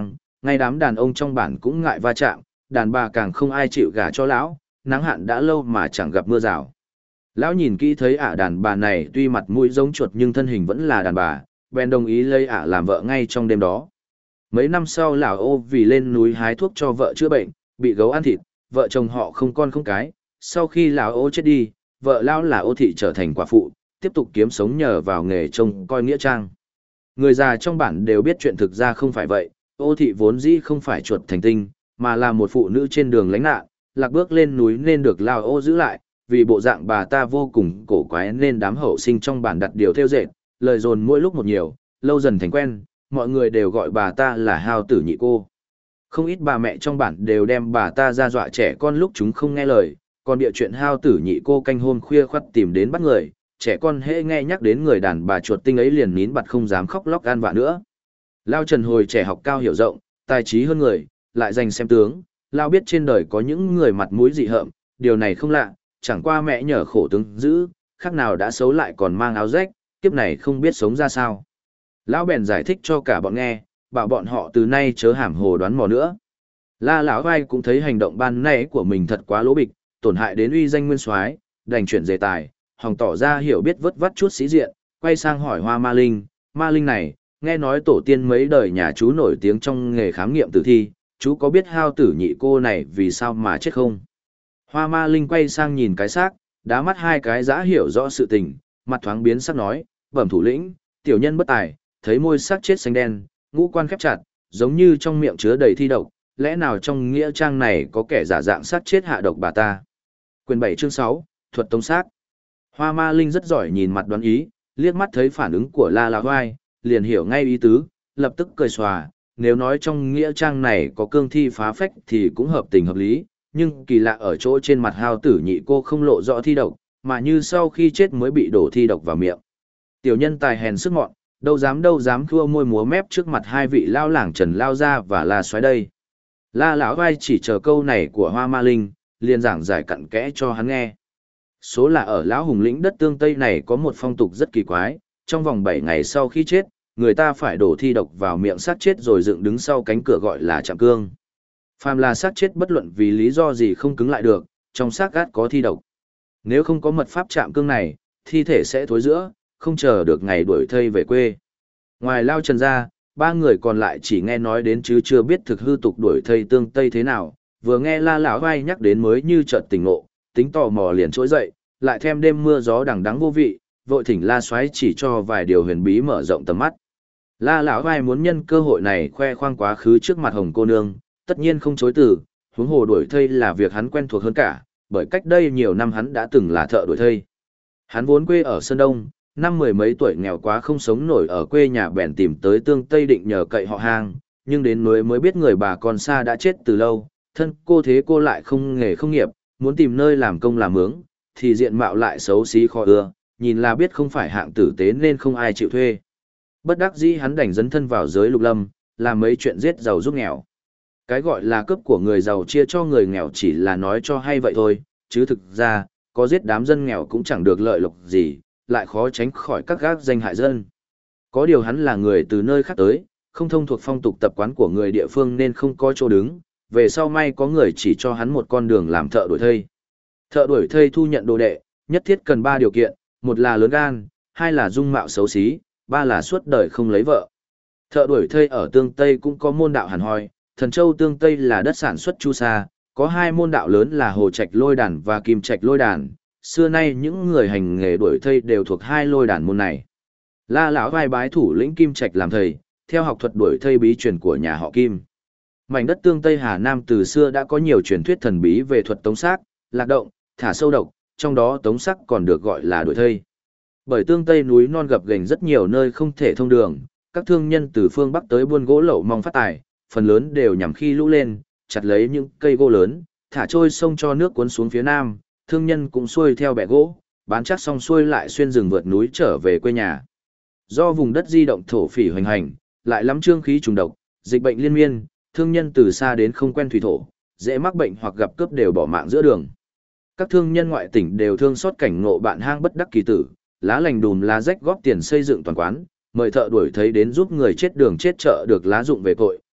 Ngay đám đàn ông trong bản cũng ngại va chạm, đàn bà càng không ai chịu gả cho lão, nắng hạn đã lâu mà chẳng gặp mưa rào. Lão nhìn kỹ thấy đàn bà này tuy mặt mũi giống chuột nhưng thân hình vẫn là đàn bà, bèn đồng ý lấy làm vợ ngay trong đêm đó. Mấy năm sau lão Ô vì lên núi hái thuốc cho vợ chữa bệnh, bị gấu ăn thịt, vợ chồng họ không con không cái. Sau khi lão Ô chết đi, vợ lão là Ô Thị trở thành quả phụ, tiếp tục kiếm sống nhờ vào nghề trông coi nghĩa trang. Người già trong bản đều biết chuyện thực ra không phải vậy, Ô Thị vốn dĩ không phải chuột thành tinh, mà là một phụ nữ trên đường lánh nạn, lạc bước lên núi nên được lão Ô giữ lại, vì bộ dạng bà ta vô cùng cổ quái nên đám hậu sinh trong bản đặt điều theo dệt, lời dồn mỗi lúc một nhiều, lâu dần thành quen, mọi người đều gọi bà ta là Hao Tử Nhị Cô. Không ít bà mẹ trong bản đều đem bà ta ra dọa trẻ con lúc chúng không nghe lời, còn địa chuyện Hao Tử Nhị Cô canh hôm khuya khoắt tìm đến bắt người, trẻ con hễ nghe nhắc đến người đàn bà chuột tinh ấy liền nín bặt không dám khóc lóc gan vạ nữa. Lao Trần hồi trẻ học cao hiểu rộng, tài trí hơn người, lại dành xem tướng, Lao biết trên đời có những người mặt mũi dị hợm, điều này không lạ, chẳng qua mẹ nhờ khổ tướng giữ, khác nào đã xấu lại còn mang áo rách, kiếp này không biết sống ra sao. Lão bèn giải thích cho cả bọn nghe, bảo bọn họ từ nay chớ hàm hồ đoán mò nữa. La lão vai cũng thấy hành động ban nãy của mình thật quá lỗ bịch, tổn hại đến uy danh nguyên soái, đành chuyển đề tài, hòng tỏ ra hiểu biết vất vắt chút sĩ diện, quay sang hỏi Hoa Ma Linh này, nghe nói tổ tiên mấy đời nhà chú nổi tiếng trong nghề khám nghiệm tử thi, chú có biết Hao Tử Nhị Cô này vì sao mà chết không? Hoa Ma Linh quay sang nhìn cái xác, đá mắt hai cái dã hiểu rõ sự tình, mặt thoáng biến sắc nói, bẩm thủ lĩnh, tiểu nhân bất tài, thấy môi xác chết xanh đen, ngũ quan khép chặt, giống như trong miệng chứa đầy thi độc, lẽ nào trong nghĩa trang này có kẻ giả dạng xác chết hạ độc bà ta? Quyền 7 chương 6, thuật tống xác. Hoa Ma Linh rất giỏi nhìn mặt đoán ý, liếc mắt thấy phản ứng của La La Hoai, liền hiểu ngay ý tứ, lập tức cười xòa, nếu nói trong nghĩa trang này có cương thi phá phách thì cũng hợp tình hợp lý, nhưng kỳ lạ ở chỗ trên mặt Hao Tử Nhị Cô không lộ rõ thi độc, mà như sau khi chết mới bị đổ thi độc vào miệng. Tiểu nhân tài hèn sức mọn, đâu dám thua môi múa mép trước mặt hai vị lao làng Trần Lao Gia và La Soái đây. La lão vai chỉ chờ câu này của Hoa Ma Linh, liền giảng giải cặn kẽ cho hắn nghe. Số là ở lão hùng lĩnh đất tương Tây này có một phong tục rất kỳ quái, trong vòng 7 ngày sau khi chết, người ta phải đổ thi độc vào miệng xác chết rồi dựng đứng sau cánh cửa gọi là chạm cương. Phàm là xác chết bất luận vì lý do gì không cứng lại được, trong xác gát có thi độc. Nếu không có mật pháp chạm cương này, thi thể sẽ thối rữa, không chờ được ngày đuổi thây về quê. Ngoài Lao Trần ra, 3 người còn lại chỉ nghe nói đến chứ chưa biết thực hư tục đuổi thây tương Tây thế nào, vừa nghe La lão vai nhắc đến mới như chợt tỉnh ngộ, tính tò mò liền trỗi dậy, lại thêm đêm mưa gió đằng đắng vô vị, vội thỉnh La Soái chỉ cho vài điều huyền bí mở rộng tầm mắt. La lão vai muốn nhân cơ hội này khoe khoang quá khứ trước mặt Hồng cô nương, tất nhiên không chối từ, huống hồ đuổi thây là việc hắn quen thuộc hơn cả, bởi cách đây nhiều năm hắn đã từng là thợ đuổi thây. Hắn vốn quê ở Sơn Đông, năm 10 mấy tuổi nghèo quá không sống nổi ở quê nhà bèn tìm tới Tương Tây định nhờ cậy họ hàng, nhưng đến mới biết người bà con xa đã chết từ lâu, thân cô thế cô lại không nghề không nghiệp, muốn tìm nơi làm công làm mướn, thì diện mạo lại xấu xí khó ưa, nhìn là biết không phải hạng tử tế nên không ai chịu thuê. Bất đắc dĩ hắn đành dấn thân vào giới lục lâm, làm mấy chuyện giết giàu giúp nghèo. Cái gọi là cướp của người giàu chia cho người nghèo chỉ là nói cho hay vậy thôi, chứ thực ra, có giết đám dân nghèo cũng chẳng được lợi lộc gì, lại khó tránh khỏi các gác danh hại dân. Có điều hắn là người từ nơi khác tới, không thông thuộc phong tục tập quán của người địa phương nên không có chỗ đứng, về sau may có người chỉ cho hắn một con đường làm thợ đuổi thây. Thợ đuổi thây thu nhận đồ đệ, nhất thiết cần 3 điều kiện, một là lớn gan, 2 là dung mạo xấu xí, 3 là suốt đời không lấy vợ. Thợ đuổi thây ở Tương Tây cũng có môn đạo hẳn hoi, Thần Châu Tương Tây là đất sản xuất chu sa, có 2 môn đạo lớn là Hồ Trạch Lôi Đàn và Kim Trạch Lôi Đàn. Xưa nay những người hành nghề đuổi thây đều thuộc 2 lôi đàn môn này. La lão vai bái thủ lĩnh Kim Trạch làm thầy, theo học thuật đuổi thây bí truyền của nhà họ Kim. Mảnh đất Tương Tây Hà Nam từ xưa đã có nhiều truyền thuyết thần bí về thuật tống xác, lạc động, thả sâu độc, trong đó tống xác còn được gọi là đuổi thây. Bởi Tương Tây núi non gập ghềnh rất nhiều nơi không thể thông đường, các thương nhân từ phương Bắc tới buôn gỗ lậu mong phát tài, phần lớn đều nhằm khi lũ lên, chặt lấy những cây gỗ lớn, thả trôi sông cho nước cuốn xuống phía Nam. Thương nhân cũng xuôi theo bè gỗ, bán chắc xong xuôi lại xuyên rừng vượt núi trở về quê nhà. Do vùng đất di động thổ phỉ hoành hành, lại lắm trương khí trùng độc, dịch bệnh liên miên, thương nhân từ xa đến không quen thủy thổ, dễ mắc bệnh hoặc gặp cướp đều bỏ mạng giữa đường. Các thương nhân ngoại tỉnh đều thương xót cảnh ngộ bạn hang bất đắc kỳ tử, lá lành đùm lá rách góp tiền xây dựng toàn quán, mời thợ đuổi thây đến giúp người chết đường chết chợ được lá dụng về cội,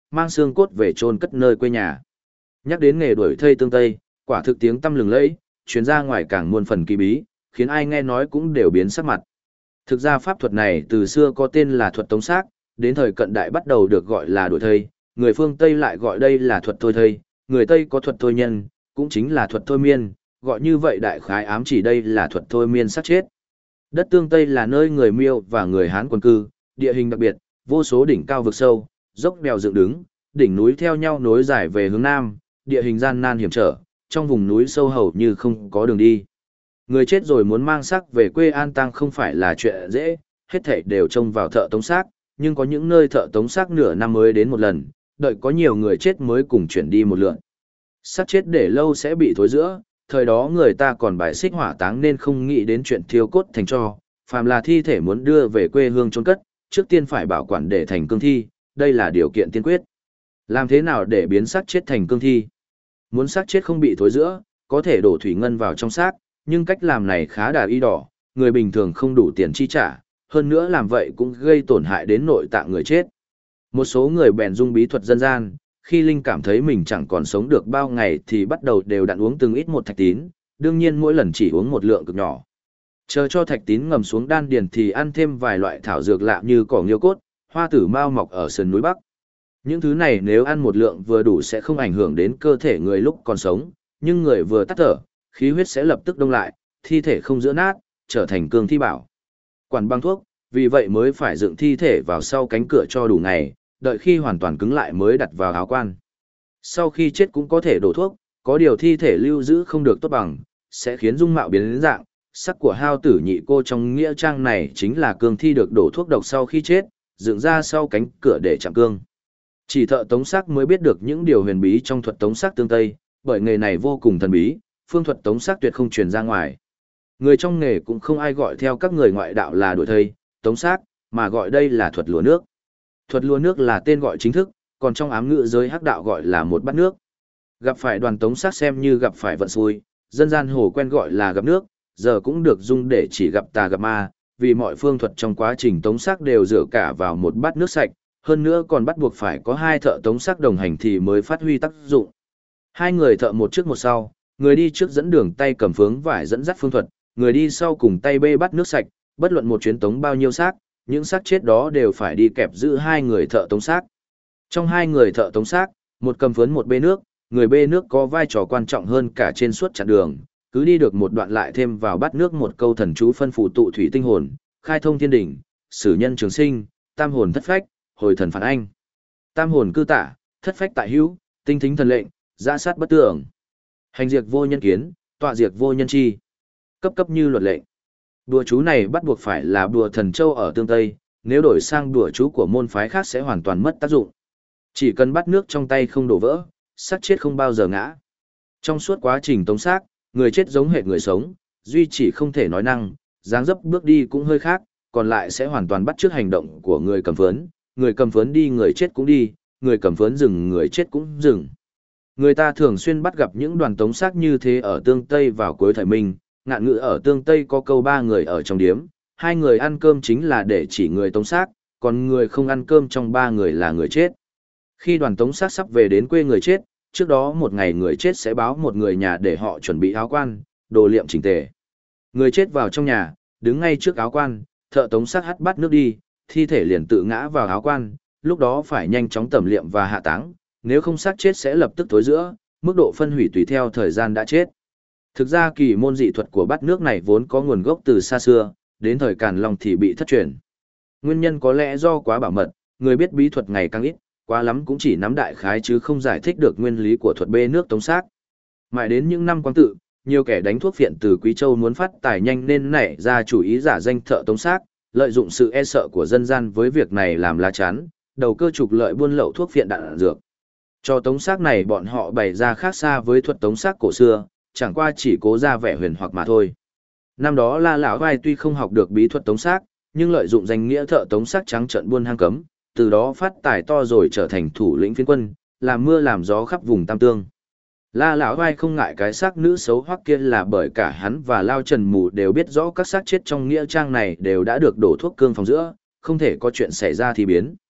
mang xương cốt về chôn cất nơi quê nhà. Nhắc đến nghề đuổi thây tương tây, quả thực tiếng tăm lừng lẫy, truyền ra ngoài càng muôn phần kỳ bí, khiến ai nghe nói cũng đều biến sắc mặt. Thực ra pháp thuật này từ xưa có tên là thuật tống xác, đến thời cận đại bắt đầu được gọi là đuổi thây, người phương Tây lại gọi đây là thuật thôi thây, người Tây có thuật thôi nhân, cũng chính là thuật thôi miên, gọi như vậy đại khái ám chỉ đây là thuật thôi miên sát chết. Đất tương Tây là nơi người Miêu và người Hán quần cư, địa hình đặc biệt, vô số đỉnh cao vực sâu, dốc đèo dựng đứng, đỉnh núi theo nhau nối dài về hướng nam, địa hình gian nan hiểm trở, trong vùng núi sâu hầu như không có đường đi. Người chết rồi muốn mang xác về quê an táng không phải là chuyện dễ, hết thảy đều trông vào thợ tống xác, nhưng có những nơi thợ tống xác nửa năm mới đến một lần, đợi có nhiều người chết mới cùng chuyển đi một lượt. Xác chết để lâu sẽ bị thối rữa, thời đó người ta còn bài xích hỏa táng nên không nghĩ đến chuyện thiêu cốt thành tro, phàm là thi thể muốn đưa về quê hương chôn cất, trước tiên phải bảo quản để thành cương thi, đây là điều kiện tiên quyết. Làm thế nào để biến xác chết thành cương thi? Muốn xác chết không bị thối rữa, có thể đổ thủy ngân vào trong xác, nhưng cách làm này khá đà y đỏ, người bình thường không đủ tiền chi trả, hơn nữa làm vậy cũng gây tổn hại đến nội tạng người chết. Một số người bèn dung bí thuật dân gian, khi Linh cảm thấy mình chẳng còn sống được bao ngày thì bắt đầu đều đặn uống từng ít một thạch tín, đương nhiên mỗi lần chỉ uống một lượng cực nhỏ. Chờ cho thạch tín ngầm xuống đan điền thì ăn thêm vài loại thảo dược lạ như cỏ nghiêu cốt, hoa tử mao mọc ở sườn núi Bắc. Những thứ này nếu ăn một lượng vừa đủ sẽ không ảnh hưởng đến cơ thể người lúc còn sống, nhưng người vừa tắt thở, khí huyết sẽ lập tức đông lại, thi thể không giữa nát, trở thành cương thi bảo. Quản băng thuốc, vì vậy mới phải dựng thi thể vào sau cánh cửa cho đủ ngày, đợi khi hoàn toàn cứng lại mới đặt vào áo quan. Sau khi chết cũng có thể đổ thuốc, có điều thi thể lưu giữ không được tốt bằng, sẽ khiến dung mạo biến đến dạng. Sắc của hao tử nhị cô trong nghĩa trang này chính là cương thi được đổ thuốc độc sau khi chết, dựng ra sau cánh cửa để chạm cương. Chỉ thợ tống xác mới biết được những điều huyền bí trong thuật tống xác tương Tây, bởi nghề này vô cùng thần bí, phương thuật tống xác tuyệt không truyền ra ngoài. Người trong nghề cũng không ai gọi theo các người ngoại đạo là đuổi thây, tống xác, mà gọi đây là thuật lúa nước. Thuật lúa nước là tên gọi chính thức, còn trong ám ngữ giới hắc đạo gọi là một bát nước. Gặp phải đoàn tống xác xem như gặp phải vận xui, dân gian hồ quen gọi là gặp nước, giờ cũng được dùng để chỉ gặp tà gặp ma, vì mọi phương thuật trong quá trình tống xác đều rửa cả vào một bát nước sạch, hơn nữa còn bắt buộc phải có hai thợ tống xác đồng hành thì mới phát huy tác dụng. Hai người thợ một trước một sau, người đi trước dẫn đường tay cầm phướng vải dẫn dắt phương thuật, người đi sau cùng tay bê bát nước sạch, bất luận một chuyến tống bao nhiêu xác, những xác chết đó đều phải đi kẹp giữ hai người thợ tống xác. Trong hai người thợ tống xác, một cầm phướn một bê nước, người bê nước có vai trò quan trọng hơn cả trên suốt chặng đường, cứ đi được một đoạn lại thêm vào bát nước một câu thần chú phân phù tụ thủy tinh hồn, khai thông thiên đỉnh, sử nhân trường sinh, tam hồn thất phách, hồi thần phản anh. Tam hồn cư tả, thất phách tại hữu, tinh thính thần lệnh, giã sát bất tưởng. Hành diệt vô nhân kiến, tọa diệt vô nhân chi. Cấp cấp như luật lệnh. Đùa chú này bắt buộc phải là đùa thần châu ở tương Tây, nếu đổi sang đùa chú của môn phái khác sẽ hoàn toàn mất tác dụng. Chỉ cần bắt nước trong tay không đổ vỡ, xác chết không bao giờ ngã. Trong suốt quá trình tống xác, người chết giống hệt người sống, duy chỉ không thể nói năng, dáng dấp bước đi cũng hơi khác, còn lại sẽ hoàn toàn bắt chước hành động của người cầm phướn. Người cầm phướn đi người chết cũng đi, người cầm phướn dừng người chết cũng dừng. Người ta thường xuyên bắt gặp những đoàn tống xác như thế ở tương Tây vào cuối thời Minh, ngạn ngữ ở tương Tây có câu ba người ở trong điếm, hai người ăn cơm chính là để chỉ người tống xác, còn người không ăn cơm trong ba người là người chết. Khi đoàn tống xác sắp về đến quê người chết, trước đó một ngày người chết sẽ báo một người nhà để họ chuẩn bị áo quan, đồ liệm chỉnh tề. Người chết vào trong nhà, đứng ngay trước áo quan, thợ tống xác hắt bát nước đi, thi thể liền tự ngã vào áo quan, lúc đó phải nhanh chóng tẩm liệm và hạ táng, nếu không xác chết sẽ lập tức thối rữa, mức độ phân hủy tùy theo thời gian đã chết. Thực ra kỳ môn dị thuật của bát nước này vốn có nguồn gốc từ xa xưa, đến thời Càn Long thì bị thất truyền. Nguyên nhân có lẽ do quá bảo mật, người biết bí thuật ngày càng ít, quá lắm cũng chỉ nắm đại khái chứ không giải thích được nguyên lý của thuật bê nước tống xác. Mãi đến những năm Quang Tự, nhiều kẻ đánh thuốc phiện từ Quý Châu muốn phát tài nhanh nên nảy ra chủ ý giả danh thợ tống xác, lợi dụng sự e sợ của dân gian với việc này làm lá chắn, đầu cơ trục lợi buôn lậu thuốc phiện đạn dược. Cho tống xác này bọn họ bày ra khác xa với thuật tống xác cổ xưa, chẳng qua chỉ cố ra vẻ huyền hoặc mà thôi. Năm đó La lão vai tuy không học được bí thuật tống xác, nhưng lợi dụng danh nghĩa thợ tống xác trắng trợn buôn hang cấm, từ đó phát tài to rồi trở thành thủ lĩnh phiến quân, làm mưa làm gió khắp vùng Tam Tương. La lão vai không ngại cái xác nữ xấu hoắc kia là bởi cả hắn và Lao Trần Mù đều biết rõ các xác chết trong nghĩa trang này đều đã được đổ thuốc cương phòng giữa, không thể có chuyện xảy ra thì biến.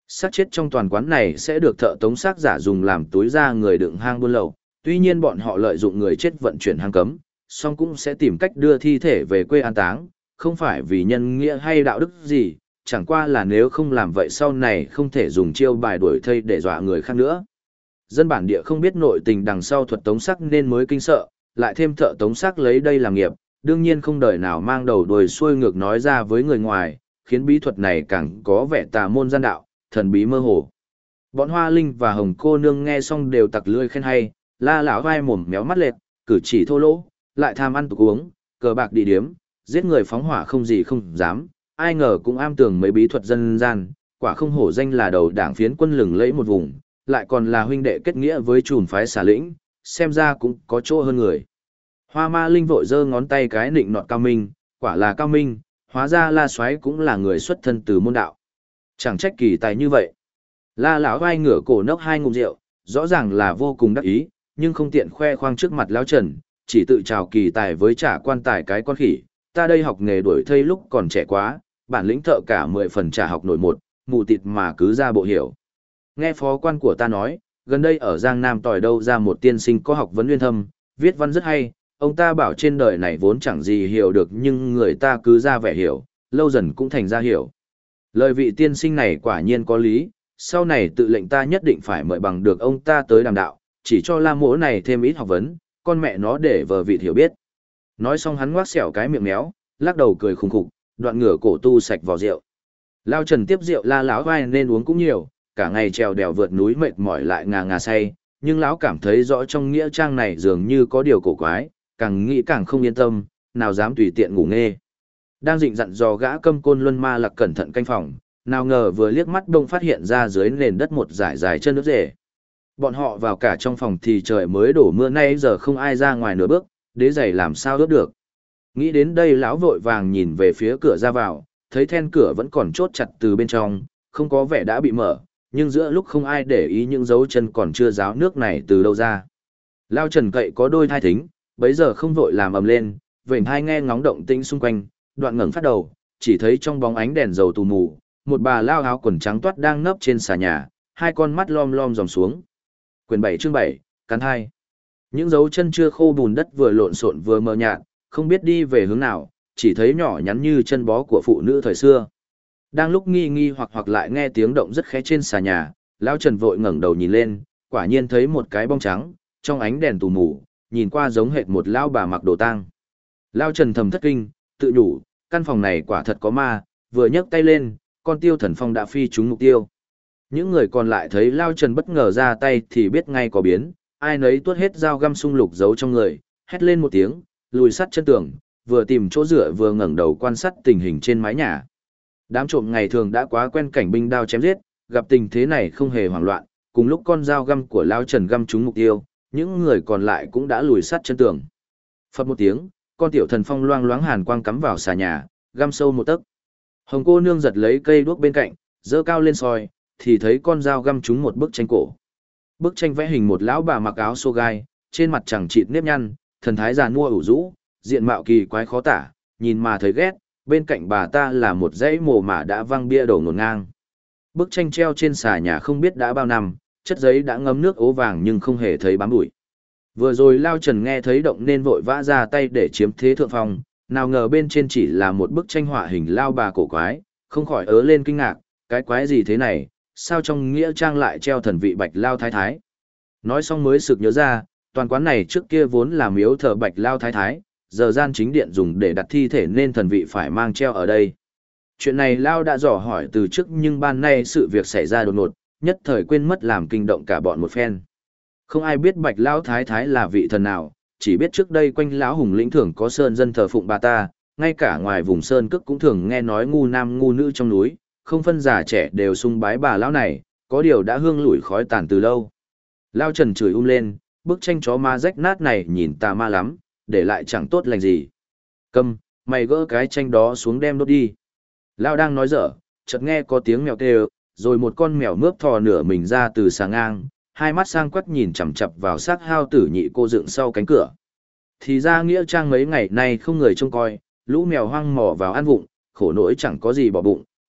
Xác chết trong toàn quán này sẽ được thợ tống xác giả dùng làm túi da người đựng hang buôn lậu, tuy nhiên bọn họ lợi dụng người chết vận chuyển hang cấm, song cũng sẽ tìm cách đưa thi thể về quê an táng, không phải vì nhân nghĩa hay đạo đức gì, chẳng qua là nếu không làm vậy sau này không thể dùng chiêu bài đuổi thây để dọa người khác nữa. Dân bản địa không biết nội tình đằng sau thuật tống xác nên mới kinh sợ, lại thêm thợ tống xác lấy đây làm nghiệp, đương nhiên không đời nào mang đầu đuôi xuôi ngược nói ra với người ngoài, khiến bí thuật này càng có vẻ tà môn gian đạo, thần bí mơ hồ. Bọn Hoa Linh và Hồng cô nương nghe xong đều tặc lưỡi khen hay, La lão vai mồm méo mắt lệch, cử chỉ thô lỗ, lại tham ăn tục uống, cờ bạc đi điếm, giết người phóng hỏa không gì không dám, ai ngờ cũng am tường mấy bí thuật dân gian, quả không hổ danh là đầu đảng phiến quân lừng lẫy một vùng, lại còn là huynh đệ kết nghĩa với chùm phái xà lĩnh, xem ra cũng có chỗ hơn người. Hoa Ma Linh vội giơ ngón tay cái nịnh nọt Cao Minh, quả là Cao Minh, hóa ra La Soái cũng là người xuất thân từ môn đạo. Chẳng trách kỳ tài như vậy. La lão vai ngửa cổ nốc hai ngụm rượu, rõ ràng là vô cùng đắc ý, nhưng không tiện khoe khoang trước mặt lão Trần, chỉ tự chào kỳ tài với trả quan tài cái con khỉ, ta đây học nghề đuổi thây lúc còn trẻ quá, bản lĩnh thợ cả 10 phần trả học nổi một, mù tịt mà cứ ra bộ hiểu. Nghe phó quan của ta nói, gần đây ở Giang Nam tỏi đâu ra một tiên sinh có học vấn uyên thâm, viết văn rất hay, ông ta bảo trên đời này vốn chẳng gì hiểu được nhưng người ta cứ ra vẻ hiểu, lâu dần cũng thành ra hiểu. Lời vị tiên sinh này quả nhiên có lý, sau này tự lệnh ta nhất định phải mời bằng được ông ta tới đàm đạo, chỉ cho La Mỗ này thêm ít học vấn, con mẹ nó để vờ vị hiểu biết. Nói xong hắn ngoác xẻo cái miệng méo, lắc đầu cười khùng khục, đoạn ngửa cổ tu sạch vào rượu. Lao Trần tiếp rượu La lão vai nên uống cũng nhiều, cả ngày trèo đèo vượt núi mệt mỏi lại ngà ngà say, nhưng lão cảm thấy rõ trong nghĩa trang này dường như có điều cổ quái, càng nghĩ càng không yên tâm, nào dám tùy tiện ngủ nghê. Đang dịnh dặn dò gã Câm Côn Luân Ma Lạc cẩn thận canh phòng, nào ngờ vừa liếc mắt đông phát hiện ra dưới nền đất một dải dài chân nước rể. Bọn họ vào cả trong phòng thì trời mới đổ mưa, nay giờ không ai ra ngoài nửa bước, đế giày làm sao ướt được. Nghĩ đến đây lão vội vàng nhìn về phía cửa ra vào, thấy then cửa vẫn còn chốt chặt từ bên trong, không có vẻ đã bị mở, nhưng giữa lúc không ai để ý những dấu chân còn chưa ráo nước này từ đâu ra. Lao Trần cậy có đôi thai thính, bấy giờ không vội làm ầm lên, vểnh hai nghe ngóng động tĩnh xung quanh, đoạn ngẩng phát đầu, chỉ thấy trong bóng ánh đèn dầu tù mù, một bà lao áo quần trắng toát đang nấp trên xà nhà, hai con mắt lom lom dòng xuống. Quyển 7 chương 7, cắn hai. Những dấu chân chưa khô bùn đất vừa lộn xộn vừa mờ nhạt, không biết đi về hướng nào, chỉ thấy nhỏ nhắn như chân bó của phụ nữ thời xưa. Đang lúc nghi nghi hoặc lại nghe tiếng động rất khẽ trên xà nhà, lão Trần vội ngẩng đầu nhìn lên, quả nhiên thấy một cái bóng trắng, trong ánh đèn tù mù, nhìn qua giống hệt một lão bà mặc đồ tang. Lão Trần thầm thất kinh, tự nhủ, căn phòng này quả thật có ma, vừa nhấc tay lên, con tiêu thần phong đã phi trúng mục tiêu. Những người còn lại thấy Lão Trần bất ngờ ra tay thì biết ngay có biến, ai nấy tuốt hết dao găm sung lục giấu trong người, hét lên một tiếng, lùi sát chân tường, vừa tìm chỗ dựa vừa ngẩng đầu quan sát tình hình trên mái nhà. Đám trộm ngày thường đã quá quen cảnh binh đao chém giết, gặp tình thế này không hề hoảng loạn, cùng lúc con dao găm của Lão Trần găm trúng mục tiêu, những người còn lại cũng đã lùi sát chân tường. Phập một tiếng, con tiểu thần phong loang loáng hàn quang cắm vào xà nhà, găm sâu một tấc. Hồng cô nương giật lấy cây đuốc bên cạnh, giơ cao lên soi, thì thấy con dao găm trúng một bức tranh cổ. Bức tranh vẽ hình một lão bà mặc áo xô gai, trên mặt chẳng chịt nếp nhăn, thần thái già nua ủ rũ, diện mạo kỳ quái khó tả, nhìn mà thấy ghét, bên cạnh bà ta là một dãy mồ mả đã văng bia đổ ngổn ngang. Bức tranh treo trên xà nhà không biết đã bao năm, chất giấy đã ngấm nước ố vàng nhưng không hề thấy bám bụi. Vừa rồi Lao Trần nghe thấy động nên vội vã ra tay để chiếm thế thượng phong, nào ngờ bên trên chỉ là một bức tranh họa hình lao bà cổ quái, không khỏi ớ lên kinh ngạc, cái quái gì thế này, sao trong nghĩa trang lại treo thần vị Bạch Lao Thái Thái. Nói xong mới sực nhớ ra, toàn quán này trước kia vốn là miếu thờ Bạch Lao Thái Thái, giờ gian chính điện dùng để đặt thi thể nên thần vị phải mang treo ở đây. Chuyện này Lao đã dò hỏi từ trước nhưng ban nay sự việc xảy ra đột ngột, nhất thời quên mất làm kinh động cả bọn một phen. Không ai biết Bạch Lão Thái Thái là vị thần nào, chỉ biết trước đây quanh Lão Hùng lĩnh thường có sơn dân thờ phụng bà ta, ngay cả ngoài vùng sơn cước cũng thường nghe nói ngu nam ngu nữ trong núi, không phân già trẻ đều sung bái bà lão này, có điều đã hương lủi khói tàn từ lâu. Lao Trần chửi lên, bức tranh chó ma rách nát này nhìn tà ma lắm, để lại chẳng tốt lành gì. Câm, mày gỡ cái tranh đó xuống đem đốt đi. Lao đang nói dở, chợt nghe có tiếng mèo kêu, rồi một con mèo mướp thò nửa mình ra từ xà ngang, hai mắt sang quắc nhìn chằm chằm vào xác hao tử nhị cô dựng sau cánh cửa. Thì ra nghĩa trang mấy ngày nay không người trông coi, lũ mèo hoang mò vào ăn vụng, khổ nỗi chẳng có gì bỏ bụng,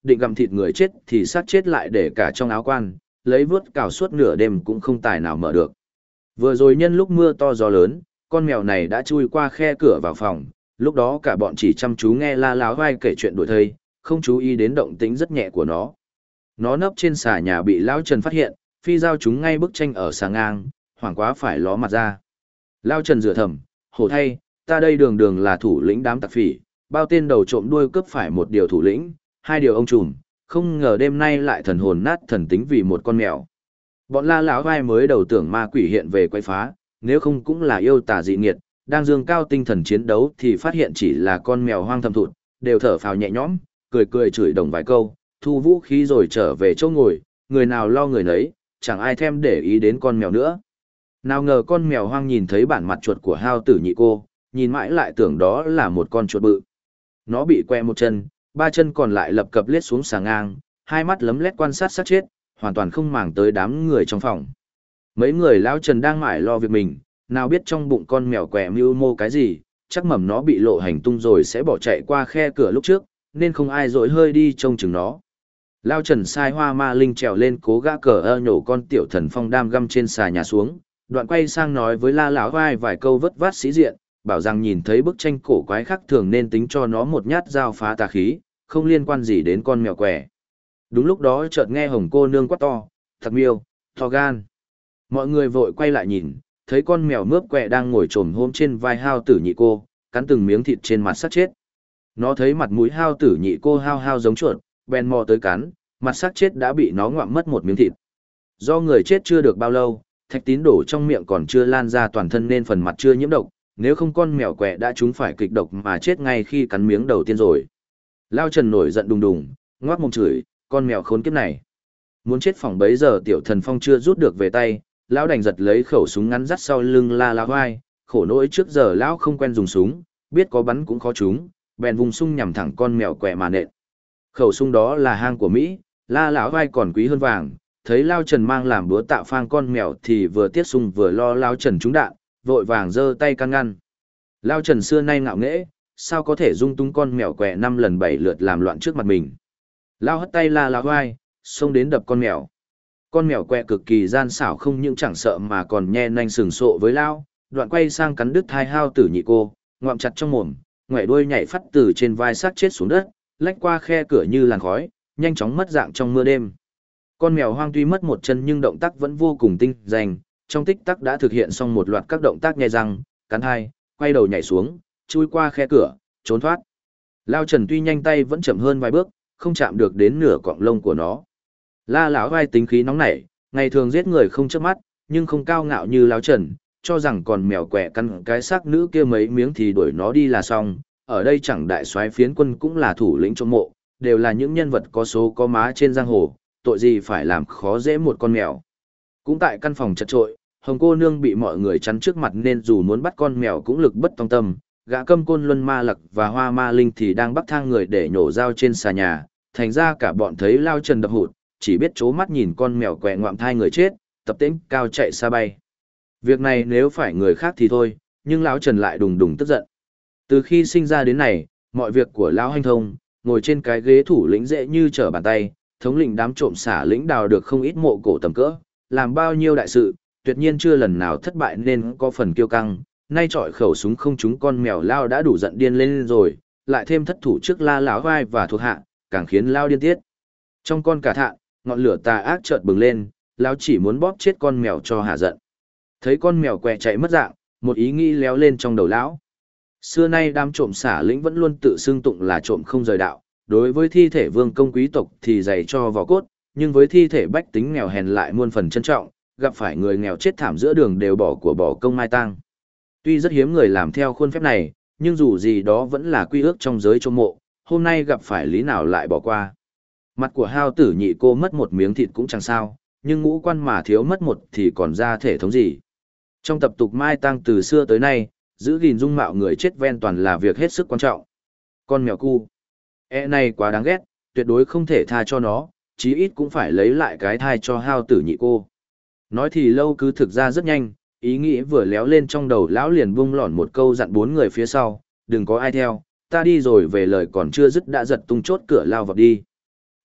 định gặm thịt người chết thì xác chết lại để cả trong áo quan, lấy vớt cào suốt nửa đêm cũng không tài nào mở được. Vừa rồi nhân lúc mưa to gió lớn, con mèo này đã chui qua khe cửa vào phòng, lúc đó cả bọn chỉ chăm chú nghe La Láo Vai kể chuyện đuổi thây, không chú ý đến động tĩnh rất nhẹ của nó. Nó nấp trên xà nhà bị Lão Trần phát hiện, phi giao chúng ngay bức tranh ở xà ngang, hoảng quá phải ló mặt ra. Lão Trần rửa thầm, hổ thay, ta đây đường đường là thủ lĩnh đám tặc phỉ, bao tên đầu trộm đuôi cướp phải một điều thủ lĩnh, hai điều ông trùm, không ngờ đêm nay lại thần hồn nát thần tính vì một con mèo. Bọn La Láo Vai mới đầu tưởng ma quỷ hiện về quấy phá, nếu không cũng là yêu tà dị nghiệt, đang dương cao tinh thần chiến đấu thì phát hiện chỉ là con mèo hoang thầm thụt, đều thở phào nhẹ nhõm, cười cười chửi đồng vài câu, thu vũ khí rồi trở về chỗ ngồi, người nào lo người nấy, chẳng ai thèm để ý đến con mèo nữa. Nào ngờ con mèo hoang nhìn thấy bản mặt chuột của Hao Tử Nhị Cô, nhìn mãi lại tưởng đó là một con chuột bự. Nó bị que một chân, ba chân còn lại lập cập lết xuống xà ngang, hai mắt lấm lét quan sát xác chết, hoàn toàn không màng tới đám người trong phòng. Mấy người Lão Trần đang mải lo việc mình, nào biết trong bụng con mèo què mưu mô cái gì, chắc mầm nó bị lộ hành tung rồi sẽ bỏ chạy qua khe cửa lúc trước, nên không ai dỗi hơi đi trông chừng nó. Lão Trần sai Hoa Ma Linh trèo lên cố gã cờ nhổ con tiểu thần phong đam găm trên xà nhà xuống, đoạn quay sang nói với La Lão Vai vài câu vất vát sĩ diện, bảo rằng nhìn thấy bức tranh cổ quái khác thường nên tính cho nó một nhát dao phá tà khí, không liên quan gì đến con mèo què. Đúng lúc đó chợt nghe Hồng cô nương quát to, thật miêu, to gan. Mọi người vội quay lại nhìn, thấy con mèo mướp quẹ đang ngồi trồm hôm trên vai Hao Tử Nhị Cô, cắn từng miếng thịt trên mặt xác chết. Nó thấy mặt mũi Hao Tử Nhị Cô hao hao giống chuột, bèn mò tới cắn, mặt xác chết đã bị nó ngoạm mất một miếng thịt. Do người chết chưa được bao lâu, thạch tín đổ trong miệng còn chưa lan ra toàn thân nên phần mặt chưa nhiễm độc, nếu không con mèo quẹ đã trúng phải kịch độc mà chết ngay khi cắn miếng đầu tiên rồi. Lao Trần nổi giận đùng đùng, ngoác mồm chửi, con mèo khốn kiếp này. Muốn chết phòng bấy giờ tiểu thần phong chưa rút được về tay, lão đành giật lấy khẩu súng ngắn dắt sau lưng La Láo Vai, khổ nỗi trước giờ lão không quen dùng súng, biết có bắn cũng khó trúng, bèn vùng súng nhằm thẳng con mèo quẹ mà nện. Khẩu súng đó là hang của Mỹ, La Láo Vai còn quý hơn vàng, thấy Lao Trần mang làm búa tạo phang con mèo thì vừa tiết súng vừa lo Lao Trần trúng đạn, vội vàng giơ tay can ngăn. Lao Trần xưa nay ngạo nghễ, sao có thể dung tung con mèo quẹ 5 lần 7 lượt làm loạn trước mặt mình. Lao hất tay La Láo Vai, xông đến đập con mèo. Con mèo quẹ cực kỳ gian xảo không những chẳng sợ mà còn nhe nanh sừng sộ với Lao, đoạn quay sang cắn đứt hai Hao Tử Nhị Cô, ngoạm chặt trong mồm, ngoẻ đuôi nhảy phát từ trên vai xác chết xuống đất, lách qua khe cửa như làn khói, nhanh chóng mất dạng trong mưa đêm. Con mèo hoang tuy mất một chân nhưng động tác vẫn vô cùng tinh danh, trong tích tắc đã thực hiện xong một loạt các động tác nhe răng, cắn hai, quay đầu nhảy xuống, chui qua khe cửa, trốn thoát. Lao Trần tuy nhanh tay vẫn chậm hơn vài bước, không chạm được đến nửa cọng lông của nó. La Láo Vai tính khí nóng nảy, ngày thường giết người không chớp mắt, nhưng không cao ngạo như Lão Trần, cho rằng còn mèo quẹ cắn cái xác nữ kia mấy miếng thì đuổi nó đi là xong. Ở đây chẳng đại soái phiến quân cũng là thủ lĩnh trộm mộ, đều là những nhân vật có số có má trên giang hồ, tội gì phải làm khó dễ một con mèo. Cũng tại căn phòng chật trội, Hồng cô nương bị mọi người chắn trước mặt nên dù muốn bắt con mèo cũng lực bất tòng tâm. Gã Câm Côn Luân Ma Lặc và Hoa Ma Linh thì đang bắt thang người để nhổ dao trên xà nhà, thành ra cả bọn thấy Lao Trần đập hụt, chỉ biết chố mắt nhìn con mèo quẹ ngoạm thai người chết, tập tễnh cao chạy xa bay. Việc này nếu phải người khác thì thôi, nhưng Lão Trần lại đùng đùng tức giận. Từ khi sinh ra đến này, mọi việc của Lão Hanh Thông, ngồi trên cái ghế thủ lĩnh dễ như trở bàn tay, thống lĩnh đám trộm xả lĩnh đào được không ít mộ cổ tầm cỡ, làm bao nhiêu đại sự, tuyệt nhiên chưa lần nào thất bại nên có phần kiêu căng. Nay trọi khẩu súng không trúng con mèo Lao đã đủ giận điên lên rồi, lại thêm thất thủ trước La Láo Vai và thuộc hạ, càng khiến Lao điên tiết. Trong con cả thạ, ngọn lửa tà ác chợt bừng lên, Lao chỉ muốn bóp chết con mèo cho hả giận. Thấy con mèo quẹ chạy mất dạng, một ý nghĩ léo lên trong đầu lão. Xưa nay đám trộm xả lĩnh vẫn luôn tự xưng tụng là trộm không rời đạo, đối với thi thể vương công quý tộc thì dày cho vào cốt, nhưng với thi thể bách tính nghèo hèn lại muôn phần trân trọng, gặp phải người nghèo chết thảm giữa đường đều bỏ của bỏ công mai tang. Tuy rất hiếm người làm theo khuôn phép này, nhưng dù gì đó vẫn là quy ước trong giới trộm mộ, hôm nay gặp phải lý nào lại bỏ qua. Mặt của Hao Tử Nhị Cô mất một miếng thịt cũng chẳng sao, nhưng ngũ quan mà thiếu mất một thì còn ra thể thống gì. Trong tập tục mai tang từ xưa tới nay, giữ gìn dung mạo người chết ven toàn là việc hết sức quan trọng. Con mèo cu, này quá đáng ghét, tuyệt đối không thể tha cho nó, chí ít cũng phải lấy lại cái thai cho Hao Tử Nhị Cô. Nói thì lâu cứ thực ra rất nhanh, ý nghĩ vừa léo lên trong đầu lão liền bung lỏn một câu dặn bốn người phía sau, đừng có ai theo, ta đi rồi về lời còn chưa dứt đã giật tung chốt cửa lao vào đi.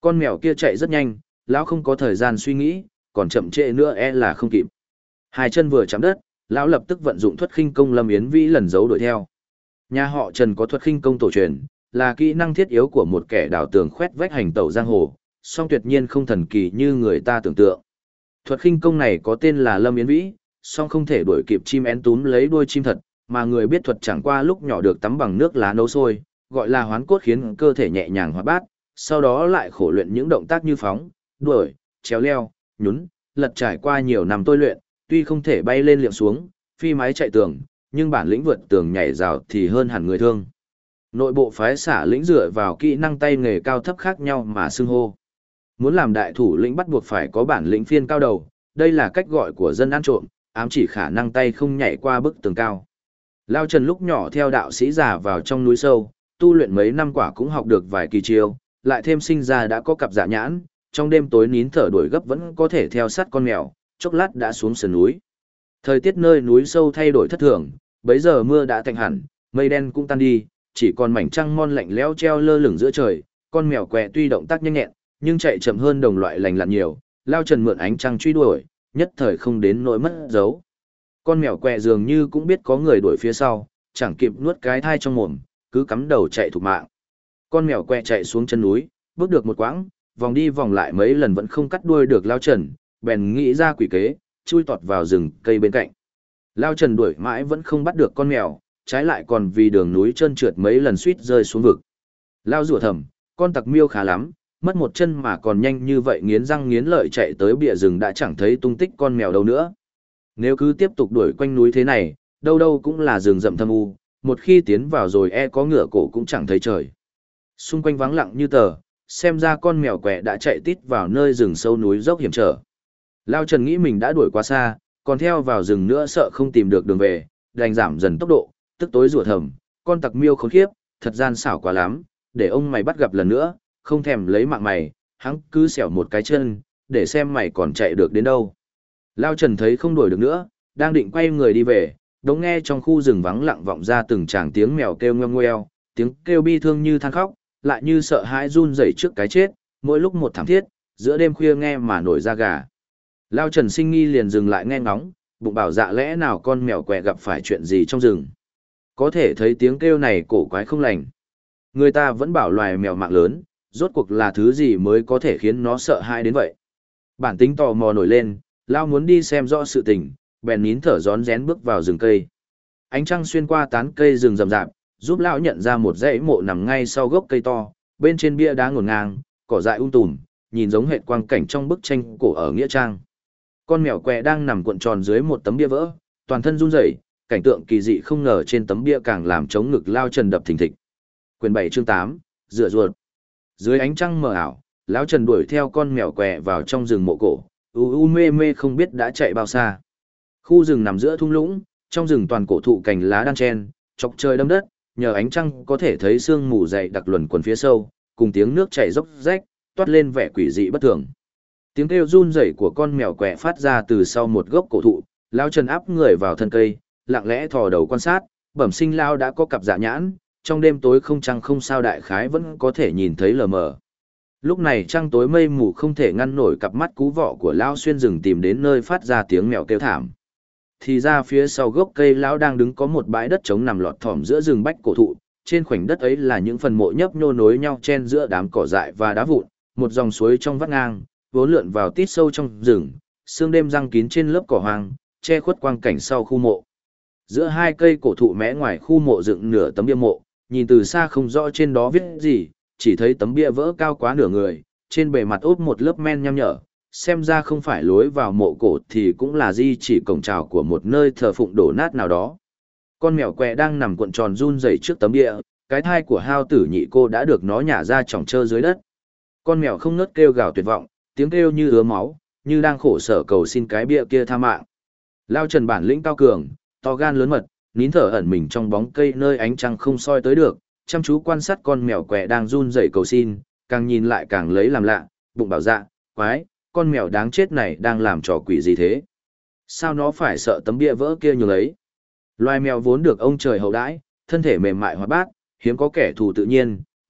Con mèo kia chạy rất nhanh, lão không có thời gian suy nghĩ, còn chậm trễ nữa là không kịp. Hai chân vừa chạm đất, lão lập tức vận dụng thuật khinh công Lâm Yến Vĩ lần giấu đuổi theo. Nhà họ Trần có thuật khinh công tổ truyền, là kỹ năng thiết yếu của một kẻ đào tường khoét vách hành tẩu giang hồ, song tuyệt nhiên không thần kỳ như người ta tưởng tượng. Thuật khinh công này có tên là Lâm Yến Vĩ, song không thể đuổi kịp chim én túm lấy đuôi chim thật, mà người biết thuật chẳng qua lúc nhỏ được tắm bằng nước lá nấu sôi, gọi là hoán cốt, khiến cơ thể nhẹ nhàng hoạt bát, sau đó lại khổ luyện những động tác như phóng, đuổi, chéo leo, nhún, lật, trải qua nhiều năm tôi luyện, tuy không thể bay lên liệng xuống, phi mái chạy tường, nhưng bản lĩnh vượt tường nhảy rào thì hơn hẳn người thường. Nội bộ phái Xả lĩnh dựa vào kỹ năng tay nghề cao thấp khác nhau mà xưng hô. Muốn làm đại thủ lĩnh bắt buộc phải có bản lĩnh phiên cao đầu, đây là cách gọi của dân ăn trộm, ám chỉ khả năng tay không nhảy qua bức tường cao. Lao Trần lúc nhỏ theo đạo sĩ già vào trong núi sâu, tu luyện mấy năm quả cũng học được vài kỳ chiêu, lại thêm sinh ra đã có cặp dạ nhãn, trong đêm tối nín thở đuổi gấp vẫn có thể theo sát con mèo, chốc lát đã xuống sườn núi. Thời tiết nơi núi sâu thay đổi thất thường, bấy giờ mưa đã tạnh hẳn, mây đen cũng tan đi, chỉ còn mảnh trăng mon lạnh lẽo treo lơ lửng giữa trời, con mèo què tuy động tác nhanh nhẹn, nhưng chạy chậm hơn đồng loại lành lặn nhiều, Lao Trần mượn ánh trăng truy đuổi, nhất thời không đến nỗi mất dấu. Con mèo què dường như cũng biết có người đuổi phía sau, chẳng kịp nuốt cái thai trong mồm, cứ cắm đầu chạy thục mạng. Con mèo què chạy xuống chân núi, bước được một quãng, vòng đi vòng lại mấy lần vẫn không cắt đuôi được Lao Trần, bèn nghĩ ra quỷ kế, chui tọt vào rừng cây bên cạnh. Lao Trần đuổi mãi vẫn không bắt được con mèo, trái lại còn vì đường núi trơn trượt mấy lần suýt rơi xuống vực. Lao rủa thầm, con tặc miêu khá lắm, mất một chân mà còn nhanh như vậy, nghiến răng nghiến lợi chạy tới bìa rừng đã chẳng thấy tung tích con mèo đâu nữa. Nếu cứ tiếp tục đuổi quanh núi thế này, đâu đâu cũng là rừng rậm thâm u, một khi tiến vào rồi có ngửa cổ cũng chẳng thấy trời. Xung quanh vắng lặng như tờ, xem ra con mèo què đã chạy tít vào nơi rừng sâu núi dốc hiểm trở. Lao Trần nghĩ mình đã đuổi quá xa, còn theo vào rừng nữa sợ không tìm được đường về, đành giảm dần tốc độ, tức tối rủa thầm, con tặc miêu khốn khiếp, thật gian xảo quá lắm, để ông mày bắt gặp lần nữa, không thèm lấy mạng mày, hắn cứ xẻo một cái chân, để xem mày còn chạy được đến đâu. Lao Trần thấy không đuổi được nữa, đang định quay người đi về, đống nghe trong khu rừng vắng lặng vọng ra từng tràng tiếng mèo kêu ngoeo ngoeo, tiếng kêu bi thương như than khóc, lại như sợ hãi run rẩy trước cái chết, mỗi lúc một thảm thiết, giữa đêm khuya nghe mà nổi da gà. Lao Trần sinh nghi liền dừng lại nghe ngóng, bụng bảo dạ lẽ nào con mèo què gặp phải chuyện gì trong rừng. Có thể thấy tiếng kêu này cổ quái không lành. Người ta vẫn bảo loài mèo mạng lớn, rốt cuộc là thứ gì mới có thể khiến nó sợ hãi đến vậy. Bản tính tò mò nổi lên, Lao muốn đi xem rõ sự tình, bèn nín thở rón rén bước vào rừng cây. Ánh trăng xuyên qua tán cây rừng rậm rạp, giúp lão nhận ra một dãy mộ nằm ngay sau gốc cây to, bên trên bia đá ngổn ngang, cỏ dại tùm, nhìn giống hệt quang cảnh trong bức tranh cổ ở nghĩa trang. Con mèo què đang nằm cuộn tròn dưới một tấm bia vỡ, toàn thân run rẩy, cảnh tượng kỳ dị không ngờ trên tấm bia càng làm chống ngực Lao Trần đập thình thịch. Quyền 7 chương 8, rửa ruột. Dưới ánh trăng mờ ảo, lão Trần đuổi theo con mèo què vào trong rừng mộ cổ, mê mê không biết đã chạy bao xa. Khu rừng nằm giữa thung lũng, trong rừng toàn cổ thụ cành lá đan chen, chọc trời đâm đất, nhờ ánh trăng có thể thấy sương mù dày đặc luẩn quẩn phía sâu, cùng tiếng nước chảy róc rách, toát lên vẻ quỷ dị bất thường. Tiếng kêu run rẩy của con mèo què phát ra từ sau một gốc cổ thụ, Lão Trần áp người vào thân cây, lặng lẽ thò đầu quan sát, bẩm sinh lao đã có cặp dạ nhãn, trong đêm tối không trăng không sao đại khái vẫn có thể nhìn thấy lờ mờ. Lúc này trăng tối mây mù không thể ngăn nổi cặp mắt cú vọ của lão xuyên rừng tìm đến nơi phát ra tiếng mèo kêu thảm. Thì ra phía sau gốc cây lão đang đứng có một bãi đất trống nằm lọt thỏm giữa rừng bách cổ thụ, trên khoảnh đất ấy là những phần mộ nhấp nhô nối nhau chen giữa đám cỏ dại và đá vụn, một dòng suối trong vắt ngang, vốn lượn vào tít sâu trong rừng, sương đêm răng kín trên lớp cỏ hoang, che khuất quang cảnh sau khu mộ. Giữa hai cây cổ thụ mé ngoài khu mộ dựng nửa tấm bia mộ, nhìn từ xa không rõ trên đó viết gì, chỉ thấy tấm bia vỡ cao quá nửa người, trên bề mặt ốp một lớp men nham nhở, xem ra không phải lối vào mộ cổ thì cũng là di chỉ cổng chào của một nơi thờ phụng đổ nát nào đó. Con mèo què đang nằm cuộn tròn run rẩy trước tấm bia, cái thai của Hao Tử Nhị cô đã được nó nhả ra chỏng trơ dưới đất. Con mèo không ngớt kêu gào tuyệt vọng, tiếng kêu như ứa máu, như đang khổ sở cầu xin cái bia kia tha mạng. Lao Trần bản lĩnh cao cường, to gan lớn mật, nín thở ẩn mình trong bóng cây nơi ánh trăng không soi tới được, chăm chú quan sát con mèo què đang run rẩy cầu xin, càng nhìn lại càng lấy làm lạ, bụng bảo dạ, quái, con mèo đáng chết này đang làm trò quỷ gì thế? Sao nó phải sợ tấm bia vỡ kia nhường ấy? Loài mèo vốn được ông trời hậu đãi, thân thể mềm mại hoạt bát, hiếm có kẻ thù tự nhiên,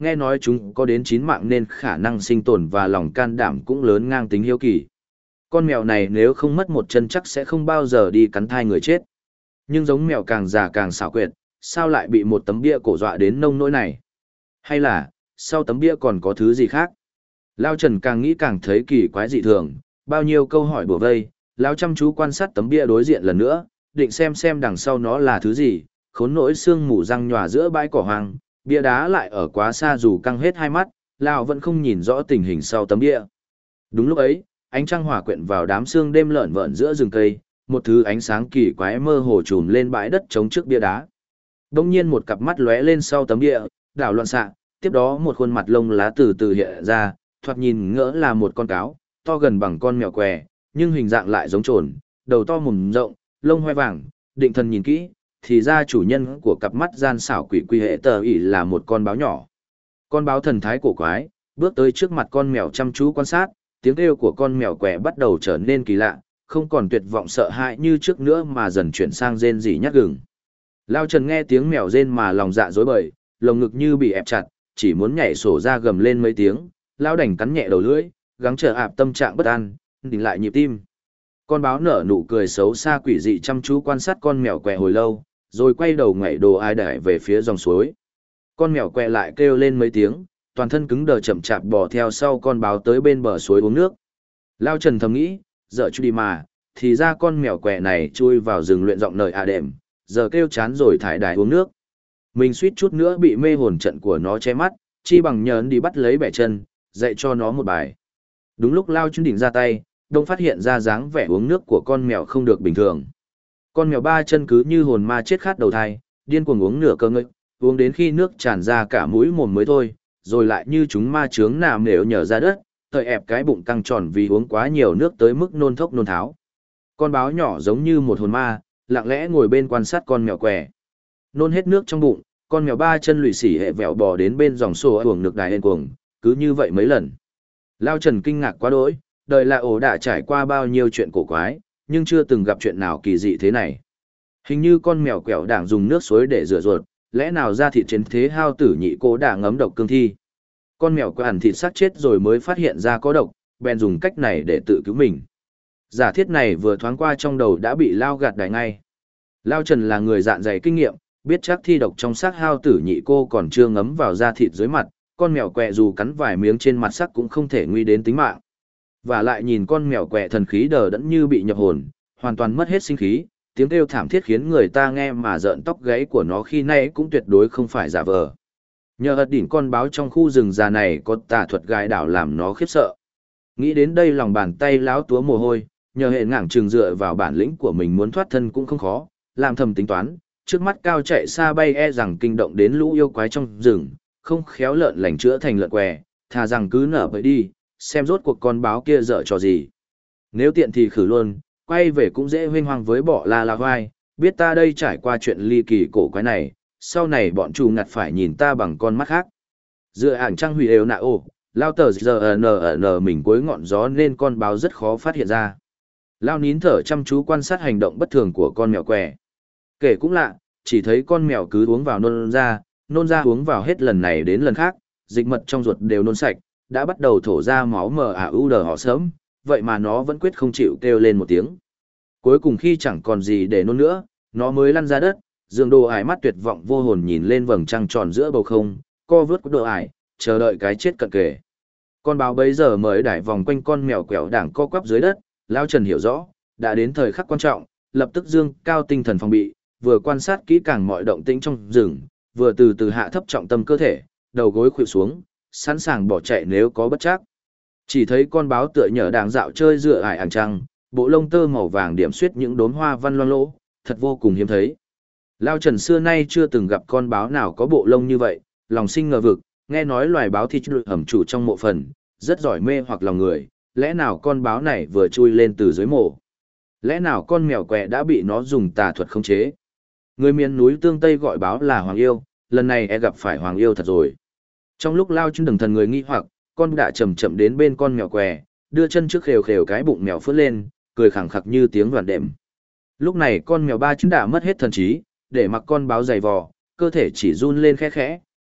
nghe nói chúng có đến 9 mạng nên khả năng sinh tồn và lòng can đảm cũng lớn ngang tính hiếu kỳ. Con mèo này nếu không mất một chân chắc sẽ không bao giờ đi cắn thai người chết. Nhưng giống mèo càng già càng xảo quyệt, sao lại bị một tấm bia cổ dọa đến nông nỗi này? Hay là, sau tấm bia còn có thứ gì khác? Lao Trần càng nghĩ càng thấy kỳ quái dị thường, bao nhiêu câu hỏi bủa vây, Lao chăm chú quan sát tấm bia đối diện lần nữa, định xem đằng sau nó là thứ gì, khốn nỗi sương mù răng nhòa giữa bãi cỏ hoang, bia đá lại ở quá xa dù căng hết hai mắt, Lao vẫn không nhìn rõ tình hình sau tấm bia. Đúng lúc ấy, ánh trăng hòa quyện vào đám sương đêm lởn vởn giữa rừng cây, một thứ ánh sáng kỳ quái mơ hồ trùm lên bãi đất trống trước bia đá. Đông nhiên một cặp mắt lóe lên sau tấm bia, đảo loạn xạ, tiếp đó một khuôn mặt lông lá từ từ hiện ra, thoạt nhìn ngỡ là một con cáo, to gần bằng con mèo què, nhưng hình dạng lại giống trồn, đầu to mồm rộng, lông hoe vàng, định thần nhìn kỹ, thì ra chủ nhân của cặp mắt gian xảo quỷ quy hệ tờ ỉ là một con báo nhỏ. Con báo thần thái cổ quái, bước tới trước mặt con mèo chăm chú quan sát, tiếng kêu của con mèo què bắt đầu trở nên kỳ lạ, không còn tuyệt vọng sợ hãi như trước nữa mà dần chuyển sang rên rỉ nhát gừng. Lao Trần nghe tiếng mèo rên mà lòng dạ rối bời, lồng ngực như bị ép chặt, chỉ muốn nhảy sổ ra gầm lên mấy tiếng, Lao đành cắn nhẹ đầu lưỡi, gắng trở ạp tâm trạng bất an, định lại nhịp tim. Con báo nở nụ cười xấu xa quỷ dị chăm chú quan sát con mèo què hồi lâu, rồi quay đầu ngẩng đồ ai đẩy về phía dòng suối. Con mèo què lại kêu lên mấy tiếng, toàn thân cứng đờ chậm chạp bò theo sau con báo tới bên bờ suối uống nước. Lao Trần thầm nghĩ, dở chú đi mà, thì ra con mèo què này chui vào rừng luyện giọng nời đệm, giờ kêu chán rồi thải đài uống nước. Mình suýt chút nữa bị mê hồn trận của nó che mắt, chi bằng nhờn đi bắt lấy bẻ chân, dạy cho nó một bài. Đúng lúc Lao Chân định ra tay, đông phát hiện ra dáng vẻ uống nước của con mèo không được bình thường. Con mèo ba chân cứ như hồn ma chết khát đầu thai, điên cuồng uống nửa cơ ngực, uống đến khi nước tràn ra cả mũi mồm mới thôi, rồi lại như chúng ma chướng nằm nểu nhở ra đất, thời ẹp cái bụng căng tròn vì uống quá nhiều nước tới mức nôn thốc nôn tháo. Con báo nhỏ giống như một hồn ma, lặng lẽ ngồi bên quan sát con mèo què. Nôn hết nước trong bụng, con mèo ba chân lụy xỉ hệ vẹo bò đến bên dòng sổ uổng nước đài ên cuồng, cứ như vậy mấy lần. Lao Trần kinh ngạc quá đỗi, đời là ổ đã trải qua bao nhiêu chuyện cổ quái, nhưng chưa từng gặp chuyện nào kỳ dị thế này. Hình như con mèo quẹo đảng dùng nước suối để rửa ruột, lẽ nào ra thịt trên thế hao tử nhị cố đã ngấm độc cương thi. Con mèo quẹo hẳn thịt xác chết rồi mới phát hiện ra có độc, bèn dùng cách này để tự cứu mình. Giả thiết này vừa thoáng qua trong đầu đã bị Lao gạt đài ngay. Lao Trần là người dạn dày kinh nghiệm, biết chắc thi độc trong xác hao tử nhị cô còn chưa ngấm vào da thịt dưới mặt, con mèo quẹ dù cắn vài miếng trên mặt sắc cũng không thể nguy đến tính mạng. Và lại nhìn con mèo quẹ thần khí đờ đẫn như bị nhập hồn, hoàn toàn mất hết sinh khí, tiếng kêu thảm thiết khiến người ta nghe mà rợn tóc gáy của nó khi nay cũng tuyệt đối không phải giả vờ. Nhờ ật đỉnh con báo trong khu rừng già này có tà thuật gai đảo làm nó khiếp sợ. Nghĩ đến đây lòng bàn tay láo túa mồ hôi, nhờ hệ ngảng trường dựa vào bản lĩnh của mình muốn thoát thân cũng không khó, làm thầm tính toán, trước mắt cao chạy xa bay e rằng kinh động đến lũ yêu quái trong rừng, không khéo lợn lành chữa thành lợn què, thà rằng cứ nở bậy đi, xem rốt cuộc con báo kia dở trò gì. Nếu tiện thì khử luôn, quay về cũng dễ huynh hoang với bỏ la vai, biết ta đây trải qua chuyện ly kỳ cổ quái này, sau này bọn chủ ngặt phải nhìn ta bằng con mắt khác. Dựa ảnh trăng hủy đều nạ ồ, Lao tờ giờ n mình cuối ngọn gió nên con báo rất khó phát hiện ra. Lao nín thở chăm chú quan sát hành động bất thường của con mèo què. Kể cũng lạ, chỉ thấy con mèo cứ uống vào nôn ra uống vào hết lần này đến lần khác, dịch mật trong ruột đều nôn sạch, đã bắt đầu thổ ra máu mờ họ sớm, vậy mà nó vẫn quyết không chịu kêu lên một tiếng. Cuối cùng khi chẳng còn gì để nôn nữa, nó mới lăn ra đất, Dương Đồ Ải mắt tuyệt vọng vô hồn nhìn lên vầng trăng tròn giữa bầu không, co vớt của Đồ Ải, chờ đợi cái chết cận kề. Con báo bấy giờ mới đải vòng quanh con mèo quẹo đảng co quắp dưới đất, Lao Trần hiểu rõ, đã đến thời khắc quan trọng, lập tức dương cao tinh thần phòng bị, vừa quan sát kỹ càng mọi động tĩnh trong rừng, vừa từ từ hạ thấp trọng tâm cơ thể, đầu gối khuỵu xuống, sẵn sàng bỏ chạy nếu có bất trắc. Chỉ thấy con báo tựa nhở đàng dạo chơi dựa ải ảng trăng, bộ lông tơ màu vàng điểm xuyết những đốm hoa văn loang lỗ, thật vô cùng hiếm thấy. Lao Trần xưa nay chưa từng gặp con báo nào có bộ lông như vậy, lòng sinh ngờ vực, nghe nói loài báo thịt hầm chủ trong mộ phần, rất giỏi mê hoặc lòng người, lẽ nào con báo này vừa chui lên từ dưới mộ? Lẽ nào con mèo què đã bị nó dùng tà thuật khống chế? Người miền núi Tương Tây gọi báo là Hoàng Yêu, lần này gặp phải Hoàng Yêu thật rồi. Trong lúc Lao Chân đừng thần người nghi hoặc, con đã chậm chậm đến bên con mèo què, đưa chân trước khều khều cái bụng mèo phớt lên, cười khẳng khặc như tiếng vạn đệm. Lúc này con mèo ba chân đã mất hết thần trí, để mặc con báo giày vò, cơ thể chỉ run lên khẽ khẽ,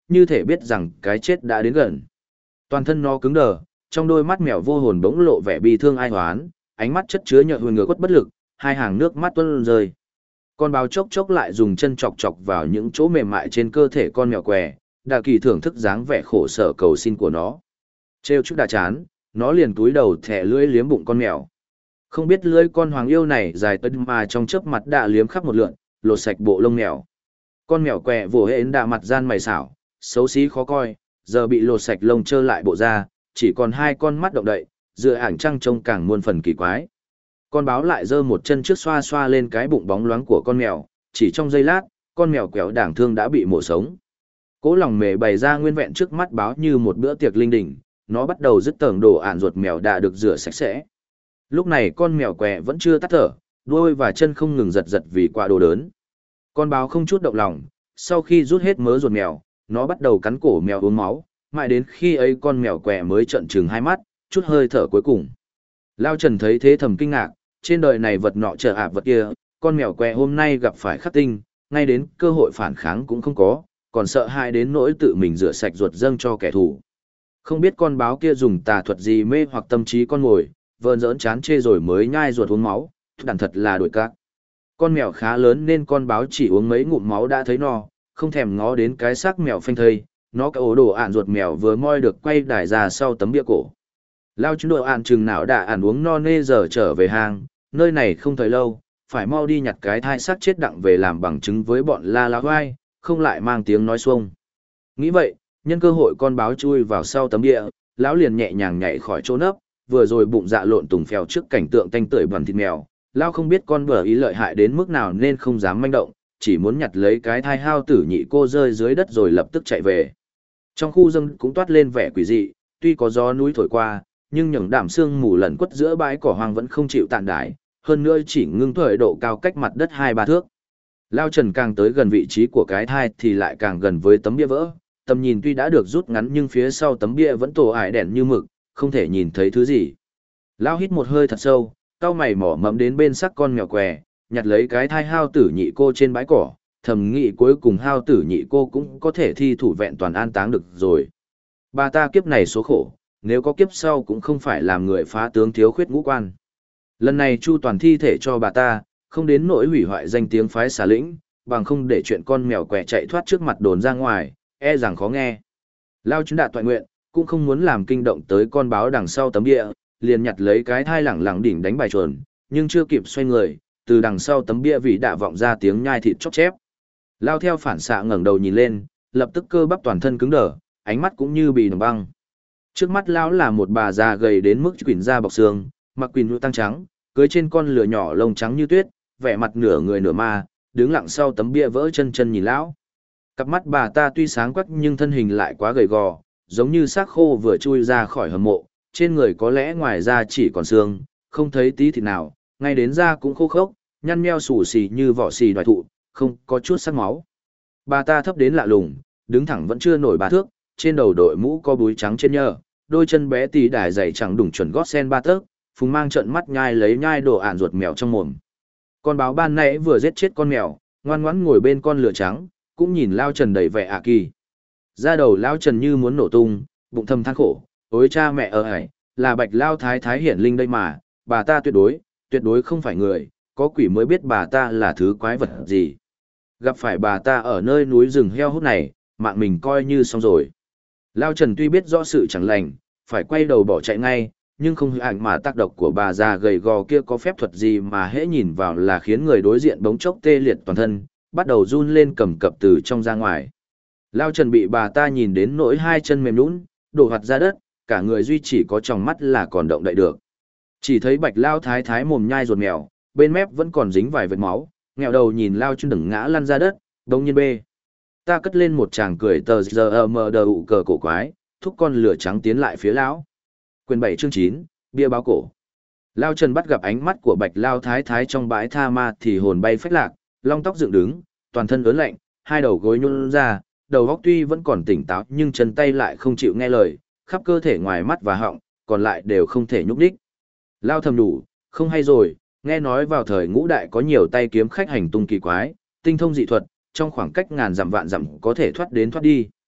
như thể biết rằng cái chết đã đến gần. Toàn thân nó cứng đờ, trong đôi mắt mèo vô hồn bỗng lộ vẻ bi thương ai hoán, ánh mắt chất chứa nhợt ngửa quất bất lực, hai hàng nước mắt tuôn rơi. Con báo chốc chốc lại dùng chân chọc chọc vào những chỗ mềm mại trên cơ thể con mèo què, Đạ Kỳ thưởng thức dáng vẻ khổ sở cầu xin của nó. Trêu chút đã chán, nó liền túi đầu thẻ lưỡi liếm bụng con mèo. Không biết lưỡi con hoàng yêu này dài tới mà trong chớp mặt đã liếm khắp một lượn, lột sạch bộ lông mèo. Con mèo què vồ hến đạ mặt gian mày xảo, xấu xí khó coi, giờ bị lột sạch lông trơ lại bộ da, chỉ còn hai con mắt động đậy, dựa ảnh trăng trông càng muôn phần kỳ quái. Con báo lại giơ một chân trước xoa xoa lên cái bụng bóng loáng của con mèo, chỉ trong giây lát, con mèo quéo đảng thương đã bị mổ sống. Cố lòng mề bày ra nguyên vẹn trước mắt báo như một bữa tiệc linh đình, nó bắt đầu dứt tầng đồ ạn ruột mèo đã được rửa sạch sẽ. Lúc này con mèo què vẫn chưa tắt thở, đuôi và chân không ngừng giật giật vì quá đau đớn. Con báo không chút động lòng, sau khi rút hết mớ ruột mèo, nó bắt đầu cắn cổ mèo uống máu, mãi đến khi ấy con mèo què mới trợn trừng hai mắt, chút hơi thở cuối cùng. Lao Trần thấy thế thầm kinh ngạc, trên đời này vật nọ trở ạp vật kia, con mèo què hôm nay gặp phải khắc tinh, ngay đến cơ hội phản kháng cũng không có, còn sợ hãi đến nỗi tự mình rửa sạch ruột dâng cho kẻ thù. Không biết con báo kia dùng tà thuật gì mê hoặc tâm trí con mồi, vờn giỡn chán chê rồi mới nhai ruột uống máu, đàn thật là đổi các. Con mèo khá lớn nên con báo chỉ uống mấy ngụm máu đã thấy no, không thèm ngó đến cái xác mèo phanh thây, nó cái ổ đồ ạn ruột mèo vừa moi được quay đài ra sau tấm bia cổ. Lao chứng đồ ạn chừng nào đã ạn uống no nê giờ trở về hang, nơi này không thời lâu, phải mau đi nhặt cái thai xác chết đặng về làm bằng chứng với bọn la la vai, không lại mang tiếng nói xuông. Nghĩ vậy, nhân cơ hội con báo chui vào sau tấm địa, lão liền nhẹ nhàng nhảy khỏi chỗ nấp, vừa rồi bụng dạ lộn tùng phèo trước cảnh tượng tanh tưởi bẩn thịt mèo, lão không biết con bờ ý lợi hại đến mức nào nên không dám manh động, chỉ muốn nhặt lấy cái thai hao tử nhị cô rơi dưới đất rồi lập tức chạy về. Trong khu rừng cũng toát lên vẻ quỷ dị, tuy có gió núi thổi qua, nhưng những đám sương mù lẩn quất giữa bãi cỏ hoang vẫn không chịu tàn đái, hơn nữa chỉ ngưng thời độ cao cách mặt đất 2-3 thước. Lao Trần càng tới gần vị trí của cái thai thì lại càng gần với tấm bia vỡ, tầm nhìn tuy đã được rút ngắn nhưng phía sau tấm bia vẫn tổ ải đèn như mực, không thể nhìn thấy thứ gì. Lao hít một hơi thật sâu, cau mày mỏ mẫm đến bên xác con mèo què, nhặt lấy cái thai hao tử nhị cô trên bãi cỏ, thầm nghĩ cuối cùng hao tử nhị cô cũng có thể thi thủ vẹn toàn an táng được rồi. Bà ta kiếp này số khổ, nếu có kiếp sau cũng không phải làm người phá tướng thiếu khuyết ngũ quan. Lần này chu toàn thi thể cho bà ta, không đến nỗi hủy hoại danh tiếng phái xà lĩnh, bằng không để chuyện con mèo què chạy thoát trước mặt đồn ra ngoài, e rằng khó nghe. Lao chứng đạt toại nguyện, cũng không muốn làm kinh động tới con báo đằng sau tấm bia, liền nhặt lấy cái thai lẳng lẳng đỉnh đánh bài chuồn, nhưng chưa kịp xoay người, từ đằng sau tấm bia vì đã vọng ra tiếng nhai thịt chóc chép. Lao theo phản xạ ngẩng đầu nhìn lên, lập tức cơ bắp toàn thân cứng đờ, ánh mắt cũng như bị đồng băng. Trước mắt lão là một bà già gầy đến mức quỳnh da bọc xương, mặc quỳnh hữu tăng trắng, cưới trên con lừa nhỏ lông trắng như tuyết, vẻ mặt nửa người nửa ma, đứng lặng sau tấm bia vỡ chân chân nhìn lão. Cặp mắt bà ta tuy sáng quắc nhưng thân hình lại quá gầy gò, giống như xác khô vừa chui ra khỏi hầm mộ, trên người có lẽ ngoài da chỉ còn xương, không thấy tí thịt nào, ngay đến da cũng khô khốc, nhăn nheo xù xì như vỏ xì đoài thụ, không có chút sắc máu. Bà ta thấp đến lạ lùng, đứng thẳng vẫn chưa nổi 3 thước, trên đầu đội mũ có búi trắng trên nhờ, đôi chân bé tí đài dày chẳng đủng chuẩn gót sen 3 tấc, phùng mang trợn mắt nhai lấy nhai đồ ạn ruột mèo trong mồm. Con báo ban nãy vừa giết chết con mèo, ngoan ngoãn ngồi bên con lửa trắng, cũng nhìn Lao Trần đầy vẻ kỳ. Da đầu Lao Trần như muốn nổ tung, bụng thầm than khổ, ôi cha mẹ ơi, là Bạch Lao Thái Thái hiển linh đây mà, bà ta tuyệt đối không phải người, có quỷ mới biết bà ta là thứ quái vật gì. Gặp phải bà ta ở nơi núi rừng heo hút này, mạng mình coi như xong rồi. Lao Trần tuy biết rõ sự chẳng lành, phải quay đầu bỏ chạy ngay, nhưng không hữu ảnh mà tác độc của bà già gầy gò kia có phép thuật gì mà hễ nhìn vào là khiến người đối diện bỗng chốc tê liệt toàn thân, bắt đầu run lên cầm cập từ trong ra ngoài. Lao Trần bị bà ta nhìn đến nỗi hai chân mềm nhũn, đổ hoạt ra đất, cả người duy chỉ có tròng mắt là còn động đậy được. Chỉ thấy Bạch Lao Thái Thái mồm nhai ruột mèo, bên mép vẫn còn dính vài vệt máu, nghẹo đầu nhìn Lao Trần đừng ngã lăn ra đất, đông nhiên bê. Ta cất lên một tràng cười tờ giờ mờ đờ ụ cờ cổ quái, thúc con lửa trắng tiến lại phía lão. Quyền 7 chương 9, bia báo cổ. Lao Trần bắt gặp ánh mắt của Bạch Lao Thái Thái trong bãi tha ma thì hồn bay phách lạc, long tóc dựng đứng, toàn thân ớn lạnh, hai đầu gối nhún ra, đầu óc tuy vẫn còn tỉnh táo nhưng chân tay lại không chịu nghe lời, khắp cơ thể ngoài mắt và họng, còn lại đều không thể nhúc nhích. Lao thầm đủ, không hay rồi, nghe nói vào thời ngũ đại có nhiều tay kiếm khách hành tung kỳ quái, tinh thông dị thuật, trong khoảng cách ngàn dặm vạn dặm có thể thoát đến thoát đi.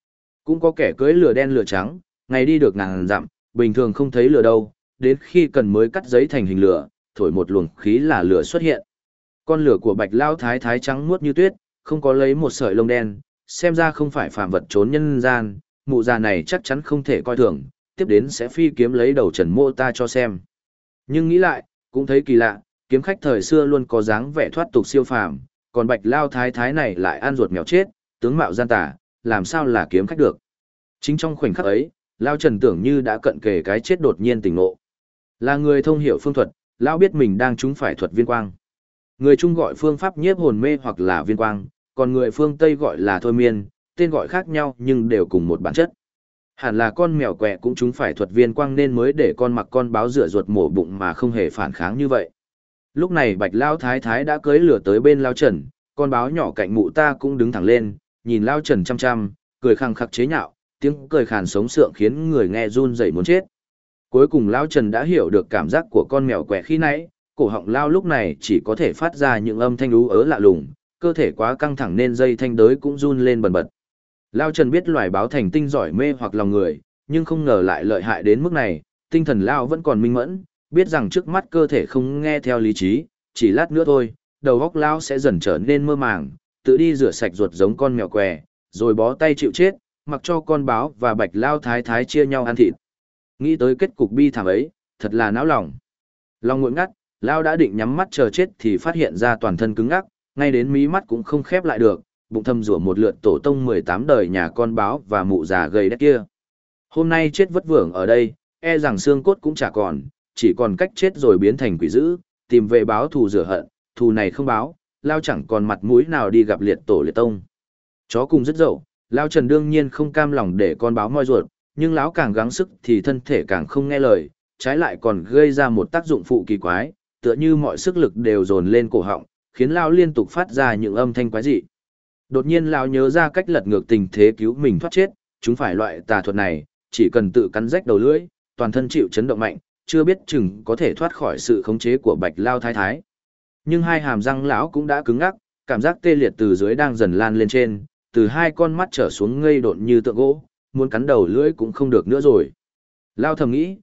Cũng có kẻ cưỡi lửa đen lửa trắng, ngày đi được ngàn dặm, bình thường không thấy lửa đâu, đến khi cần mới cắt giấy thành hình lửa, thổi một luồng khí là lửa xuất hiện. Con lửa của Bạch Lao Thái Thái trắng muốt như tuyết, không có lấy một sợi lông đen, xem ra không phải phàm vật trốn nhân gian, mụ già này chắc chắn không thể coi thường, tiếp đến sẽ phi kiếm lấy đầu Trần Mô ta cho xem. Nhưng nghĩ lại, cũng thấy kỳ lạ, kiếm khách thời xưa luôn có dáng vẻ thoát tục siêu phàm, còn Bạch Lao Thái Thái này lại ăn ruột mèo chết, tướng mạo gian tà, làm sao là kiếm khách được. Chính trong khoảnh khắc ấy, Lao Trần tưởng như đã cận kề cái chết đột nhiên tỉnh ngộ. Là người thông hiểu phương thuật, Lão biết mình đang trúng phải thuật viên quang. Người Trung gọi phương pháp nhiếp hồn mê hoặc là viên quang, còn người phương Tây gọi là thôi miên, tên gọi khác nhau nhưng đều cùng một bản chất. Hẳn là con mèo quẹ cũng trúng phải thuật viên quang nên mới để con mặc con báo rửa ruột mổ bụng mà không hề phản kháng như vậy. Lúc này Bạch Lao Thái Thái đã cưỡi lửa tới bên Lao Trần, con báo nhỏ cạnh mụ ta cũng đứng thẳng lên, nhìn Lao Trần chăm chăm, cười khăng khặc chế nhạo, tiếng cười khàn sống sượng khiến người nghe run rẩy muốn chết. Cuối cùng Lao Trần đã hiểu được cảm giác của con mèo quẹ khi nãy, cổ họng Lao lúc này chỉ có thể phát ra những âm thanh ú ớ lạ lùng, cơ thể quá căng thẳng nên dây thanh đới cũng run lên bần bật. Lao Trần biết loài báo thành tinh giỏi mê hoặc lòng người, nhưng không ngờ lại lợi hại đến mức này, tinh thần Lao vẫn còn minh mẫn, biết rằng trước mắt cơ thể không nghe theo lý trí, chỉ lát nữa thôi, đầu óc Lao sẽ dần trở nên mơ màng, tự đi rửa sạch ruột giống con mèo què, rồi bó tay chịu chết, mặc cho con báo và Bạch Lao Thái Thái chia nhau ăn thịt. Nghĩ tới kết cục bi thảm ấy, thật là náo lòng. Lòng nguội ngắt, Lao đã định nhắm mắt chờ chết thì phát hiện ra toàn thân cứng ngắc, ngay đến mí mắt cũng không khép lại được, bụng thầm rủa một lượt tổ tông 18 đời nhà con báo và mụ già gầy đét kia. Hôm nay chết vất vưởng ở đây, e rằng xương cốt cũng chả còn, chỉ còn cách chết rồi biến thành quỷ dữ, tìm về báo thù rửa hận, thù này không báo, Lao chẳng còn mặt mũi nào đi gặp liệt tổ liệt tông. Chó cùng rất dậu, Lao Trần đương nhiên không cam lòng để con báo moi ruột, nhưng lão càng gắng sức thì thân thể càng không nghe lời, trái lại còn gây ra một tác dụng phụ kỳ quái, tựa như mọi sức lực đều dồn lên cổ họng, khiến Lao liên tục phát ra những âm thanh quái dị. Đột nhiên Lão nhớ ra cách lật ngược tình thế cứu mình thoát chết, chúng phải loại tà thuật này, chỉ cần tự cắn rách đầu lưỡi, toàn thân chịu chấn động mạnh, chưa biết chừng có thể thoát khỏi sự khống chế của Bạch Lao Thái Thái. Nhưng hai hàm răng lão cũng đã cứng ngắc, cảm giác tê liệt từ dưới đang dần lan lên trên, từ hai con mắt trở xuống ngây độn như tượng gỗ, muốn cắn đầu lưỡi cũng không được nữa rồi. Lao thầm nghĩ,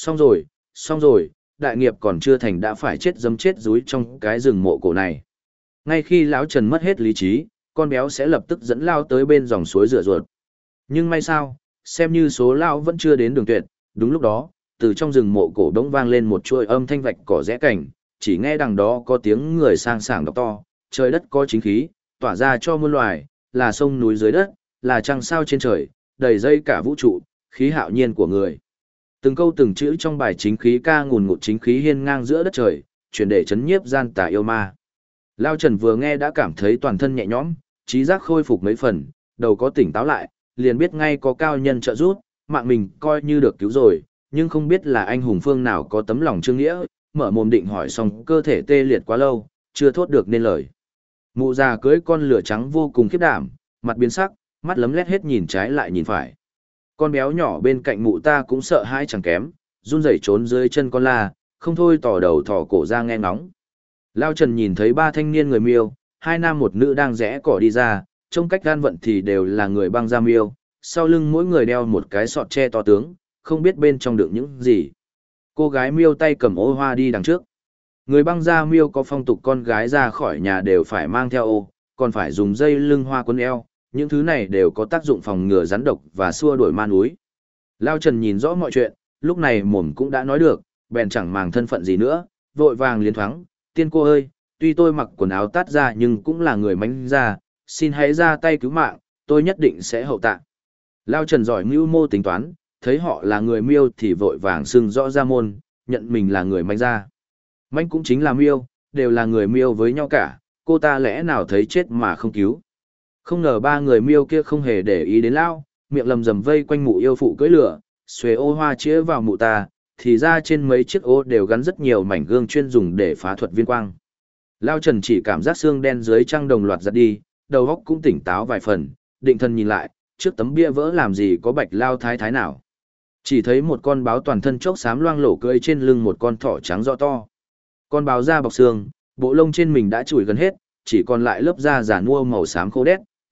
xong rồi, đại nghiệp còn chưa thành đã phải chết dấm chết rúi trong cái rừng mộ cổ này. Ngay khi lão Trần mất hết lý trí, con béo sẽ lập tức dẫn Lao tới bên dòng suối rửa ruột. Nhưng may sao, xem như số Lao vẫn chưa đến đường tuyệt, đúng lúc đó, từ trong rừng mộ cổ đống vang lên một chuỗi âm thanh vạch cỏ rẽ cảnh, chỉ nghe đằng đó có tiếng người sang sảng đọc to, trời đất có chính khí, tỏa ra cho muôn loài, là sông núi dưới đất, là trăng sao trên trời, đầy dây cả vũ trụ, khí hạo nhiên của người. Từng câu từng chữ trong bài chính khí ca ngùn ngụt chính khí hiên ngang giữa đất trời, truyền để chấn nhiếp gian tà yêu ma. Lao Trần vừa nghe đã cảm thấy toàn thân nhẹ nhõm, trí giác khôi phục mấy phần, đầu có tỉnh táo lại, liền biết ngay có cao nhân trợ giúp, mạng mình coi như được cứu rồi, nhưng không biết là anh hùng phương nào có tấm lòng trương nghĩa, mở mồm định hỏi xong cơ thể tê liệt quá lâu, chưa thốt được nên lời. Mụ già cưỡi con lửa trắng vô cùng khiếp đảm, mặt biến sắc, mắt lấm lét hết nhìn trái lại nhìn phải. Con béo nhỏ bên cạnh mụ ta cũng sợ hãi chẳng kém, run rẩy trốn dưới chân con la, không thôi tỏ đầu thỏ cổ ra nghe ngóng. Lao Trần nhìn thấy ba thanh niên người Miêu, hai nam một nữ đang rẽ cỏ đi ra, trông cách gan vận thì đều là người băng da Miêu, sau lưng mỗi người đeo một cái sọt tre to tướng, không biết bên trong đựng những gì. Cô gái Miêu tay cầm ô hoa đi đằng trước. Người băng da Miêu có phong tục con gái ra khỏi nhà đều phải mang theo ô, còn phải dùng dây lưng hoa quấn eo, những thứ này đều có tác dụng phòng ngừa rắn độc và xua đuổi ma núi. Lao Trần nhìn rõ mọi chuyện, lúc này mồm cũng đã nói được, bèn chẳng màng thân phận gì nữa, vội vàng liến thoáng, tiên cô ơi, tuy tôi mặc quần áo tát ra nhưng cũng là người mánh ra, xin hãy ra tay cứu mạng, tôi nhất định sẽ hậu tạ. Lao Trần giỏi mưu mô tính toán, thấy họ là người Miêu thì vội vàng xưng rõ ra môn, nhận mình là người mánh ra. Mánh cũng chính là Miêu, đều là người Miêu với nhau cả, cô ta lẽ nào thấy chết mà không cứu. Không ngờ ba người Miêu kia không hề để ý đến Lao, miệng lầm rầm vây quanh mụ yêu phụ cưỡi lửa, xuề ô hoa chĩa vào mụ ta, thì ra trên mấy chiếc ô đều gắn rất nhiều mảnh gương chuyên dùng để phá thuật viên quang. Lao Trần chỉ cảm giác xương đen dưới trăng đồng loạt giật đi, đầu óc cũng tỉnh táo vài phần, định thần nhìn lại, trước tấm bia vỡ làm gì có Bạch Lao Thái Thái nào. Chỉ thấy một con báo toàn thân chốc xám loang lổ cưỡi trên lưng một con thỏ trắng rõ to. Con báo da bọc xương, bộ lông trên mình đã chủi gần hết, chỉ còn lại lớp da giả nua màu xám khô đét,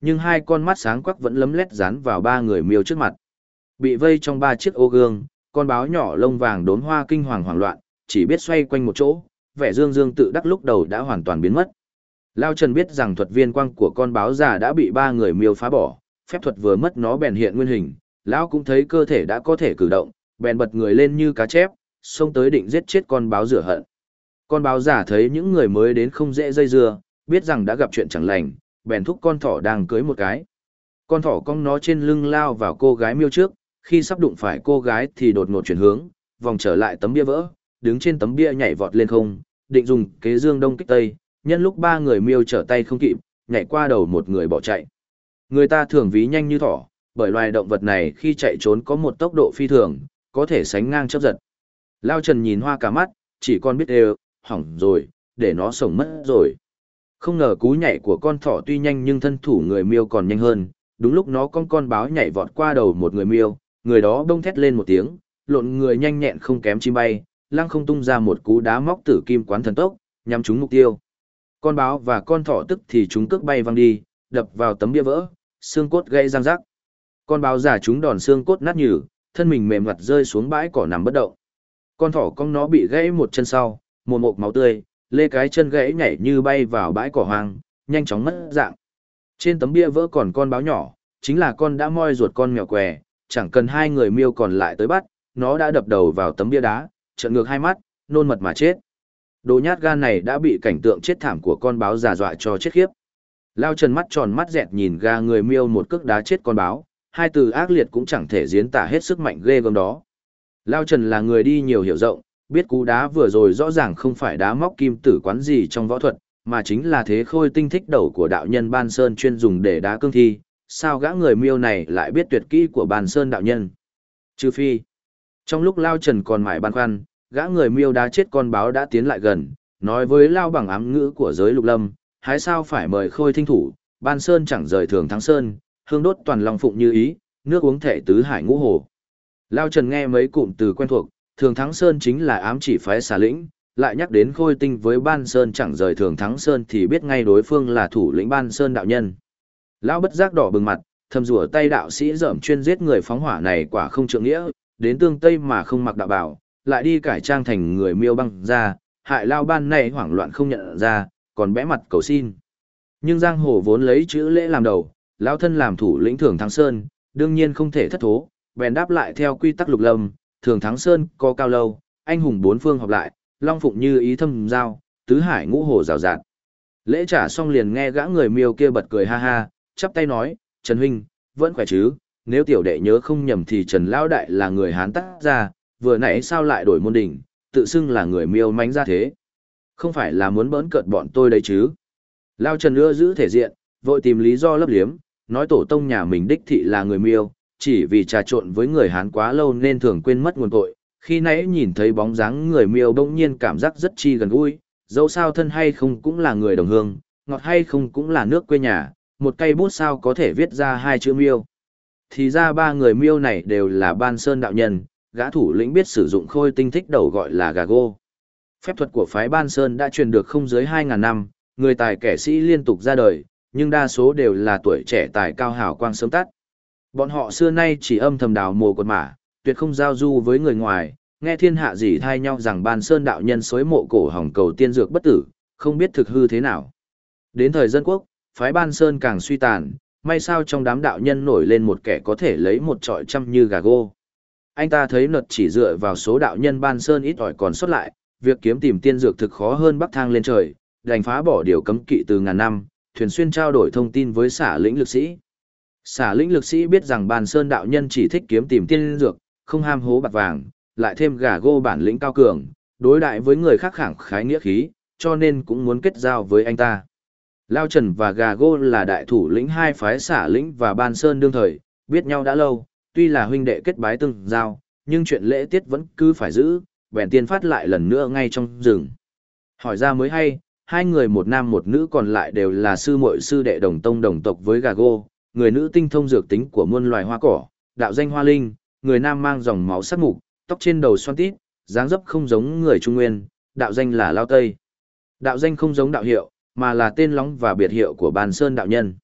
nhưng hai con mắt sáng quắc vẫn lấm lét dán vào ba người miêu trước mặt. Bị vây trong ba chiếc ô gương, con báo nhỏ lông vàng đốm hoa kinh hoàng hoảng loạn, chỉ biết xoay quanh một chỗ, vẻ dương dương tự đắc lúc đầu đã hoàn toàn biến mất. Lao Trần biết rằng thuật viên quang của con báo già đã bị ba người miêu phá bỏ, phép thuật vừa mất nó bèn hiện nguyên hình, lão cũng thấy cơ thể đã có thể cử động, bèn bật người lên như cá chép, xông tới định giết chết con báo rửa hận. Con báo già thấy những người mới đến không dễ dây dưa, biết rằng đã gặp chuyện chẳng lành, bèn thúc con thỏ đang cưới một cái. Con thỏ cong nó trên lưng lao vào cô gái miêu trước, khi sắp đụng phải cô gái thì đột ngột chuyển hướng, vòng trở lại tấm bia vỡ, đứng trên tấm bia nhảy vọt lên không, định dùng kế dương đông kích tây, nhân lúc ba người miêu trở tay không kịp, nhảy qua đầu một người bỏ chạy. Người ta thường ví nhanh như thỏ, bởi loài động vật này khi chạy trốn có một tốc độ phi thường, có thể sánh ngang chớp giật. Lao Trần nhìn hoa cả mắt, chỉ còn biết đều, hỏng rồi, để nó sống mất rồi. Không ngờ cú nhảy của con thỏ tuy nhanh nhưng thân thủ người miêu còn nhanh hơn, đúng lúc nó con báo nhảy vọt qua đầu một người miêu, người đó bông thét lên một tiếng, lộn người nhanh nhẹn không kém chim bay, lăng không tung ra một cú đá móc tử kim quán thần tốc, nhắm trúng mục tiêu. Con báo và con thỏ tức thì chúng cước bay văng đi, đập vào tấm bia vỡ, xương cốt gãy răng rắc. Con báo giả chúng đòn xương cốt nát nhừ, thân mình mềm mặt rơi xuống bãi cỏ nằm bất động. Con thỏ con nó bị gãy một chân sau, một mộp máu tươi, lê cái chân gãy nhảy như bay vào bãi cỏ hoang, nhanh chóng mất dạng. Trên tấm bia vỡ còn con báo nhỏ, chính là con đã moi ruột con mèo què, chẳng cần hai người miêu còn lại tới bắt, nó đã đập đầu vào tấm bia đá, trợn ngược hai mắt, nôn mật mà chết. Đồ nhát gan này đã bị cảnh tượng chết thảm của con báo già dọa cho chết khiếp. Lao Trần mắt tròn mắt dẹt nhìn gà người miêu một cước đá chết con báo, hai từ ác liệt cũng chẳng thể diễn tả hết sức mạnh ghê gớm đó. Lao Trần là người đi nhiều hiểu rộng, biết cú đá vừa rồi rõ ràng không phải đá móc kim tử quán gì trong võ thuật, mà chính là thế khôi tinh thích đầu của đạo nhân Ban Sơn chuyên dùng để đá cương thi. Sao gã người miêu này lại biết tuyệt kỹ của Ban Sơn đạo nhân? Trừ phi. Trong lúc Lao Trần còn mải băn khoăn, gã người miêu đá chết con báo đã tiến lại gần, nói với Lao bằng ám ngữ của giới lục lâm, hái sao phải mời khôi thinh thủ, Ban Sơn chẳng rời thường thắng sơn, hương đốt toàn lòng phụng như ý, nước uống thể tứ hải ngũ hồ. Lao Trần nghe mấy cụm từ quen thuộc, thường thắng sơn chính là ám chỉ phái xà lĩnh, lại nhắc đến khôi tinh với Ban Sơn chẳng rời thường thắng sơn thì biết ngay đối phương là thủ lĩnh Ban Sơn đạo nhân. Lão bất giác đỏ bừng mặt, thầm rủa tay đạo sĩ dởm chuyên giết người phóng hỏa này quả không trượng nghĩa, đến tương Tây mà không mặc đạo bào, lại đi cải trang thành người miêu băng ra, hại Lao Ban này hoảng loạn không nhận ra, còn bẽ mặt cầu xin. Nhưng giang hồ vốn lấy chữ lễ làm đầu, lão thân làm thủ lĩnh Thường Thắng Sơn, đương nhiên không thể thất thố, bèn đáp lại theo quy tắc lục lâm, Thường Thắng Sơn có cao lâu, anh hùng bốn phương họp lại, long phụng như ý thâm giao, tứ hải ngũ hồ rào rạt. Lễ trả xong liền nghe gã người miêu kia bật cười ha ha, chắp tay nói, Trần Huynh, vẫn khỏe chứ, nếu tiểu đệ nhớ không nhầm thì Trần Lão Đại là người Hán tác ra, vừa nãy sao lại đổi môn đỉnh, tự xưng là người miêu mánh ra thế. Không phải là muốn bỡn cợt bọn tôi đấy chứ. Lao Trần ưa giữ thể diện, vội tìm lý do lấp liếm, nói tổ tông nhà mình đích thị là người miêu, chỉ vì trà trộn với người Hán quá lâu nên thường quên mất nguồn cội. Khi nãy nhìn thấy bóng dáng người miêu bỗng nhiên cảm giác rất chi gần gũi, dẫu sao thân hay không cũng là người đồng hương, ngọt hay không cũng là nước quê nhà, một cây bút sao có thể viết ra hai chữ miêu. Thì ra ba người miêu này đều là Ban Sơn đạo nhân, gã thủ lĩnh biết sử dụng khôi tinh thích đầu gọi là gà gô. Phép thuật của phái Ban Sơn đã truyền được không dưới 2.000 năm, người tài kẻ sĩ liên tục ra đời, nhưng đa số đều là tuổi trẻ tài cao hào quang sớm tắt. Bọn họ xưa nay chỉ âm thầm đào mồ cột mả, tuyệt không giao du với người ngoài, nghe thiên hạ dỉ thai nhau rằng Ban Sơn đạo nhân xối mộ cổ hồng cầu tiên dược bất tử, không biết thực hư thế nào. Đến thời Dân Quốc, phái Ban Sơn càng suy tàn, may sao trong đám đạo nhân nổi lên một kẻ có thể lấy một trọi trăm như gà gô. Anh ta thấy nợt chỉ dựa vào số đạo nhân Ban Sơn ít ỏi còn sót lại, việc kiếm tìm tiên dược thực khó hơn bắc thang lên trời, đành phá bỏ điều cấm kỵ từ ngàn năm, thường xuyên trao đổi thông tin với Xả Lĩnh Lực Sĩ. Xả Lĩnh Lực Sĩ biết rằng Ban Sơn đạo nhân chỉ thích kiếm tìm tiên dược, không ham hố bạc vàng, lại thêm gà gô bản lĩnh cao cường, đối đại với người khác khẳng khái nghĩa khí, cho nên cũng muốn kết giao với anh ta. Lao Trần và gà gô là đại thủ lĩnh hai phái Xả Lĩnh và Ban Sơn đương thời, biết nhau đã lâu, tuy là huynh đệ kết bái tương giao, nhưng chuyện lễ tiết vẫn cứ phải giữ, bèn tiên phát lại lần nữa ngay trong rừng. Hỏi ra mới hay, hai người một nam một nữ còn lại đều là sư muội sư đệ đồng tông đồng tộc với gà gô, người nữ tinh thông dược tính của muôn loài hoa cỏ, đạo danh Hoa Linh, người nam mang dòng máu sắc mục, tóc trên đầu xoăn tít, dáng dấp không giống người Trung Nguyên, đạo danh là Lao Tây. Đạo danh không giống đạo hiệu, mà là tên lóng và biệt hiệu của Ban Sơn đạo nhân.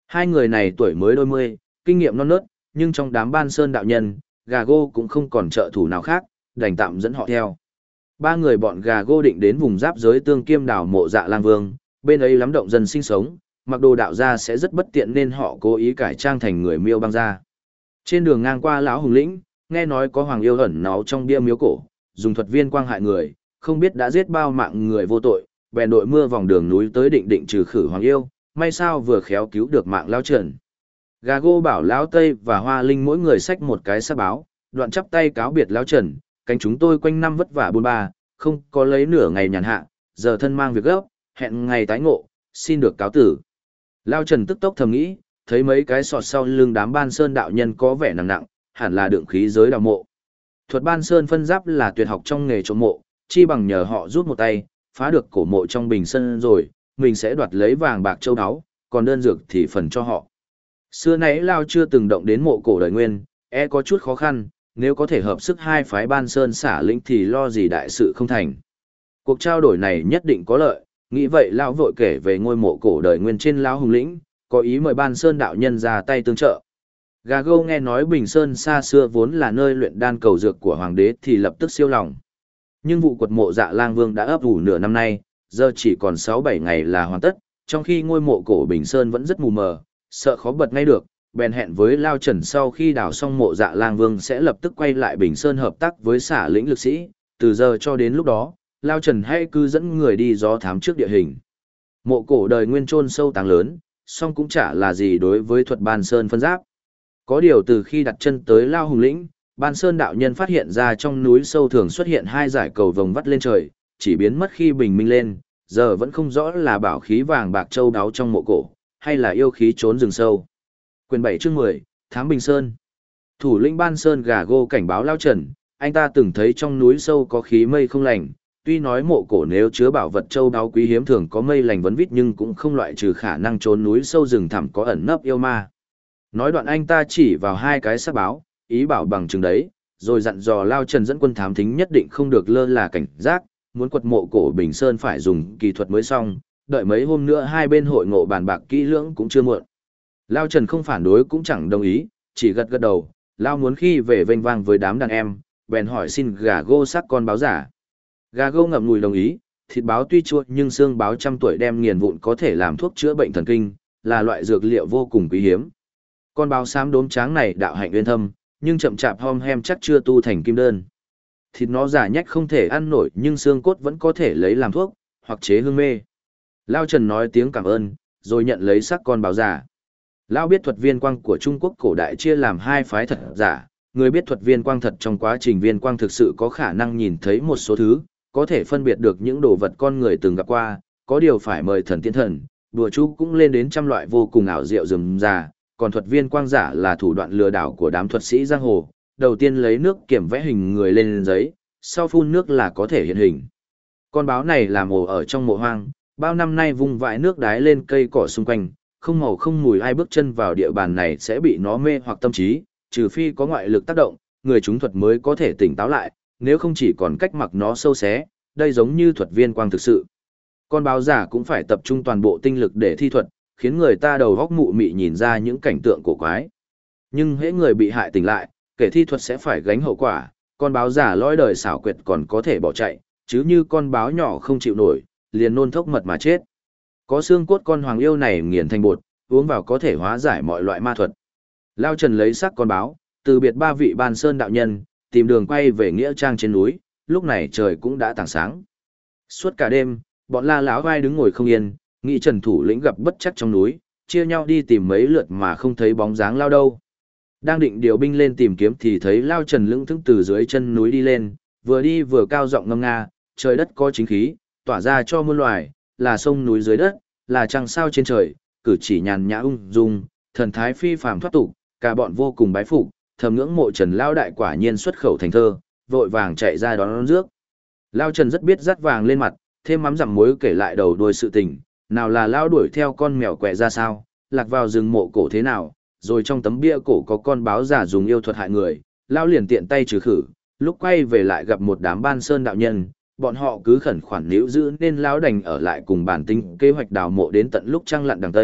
Hai người này tuổi mới đôi mươi, kinh nghiệm non nớt, nhưng trong đám Ban Sơn đạo nhân, Gà Gô cũng không còn trợ thủ nào khác, đành tạm dẫn họ theo. Ba người bọn Gà Gô định đến vùng giáp giới Tương Kiêm đảo Mộ Dạ Lang Vương, bên ấy lắm động dân sinh sống, mặc đồ đạo gia sẽ rất bất tiện nên họ cố ý cải trang thành người Miêu Bang gia. Trên đường ngang qua lão hùng lĩnh, nghe nói có hoàng yêu ẩn náu trong bia miếu cổ, dùng thuật viên quang hại người, không biết đã giết bao mạng người vô tội, bèn đội mưa vòng đường núi tới định định trừ khử hoàng yêu, may sao vừa khéo cứu được mạng lão Trần. Gà Gô bảo lão Tây và Hoa Linh mỗi người xách một cái sa báo, đoạn chắp tay cáo biệt lão Trần, cánh chúng tôi quanh năm vất vả buôn ba, không có lấy nửa ngày nhàn hạ, giờ thân mang việc gấp, hẹn ngày tái ngộ, xin được cáo tử. Lão Trần tức tốc thầm nghĩ, thấy mấy cái sọt sau lưng đám Ban Sơn đạo nhân có vẻ nặng nặng, hẳn là đựng khí giới đào mộ. Thuật Ban Sơn phân giáp là tuyệt học trong nghề trộm mộ, chi bằng nhờ họ rút một tay, phá được cổ mộ trong bình sân rồi, mình sẽ đoạt lấy vàng bạc châu áo, còn đơn dược thì phần cho họ. Xưa nãy Lao chưa từng động đến mộ cổ đời nguyên, có chút khó khăn, nếu có thể hợp sức hai phái Ban Sơn xả lĩnh thì lo gì đại sự không thành. Cuộc trao đổi này nhất định có lợi, nghĩ vậy Lao vội kể về ngôi mộ cổ đời nguyên trên Lão Hùng lĩnh, có ý mời Ban Sơn đạo nhân ra tay tương trợ. Gà Gô nghe nói Bình Sơn xa xưa vốn là nơi luyện đan cầu dược của hoàng đế thì lập tức siêu lòng. Nhưng vụ quật mộ Dạ Lang Vương đã ấp ủ nửa năm nay, giờ chỉ còn 6-7 ngày là hoàn tất, trong khi ngôi mộ cổ Bình Sơn vẫn rất mù mờ, sợ khó bật ngay được, bèn hẹn với Lao Trần sau khi đào xong mộ Dạ Lang Vương sẽ lập tức quay lại Bình Sơn hợp tác với xả lĩnh lực sĩ, từ giờ cho đến lúc đó, Lao Trần hãy cứ dẫn người đi gió thám trước địa hình. Mộ cổ đời nguyên chôn sâu tàng lớn, song cũng chả là gì đối với thuật Ban Sơn phân giáp. Có điều từ khi đặt chân tới Lao Hùng lĩnh, Ban Sơn đạo nhân phát hiện ra trong núi sâu thường xuất hiện hai dải cầu vồng vắt lên trời, chỉ biến mất khi bình minh lên, giờ vẫn không rõ là bảo khí vàng bạc châu đáo trong mộ cổ, hay là yêu khí trốn rừng sâu. Quyền 7 chương 10, Thám Bình Sơn. Thủ lĩnh Ban Sơn Gà Gô cảnh báo Lao Trần, anh ta từng thấy trong núi sâu có khí mây không lành, tuy nói mộ cổ nếu chứa bảo vật châu đáo quý hiếm thường có mây lành vấn vít nhưng cũng không loại trừ khả năng trốn núi sâu rừng thẳm có ẩn nấp yêu ma. Nói đoạn anh ta chỉ vào hai cái sắc báo, ý bảo bằng chứng đấy, rồi dặn dò Lao Trần dẫn quân thám thính nhất định không được lơ là cảnh giác, muốn quật mộ cổ Bình Sơn phải dùng kỳ thuật mới xong, đợi mấy hôm nữa hai bên hội ngộ bàn bạc kỹ lưỡng cũng chưa muộn. Lao Trần không phản đối cũng chẳng đồng ý, chỉ gật gật đầu, Lao muốn khi về vênh vang với đám đàn em, bèn hỏi xin Gà Gô xác con báo giả. Gà Gô ngậm ngùi đồng ý, thịt báo tuy chua nhưng xương báo trăm tuổi đem nghiền vụn có thể làm thuốc chữa bệnh thần kinh, là loại dược liệu vô cùng quý hiếm. Con báo xám đốm tráng này đạo hạnh uyên thâm, nhưng chậm chạp hom hem chắc chưa tu thành kim đơn. Thịt nó giả nhách không thể ăn nổi nhưng xương cốt vẫn có thể lấy làm thuốc, hoặc chế hương mê. Lao Trần nói tiếng cảm ơn, rồi nhận lấy xác con báo giả. Lao biết thuật viên quang của Trung Quốc cổ đại chia làm hai phái thật giả, người biết thuật viên quang thật trong quá trình viên quang thực sự có khả năng nhìn thấy một số thứ, có thể phân biệt được những đồ vật con người từng gặp qua, có điều phải mời thần tiên thần, đùa chú cũng lên đến trăm loại vô cùng ảo diệu rườm rà, còn thuật viên quang giả là thủ đoạn lừa đảo của đám thuật sĩ giang hồ, đầu tiên lấy nước kiểm vẽ hình người lên giấy, sau phun nước là có thể hiện hình. Con báo này làm ổ ở trong mộ hoang, bao năm nay vung vãi nước đái lên cây cỏ xung quanh, không màu không mùi, ai bước chân vào địa bàn này sẽ bị nó mê hoặc tâm trí, trừ phi có ngoại lực tác động, người chúng thuật mới có thể tỉnh táo lại, nếu không chỉ còn cách mặc nó sâu xé, đây giống như thuật viên quang thực sự. Con báo giả cũng phải tập trung toàn bộ tinh lực để thi thuật, khiến người ta đầu góc mụ mị nhìn ra những cảnh tượng cổ quái. Nhưng hễ người bị hại tỉnh lại, kẻ thi thuật sẽ phải gánh hậu quả, con báo giả lõi đời xảo quyệt còn có thể bỏ chạy, chứ như con báo nhỏ không chịu nổi, liền nôn thốc mật mà chết. Có xương cốt con hoàng yêu này nghiền thành bột, uống vào có thể hóa giải mọi loại ma thuật. Lao Trần lấy xác con báo, từ biệt ba vị Ban Sơn đạo nhân, tìm đường quay về nghĩa trang trên núi, lúc này trời cũng đã tảng sáng. Suốt cả đêm, bọn La Lão vai đứng ngồi không yên, nghĩ Trần thủ lĩnh gặp bất chắc trong núi, chia nhau đi tìm mấy lượt mà không thấy bóng dáng Lao đâu. Đang định điều binh lên tìm kiếm thì thấy Lao Trần lững thững từ dưới chân núi đi lên, vừa đi vừa cao giọng ngâm nga, trời đất có chính khí, tỏa ra cho muôn loài, là sông núi dưới đất, là trăng sao trên trời, cử chỉ nhàn nhã ung dung, thần thái phi phàm thoát tục, cả bọn vô cùng bái phục, thầm ngưỡng mộ Trần Lao đại quả nhiên xuất khẩu thành thơ, vội vàng chạy ra đón rước. Lao Trần rất biết dắt vàng lên mặt, thêm mắm dặm muối kể lại đầu đuôi sự tình, nào là Lao đuổi theo con mèo quẹ ra sao, lạc vào rừng mộ cổ thế nào, rồi trong tấm bia cổ có con báo giả dùng yêu thuật hại người, Lao liền tiện tay trừ khử, lúc quay về lại gặp một đám Ban Sơn đạo nhân, bọn họ cứ khẩn khoản níu giữ nên Lão đành ở lại cùng bản tính kế hoạch đào mộ đến tận lúc trăng lặn đằng Tây,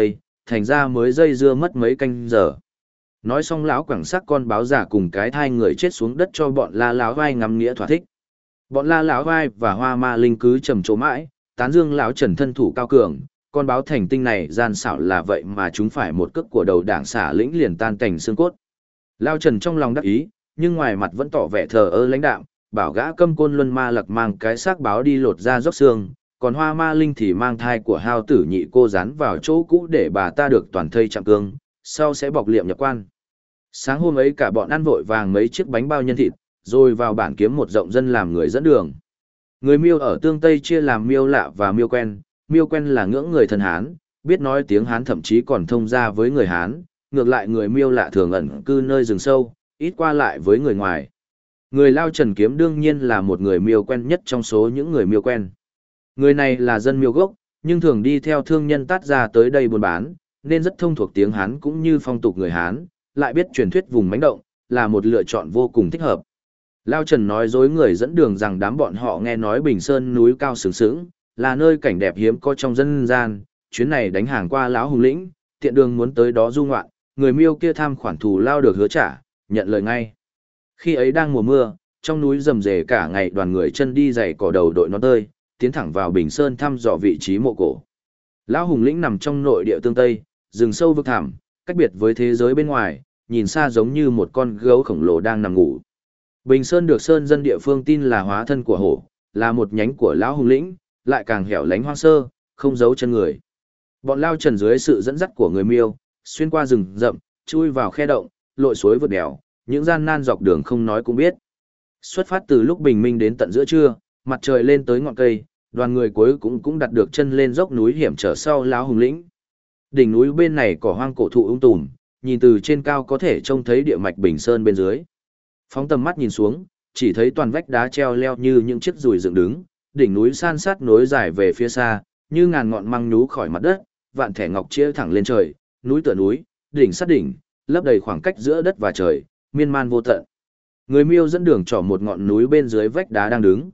thành ra mới dây dưa mất mấy canh giờ. Nói xong lão quẳng xác con báo giả cùng cái thai người chết xuống đất cho bọn La Lão Vai ngắm nghĩa thỏa thích. Bọn La Lão Vai và Hoa Ma Linh cứ trầm trồ mãi, tán dương lão Trần thân thủ cao cường, con báo thành tinh này gian xảo là vậy mà chúng phải một cước của đầu đảng xả lĩnh liền tan cảnh xương cốt. Lão Trần trong lòng đắc ý, nhưng ngoài mặt vẫn tỏ vẻ thờ ơ lãnh đạm, bảo gã Câm Côn Luân Ma Lặc mang cái xác báo đi lột ra róc xương, còn Hoa Ma Linh thì mang thai của Hao Tử Nhị cô dán vào chỗ cũ để bà ta được toàn thây chạm cương, sau sẽ bọc liệm nhập quan. Sáng hôm ấy cả bọn ăn vội vàng mấy chiếc bánh bao nhân thịt, rồi vào bản kiếm một rộng dân làm người dẫn đường. Người Miêu ở Tương Tây chia làm Miêu lạ và Miêu quen. Miêu quen là ngưỡng người thân Hán, biết nói tiếng Hán thậm chí còn thông gia với người Hán, ngược lại người Miêu lạ thường ẩn cư nơi rừng sâu, ít qua lại với người ngoài. Người Lao Trần Kiếm đương nhiên là một người Miêu quen nhất trong số những người Miêu quen. Người này là dân Miêu gốc, nhưng thường đi theo thương nhân tát ra tới đây buôn bán, nên rất thông thuộc tiếng Hán cũng như phong tục người Hán, lại biết truyền thuyết vùng mánh động, là một lựa chọn vô cùng thích hợp. Lao Trần nói dối người dẫn đường rằng đám bọn họ nghe nói Bình Sơn núi cao sướng sướng, là nơi cảnh đẹp hiếm có trong dân gian, chuyến này đánh hàng qua lão Hùng Lĩnh, tiện đường muốn tới đó du ngoạn, người Miêu kia tham khoản thù lao được hứa trả, nhận lời ngay. Khi ấy đang mùa mưa, trong núi rầm rề cả ngày đoàn người chân đi giày cỏ đầu đội nón tơi, tiến thẳng vào Bình Sơn thăm dò vị trí mộ cổ. Lão Hùng Lĩnh nằm trong nội địa Tương Tây, rừng sâu vực thẳm, cách biệt với thế giới bên ngoài, nhìn xa giống như một con gấu khổng lồ đang nằm ngủ. Bình Sơn được sơn dân địa phương tin là hóa thân của hổ, là một nhánh của Lão Hùng Lĩnh, lại càng hẻo lánh hoang sơ, không giấu chân người. Bọn Lao Trần dưới sự dẫn dắt của người Miêu, xuyên qua rừng rậm, chui vào khe động, lội suối vượt đèo, những gian nan dọc đường không nói cũng biết. Xuất phát từ lúc bình minh đến tận giữa trưa, mặt trời lên tới ngọn cây, đoàn người cuối cũng đặt được chân lên dốc núi hiểm trở sau Lão Hùng Lĩnh. Đỉnh núi bên này cỏ hoang cổ thụ tùm, nhìn từ trên cao có thể trông thấy địa mạch Bình Sơn bên dưới. Phóng tầm mắt nhìn xuống, chỉ thấy toàn vách đá treo leo như những chiếc dùi dựng đứng, đỉnh núi san sát nối dài về phía xa, như ngàn ngọn măng nhú khỏi mặt đất, vạn thẻ ngọc chia thẳng lên trời, núi tựa núi, đỉnh sát đỉnh, lấp đầy khoảng cách giữa đất và trời, miên man vô tận. Người Miêu dẫn đường trỏ một ngọn núi bên dưới vách đá đang đứng,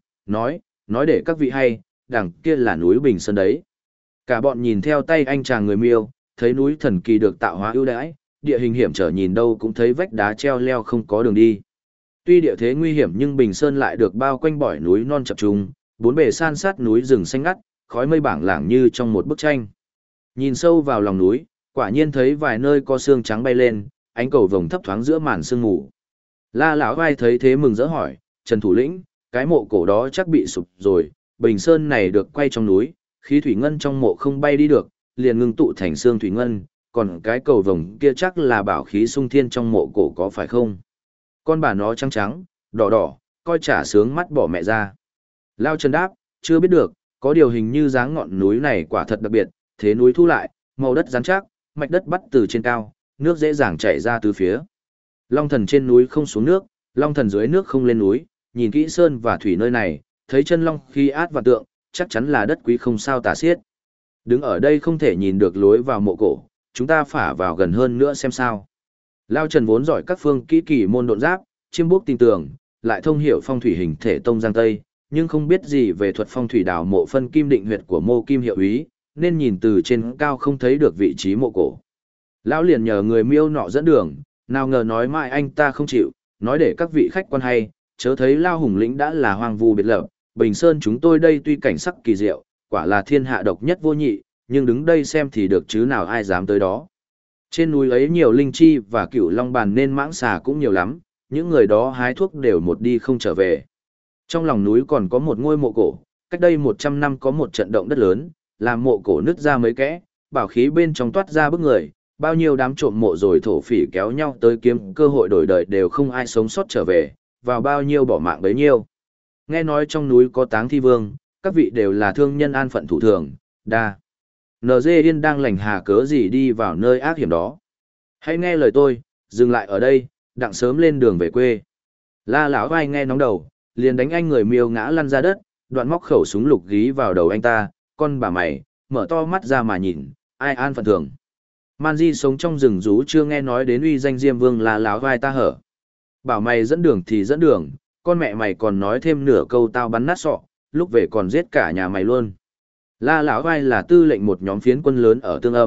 nói để các vị hay, đằng kia là núi Bình Sơn đấy. Cả bọn nhìn theo tay anh chàng người Miêu, thấy núi thần kỳ được tạo hóa ưu đãi, địa hình hiểm trở nhìn đâu cũng thấy vách đá treo leo không có đường đi. Tuy địa thế nguy hiểm nhưng Bình Sơn lại được bao quanh bởi núi non chập trùng, bốn bề san sát núi rừng xanh ngắt, khói mây bảng lảng như trong một bức tranh. Nhìn sâu vào lòng núi, quả nhiên thấy vài nơi có sương trắng bay lên, ánh cầu vồng thấp thoáng giữa màn sương mù. La Lão Vai thấy thế mừng rỡ hỏi, Trần thủ lĩnh, cái mộ cổ đó chắc bị sụp rồi, Bình Sơn này được quay trong núi, khí thủy ngân trong mộ không bay đi được, liền ngưng tụ thành xương thủy ngân, còn cái cầu vồng kia chắc là bảo khí sung thiên trong mộ cổ có phải không? Con bà nó trắng trắng, đỏ đỏ, coi chả sướng mắt bỏ mẹ ra. Lao Trần đáp, chưa biết được, có điều hình như dáng ngọn núi này quả thật đặc biệt, thế núi thu lại, màu đất rắn chắc, mạch đất bắt từ trên cao, nước dễ dàng chảy ra từ phía. Long thần trên núi không xuống nước, long thần dưới nước không lên núi, nhìn kỹ sơn và thủy nơi này, thấy chân long khi át và tượng, chắc chắn là đất quý không sao tả xiết. Đứng ở đây không thể nhìn được lối vào mộ cổ, chúng ta phả vào gần hơn nữa xem sao. Lao Trần vốn giỏi các phương kỹ kỳ môn độn giáp, chiêm bốc tinh tường, lại thông hiểu phong thủy hình thể tông giang tây, nhưng không biết gì về thuật phong thủy đào mộ phân kim định huyệt của Mô Kim hiệu úy, nên nhìn từ trên cao không thấy được vị trí mộ cổ. Lão liền nhờ người Miêu nọ dẫn đường, nào ngờ nói mãi anh ta không chịu, nói để các vị khách quan hay, chớ thấy Lao Hùng Lĩnh đã là hoang vu biệt lập, Bình Sơn chúng tôi đây tuy cảnh sắc kỳ diệu, quả là thiên hạ độc nhất vô nhị, nhưng đứng đây xem thì được chứ nào ai dám tới đó. Trên núi ấy nhiều linh chi và cửu long bàn nên mãng xà cũng nhiều lắm, những người đó hái thuốc đều một đi không trở về. Trong lòng núi còn có một ngôi mộ cổ, cách đây 100 năm có một trận động đất lớn, làm mộ cổ nứt ra mấy kẽ, bảo khí bên trong toát ra bức người, bao nhiêu đám trộm mộ rồi thổ phỉ kéo nhau tới kiếm cơ hội đổi đời đều không ai sống sót trở về, vào bao nhiêu bỏ mạng bấy nhiêu. Nghe nói trong núi có Táng Thi Vương, các vị đều là thương nhân an phận thủ thường, đa. NG Yên đang lành hà cớ gì đi vào nơi ác hiểm đó. Hãy nghe lời tôi, dừng lại ở đây, đặng sớm lên đường về quê. La Lão Vai nghe nóng đầu, liền đánh anh người Miêu ngã lăn ra đất, đoạn móc khẩu súng lục gí vào đầu anh ta, con bà mày, mở to mắt ra mà nhìn, ai an phận thường. Man Di sống trong rừng rú chưa nghe nói đến uy danh Diêm Vương La Lão Vai ta hở. Bảo mày dẫn đường thì dẫn đường, con mẹ mày còn nói thêm nửa câu tao bắn nát sọ, lúc về còn giết cả nhà mày luôn. La Lão Vai là tư lệnh một nhóm phiến quân lớn ở Tương Âm,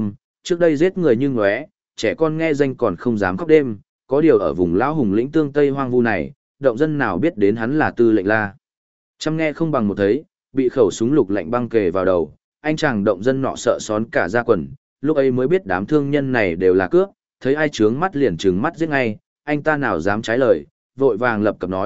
Trước đây giết người như ngóe, trẻ con nghe danh còn không dám khóc đêm, có điều ở vùng lão hùng lĩnh tương tây hoang vu này, động dân nào biết đến hắn là Tư Lệnh La. Chăm nghe không bằng một thấy, bị khẩu súng lục lạnh băng kề vào đầu, anh chàng động dân nọ sợ xón cả da quần, lúc ấy mới biết đám thương nhân này đều là cướp, thấy ai trướng mắt liền trừng mắt giết ngay, anh ta nào dám trái lời, vội vàng lập cập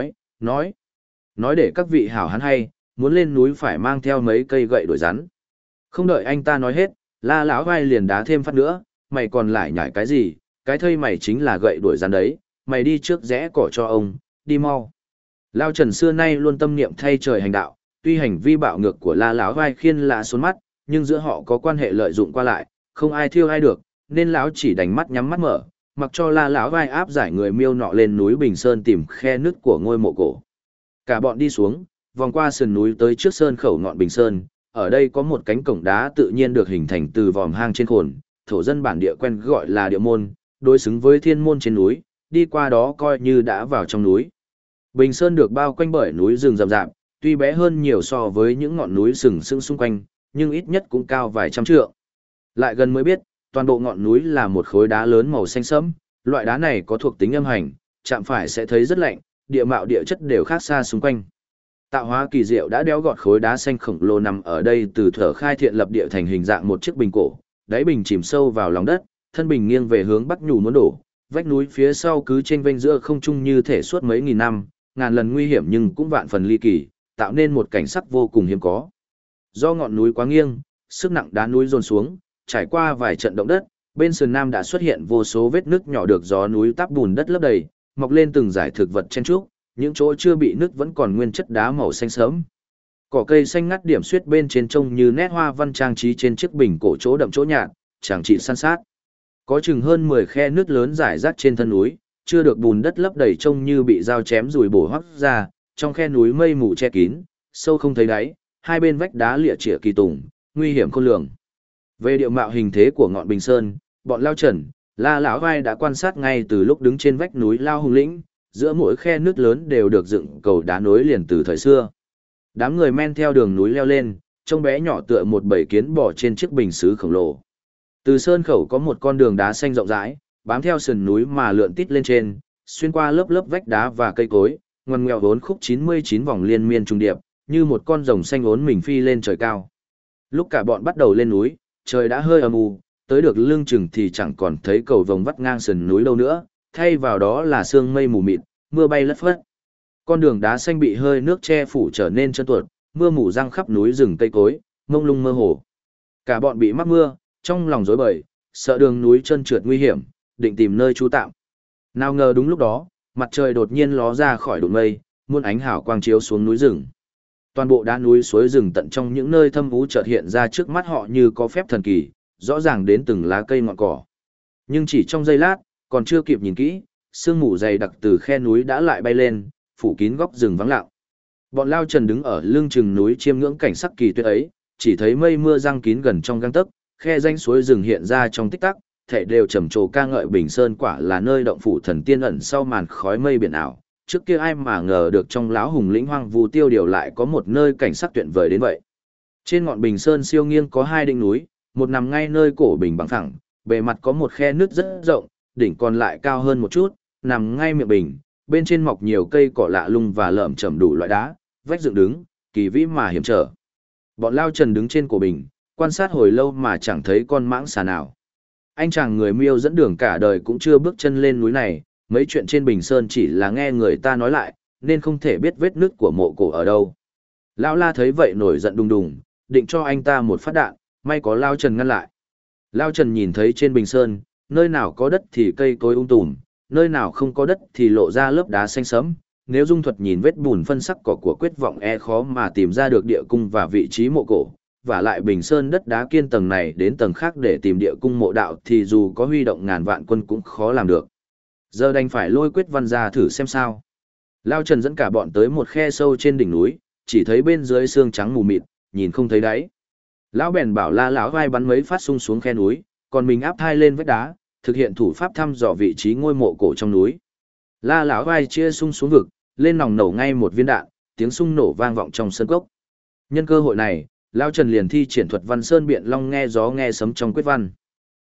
nói để các vị hảo hán hay, muốn lên núi phải mang theo mấy cây gậy đuổi rắn. Không đợi anh ta nói hết, La lão vai liền đá thêm phát nữa, mày còn lại nhảy cái gì, cái thây mày chính là gậy đuổi rắn đấy, mày đi trước rẽ cỏ cho ông, đi mau. Lao Trần xưa nay luôn tâm niệm thay trời hành đạo, tuy hành vi bạo ngược của La lão vai khiên lạ xuống mắt, nhưng giữa họ có quan hệ lợi dụng qua lại, không ai thiêu ai được, nên lão chỉ đành mắt nhắm mắt mở, mặc cho La lão vai áp giải người miêu nọ lên núi Bình Sơn tìm khe nứt của ngôi mộ cổ. Cả bọn đi xuống, vòng qua sườn núi tới trước sơn khẩu ngọn Bình Sơn, ở đây có một cánh cổng đá tự nhiên được hình thành từ vòm hang trên khồn, thổ dân bản địa quen gọi là địa môn, đối xứng với thiên môn trên núi, đi qua đó coi như đã vào trong núi. Bình Sơn được bao quanh bởi núi rừng rậm rạp, tuy bé hơn nhiều so với những ngọn núi sừng sững xung quanh, nhưng ít nhất cũng cao vài trăm trượng. Lại gần mới biết, toàn bộ ngọn núi là một khối đá lớn màu xanh sẫm, loại đá này có thuộc tính âm hành, chạm phải sẽ thấy rất lạnh, địa mạo địa chất đều khác xa xung quanh. Tạo hóa kỳ diệu đã đẽo gọt khối đá xanh khổng lồ nằm ở đây từ thuở khai thiện lập địa thành hình dạng một chiếc bình cổ, đáy bình chìm sâu vào lòng đất, thân bình nghiêng về hướng bắc nhù muốn đổ, vách núi phía sau cứ chênh vênh giữa không trung như thể suốt mấy nghìn năm, ngàn lần nguy hiểm nhưng cũng vạn phần ly kỳ, tạo nên một cảnh sắc vô cùng hiếm có. Do ngọn núi quá nghiêng, sức nặng đá núi dồn xuống, trải qua vài trận động đất, bên sườn nam đã xuất hiện vô số vết nứt nhỏ được gió núi táp bùn đất lấp đầy, mọc lên từng dải thực vật chen trúc, những chỗ chưa bị nứt vẫn còn nguyên chất đá màu xanh sớm. Cỏ cây xanh ngắt điểm xuyết bên trên trông như nét hoa văn trang trí trên chiếc bình cổ chỗ đậm chỗ nhạt, chẳng trị san sát. Có chừng hơn 10 khe nứt lớn rải rác trên thân núi, chưa được bùn đất lấp đầy trông như bị dao chém rùi bổ hoắc ra, trong khe núi mây mù che kín, sâu không thấy đáy, hai bên vách đá lịa chĩa kỳ tùng, nguy hiểm khôn lường. Về điệu mạo hình thế của ngọn Bình Sơn, bọn Lao Trần, La lão vai đã quan sát ngay từ lúc đứng trên vách núi Lao Hùng lĩnh, giữa mỗi khe nứt lớn đều được dựng cầu đá nối liền từ thời xưa. Đám người men theo đường núi leo lên, trông bé nhỏ tựa một bầy kiến bò trên chiếc bình sứ khổng lồ. Từ sơn khẩu có một con đường đá xanh rộng rãi, bám theo sườn núi mà lượn tít lên trên, xuyên qua lớp lớp vách đá và cây cối, ngoằn ngoèo vốn khúc 99 vòng liên miên trùng điệp, như một con rồng xanh uốn mình phi lên trời cao. Lúc cả bọn bắt đầu lên núi, trời đã hơi âm u, tới được lưng chừng thì chẳng còn thấy cầu vồng vắt ngang sườn núi đâu nữa, thay vào đó là sương mây mù mịt, mưa bay lất phất. Con đường đá xanh bị hơi nước che phủ trở nên trơn tuột, mưa mù răng khắp núi rừng cây cối, mông lung mơ hồ. Cả bọn bị mắc mưa, trong lòng rối bời, sợ đường núi trơn trượt nguy hiểm, định tìm nơi trú tạm. Nào ngờ đúng lúc đó, mặt trời đột nhiên ló ra khỏi đụn mây, muôn ánh hào quang chiếu xuống núi rừng. Toàn bộ đá núi suối rừng tận trong những nơi thâm u chợt hiện ra trước mắt họ như có phép thần kỳ, rõ ràng đến từng lá cây ngọn cỏ. Nhưng chỉ trong giây lát, còn chưa kịp nhìn kỹ, sương mù dày đặc từ khe núi đã lại bay lên, phủ kín góc rừng vắng lặng. Bọn Lao Trần đứng ở lưng chừng núi chiêm ngưỡng cảnh sắc kỳ tuyệt ấy, chỉ thấy mây mưa giăng kín gần trong gang tấc, khe rãnh suối rừng hiện ra trong tích tắc, thể đều trầm trồ ca ngợi Bình Sơn quả là nơi động phủ thần tiên ẩn sau màn khói mây biển ảo. Trước kia ai mà ngờ được trong lão hùng lĩnh hoang vu tiêu điều lại có một nơi cảnh sắc tuyệt vời đến vậy. Trên ngọn Bình Sơn siêu nghiêng có hai đỉnh núi, một nằm ngay nơi cổ bình bằng phẳng, bề mặt có một khe nứt rất rộng, đỉnh còn lại cao hơn một chút, nằm ngay miệng bình, bên trên mọc nhiều cây cỏ lạ lung và lởm chởm đủ loại đá, vách dựng đứng, kỳ vĩ mà hiểm trở. Bọn Lao Trần đứng trên cổ bình, quan sát hồi lâu mà chẳng thấy con mãng xà nào. Anh chàng người Miêu dẫn đường cả đời cũng chưa bước chân lên núi này, mấy chuyện trên Bình Sơn chỉ là nghe người ta nói lại, nên không thể biết vết nứt của mộ cổ ở đâu. Lão La thấy vậy nổi giận đùng đùng, định cho anh ta một phát đạn, may có Lao Trần ngăn lại. Lao Trần nhìn thấy trên Bình Sơn, nơi nào có đất thì cây cối tùm, nơi nào không có đất thì lộ ra lớp đá xanh sẫm. Nếu dung thuật nhìn vết bùn phân sắc cỏ của Quyết Vọng khó mà tìm ra được địa cung và vị trí mộ cổ, và lại Bình Sơn đất đá kiên tầng này đến tầng khác để tìm địa cung mộ đạo thì dù có huy động ngàn vạn quân cũng khó làm được. Giờ đành phải lôi Quyết Văn ra thử xem sao. Lao Trần dẫn cả bọn tới một khe sâu trên đỉnh núi, chỉ thấy bên dưới xương trắng mù mịt, nhìn không thấy đáy. Lão bèn bảo La lão vai bắn mấy phát sung xuống khe núi, còn mình áp thai lên vách đá, thực hiện thủ pháp thăm dò vị trí ngôi mộ cổ trong núi. La lão vai chia sung xuống vực, lên nòng nổ ngay một viên đạn, tiếng sung nổ vang vọng trong sân cốc. Nhân cơ hội này, Lao Trần liền thi triển thuật Văn Sơn Biện Long nghe gió nghe sấm trong quyết văn.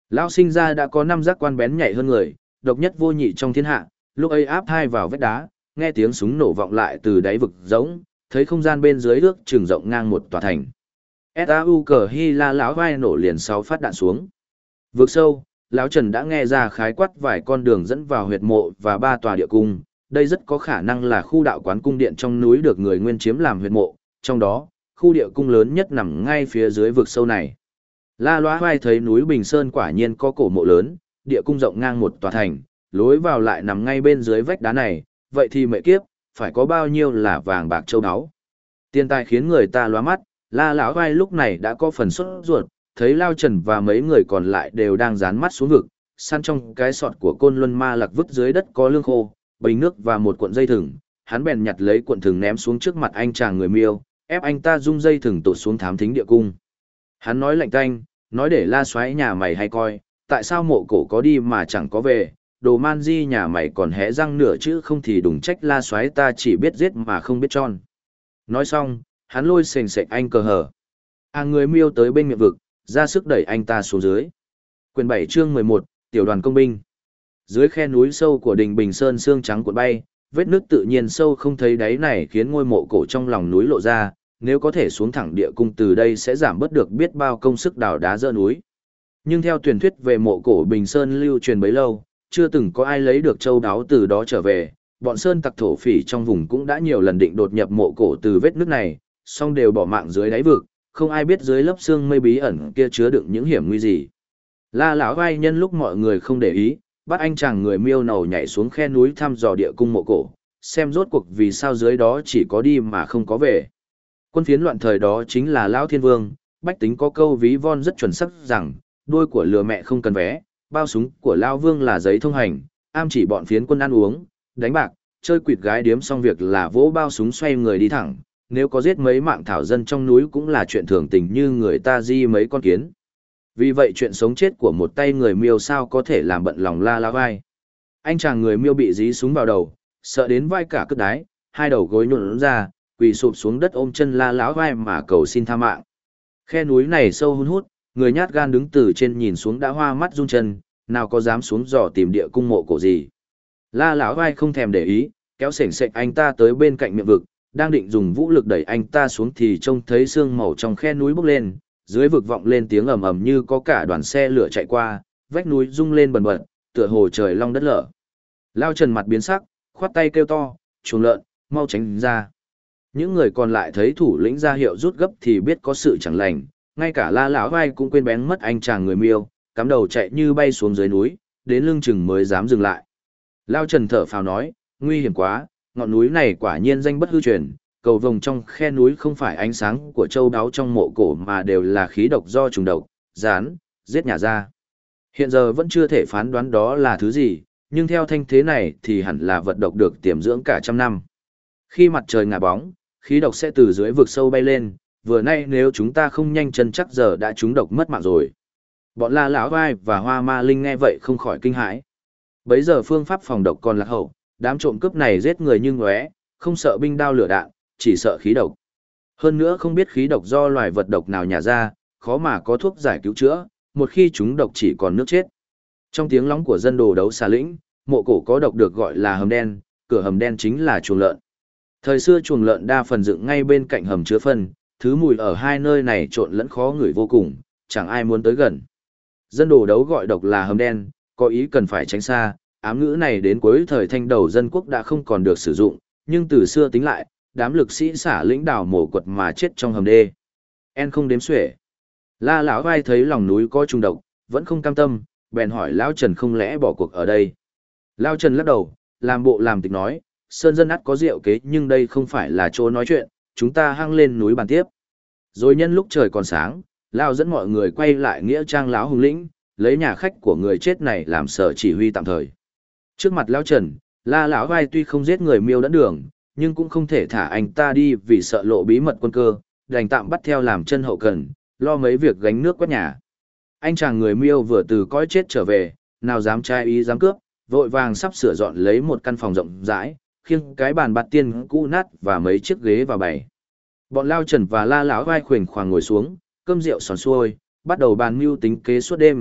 Lão sinh ra đã có 5 giác quan bén nhạy hơn người, độc nhất vô nhị trong thiên hạ, lúc ấy áp thai vào vách đá, nghe tiếng súng nổ vọng lại từ đáy vực rỗng, thấy không gian bên dưới ước chừng rộng ngang một tòa thành. S.A.U. cờ hy la lão vai nổ liền 6 phát đạn xuống. Vực sâu, lão Trần đã nghe ra khái quát vài con đường dẫn vào huyệt mộ và 3 tòa địa cung, đây rất có khả năng là khu đạo quán cung điện trong núi được người Nguyên chiếm làm huyệt mộ, trong đó, khu địa cung lớn nhất nằm ngay phía dưới vực sâu này. La Loa Vai thấy núi Bình Sơn quả nhiên có cổ mộ lớn, địa cung rộng ngang một tòa thành, lối vào lại nằm ngay bên dưới vách đá này, vậy thì mẹ kiếp, phải có bao nhiêu là vàng bạc châu áo. Tiền tài khiến người ta lóa mắt, La Lão Vai lúc này đã có phần sốt ruột, thấy Lao Trần và mấy người còn lại đều đang dán mắt xuống vực, săn trong cái sọt của Côn Luân Ma Lạc vứt dưới đất có lương khô, bình nước và một cuộn dây thừng, hắn bèn nhặt lấy cuộn thừng ném xuống trước mặt anh chàng người Miêu, ép anh ta rung dây thừng tụt xuống thám thính địa cung. Hắn nói lạnh tanh, nói để La Soái nhà mày hay coi, tại sao mộ cổ có đi mà chẳng có về, đồ man di nhà mày còn hé răng nửa chữ không thì đừng trách La Soái ta chỉ biết giết mà không biết tròn. Nói xong, hắn lôi sền sệt anh cờ hở. Người Miêu tới bên miệng vực, ra sức đẩy anh ta xuống dưới. Quyền 7 chương 11, tiểu đoàn công binh. Dưới khe núi sâu của đỉnh Bình Sơn xương trắng cuộn bay, vết nước tự nhiên sâu không thấy đáy này khiến ngôi mộ cổ trong lòng núi lộ ra, nếu có thể xuống thẳng địa cung từ đây sẽ giảm bớt được biết bao công sức đào đá dỡ núi. Nhưng theo truyền thuyết về mộ cổ Bình Sơn lưu truyền bấy lâu, chưa từng có ai lấy được châu đáo từ đó trở về, bọn sơn tặc thổ phỉ trong vùng cũng đã nhiều lần định đột nhập mộ cổ từ vết nước này, song đều bỏ mạng dưới đáy vực, không ai biết dưới lớp xương mây bí ẩn kia chứa đựng những hiểm nguy gì. La Lão Vai nhân lúc mọi người không để ý, bắt anh chàng người Miêu nầu nhảy xuống khe núi thăm dò địa cung mộ cổ, xem rốt cuộc vì sao dưới đó chỉ có đi mà không có về. Quân phiến loạn thời đó chính là Lão Thiên Vương, bách tính có câu ví von rất chuẩn xác rằng, đuôi của lừa mẹ không cần vé, bao súng của Lão Vương là giấy thông hành, am chỉ bọn phiến quân ăn uống, đánh bạc, chơi quỵt gái điếm xong việc là vỗ bao súng xoay người đi thẳng, nếu có giết mấy mạng thảo dân trong núi cũng là chuyện thường tình như người ta di mấy con kiến. Vì vậy chuyện sống chết của một tay người Miêu sao có thể làm bận lòng La Lão Vai. Anh chàng người Miêu bị dí súng vào đầu, sợ đến vai cả cất đái, hai đầu gối nhũn ra, quỳ sụp xuống đất ôm chân La Lão Vai mà cầu xin tha mạng. Khe núi này sâu hun hút, người nhát gan đứng từ trên nhìn xuống đã hoa mắt run chân, nào có dám xuống dò tìm địa cung mộ cổ gì. La Lão Vai không thèm để ý, kéo sểnh sệch anh ta tới bên cạnh miệng vực, đang định dùng vũ lực đẩy anh ta xuống thì trông thấy sương màu trong khe núi bốc lên, dưới vực vọng lên tiếng ầm ầm như có cả đoàn xe lửa chạy qua, vách núi rung lên bần bật, tựa hồ trời long đất lở. Lao Trần mặt biến sắc, khoát tay kêu to, chuồng lợn, mau tránh ra. Những người còn lại thấy thủ lĩnh ra hiệu rút gấp thì biết có sự chẳng lành, ngay cả La Lão Vai cũng quên bén mất anh chàng người Miêu, cắm đầu chạy như bay xuống dưới núi, đến lưng chừng mới dám dừng lại. Lao Trần thở phào nói, nguy hiểm quá, ngọn núi này quả nhiên danh bất hư truyền, cầu vồng trong khe núi không phải ánh sáng của châu đáo trong mộ cổ mà đều là khí độc do trùng độc, rán, giết nhà ra. Hiện giờ vẫn chưa thể phán đoán đó là thứ gì, nhưng theo thanh thế này thì hẳn là vật độc được tiềm dưỡng cả trăm năm. Khi mặt trời ngả bóng, khí độc sẽ từ dưới vực sâu bay lên, vừa nay nếu chúng ta không nhanh chân chắc giờ đã trúng độc mất mạng rồi. Bọn La Lão Vai và Hoa Ma Linh nghe vậy không khỏi kinh hãi. Bấy giờ phương pháp phòng độc còn lạc hậu, đám trộm cướp này giết người như ngóe, không sợ binh đao lửa đạn, chỉ sợ khí độc. Hơn nữa không biết khí độc do loài vật độc nào nhả ra, khó mà có thuốc giải cứu chữa, một khi chúng độc chỉ còn nước chết. Trong tiếng lóng của dân đồ đấu xà lĩnh, mộ cổ có độc được gọi là hầm đen, cửa hầm đen chính là chuồng lợn. Thời xưa chuồng lợn đa phần dựng ngay bên cạnh hầm chứa phân, thứ mùi ở hai nơi này trộn lẫn khó ngửi vô cùng, chẳng ai muốn tới gần. Dân đồ đấu gọi độc là hầm đen, có ý cần phải tránh xa, ám ngữ này đến cuối thời Thanh đầu dân quốc đã không còn được sử dụng, nhưng từ xưa tính lại, đám lực sĩ xả lĩnh đào mổ quật mà chết trong hầm đê. En không đếm xuể. La Lão Vai thấy lòng núi có trùng độc, vẫn không cam tâm, bèn hỏi Lão Trần không lẽ bỏ cuộc ở đây. Lão Trần lắc đầu, làm bộ làm tịch nói, sơn dân ắt có diệu kế nhưng đây không phải là chỗ nói chuyện, chúng ta hăng lên núi bàn tiếp. Rồi nhân lúc trời còn sáng, Lão dẫn mọi người quay lại nghĩa trang Lão Hùng Lĩnh, lấy nhà khách của người chết này làm sở chỉ huy tạm thời. Trước mặt Lão Trần, La Lão Vai tuy không giết người Miêu dẫn đường, nhưng cũng không thể thả anh ta đi vì sợ lộ bí mật quân cơ, đành tạm bắt theo làm chân hậu cần, lo mấy việc gánh nước quét nhà. Anh chàng người Miêu vừa từ cõi chết trở về, nào dám trai ý dám cướp, vội vàng sắp sửa dọn lấy một căn phòng rộng rãi, khiêng cái bàn bát tiên cũ nát và mấy chiếc ghế vào bày. Bọn Lao Trần và La Lão Vai khuềnh khoàng ngồi xuống, cơm rượu xòn xuôi, bắt đầu bàn mưu tính kế suốt đêm,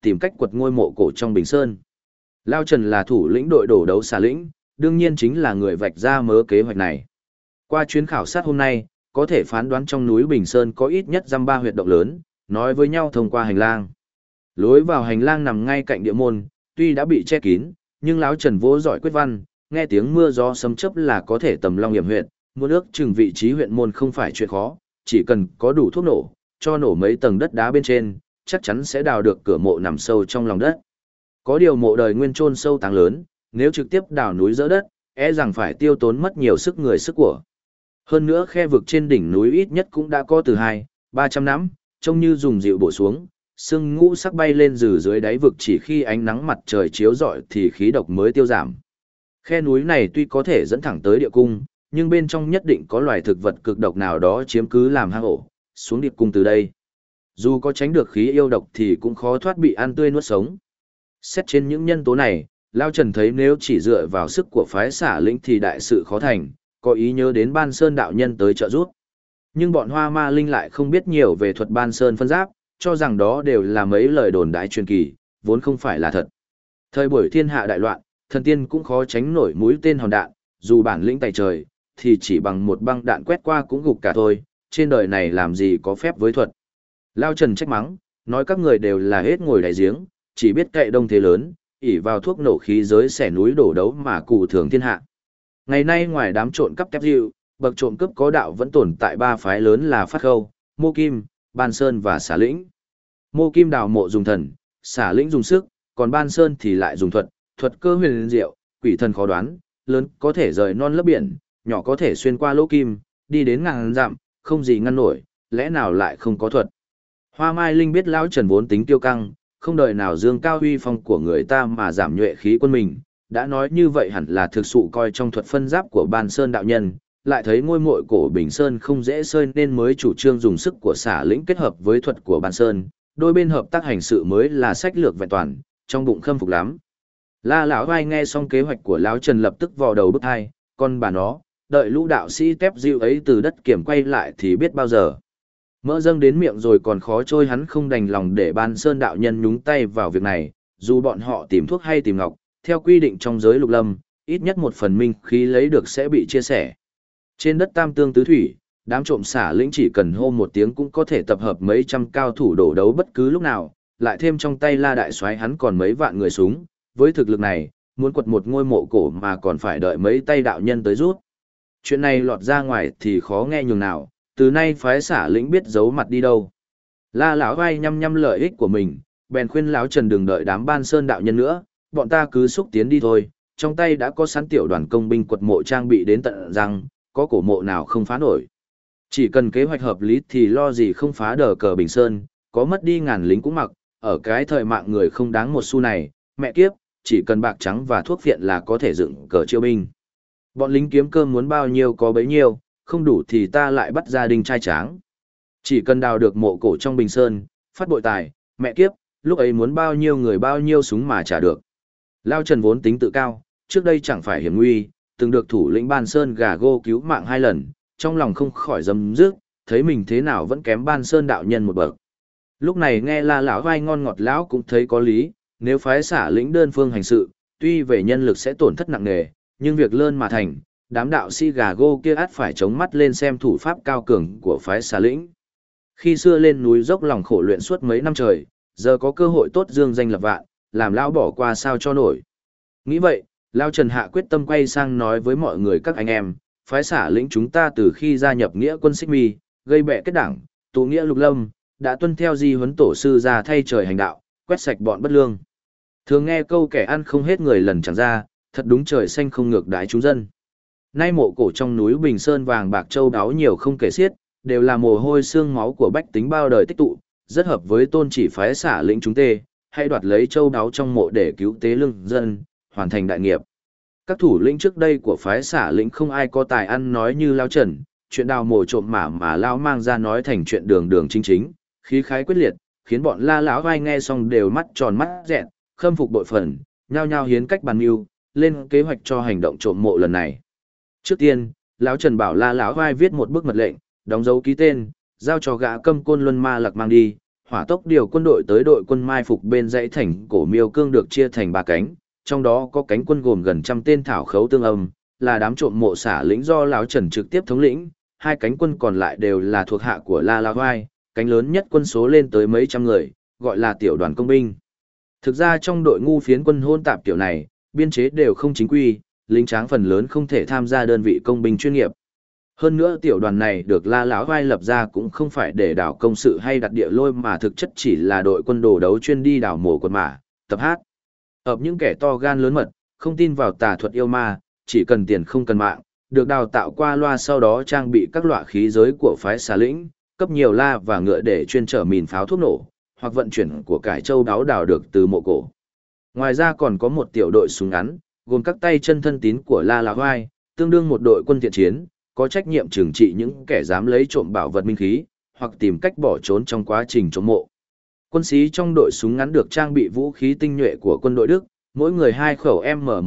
tìm cách quật ngôi mộ cổ trong Bình Sơn. Lao Trần là thủ lĩnh đội đổ đấu xà lĩnh, đương nhiên chính là người vạch ra mớ kế hoạch này. Qua chuyến khảo sát hôm nay, có thể phán đoán trong núi Bình Sơn có ít nhất dăm ba huyệt động lớn, nói với nhau thông qua hành lang. Lối vào hành lang nằm ngay cạnh địa môn, tuy đã bị che kín, nhưng lão Trần vô giỏi quyết văn, nghe tiếng mưa gió sấm chớp là có thể tầm long hiểm huyện, muốn ước chừng vị trí huyện môn không phải chuyện khó, chỉ cần có đủ thuốc nổ, cho nổ mấy tầng đất đá bên trên, chắc chắn sẽ đào được cửa mộ nằm sâu trong lòng đất. Có điều mộ đời nguyên chôn sâu táng lớn, nếu trực tiếp đào núi dỡ đất, e rằng phải tiêu tốn mất nhiều sức người sức của. Hơn nữa khe vực trên đỉnh núi ít nhất cũng đã có từ 200-300 năm, trông như dùng dịu bổ xuống, sương ngũ sắc bay lên từ dưới đáy vực chỉ khi ánh nắng mặt trời chiếu rọi thì khí độc mới tiêu giảm. Khe núi này tuy có thể dẫn thẳng tới địa cung, nhưng bên trong nhất định có loài thực vật cực độc nào đó chiếm cứ làm hang ổ, xuống địa cung từ đây. Dù có tránh được khí yêu độc thì cũng khó thoát bị ăn tươi nuốt sống. Xét trên những nhân tố này, Lao Trần thấy nếu chỉ dựa vào sức của phái xả lĩnh thì đại sự khó thành, có ý nhớ đến Ban Sơn đạo nhân tới trợ giúp. Nhưng bọn Hoa Ma Linh lại không biết nhiều về thuật Ban Sơn phân giáp, cho rằng đó đều là mấy lời đồn đại truyền kỳ, vốn không phải là thật. Thời buổi thiên hạ đại loạn, thần tiên cũng khó tránh nổi mũi tên hòn đạn, dù bản lĩnh tài trời, thì chỉ bằng một băng đạn quét qua cũng gục cả thôi, trên đời này làm gì có phép với thuật. Lao Trần trách mắng, nói các người đều là hết ngồi đại giếng, chỉ biết cậy đông thế lớn, ỷ vào thuốc nổ khí giới xẻ núi đổ đấu mà cụ thường thiên hạ. Ngày nay ngoài đám trộn cắp kép dịu, bậc trộm cướp có đạo vẫn tồn tại ba phái lớn là Phát Khâu, Mô Kim, Ban Sơn và Xả Lĩnh. Mô Kim đào mộ dùng thần, Xả Lĩnh dùng sức, còn Ban Sơn thì lại dùng thuật, thuật cơ huyền diệu, quỷ thần khó đoán, lớn có thể rời non lấp biển, nhỏ có thể xuyên qua lỗ kim, đi đến ngàn dặm, không gì ngăn nổi, lẽ nào lại không có thuật. Hoa Mai Linh biết Lão Trần vốn tính tiêu căng, không đợi nào dương cao huy phong của người ta mà giảm nhuệ khí quân mình, đã nói như vậy hẳn là thực sự coi trong thuật phân giáp của Ban Sơn đạo nhân, lại thấy ngôi mộ cổ Bình Sơn không dễ xơi nên mới chủ trương dùng sức của Xả Lĩnh kết hợp với thuật của Ban Sơn, đôi bên hợp tác hành sự mới là sách lược vẹn toàn, trong bụng khâm phục lắm. La lão vai nghe xong kế hoạch của Lão Trần lập tức vò đầu bứt tai, con bà nó, đợi lũ đạo sĩ tép dịu ấy từ đất kiểm quay lại thì biết bao giờ. Mỡ dâng đến miệng rồi còn khó trôi, hắn không đành lòng để Ban Sơn đạo nhân nhúng tay vào việc này, dù bọn họ tìm thuốc hay tìm ngọc, theo quy định trong giới lục lâm, ít nhất một phần minh khí lấy được sẽ bị chia sẻ. Trên đất tam tương tứ thủy, đám trộm Xả Lĩnh chỉ cần hô một tiếng cũng có thể tập hợp mấy trăm cao thủ đổ đấu bất cứ lúc nào, lại thêm trong tay La đại soái hắn còn mấy vạn người súng, với thực lực này, muốn quật một ngôi mộ cổ mà còn phải đợi mấy tay đạo nhân tới rút. Chuyện này lọt ra ngoài thì khó nghe nhường nào, từ nay phái Xả Lĩnh biết giấu mặt đi đâu. La lão vai nhăm nhăm lợi ích của mình, bèn khuyên Lão Trần đừng đợi đám Ban Sơn đạo nhân nữa, bọn ta cứ xúc tiến đi thôi, trong tay đã có sẵn tiểu đoàn công binh quật mộ trang bị đến tận răng, có cổ mộ nào không phá nổi. Chỉ cần kế hoạch hợp lý thì lo gì không phá đờ cờ Bình Sơn, có mất đi ngàn lính cũng mặc, ở cái thời mạng người không đáng một xu này, mẹ kiếp, chỉ cần bạc trắng và thuốc viện là có thể dựng cờ chiêu binh. Bọn lính kiếm cơm muốn bao nhiêu có bấy nhiêu, không đủ thì ta lại bắt gia đình trai tráng. Chỉ cần đào được mộ cổ trong Bình Sơn, phát bội tài, mẹ kiếp, lúc ấy muốn bao nhiêu người bao nhiêu súng mà trả được. Lao Trần vốn tính tự cao, trước đây chẳng phải hiểm nguy, từng được thủ lĩnh Ban Sơn gà gô cứu mạng 2 lần, trong lòng không khỏi dâm dứt, thấy mình thế nào vẫn kém Ban Sơn đạo nhân một bậc. Lúc này nghe La lão vai ngon ngọt lão cũng thấy có lý, nếu phái Xả Lĩnh đơn phương hành sự, tuy về nhân lực sẽ tổn thất nặng nề, nhưng việc lơn mà thành, đám đạo sĩ gà gô kia ắt phải chống mắt lên xem thủ pháp cao cường của phái Xả Lĩnh. Khi xưa lên núi dốc lòng khổ luyện suốt mấy năm trời, giờ có cơ hội tốt dương danh lập vạn, làm lão bỏ qua sao cho nổi. Nghĩ vậy, Lao Trần hạ quyết tâm quay sang nói với mọi người các anh em, phái Xả Lĩnh chúng ta từ khi gia nhập nghĩa quân Xích Mi, gây bè kết đảng, tụ nghĩa lục lâm, đã tuân theo di huấn tổ sư ra thay trời hành đạo, quét sạch bọn bất lương. Thường nghe câu kẻ ăn không hết người lần chẳng ra, thật đúng trời xanh không ngược đái chúng dân. Nay mộ cổ trong núi Bình Sơn vàng bạc châu đáo nhiều không kể xiết, đều là mồ hôi xương máu của bách tính bao đời tích tụ, rất hợp với tôn chỉ phái Xả Lĩnh chúng tê, hay đoạt lấy châu đáo trong mộ để cứu tế lương dân, hoàn thành đại nghiệp. Các thủ lĩnh trước đây của phái Xả Lĩnh không ai có tài ăn nói như Lao Trần, chuyện đào mồ trộm mà Lao mang ra nói thành chuyện đường đường chính chính, khí khái quyết liệt, khiến bọn La lão vai nghe xong đều mắt tròn mắt dẹn, khâm phục bội phần, nhao nhao hiến cách bàn mưu, lên kế hoạch cho hành động trộm mộ lần này. Trước tiên, Lão Trần bảo La lão vai viết một bức mật lệnh, đóng dấu ký tên, giao cho gã Câm Côn Luân Ma Lặc mang đi, hỏa tốc điều quân đội tới đội quân mai phục bên dãy thành cổ miêu cương được chia thành 3 cánh, trong đó có cánh quân gồm gần trăm tên thảo khấu tương âm, là đám trộm mộ xả lĩnh do Lão Trần trực tiếp thống lĩnh, 2 cánh quân còn lại đều là thuộc hạ của La La Hoai, cánh lớn nhất quân số lên tới mấy trăm người, gọi là tiểu đoàn công binh. Thực ra trong đội ngu phiến quân hôn tạp tiểu này, biên chế đều không chính quy, lính tráng phần lớn không thể tham gia đơn vị công binh chuyên nghiệp. Hơn nữa tiểu đoàn này được La Lão Vai lập ra cũng không phải để đảo công sự hay đặt địa lôi mà thực chất chỉ là đội quân đồ đấu chuyên đi đảo mổ quần mã, tập hát. Ập những kẻ to gan lớn mật, không tin vào tà thuật yêu ma, chỉ cần tiền không cần mạng, được đào tạo qua loa sau đó trang bị các loại khí giới của phái xà lĩnh, cấp nhiều la và ngựa để chuyên chở mìn pháo thuốc nổ, hoặc vận chuyển của cải châu đáo đào được từ mộ cổ. Ngoài ra còn có một tiểu đội súng ngắn, gồm các tay chân thân tín của La La Hoai, tương đương một đội quân thiện chiến, có trách nhiệm trừng trị những kẻ dám lấy trộm bảo vật minh khí, hoặc tìm cách bỏ trốn trong quá trình trộm mộ. Quân sĩ trong đội súng ngắn được trang bị vũ khí tinh nhuệ của quân đội Đức, mỗi người 2 khẩu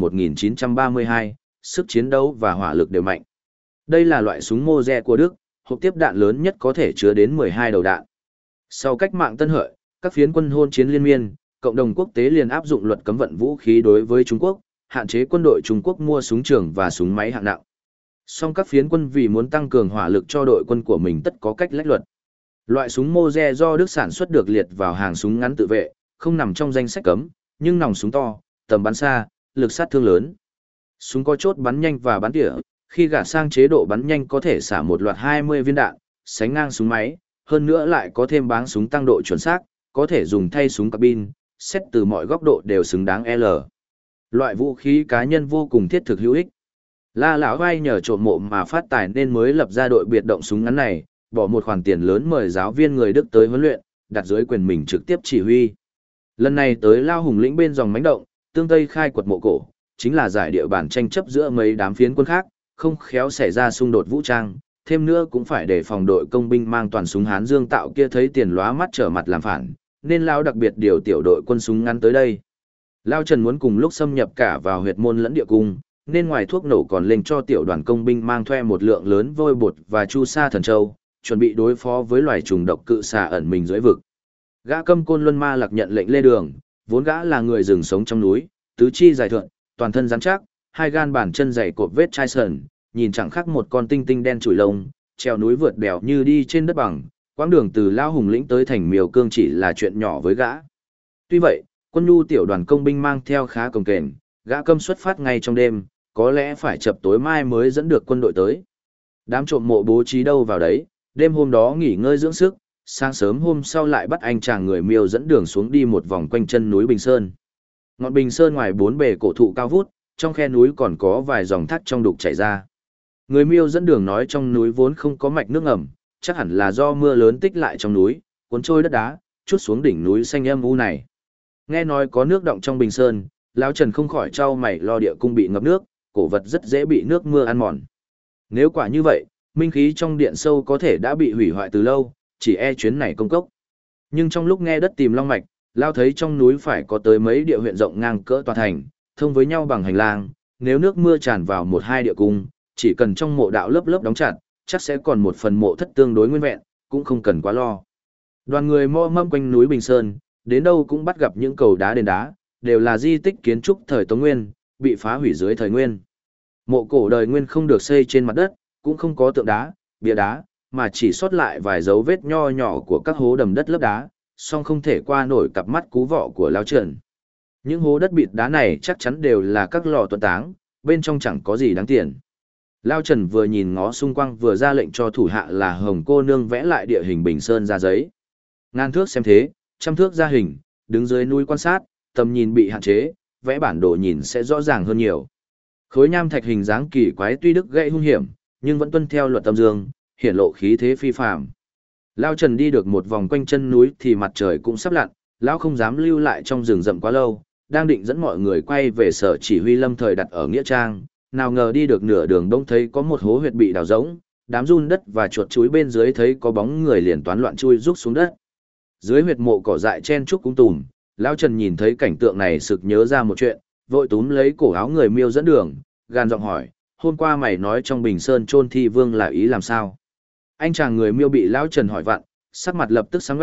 M1932, sức chiến đấu và hỏa lực đều mạnh. Đây là loại súng Moze của Đức, hộp tiếp đạn lớn nhất có thể chứa đến 12 đầu đạn. Sau cách mạng Tân Hợi, các phiến quân hôn chiến liên miên, cộng đồng quốc tế liền áp dụng luật cấm vận vũ khí đối với Trung Quốc, hạn chế quân đội Trung Quốc mua súng trường và súng máy hạng nặng. Song các phiến quân vì muốn tăng cường hỏa lực cho đội quân của mình tất có cách lách luật. Loại súng Moze do Đức sản xuất được liệt vào hàng súng ngắn tự vệ, không nằm trong danh sách cấm, nhưng nòng súng to, tầm bắn xa, lực sát thương lớn. Súng có chốt bắn nhanh và bắn tỉa, khi gạt sang chế độ bắn nhanh có thể xả một loạt 20 viên đạn, sánh ngang súng máy, hơn nữa lại có thêm báng súng tăng độ chuẩn xác, có thể dùng thay súng cabin, xét từ mọi góc độ đều xứng đáng L. Loại vũ khí cá nhân vô cùng thiết thực hữu ích. La Lão Vai nhờ trộm mộ mà phát tài nên mới lập ra đội biệt động súng ngắn này, bỏ một khoản tiền lớn mời giáo viên người Đức tới huấn luyện, đặt dưới quyền mình trực tiếp chỉ huy. Lần này tới Lao Hùng lĩnh bên dòng mánh động, tương tây khai quật mộ cổ, chính là giải địa bàn tranh chấp giữa mấy đám phiến quân khác, không khéo xảy ra xung đột vũ trang, thêm nữa cũng phải để phòng đội công binh mang toàn súng Hán Dương tạo kia thấy tiền lóa mắt trở mặt làm phản, nên Lao đặc biệt điều tiểu đội quân súng ngắn tới đây. Lao Trần muốn cùng lúc xâm nhập cả vào huyệt môn lẫn địa cung, nên ngoài thuốc nổ còn lên cho tiểu đoàn công binh mang thuê một lượng lớn vôi bột và chu sa thần châu, chuẩn bị đối phó với loài trùng độc cự xà ẩn mình dưới vực. Gã Câm Côn Luân Ma Lạc nhận lệnh lê đường, vốn gã là người rừng sống trong núi, tứ chi dài thượt, toàn thân rắn chắc, 2 gan bàn chân dày cột vết chai sần, nhìn chẳng khác một con tinh tinh đen chùi lông, trèo núi vượt đèo như đi trên đất bằng, quãng đường từ Lao Hùng lĩnh tới thành Miều Cương chỉ là chuyện nhỏ với gã. Tuy vậy, quân nhu tiểu đoàn công binh mang theo khá cồng kềnh, gã Câm xuất phát ngay trong đêm, có lẽ phải chập tối mai mới dẫn được quân đội tới. Đám trộm mộ bố trí đâu vào đấy, đêm hôm đó nghỉ ngơi dưỡng sức, sáng sớm hôm sau lại bắt anh chàng người Miêu dẫn đường xuống đi một vòng quanh chân núi Bình Sơn. Ngọn Bình Sơn ngoài 4 bề cổ thụ cao vút, trong khe núi còn có vài dòng thác trong đục chảy ra. Người Miêu dẫn đường nói trong núi vốn không có mạch nước ngầm, chắc hẳn là do mưa lớn tích lại trong núi, cuốn trôi đất đá, trút xuống đỉnh núi xanh âm u này. Nghe nói có nước động trong Bình Sơn, Lão Trần không khỏi trao mày lo địa cung bị ngập nước, cổ vật rất dễ bị nước mưa ăn mòn. Nếu quả như vậy, minh khí trong điện sâu có thể đã bị hủy hoại từ lâu, chỉ e chuyến này công cốc. Nhưng trong lúc nghe đất tìm long mạch, Lao thấy trong núi phải có tới mấy địa huyện rộng ngang cỡ tòa thành, thông với nhau bằng hành lang, nếu nước mưa tràn vào 1-2 địa cung, chỉ cần trong mộ đạo lớp lớp đóng chặt, chắc sẽ còn một phần mộ thất tương đối nguyên vẹn, cũng không cần quá lo. Đoàn người mo mâm quanh núi Bình Sơn, đến đâu cũng bắt gặp những cầu đá đền đá, đều là di tích kiến trúc thời Tống Nguyên, bị phá hủy dưới thời Nguyên. Mộ cổ đời Nguyên không được xây trên mặt đất, cũng không có tượng đá, bia đá, mà chỉ sót lại vài dấu vết nho nhỏ của các hố đầm đất lấp đá, song không thể qua nổi cặp mắt cú vọ của Lão Trần. Những hố đất bịt đá này chắc chắn đều là các lò tuấn táng, bên trong chẳng có gì đáng tiền. Lão Trần vừa nhìn ngó xung quanh vừa ra lệnh cho thủ hạ là Hồng cô nương vẽ lại địa hình Bình Sơn ra giấy. Ngàn thước xem thế, trăm thước ra hình, đứng dưới núi quan sát, tầm nhìn bị hạn chế, vẽ bản đồ nhìn sẽ rõ ràng hơn nhiều. Khối nham thạch hình dáng kỳ quái tuy đứt gãy hung hiểm, nhưng vẫn tuân theo luật âm dương, hiển lộ khí thế phi phàm. Lão Trần đi được một vòng quanh chân núi thì mặt trời cũng sắp lặn, lão không dám lưu lại trong rừng rậm quá lâu, đang định dẫn mọi người quay về sở chỉ huy lâm thời đặt ở nghĩa trang, nào ngờ đi được nửa đường đông thấy có một hố huyệt bị đào rỗng, đám giun đất và chuột chuối bên dưới thấy có bóng người liền toán loạn chui rúc xuống đất. Dưới huyệt mộ cỏ dại chen trúc cũng tùm, Lão Trần nhìn thấy cảnh tượng này sực nhớ ra một chuyện, vội túm lấy cổ áo người Miêu dẫn đường, gàn giọng hỏi, hôm qua mày nói trong Bình Sơn chôn thi vương là ý làm sao? Anh chàng người Miêu bị Lão Trần hỏi vặn, sắc mặt lập tức sáng quét,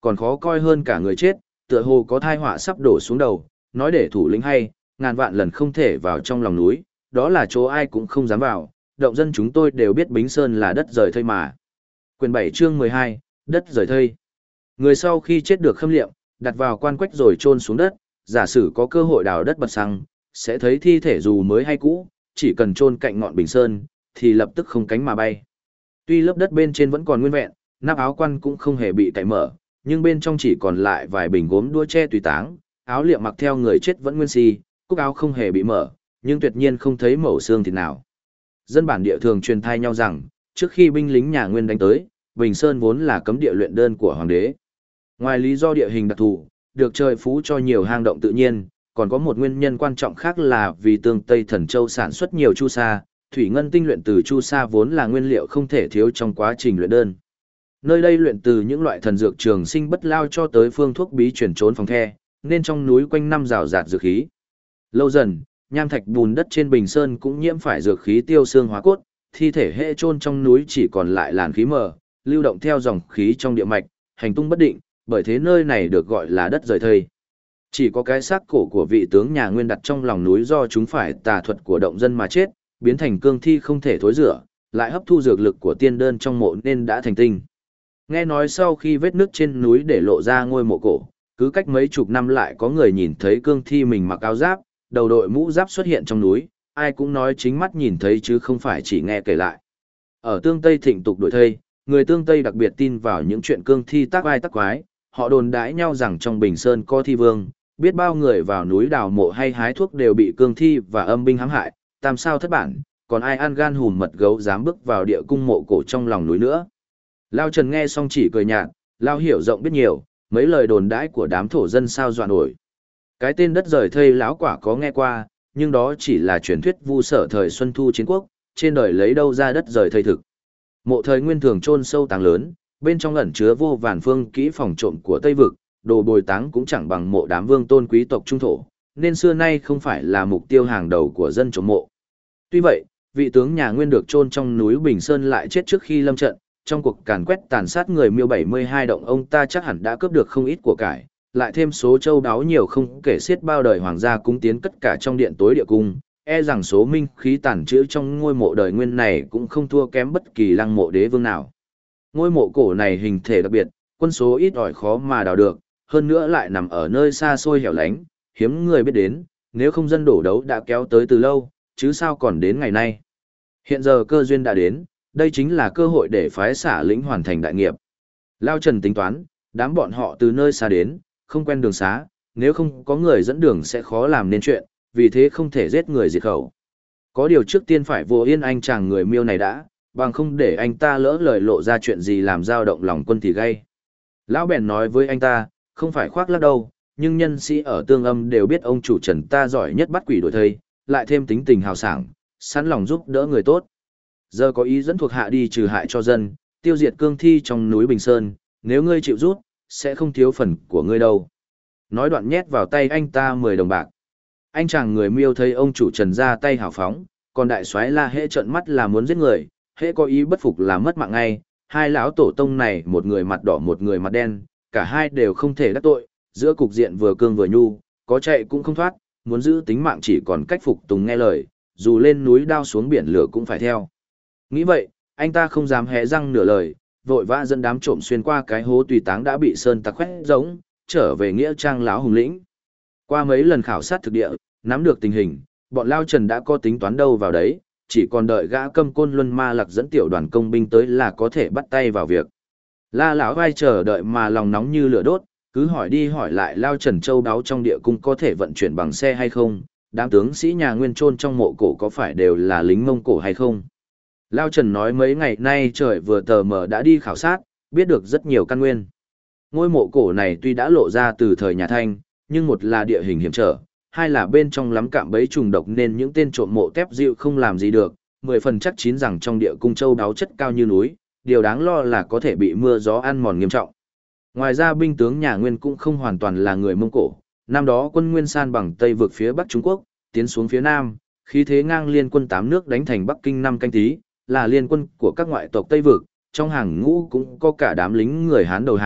còn khó coi hơn cả người chết, tựa hồ có thai họa sắp đổ xuống đầu, nói để thủ lĩnh hay, ngàn vạn lần không thể vào trong lòng núi, đó là chỗ ai cũng không dám vào, động dân chúng tôi đều biết Bính Sơn là đất rời thây mà. Quyền 7 chương 12, đất rời thây. Người sau khi chết được khâm liệm, đặt vào quan quách rồi chôn xuống đất, giả sử có cơ hội đào đất bật xăng, sẽ thấy thi thể dù mới hay cũ, chỉ cần chôn cạnh ngọn Bình Sơn, thì lập tức không cánh mà bay. Tuy lớp đất bên trên vẫn còn nguyên vẹn, nắp áo quan cũng không hề bị cạy mở, nhưng bên trong chỉ còn lại vài bình gốm đũa tre tùy táng, áo liệm mặc theo người chết vẫn nguyên si, cúc áo không hề bị mở, nhưng tuyệt nhiên không thấy mẩu xương thịt nào. Dân bản địa thường truyền thai nhau rằng, trước khi binh lính nhà Nguyên đánh tới, Bình Sơn vốn là cấm địa luyện đơn của hoàng đế. Ngoài lý do địa hình đặc thù, được trời phú cho nhiều hang động tự nhiên, còn có một nguyên nhân quan trọng khác là vì tương Tây Thần Châu sản xuất nhiều chu sa, thủy ngân tinh luyện từ chu sa vốn là nguyên liệu không thể thiếu trong quá trình luyện đơn. Nơi đây luyện từ những loại thần dược trường sinh bất lao cho tới phương thuốc bí truyền trốn phòng the, nên trong núi quanh năm rào rạt dược khí. Lâu dần, nham thạch bùn đất trên Bình Sơn cũng nhiễm phải dược khí tiêu xương hóa cốt, thi thể hệ chôn trong núi chỉ còn lại làn khí mờ, lưu động theo dòng khí trong địa mạch, hành tung bất định, bởi thế nơi này được gọi là đất rời thây. Chỉ có cái xác cổ của vị tướng nhà Nguyên đặt trong lòng núi do chúng phải tà thuật của động dân mà chết, biến thành cương thi không thể thối rửa, lại hấp thu dược lực của tiên đơn trong mộ nên đã thành tinh. Nghe nói sau khi vết nứt trên núi để lộ ra ngôi mộ cổ, cứ cách mấy chục năm lại có người nhìn thấy cương thi mình mặc áo giáp, đầu đội mũ giáp xuất hiện trong núi, ai cũng nói chính mắt nhìn thấy chứ không phải chỉ nghe kể lại. Ở Tương Tây thịnh tục đổi thây, người Tương Tây đặc biệt tin vào những chuyện cương thi tác ai tác quái, họ đồn đãi nhau rằng trong Bình Sơn có thi vương, biết bao người vào núi đào mộ hay hái thuốc đều bị cương thi và âm binh hãm hại, tam sao thất bản, còn ai ăn gan hùm mật gấu dám bước vào địa cung mộ cổ trong lòng núi nữa. Lao Trần nghe xong chỉ cười nhạt, Lao hiểu rộng biết nhiều, mấy lời đồn đãi của đám thổ dân sao dọa nổi. Cái tên đất rời thây lão quả có nghe qua, nhưng đó chỉ là truyền thuyết vu sở thời Xuân Thu chiến quốc, trên đời lấy đâu ra đất rời thây thực. Mộ thời Nguyên thường chôn sâu tàng lớn, bên trong ẩn chứa vô vàn phương kỹ phòng trộm của Tây vực, đồ bồi táng cũng chẳng bằng mộ đám vương tôn quý tộc trung thổ, nên xưa nay không phải là mục tiêu hàng đầu của dân trộm mộ. Tuy vậy, vị tướng nhà Nguyên được chôn trong núi Bình Sơn lại chết trước khi lâm trận, trong cuộc càn quét tàn sát người Miêu 72 động, ông ta chắc hẳn đã cướp được không ít của cải, lại thêm số châu đáo nhiều không kể xiết bao đời hoàng gia cúng tiến tất cả trong điện tối địa cung, e rằng số minh khí tàn trữ trong ngôi mộ đời Nguyên này cũng không thua kém bất kỳ lăng mộ đế vương nào. Ngôi mộ cổ này hình thể đặc biệt, quân số ít ỏi khó mà đào được, hơn nữa lại nằm ở nơi xa xôi hẻo lánh, hiếm người biết đến, nếu không dân đổ đấu đã kéo tới từ lâu, chứ sao còn đến ngày nay. Hiện giờ cơ duyên đã đến, đây chính là cơ hội để phái xả lĩnh hoàn thành đại nghiệp. Lao Trần tính toán, đám bọn họ từ nơi xa đến, không quen đường xá, nếu không có người dẫn đường sẽ khó làm nên chuyện, vì thế không thể giết người diệt khẩu. Có điều trước tiên phải vô yên anh chàng người Miêu này đã, bằng không để anh ta lỡ lời lộ ra chuyện gì làm dao động lòng quân thì gây. Lão bèn nói với anh ta, không phải khoác lác đâu, nhưng nhân sĩ ở Tương Âm đều biết ông chủ Trần ta giỏi nhất bắt quỷ đổi thây, lại thêm tính tình hào sảng, sẵn lòng giúp đỡ người tốt. Giờ có ý dẫn thuộc hạ đi trừ hại cho dân, tiêu diệt cương thi trong núi Bình Sơn, nếu ngươi chịu rút, sẽ không thiếu phần của ngươi đâu. Nói đoạn nhét vào tay anh ta 10 đồng bạc. Anh chàng người Miêu thấy ông chủ Trần ra tay hào phóng, còn đại soái La hễ trợn mắt là muốn giết người, hễ có ý bất phục là mất mạng ngay. Hai lão tổ tông này, một người mặt đỏ một người mặt đen, cả hai đều không thể đắc tội, giữa cục diện vừa cương vừa nhu, có chạy cũng không thoát, muốn giữ tính mạng chỉ còn cách phục tùng nghe lời, dù lên núi đao xuống biển lửa cũng phải theo. Nghĩ vậy, anh ta không dám hé răng nửa lời, vội vã dẫn đám trộm xuyên qua cái hố tùy táng đã bị sơn tặc khoét giống, trở về nghĩa trang lão hùng lĩnh. Qua mấy lần khảo sát thực địa, nắm được tình hình, bọn Lao Trần đã có tính toán đâu vào đấy, chỉ còn đợi gã Câm Côn Luân Ma Lặc dẫn tiểu đoàn công binh tới là có thể bắt tay vào việc. La lão vai chờ đợi mà lòng nóng như lửa đốt, cứ hỏi đi hỏi lại Lao Trần châu đáo trong địa cung có thể vận chuyển bằng xe hay không, đám tướng sĩ nhà Nguyên chôn trong mộ cổ có phải đều là lính Mông Cổ hay không. Lao Trần nói mấy ngày nay trời vừa tờ mờ đã đi khảo sát, biết được rất nhiều căn nguyên. Ngôi mộ cổ này tuy đã lộ ra từ thời nhà Thanh, nhưng một là địa hình hiểm trở, hai là bên trong lắm cạm bẫy trùng độc nên những tên trộm mộ tép dịu không làm gì được, 10 phần chắc chín rằng trong địa cung châu đáo chất cao như núi, điều đáng lo là có thể bị mưa gió ăn mòn nghiêm trọng. Ngoài ra binh tướng nhà Nguyên cũng không hoàn toàn là người Mông Cổ, năm đó quân Nguyên san bằng Tây vực phía Bắc Trung Quốc, tiến xuống phía Nam, khí thế ngang liên quân 8 nước đánh thành Bắc Kinh năm Canh Tý, là liên quân của các ngoại tộc Tây vực, trong hàng ngũ cũng có cả đám lính người Hán đầu hàng,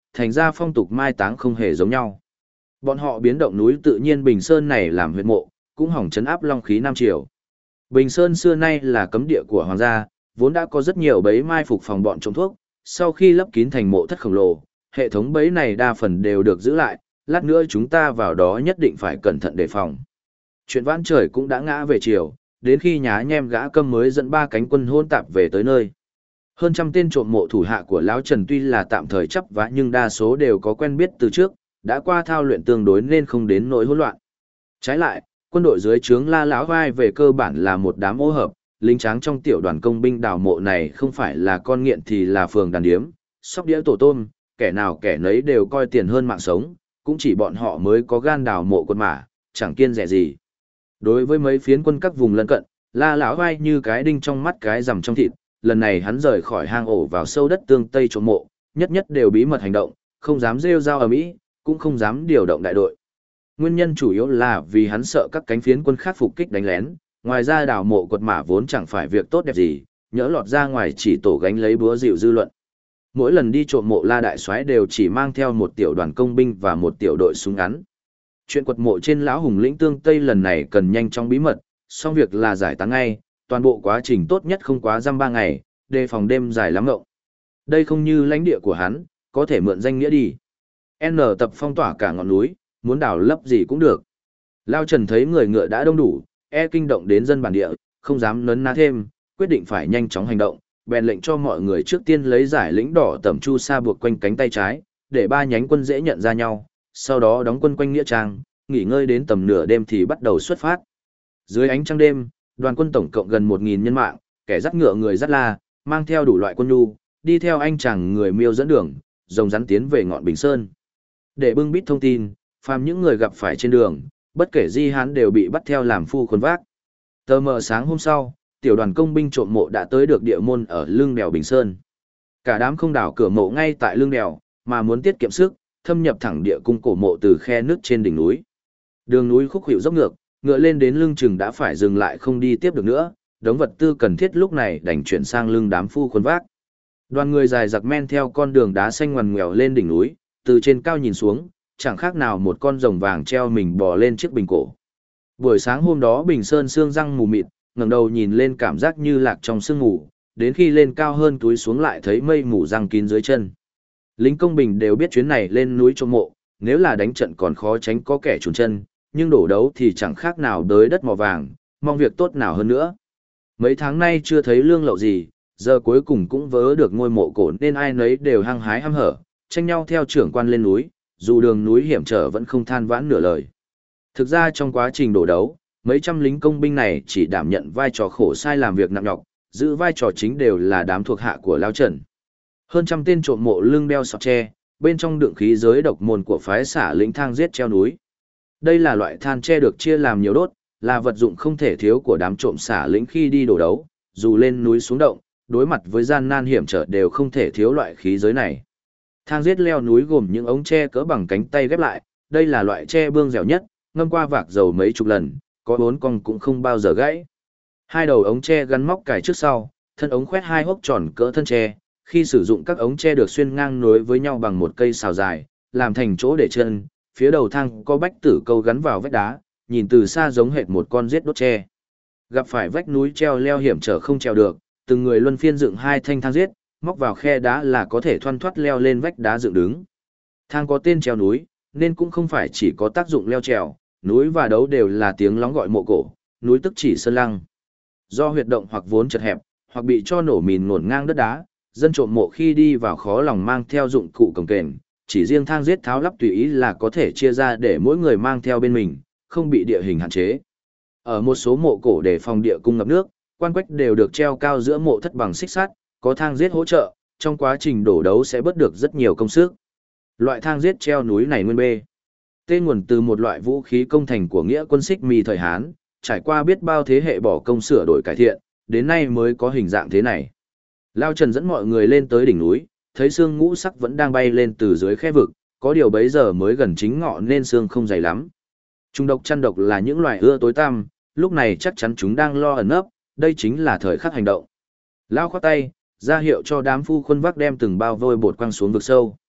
thành ra phong tục mai táng không hề giống nhau. Bọn họ biến động núi tự nhiên Bình Sơn này làm huyệt mộ, cũng hỏng trấn áp long khí Nam Triều. Bình Sơn xưa nay là cấm địa của hoàng gia, vốn đã có rất nhiều bẫy mai phục phòng bọn trộm thuốc, sau khi lấp kín thành mộ thất khổng lồ, hệ thống bẫy này đa phần đều được giữ lại, lát nữa chúng ta vào đó nhất định phải cẩn thận đề phòng. Chuyện vãn trời cũng đã ngã về chiều, đến khi nhá nhem gã câm mới dẫn 3 cánh quân hôn tạp về tới nơi. Hơn trăm tên trộm mộ thủ hạ của lão Trần tuy là tạm thời chấp vá nhưng đa số đều có quen biết từ trước, đã qua thao luyện tương đối nên không đến nỗi hỗn loạn. Trái lại, quân đội dưới trướng La Lão Vai về cơ bản là một đám ô hợp, lính tráng trong tiểu đoàn công binh đào mộ này không phải là con nghiện thì là phường đàn điếm, sóc đĩa tổ tôm, kẻ nào kẻ nấy đều coi tiền hơn mạng sống, cũng chỉ bọn họ mới có gan đào mộ quân mã, chẳng kiêng dè gì. Đối với mấy phiến quân các vùng lân cận, La Lão Vai như cái đinh trong mắt cái rằm trong thịt, lần này hắn rời khỏi hang ổ vào sâu đất tương tây trộm mộ, nhất nhất đều bí mật hành động, không dám rêu rao ầm ĩ, cũng không dám điều động đại đội. Nguyên nhân chủ yếu là vì hắn sợ các cánh phiến quân khác phục kích đánh lén, ngoài ra đào mộ quật mã vốn chẳng phải việc tốt đẹp gì, nhỡ lọt ra ngoài chỉ tổ gánh lấy búa dịu dư luận. Mỗi lần đi trộm mộ La Đại Soái đều chỉ mang theo một tiểu đoàn công binh và một tiểu đội súng ngắn. Chuyện quật mộ trên lão hùng lĩnh tương Tây lần này cần nhanh chóng bí mật, xong việc là giải tán ngay, toàn bộ quá trình tốt nhất không quá dăm 3 ngày, đề phòng đêm dài lắm ngộng. Đây không như lãnh địa của hắn, có thể mượn danh nghĩa đi. N tập phong tỏa cả ngọn núi, muốn đào lấp gì cũng được. Lao Trần thấy người ngựa đã đông đủ, kinh động đến dân bản địa, không dám nấn ná thêm, quyết định phải nhanh chóng hành động, bèn lệnh cho mọi người trước tiên lấy giải lĩnh đỏ tẩm chu sa buộc quanh cánh tay trái, để 3 nhánh quân dễ nhận ra nhau, sau đó đóng quân quanh nghĩa trang, nghỉ ngơi đến tầm nửa đêm thì bắt đầu xuất phát. Dưới ánh trăng đêm, đoàn quân tổng cộng gần 1.000 nhân mạng, kẻ dắt ngựa người dắt la, mang theo đủ loại quân nhu, đi theo anh chàng người Miêu dẫn đường, rồng rắn tiến về ngọn Bình Sơn. Để bưng bít thông tin, phàm những người gặp phải trên đường, bất kể di hán đều bị bắt theo làm phu khuân vác. Tờ mờ sáng hôm sau, tiểu đoàn công binh trộm mộ đã tới được địa môn ở lưng đèo Bình Sơn. Cả đám không đào cửa mộ ngay tại lưng đèo, mà muốn tiết kiệm sức, thâm nhập thẳng địa cung cổ mộ từ khe nước trên đỉnh núi. Đường núi khúc khuỷu dốc ngược, ngựa lên đến lưng chừng đã phải dừng lại không đi tiếp được nữa, đống vật tư cần thiết lúc này đành chuyển sang lưng đám phu khuân vác. Đoàn người dài giặc men theo con đường đá xanh ngoằn ngoèo lên đỉnh núi, từ trên cao nhìn xuống, chẳng khác nào một con rồng vàng treo mình bò lên chiếc bình cổ. Buổi sáng hôm đó Bình Sơn sương răng mù mịt, ngẩng đầu nhìn lên cảm giác như lạc trong sương mù, đến khi lên cao hơn túi xuống lại thấy mây mù răng kín dưới chân. Lính công bình đều biết chuyến này lên núi trộm mộ, nếu là đánh trận còn khó tránh có kẻ trùn chân, nhưng đổ đấu thì chẳng khác nào đới đất mò vàng, mong việc tốt nào hơn nữa. Mấy tháng nay chưa thấy lương lậu gì, giờ cuối cùng cũng vớ được ngôi mộ cổ nên ai nấy đều hăng hái hăm hở, tranh nhau theo trưởng quan lên núi, dù đường núi hiểm trở vẫn không than vãn nửa lời. Thực ra trong quá trình đổ đấu, mấy trăm lính công binh này chỉ đảm nhận vai trò khổ sai làm việc nặng nhọc, giữ vai trò chính đều là đám thuộc hạ của Lao Trần. Hơn trăm tên trộm mộ lưng đeo sọt tre, bên trong đựng khí giới độc môn của phái xả lĩnh thang giết treo núi. Đây là loại than tre được chia làm nhiều đốt, là vật dụng không thể thiếu của đám trộm xả lĩnh khi đi đổ đấu, dù lên núi xuống động, đối mặt với gian nan hiểm trở đều không thể thiếu loại khí giới này. Thang giết leo núi gồm những ống tre cỡ bằng cánh tay ghép lại, đây là loại tre bương dẻo nhất, ngâm qua vạc dầu mấy chục lần, có 4 cong cũng không bao giờ gãy. 2 đầu ống tre gắn móc cài trước sau, thân ống khoét 2 hốc tròn cỡ thân tre, khi sử dụng các ống tre được xuyên ngang nối với nhau bằng một cây xào dài, làm thành chỗ để chân, phía đầu thang có bách tử câu gắn vào vách đá, nhìn từ xa giống hệt một con giết đốt tre. Gặp phải vách núi treo leo hiểm trở không trèo được, từng người luân phiên dựng 2 thanh thang giết, móc vào khe đá là có thể thoăn thoắt leo lên vách đá dựng đứng. Thang có tên treo núi, nên cũng không phải chỉ có tác dụng leo trèo, núi và đấu đều là tiếng lóng gọi mộ cổ, núi tức chỉ sơn lăng. Do huyệt động hoặc vốn chật hẹp, hoặc bị cho nổ mìn ngổn ngang đất đá, dân trộm mộ khi đi vào khó lòng mang theo dụng cụ cồng kềnh, chỉ riêng thang giết tháo lắp tùy ý là có thể chia ra để mỗi người mang theo bên mình, không bị địa hình hạn chế. Ở một số mộ cổ để phòng địa cung ngập nước, quan quách đều được treo cao giữa mộ thất bằng xích sắt, có thang giết hỗ trợ, trong quá trình đổ đấu sẽ bớt được rất nhiều công sức. Loại thang giết treo núi này nguyên bê. Tên nguồn từ một loại vũ khí công thành của nghĩa quân xích mì thời Hán, trải qua biết bao thế hệ bỏ công sửa đổi cải thiện, đến nay mới có hình dạng thế này. Lao Trần dẫn mọi người lên tới đỉnh núi, thấy sương ngũ sắc vẫn đang bay lên từ dưới khe vực, có điều bấy giờ mới gần chính ngọ nên sương không dày lắm. Trung độc chăn độc là những loài ưa tối tăm, lúc này chắc chắn chúng đang lo ẩn nấp, đây chính là thời khắc hành động. Lao khoát tay, ra hiệu cho đám phu khuân vác đem từng bao vôi bột quăng xuống vực sâu.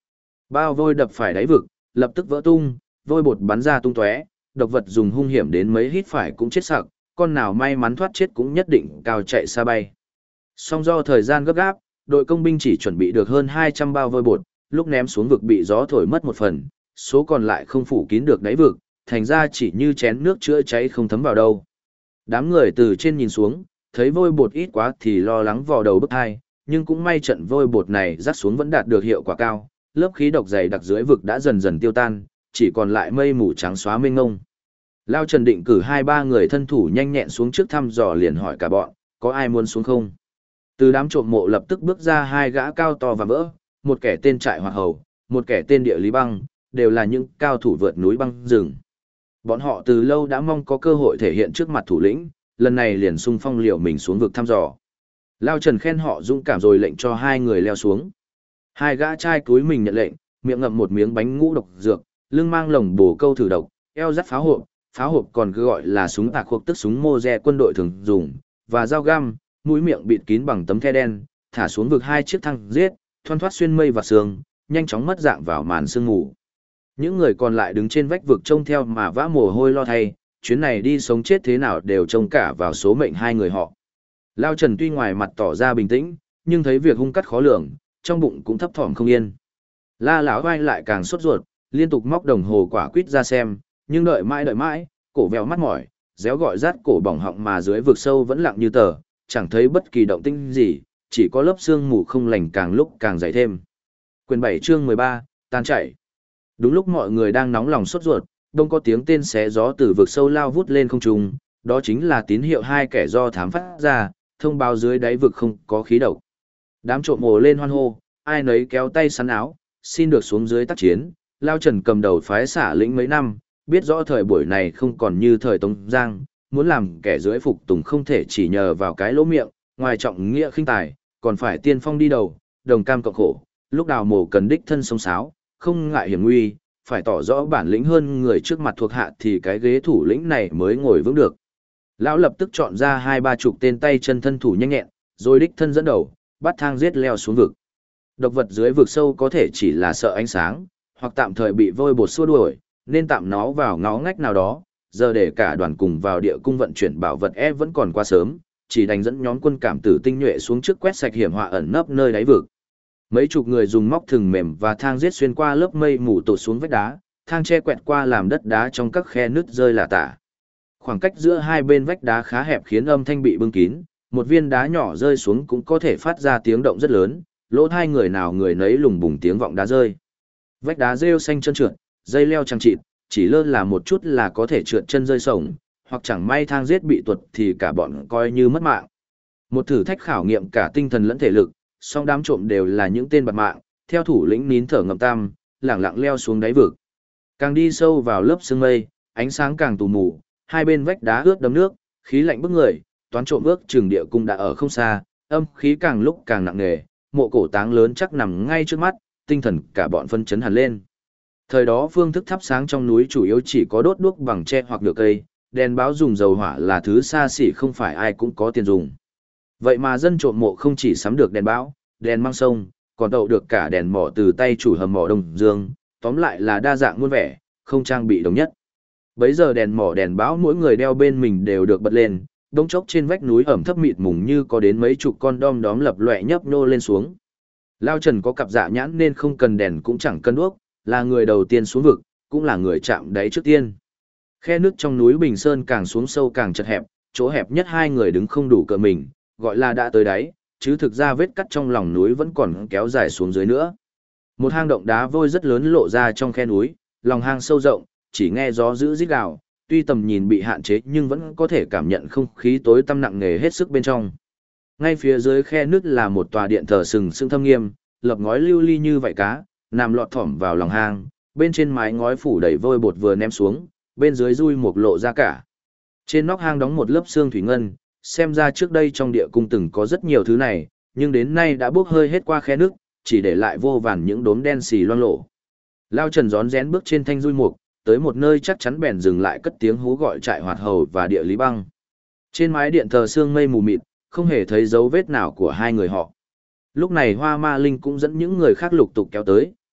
Bao vôi đập phải đáy vực, lập tức vỡ tung, vôi bột bắn ra tung tóe, độc vật dùng hung hiểm đến mấy hít phải cũng chết sặc, con nào may mắn thoát chết cũng nhất định cao chạy xa bay. Song do thời gian gấp gáp, đội công binh chỉ chuẩn bị được hơn 200 bao vôi bột, lúc ném xuống vực bị gió thổi mất một phần, số còn lại không phủ kín được đáy vực, thành ra chỉ như chén nước chữa cháy không thấm vào đâu. Đám người từ trên nhìn xuống, thấy vôi bột ít quá thì lo lắng vò đầu bức hai, nhưng cũng may trận vôi bột này rắc xuống vẫn đạt được hiệu quả cao, lớp khí độc dày đặc dưới vực đã dần dần tiêu tan, chỉ còn lại mây mù trắng xóa mênh mông. Lao Trần định cử 2-3 người thân thủ nhanh nhẹn xuống trước thăm dò, liền hỏi cả bọn, có ai muốn xuống không? Từ đám trộm mộ lập tức bước ra 2 gã cao to và vỡ, một kẻ tên Trại Hoạt Hầu, một kẻ tên Địa Lý Băng, đều là những cao thủ vượt núi băng rừng. Bọn họ từ lâu đã mong có cơ hội thể hiện trước mặt thủ lĩnh, lần này liền xung phong liều mình xuống vực thăm dò. Lao Trần khen họ dũng cảm rồi lệnh cho 2 người leo xuống. 2 gã trai cúi mình nhận lệnh, miệng ngậm một miếng bánh ngũ độc dược, lưng mang lồng bồ câu thử độc, eo dắt pháo hộp còn cứ gọi là súng tạc hoặc tức súng Mô-re quân đội thường dùng, và dao găm, mũi miệng bịt kín bằng tấm the đen, thả xuống vực 2 chiếc thăng giết, thoăn thoắt xuyên mây và sương, nhanh chóng mất dạng vào màn sương mù. Những người còn lại đứng trên vách vực trông theo mà vã mồ hôi lo thay, chuyến này đi sống chết thế nào đều trông cả vào số mệnh 2 người họ. Lao Trần tuy ngoài mặt tỏ ra bình tĩnh, nhưng thấy việc hung cắt khó lường, trong bụng cũng thấp thỏm không yên. La lão vai lại càng sốt ruột, liên tục móc đồng hồ quả quýt ra xem, nhưng đợi mãi, cổ vèo mắt mỏi, réo gọi rát cổ bỏng họng mà dưới vực sâu vẫn lặng như tờ, chẳng thấy bất kỳ động tĩnh gì, chỉ có lớp sương mù không lành càng lúc càng dày thêm. Quyền 7 chương 13, tan chảy. Đúng lúc mọi người đang nóng lòng sốt ruột, đông có tiếng tên xé gió từ vực sâu lao vút lên không trung, đó chính là tín hiệu 2 kẻ do thám phát ra, thông báo dưới đáy vực không có khí độc. Đám trộm ồ lên hoan hô, ai nấy kéo tay sắn áo, xin được xuống dưới tác chiến. Lao Trần cầm đầu phái xả lĩnh mấy năm, biết rõ thời buổi này không còn như thời Tống Giang, muốn làm kẻ dưới phục tùng không thể chỉ nhờ vào cái lỗ miệng, ngoài trọng nghĩa khinh tài, còn phải tiên phong đi đầu, đồng cam cộng khổ, lúc đào mổ cần đích thân sống sáo, không ngại hiểm nguy, phải tỏ rõ bản lĩnh hơn người trước mặt thuộc hạ thì cái ghế thủ lĩnh này mới ngồi vững được. Lão lập tức chọn ra 2-3 chục tên tay chân thân thủ nhanh nhẹn, rồi đích thân dẫn đầu, bắt thang giết leo xuống vực. Độc vật dưới vực sâu có thể chỉ là sợ ánh sáng, hoặc tạm thời bị vôi bột xua đuổi, nên tạm nó vào ngõ ngách nào đó, giờ để cả đoàn cùng vào địa cung vận chuyển bảo vật vẫn còn quá sớm, chỉ đành dẫn nhóm quân cảm tử tinh nhuệ xuống trước quét sạch hiểm họa ẩn nấp nơi đáy vực. Mấy chục người dùng móc thừng mềm và thang giết xuyên qua lớp mây mù tụt xuống vách đá, thang che quẹt qua làm đất đá trong các khe nứt rơi lả tả. Khoảng cách giữa hai bên vách đá khá hẹp khiến âm thanh bị bưng kín, một viên đá nhỏ rơi xuống cũng có thể phát ra tiếng động rất lớn, lỗ tai người nào người nấy lùng bùng tiếng vọng đá rơi. Vách đá rêu xanh trơn trượt, dây leo chằng chịt, chỉ lơ là một chút là có thể trượt chân rơi sổng, hoặc chẳng may thang giết bị tuột thì cả bọn coi như mất mạng. Một thử thách khảo nghiệm cả tinh thần lẫn thể lực, song đám trộm đều là những tên bạt mạng, theo thủ lĩnh nín thở ngậm tam, lẳng lặng leo xuống đáy vực. Càng đi sâu vào lớp sương mây, ánh sáng càng tù mù, hai bên vách đá ướt đẫm nước, khí lạnh bức người, toán trộm ước chừng địa cung đã ở không xa, âm khí càng lúc càng nặng nề, mộ cổ táng lớn chắc nằm ngay trước mắt, tinh thần cả bọn phân chấn hẳn lên. Thời đó phương thức thắp sáng trong núi chủ yếu chỉ có đốt đuốc bằng tre hoặc nhựa cây, đèn báo dùng dầu hỏa là thứ xa xỉ không phải ai cũng có tiền dùng. Vậy mà dân trộm mộ không chỉ sắm được đèn báo, đèn mang sông, còn đậu được cả đèn mỏ từ tay chủ hầm mỏ Đông Dương, tóm lại là đa dạng muôn vẻ, không trang bị đồng nhất. Bấy giờ đèn mỏ đèn báo mỗi người đeo bên mình đều được bật lên, đống chốc trên vách núi ẩm thấp mịt mùng như có đến mấy chục con đom đóm lập lòe nhấp nhô lên xuống. Lao Trần có cặp dạ nhãn nên không cần đèn cũng chẳng cần đuốc, là người đầu tiên xuống vực, cũng là người chạm đáy trước tiên. Khe nước trong núi Bình Sơn càng xuống sâu càng chật hẹp, chỗ hẹp nhất hai người đứng không đủ cỡ mình, gọi là đã tới đáy, chứ thực ra vết cắt trong lòng núi vẫn còn kéo dài xuống dưới nữa. Một hang động đá vôi rất lớn lộ ra trong khe núi, lòng hang sâu rộng, chỉ nghe gió dữ rít gào, tuy tầm nhìn bị hạn chế nhưng vẫn có thể cảm nhận không khí tối tăm nặng nề hết sức bên trong. Ngay phía dưới khe nước là một tòa điện thờ sừng sững thâm nghiêm, lập ngói lưu ly như vảy cá, nằm lọt thỏm vào lòng hang, bên trên mái ngói phủ đầy vôi bột vừa ném xuống, bên dưới dui mục lộ ra cả. Trên nóc hang đóng một lớp xương thủy ngân, xem ra trước đây trong địa cung từng có rất nhiều thứ này, nhưng đến nay đã bốc hơi hết qua khe nước, chỉ để lại vô vàn những đốm đen xì loang lổ. Lao Trần rón rén bước trên thanh dui mục, tới một nơi chắc chắn bèn dừng lại cất tiếng hú gọi Trại Hoạt Hầu và Địa Lý Băng. Trên mái điện thờ sương mây mù mịt, không hề thấy dấu vết nào của hai người họ. Lúc này Hoa Ma Linh cũng dẫn những người khác lục tục kéo tới,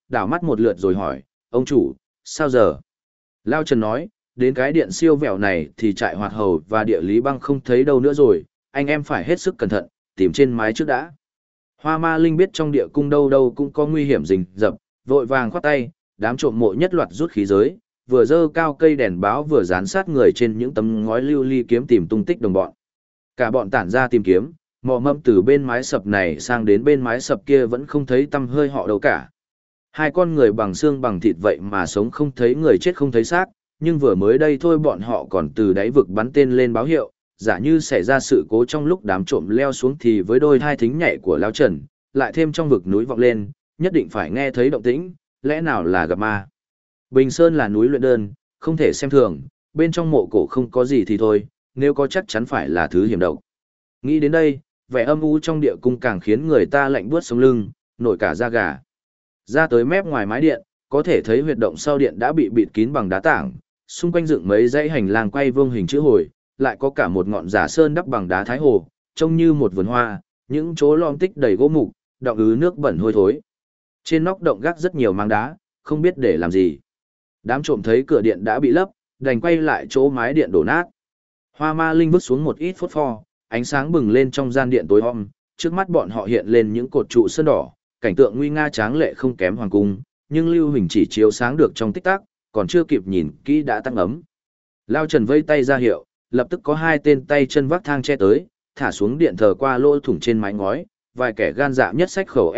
đảo mắt một lượt rồi hỏi, ông chủ, sao giờ? Lao Trần nói, đến cái điện siêu vẹo này thì trại hoạt hầu và địa lý băng không thấy đâu nữa rồi, anh em phải hết sức cẩn thận, tìm trên mái trước đã. Hoa Ma Linh biết trong địa cung đâu đâu cũng có nguy hiểm rình rập, vội vàng khoát tay, đám trộm mộ nhất loạt rút khí giới, vừa dơ cao cây đèn báo vừa dán sát người trên những tấm ngói lưu ly kiếm tìm tung tích đồng bọn. Cả bọn tản ra tìm kiếm, mò mẫm từ bên mái sập này sang đến bên mái sập kia vẫn không thấy tăm hơi họ đâu cả. Hai con người bằng xương bằng thịt vậy mà sống không thấy người chết không thấy xác, nhưng vừa mới đây thôi bọn họ còn từ đáy vực bắn tên lên báo hiệu, giả như xảy ra sự cố trong lúc đám trộm leo xuống thì với đôi thai thính nhạy của Lao Trần, lại thêm trong vực núi vọng lên, nhất định phải nghe thấy động tĩnh, lẽ nào là gặp ma. Bình Sơn là núi luyện đơn, không thể xem thường, bên trong mộ cổ không có gì thì thôi, nếu có chắc chắn phải là thứ hiểm độc. Nghĩ đến đây, vẻ âm u trong địa cung càng khiến người ta lạnh buốt sống lưng, nổi cả da gà. Ra tới mép ngoài mái điện, có thể thấy huyệt động sau điện đã bị bịt kín bằng đá tảng, xung quanh dựng mấy dãy hành lang quay vuông hình chữ hồi, lại có cả một ngọn giả sơn đắp bằng đá thái hồ, trông như một vườn hoa, những chỗ lom tích đầy gỗ mục, đọng ứ nước bẩn hôi thối. Trên nóc động gác rất nhiều máng đá, không biết để làm gì. Đám trộm thấy cửa điện đã bị lấp, đành quay lại chỗ mái điện đổ nát. Hoa Ma Linh vứt xuống một ít phốt pho, ánh sáng bừng lên trong gian điện tối om, trước mắt bọn họ hiện lên những cột trụ sơn đỏ, cảnh tượng nguy nga tráng lệ không kém hoàng cung, nhưng lưu hình chỉ chiếu sáng được trong tích tắc, còn chưa kịp nhìn kỹ đã tăng ấm. Lao Trần vây tay ra hiệu, lập tức có hai tên tay chân vác thang che tới, thả xuống điện thờ qua lỗ thủng trên mái ngói, vài kẻ gan dạ nhất sách khẩu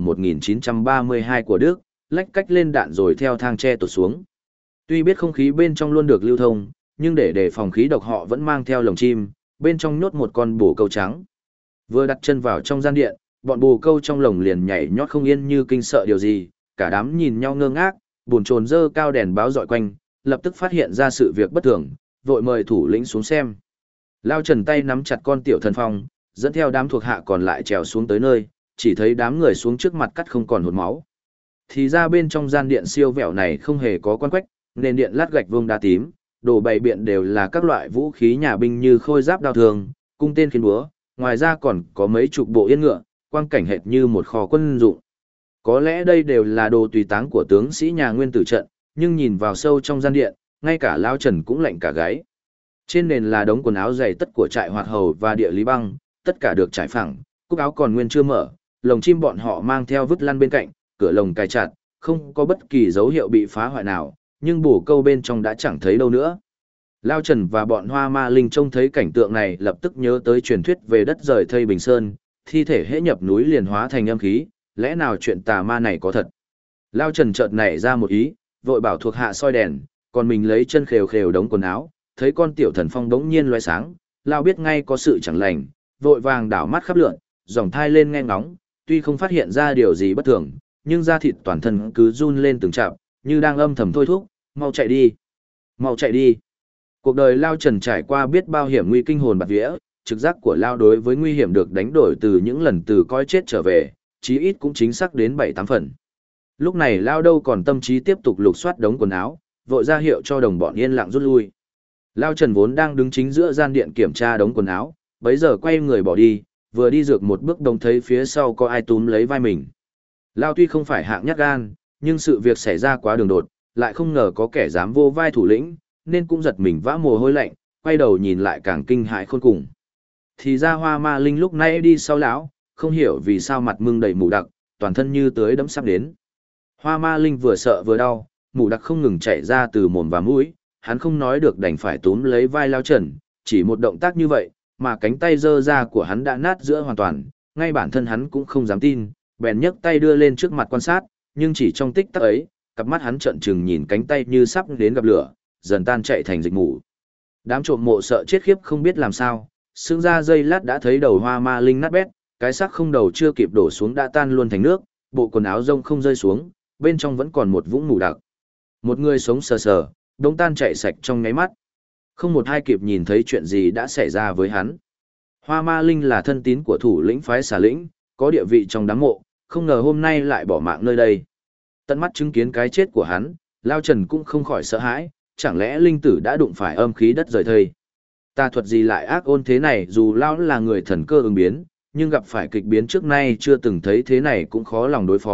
M1932 của Đức, lách cách lên đạn rồi theo thang che tụt xuống. Tuy biết không khí bên trong luôn được lưu thông, nhưng để đề phòng khí độc họ vẫn mang theo lồng chim, bên trong nhốt một con bồ câu trắng. Vừa đặt chân vào trong gian điện, bọn bồ câu trong lồng liền nhảy nhót không yên như kinh sợ điều gì, cả đám nhìn nhau ngơ ngác, buồn chồn dơ cao đèn báo dọi quanh, lập tức phát hiện ra sự việc bất thường, vội mời thủ lĩnh xuống xem. Lao Trần tay nắm chặt con tiểu thần phong, dẫn theo đám thuộc hạ còn lại trèo xuống tới nơi, chỉ thấy đám người xuống trước mặt cắt không còn hột máu. Thì ra bên trong gian điện siêu vẹo này không hề có quan quách, nền điện lát gạch vuông đá tím, đồ bày biện đều là các loại vũ khí nhà binh như khôi giáp đao thường, cung tên khiên búa, ngoài ra còn có mấy chục bộ yên ngựa, quang cảnh hệt như một kho quân dụng. Có lẽ đây đều là đồ tùy táng của tướng sĩ nhà Nguyên Tử trận, nhưng nhìn vào sâu trong gian điện, ngay cả Lao Trần cũng lạnh cả gáy. Trên nền là đống quần áo dày tất của trại hoạt hầu và địa lý băng, tất cả được trải phẳng, cúc áo còn nguyên chưa mở, lồng chim bọn họ mang theo vứt lăn bên cạnh, cửa lồng cài chặt, không có bất kỳ dấu hiệu bị phá hoại nào, nhưng bổ câu bên trong đã chẳng thấy đâu nữa. Lao Trần và bọn Hoa Ma Linh trông thấy cảnh tượng này lập tức nhớ tới truyền thuyết về đất rời thây Bình Sơn, thi thể hễ nhập núi liền hóa thành âm khí, lẽ nào chuyện tà ma này có thật. Lao Trần chợt nảy ra một ý, vội bảo thuộc hạ soi đèn, còn mình lấy chân khều khều đống quần áo, thấy con tiểu thần phong đống nhiên loé sáng, Lao biết ngay có sự chẳng lành, vội vàng đảo mắt khắp lượn, dòng thai lên nghe ngóng, tuy không phát hiện ra điều gì bất thường, nhưng da thịt toàn thân cứ run lên từng chạm, như đang âm thầm thôi thúc, mau chạy đi, mau chạy đi. Cuộc đời Lao Trần trải qua biết bao hiểm nguy kinh hồn bạt vía, trực giác của Lao đối với nguy hiểm được đánh đổi từ những lần từ coi chết trở về, chí ít cũng chính xác đến 7-8 phần. Lúc này Lao đâu còn tâm trí tiếp tục lục soát đống quần áo, vội ra hiệu cho đồng bọn yên lặng rút lui. Lao Trần vốn đang đứng chính giữa gian điện kiểm tra đống quần áo, bấy giờ quay người bỏ đi, vừa đi dược một bước đồng thấy phía sau có ai túm lấy vai mình. Lao tuy không phải hạng nhát gan, nhưng sự việc xảy ra quá đường đột, lại không ngờ có kẻ dám vô vai thủ lĩnh, nên cũng giật mình vã mồ hôi lạnh, quay đầu nhìn lại càng kinh hãi khôn cùng. Thì ra Hoa Ma Linh lúc nãy đi sau lão, không hiểu vì sao mặt mưng đầy mủ đặc, toàn thân như tưới đẫm sắp đến. Hoa Ma Linh vừa sợ vừa đau, mủ đặc không ngừng chảy ra từ mồm và mũi, hắn không nói được đành phải túm lấy vai Lao Trần, chỉ một động tác như vậy, mà cánh tay giơ ra của hắn đã nát giữa hoàn toàn, ngay bản thân hắn cũng không dám tin, bèn nhấc tay đưa lên trước mặt quan sát, nhưng chỉ trong tích tắc ấy, cặp mắt hắn trợn trừng nhìn cánh tay như sắp đến gặp lửa, dần tan chạy thành dịch mủ. Đám trộm mộ sợ chết khiếp không biết làm sao, sững ra giây lát đã thấy đầu Hoa Ma Linh nát bét, cái xác không đầu chưa kịp đổ xuống đã tan luôn thành nước, bộ quần áo rông không rơi xuống, bên trong vẫn còn một vũng mù đặc. Một người sống sờ sờ, đống tan chạy sạch trong nháy mắt. Không một ai kịp nhìn thấy chuyện gì đã xảy ra với hắn. Hoa Ma Linh là thân tín của thủ lĩnh phái Xà Lĩnh, có địa vị trong đám mộ, không ngờ hôm nay lại bỏ mạng nơi đây. Tận mắt chứng kiến cái chết của hắn, Lao Trần cũng không khỏi sợ hãi, chẳng lẽ linh tử đã đụng phải âm khí đất rời thây. Tà thuật gì lại ác ôn thế này, dù Lao là người thần cơ ứng biến, nhưng gặp phải kịch biến trước nay chưa từng thấy thế này cũng khó lòng đối phó,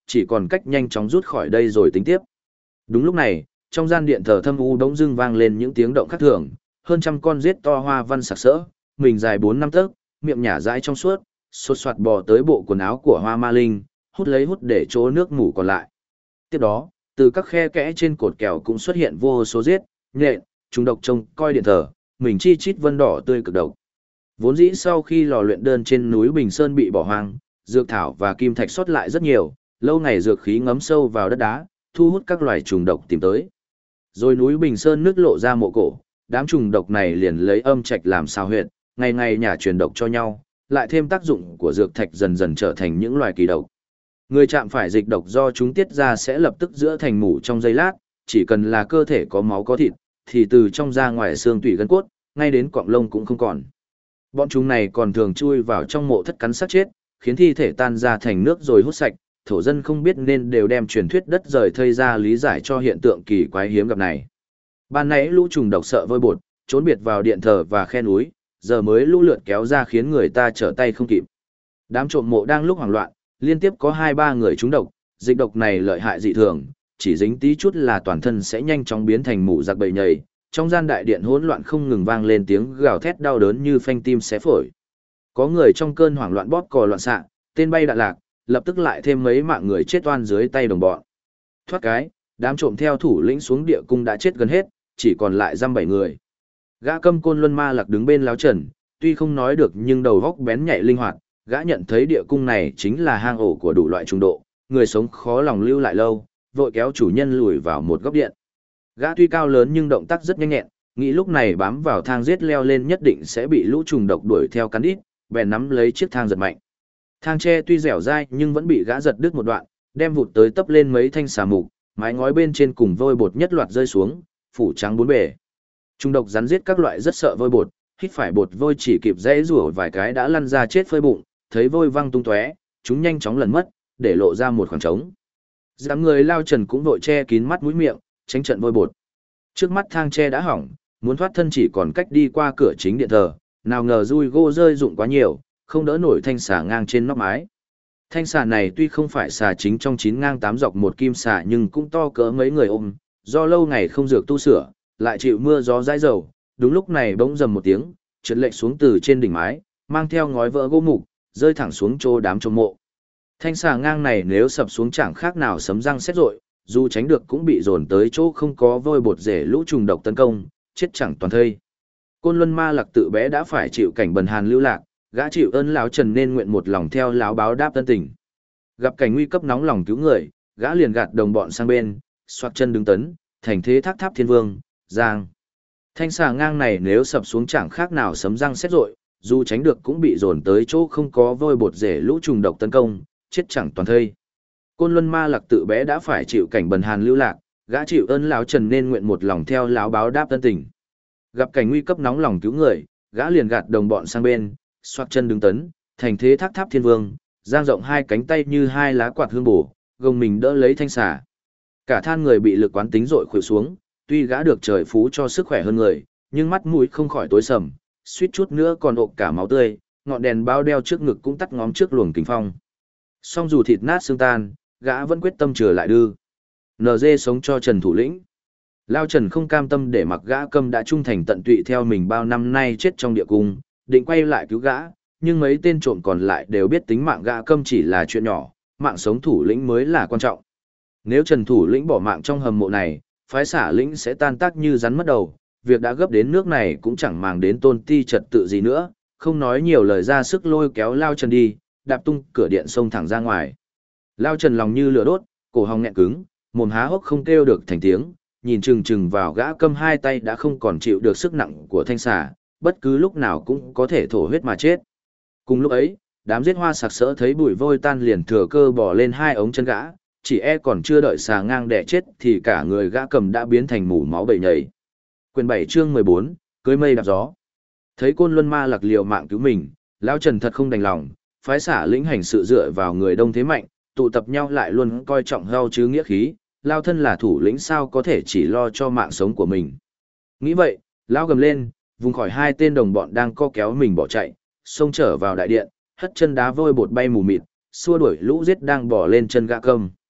chỉ còn cách nhanh chóng rút khỏi đây rồi tính tiếp. Đúng lúc này, trong gian điện thờ thâm u bỗng dưng vang lên những tiếng động khác thường, hơn trăm con rết to hoa văn sặc sỡ, mình dài 4-5 tấc, miệng nhả dãi trong suốt, sột soạt bò tới bộ quần áo của Hoa Ma Linh, hút để chỗ nước mủ còn lại. Tiếp đó, từ các khe kẽ trên cột kèo cũng xuất hiện vô số rết, nhện, trùng độc trông coi điện thờ, mình chi chít vân đỏ tươi cực độc. Vốn dĩ sau khi lò luyện đơn trên núi Bình Sơn bị bỏ hoang, dược thảo và kim thạch sót lại rất nhiều, lâu ngày dược khí ngấm sâu vào đất đá, thu hút các loài trùng độc tìm tới. Rồi núi Bình Sơn nứt lộ ra mộ cổ, đám trùng độc này liền lấy âm trạch làm sao huyệt, ngày ngày nhả truyền độc cho nhau, lại thêm tác dụng của dược thạch dần dần trở thành những loài kỳ độc. Người chạm phải dịch độc do chúng tiết ra sẽ lập tức giữa thành mủ trong giây lát, chỉ cần là cơ thể có máu có thịt, thì từ trong ra ngoài xương tủy gân cốt, ngay đến cọng lông cũng không còn. Bọn chúng này còn thường chui vào trong mộ thất cắn xác chết, khiến thi thể tan ra thành nước rồi hút sạch, thổ dân không biết nên đều đem truyền thuyết đất rời thây ra lý giải cho hiện tượng kỳ quái hiếm gặp này. Ban nãy lũ trùng độc sợ vôi bột, trốn biệt vào điện thờ và khe núi, giờ mới lũ lượt kéo ra khiến người ta trở tay không kịp. Đám trộm mộ đang lúc hoảng loạn, liên tiếp có 2-3 người trúng độc, dịch độc này lợi hại dị thường, chỉ dính tí chút là toàn thân sẽ nhanh chóng biến thành mụ giặc bầy nhầy. Trong gian đại điện hỗn loạn không ngừng vang lên tiếng gào thét đau đớn như phanh tim xé phổi. Có người trong cơn hoảng loạn bóp cò loạn xạ, tên bay đạn lạc, lập tức lại thêm mấy mạng người chết oan dưới tay đồng bọn. Thoát cái, đám trộm theo thủ lĩnh xuống địa cung đã chết gần hết, chỉ còn lại dăm 7 người. Gã Câm Côn Luân Ma Lạc đứng bên láo trần, tuy không nói được nhưng đầu góc bén nhạy linh hoạt, gã nhận thấy địa cung này chính là hang ổ của đủ loại trùng độ, người sống khó lòng lưu lại lâu, vội kéo chủ nhân lùi vào một góc điện. Gã tuy cao lớn nhưng động tác rất nhanh nhẹn, nghĩ lúc này bám vào thang giết leo lên nhất định sẽ bị lũ trùng độc đuổi theo cắn đít, bèn nắm lấy chiếc thang giật mạnh. Thang tre tuy dẻo dai nhưng vẫn bị gã giật đứt một đoạn, đem vụt tới tấp lên mấy thanh xà mục, mái ngói bên trên cùng vôi bột nhất loạt rơi xuống, phủ trắng bốn bề. Trùng độc rắn giết các loại rất sợ vôi bột, hít phải bột vôi chỉ kịp dãy rủa vài cái đã lăn ra chết phơi bụng, thấy vôi văng tung tóe, chúng nhanh chóng lẩn mất, để lộ ra một khoảng trống. Dám người lao trần cũng vội che kín mắt mũi miệng, tránh trận vôi bột. Trước mắt thang tre đã hỏng, muốn thoát thân chỉ còn cách đi qua cửa chính điện thờ, nào ngờ dùi gô rơi dụng quá nhiều, không đỡ nổi thanh xà ngang trên nóc mái. Thanh xà này tuy không phải xà chính trong 9 ngang 8 dọc một kim xà nhưng cũng to cỡ mấy người ôm, do lâu ngày không dược tu sửa, lại chịu mưa gió dãi dầu, đúng lúc này bỗng rầm một tiếng, trượt lệch xuống từ trên đỉnh mái, mang theo ngói vỡ gỗ mục, rơi thẳng xuống chỗ đám trộm mộ. Thanh xà ngang này nếu sập xuống chẳng khác nào sấm răng sét rội, dù tránh được cũng bị dồn tới chỗ không có vôi bột rễ lũ trùng độc tấn công, chết chẳng toàn thây. Côn Luân Ma Lạc tự bé đã phải chịu cảnh bần hàn lưu lạc, gã chịu ơn lão Trần nên nguyện một lòng theo lão báo đáp tân tình. Gặp cảnh nguy cấp nóng lòng cứu người, gã liền gạt đồng bọn sang bên, xoạc chân đứng tấn, thành thế thác tháp thiên vương, giang. Thanh xà ngang này nếu sập xuống chẳng khác nào sấm răng sét rội, dù tránh được cũng bị dồn tới chỗ không có vôi bột rễ lũ trùng độc tấn công, chết chẳng toàn thây. Côn Luân Ma Lạc tự bé đã phải chịu cảnh bần hàn lưu lạc, gã chịu ơn lão Trần nên nguyện một lòng theo lão báo đáp tân tình. Gặp cảnh nguy cấp nóng lòng cứu người, gã liền gạt đồng bọn sang bên, xoạc chân đứng tấn, thành thế thác tháp thiên vương, giang rộng hai cánh tay như hai lá quạt hương bổ, gồng mình đỡ lấy thanh xà. Cả than người bị lực quán tính dội khuỵu xuống, tuy gã được trời phú cho sức khỏe hơn người, nhưng mắt mũi không khỏi tối sầm, suýt chút nữa còn ộp cả máu tươi, ngọn đèn bao đeo trước ngực cũng tắt ngóm trước luồng kính phong. Song dù thịt nát xương tan, gã vẫn quyết tâm trở lại đưa. NG sống cho Trần thủ lĩnh. Lao Trần không cam tâm để mặc gã Câm đã trung thành tận tụy theo mình bao năm nay chết trong địa cung, định quay lại cứu gã, nhưng mấy tên trộm còn lại đều biết tính mạng gã Câm chỉ là chuyện nhỏ, mạng sống thủ lĩnh mới là quan trọng. Nếu Trần thủ lĩnh bỏ mạng trong hầm mộ này, phái xả lĩnh sẽ tan tác như rắn mất đầu, việc đã gấp đến nước này cũng chẳng màng đến tôn ti trật tự gì nữa, không nói nhiều lời ra sức lôi kéo Lao Trần đi, đạp tung cửa điện xông thẳng ra ngoài. Lao Trần lòng như lửa đốt, cổ họng nghẹn cứng, mồm há hốc không kêu được thành tiếng, nhìn chừng chừng vào gã Câm hai tay đã không còn chịu được sức nặng của thanh xà, bất cứ lúc nào cũng có thể thổ huyết mà chết. Cùng lúc ấy, đám giết hoa sặc sỡ thấy bụi vôi tan liền thừa cơ bỏ lên hai ống chân gã, chỉ e còn chưa đợi xà ngang đẻ chết thì cả người gã Cầm đã biến thành mủ máu bầy nhầy. Quyền 7 chương 14, cưới mây đạp gió. Thấy Côn Luân Ma Lạc liều mạng cứu mình, Lão Trần thật không đành lòng, phái xả lĩnh hành sự dựa vào người đông thế mạnh, tụ tập nhau lại luôn coi trọng hao chứ nghĩa khí, Lao thân là thủ lĩnh sao có thể chỉ lo cho mạng sống của mình. Nghĩ vậy, Lão gầm lên, vùng khỏi hai tên đồng bọn đang co kéo mình bỏ chạy, xông trở vào đại điện, hất chân đá vôi bột bay mù mịt, xua đuổi lũ giết đang bỏ lên chân gã Câm.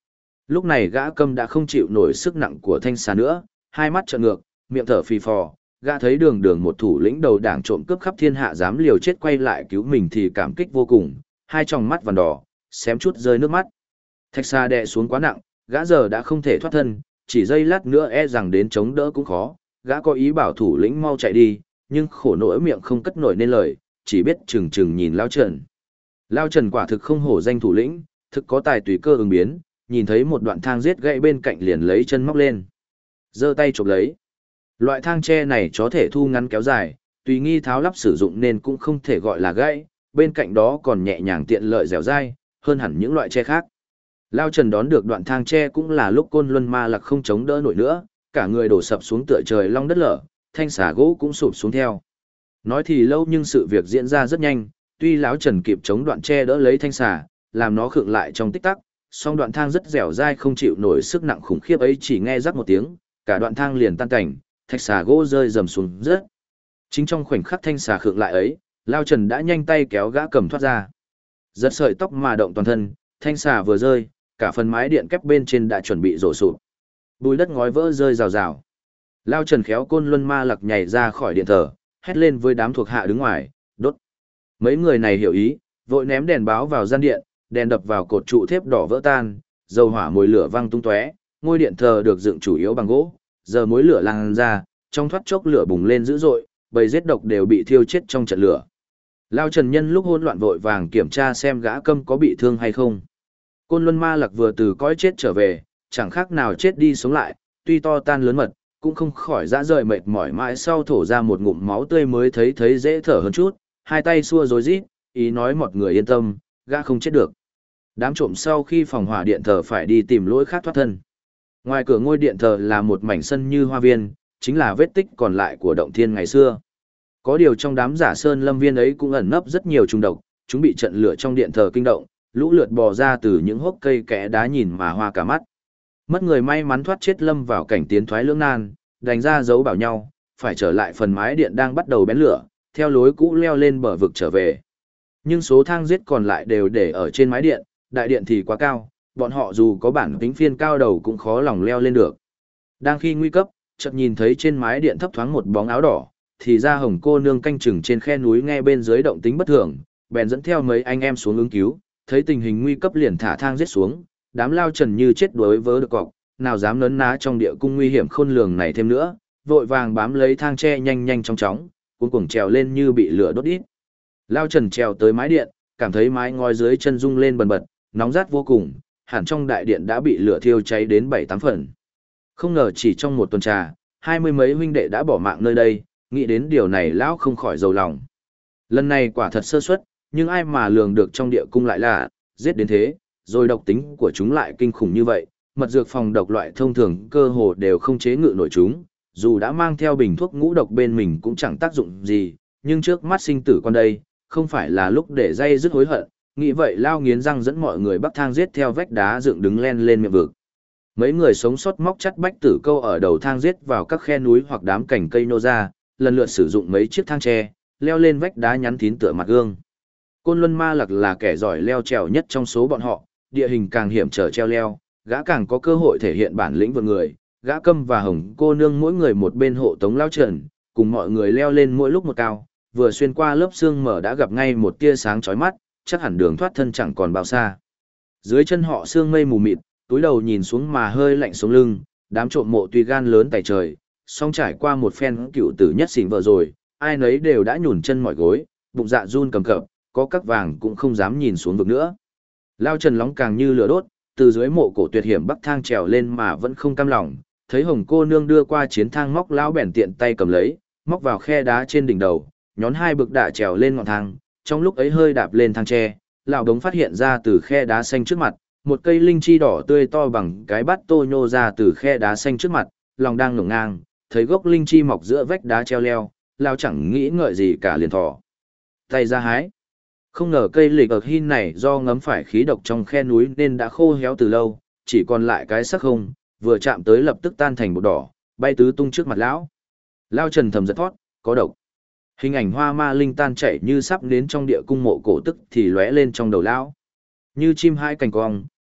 Lúc này gã Câm đã không chịu nổi sức nặng của thanh xà nữa, hai mắt trợn ngược, miệng thở phì phò, gã thấy đường đường một thủ lĩnh đầu đảng trộm cướp khắp thiên hạ dám liều chết quay lại cứu mình thì cảm kích vô cùng, hai tròng mắt vằn đỏ, xém chút rơi nước mắt. Thạch xà đè xuống quá nặng, gã giờ đã không thể thoát thân, chỉ giây lát nữa e rằng đến chống đỡ cũng khó, gã có ý bảo thủ lĩnh mau chạy đi, nhưng khổ nỗi miệng không cất nổi nên lời, chỉ biết chừng chừng nhìn Lao Trần. Lao Trần quả thực không hổ danh thủ lĩnh, thực có tài tùy cơ ứng biến, nhìn thấy một đoạn thang giết gãy bên cạnh liền lấy chân móc lên, giơ tay chụp lấy. Loại thang tre này có thể thu ngắn kéo dài, tùy nghi tháo lắp sử dụng nên cũng không thể gọi là gãy, bên cạnh đó còn nhẹ nhàng tiện lợi dẻo dai, hơn hẳn những loại tre khác. Lao Trần đón được đoạn thang tre cũng là lúc Côn Luân Ma Lạc không chống đỡ nổi nữa, cả người đổ sập xuống tựa trời long đất lở, thanh xà gỗ cũng sụp xuống theo. Nói thì lâu nhưng sự việc diễn ra rất nhanh, tuy lão Trần kịp chống đoạn tre đỡ lấy thanh xà, làm nó khựng lại trong tích tắc, song đoạn thang rất dẻo dai không chịu nổi sức nặng khủng khiếp ấy, chỉ nghe rắc một tiếng, cả đoạn thang liền tan cảnh, thạch xà gỗ rơi rầm xuống rất. Chính trong khoảnh khắc thanh xà khựng lại ấy, Lao Trần đã nhanh tay kéo gã Cầm thoát ra. Giật sợi tóc mà động toàn thân, thanh xà vừa rơi, cả phần mái điện kép bên trên đã chuẩn bị rổ sụp. Bùi đất ngói vỡ rơi rào rào. Lao Trần khéo Côn Luân Ma Lạc nhảy ra khỏi điện thờ, hét lên với đám thuộc hạ đứng ngoài, đốt. Mấy người này hiểu ý, vội ném đèn báo vào gian điện, đèn đập vào cột trụ thép đỏ vỡ tan, dầu hỏa mồi lửa văng tung tóe, ngôi điện thờ được dựng chủ yếu bằng gỗ, giờ mối lửa lan ra, trong thoát chốc lửa bùng lên dữ dội, bầy giết độc đều bị thiêu chết trong trận lửa. Lao Trần nhân lúc hỗn loạn vội vàng kiểm tra xem gã Câm có bị thương hay không. Côn Luân Ma Lạc vừa từ cõi chết trở về, chẳng khác nào chết đi sống lại, tuy to tan lớn mật, cũng không khỏi dã rời mệt mỏi mãi sau thổ ra một ngụm máu tươi mới thấy dễ thở hơn chút, hai tay xua rối rít, ý nói mọi người yên tâm, gã không chết được. Đám trộm sau khi phòng hỏa điện thờ phải đi tìm lối khác thoát thân. Ngoài cửa ngôi điện thờ là một mảnh sân như hoa viên, chính là vết tích còn lại của động thiên ngày xưa. Có điều trong đám giả sơn lâm viên ấy cũng ẩn nấp rất nhiều trùng độc, chúng bị trận lửa trong điện thờ kinh động, lũ lượt bò ra từ những hốc cây kẽ đá nhìn mà hoa cả mắt. Mất người may mắn thoát chết lâm vào cảnh tiến thoái lưỡng nan, đành ra dấu bảo nhau, phải trở lại phần mái điện đang bắt đầu bén lửa, theo lối cũ leo lên bờ vực trở về. Nhưng số thang giết còn lại đều để ở trên mái điện, đại điện thì quá cao, bọn họ dù có bản tính phiên cao đầu cũng khó lòng leo lên được. Đang khi nguy cấp, chợt nhìn thấy trên mái điện thấp thoáng một bóng áo đỏ, thì ra Hồng cô nương canh chừng trên khe núi nghe bên dưới động tĩnh bất thường, bèn dẫn theo mấy anh em xuống ứng cứu, thấy tình hình nguy cấp liền thả thang giết xuống, đám Lao Trần như chết đuối vớ được cọc, nào dám nấn ná trong địa cung nguy hiểm khôn lường này thêm nữa, vội vàng bám lấy thang tre nhanh nhanh chóng chóng, cuống cuồng trèo lên như bị lửa đốt đít. Lao Trần trèo tới mái điện, cảm thấy mái ngói dưới chân rung lên bần bật, nóng rát vô cùng, hẳn trong đại điện đã bị lửa thiêu cháy đến 7-8 phần. Không ngờ chỉ trong một tuần trà, 20 mấy huynh đệ đã bỏ mạng nơi đây, nghĩ đến điều này lão không khỏi giàu lòng. Lần này quả thật sơ suất, nhưng ai mà lường được trong địa cung lại là giết đến thế, rồi độc tính của chúng lại kinh khủng như vậy, mật dược phòng độc loại thông thường cơ hồ đều không chế ngự nổi chúng, dù đã mang theo bình thuốc ngũ độc bên mình cũng chẳng tác dụng gì, nhưng trước mắt sinh tử con đây, không phải là lúc để dây dứt hối hận, nghĩ vậy lao nghiến răng dẫn mọi người bắc thang giết theo vách đá dựng đứng len lên miệng vực. Mấy người sống sót móc chắt bách tử câu ở đầu thang giết vào các khe núi hoặc đám cành cây nô ra, lần lượt sử dụng mấy chiếc thang tre, leo lên vách đá nhắn thín tựa mặt gương. Côn Luân Ma Lạc là kẻ giỏi leo trèo nhất trong số bọn họ, địa hình càng hiểm trở treo leo, gã càng có cơ hội thể hiện bản lĩnh vượt người, gã Câm và Hồng cô nương mỗi người một bên hộ tống Lao Trần, cùng mọi người leo lên mỗi lúc một cao, vừa xuyên qua lớp sương mờ đã gặp ngay một tia sáng chói mắt, chắc hẳn đường thoát thân chẳng còn bao xa. Dưới chân họ sương mây mù mịt, túi đầu nhìn xuống mà hơi lạnh sống lưng, đám trộm mộ tuy gan lớn tài trời, song trải qua một phen cựu tử nhất xỉn vợ rồi, ai nấy đều đã nhủn chân mỏi gối, bụng dạ run cầm cập, có các vàng cũng không dám nhìn xuống vực nữa. Lao Trần nóng càng như lửa đốt, từ dưới mộ cổ tuyệt hiểm bắc thang trèo lên mà vẫn không cam lòng, thấy Hồng cô nương đưa qua chiến thang móc lão bèn tiện tay cầm lấy, móc vào khe đá trên đỉnh đầu, nhón hai bực đạ trèo lên ngọn thang, trong lúc ấy hơi đạp lên thang tre, lão đống phát hiện ra từ khe đá xanh trước mặt, một cây linh chi đỏ tươi to bằng cái bát tô nhô ra từ khe đá xanh trước mặt, lòng đang ngổn ngang, thấy gốc linh chi mọc giữa vách đá treo leo, lão chẳng nghĩ ngợi gì cả liền thò tay ra hái. Không ngờ cây lịch ở hin này do ngấm phải khí độc trong khe núi nên đã khô héo từ lâu, chỉ còn lại cái sắc không, vừa chạm tới lập tức tan thành bột đỏ, bay tứ tung trước mặt lão. Lao Trần thầm giật thót, có độc. Hình ảnh hoa ma linh tan chảy như sắp đến trong địa cung mộ cổ tức thì lóe lên trong đầu lão. Như chim hai cành cong,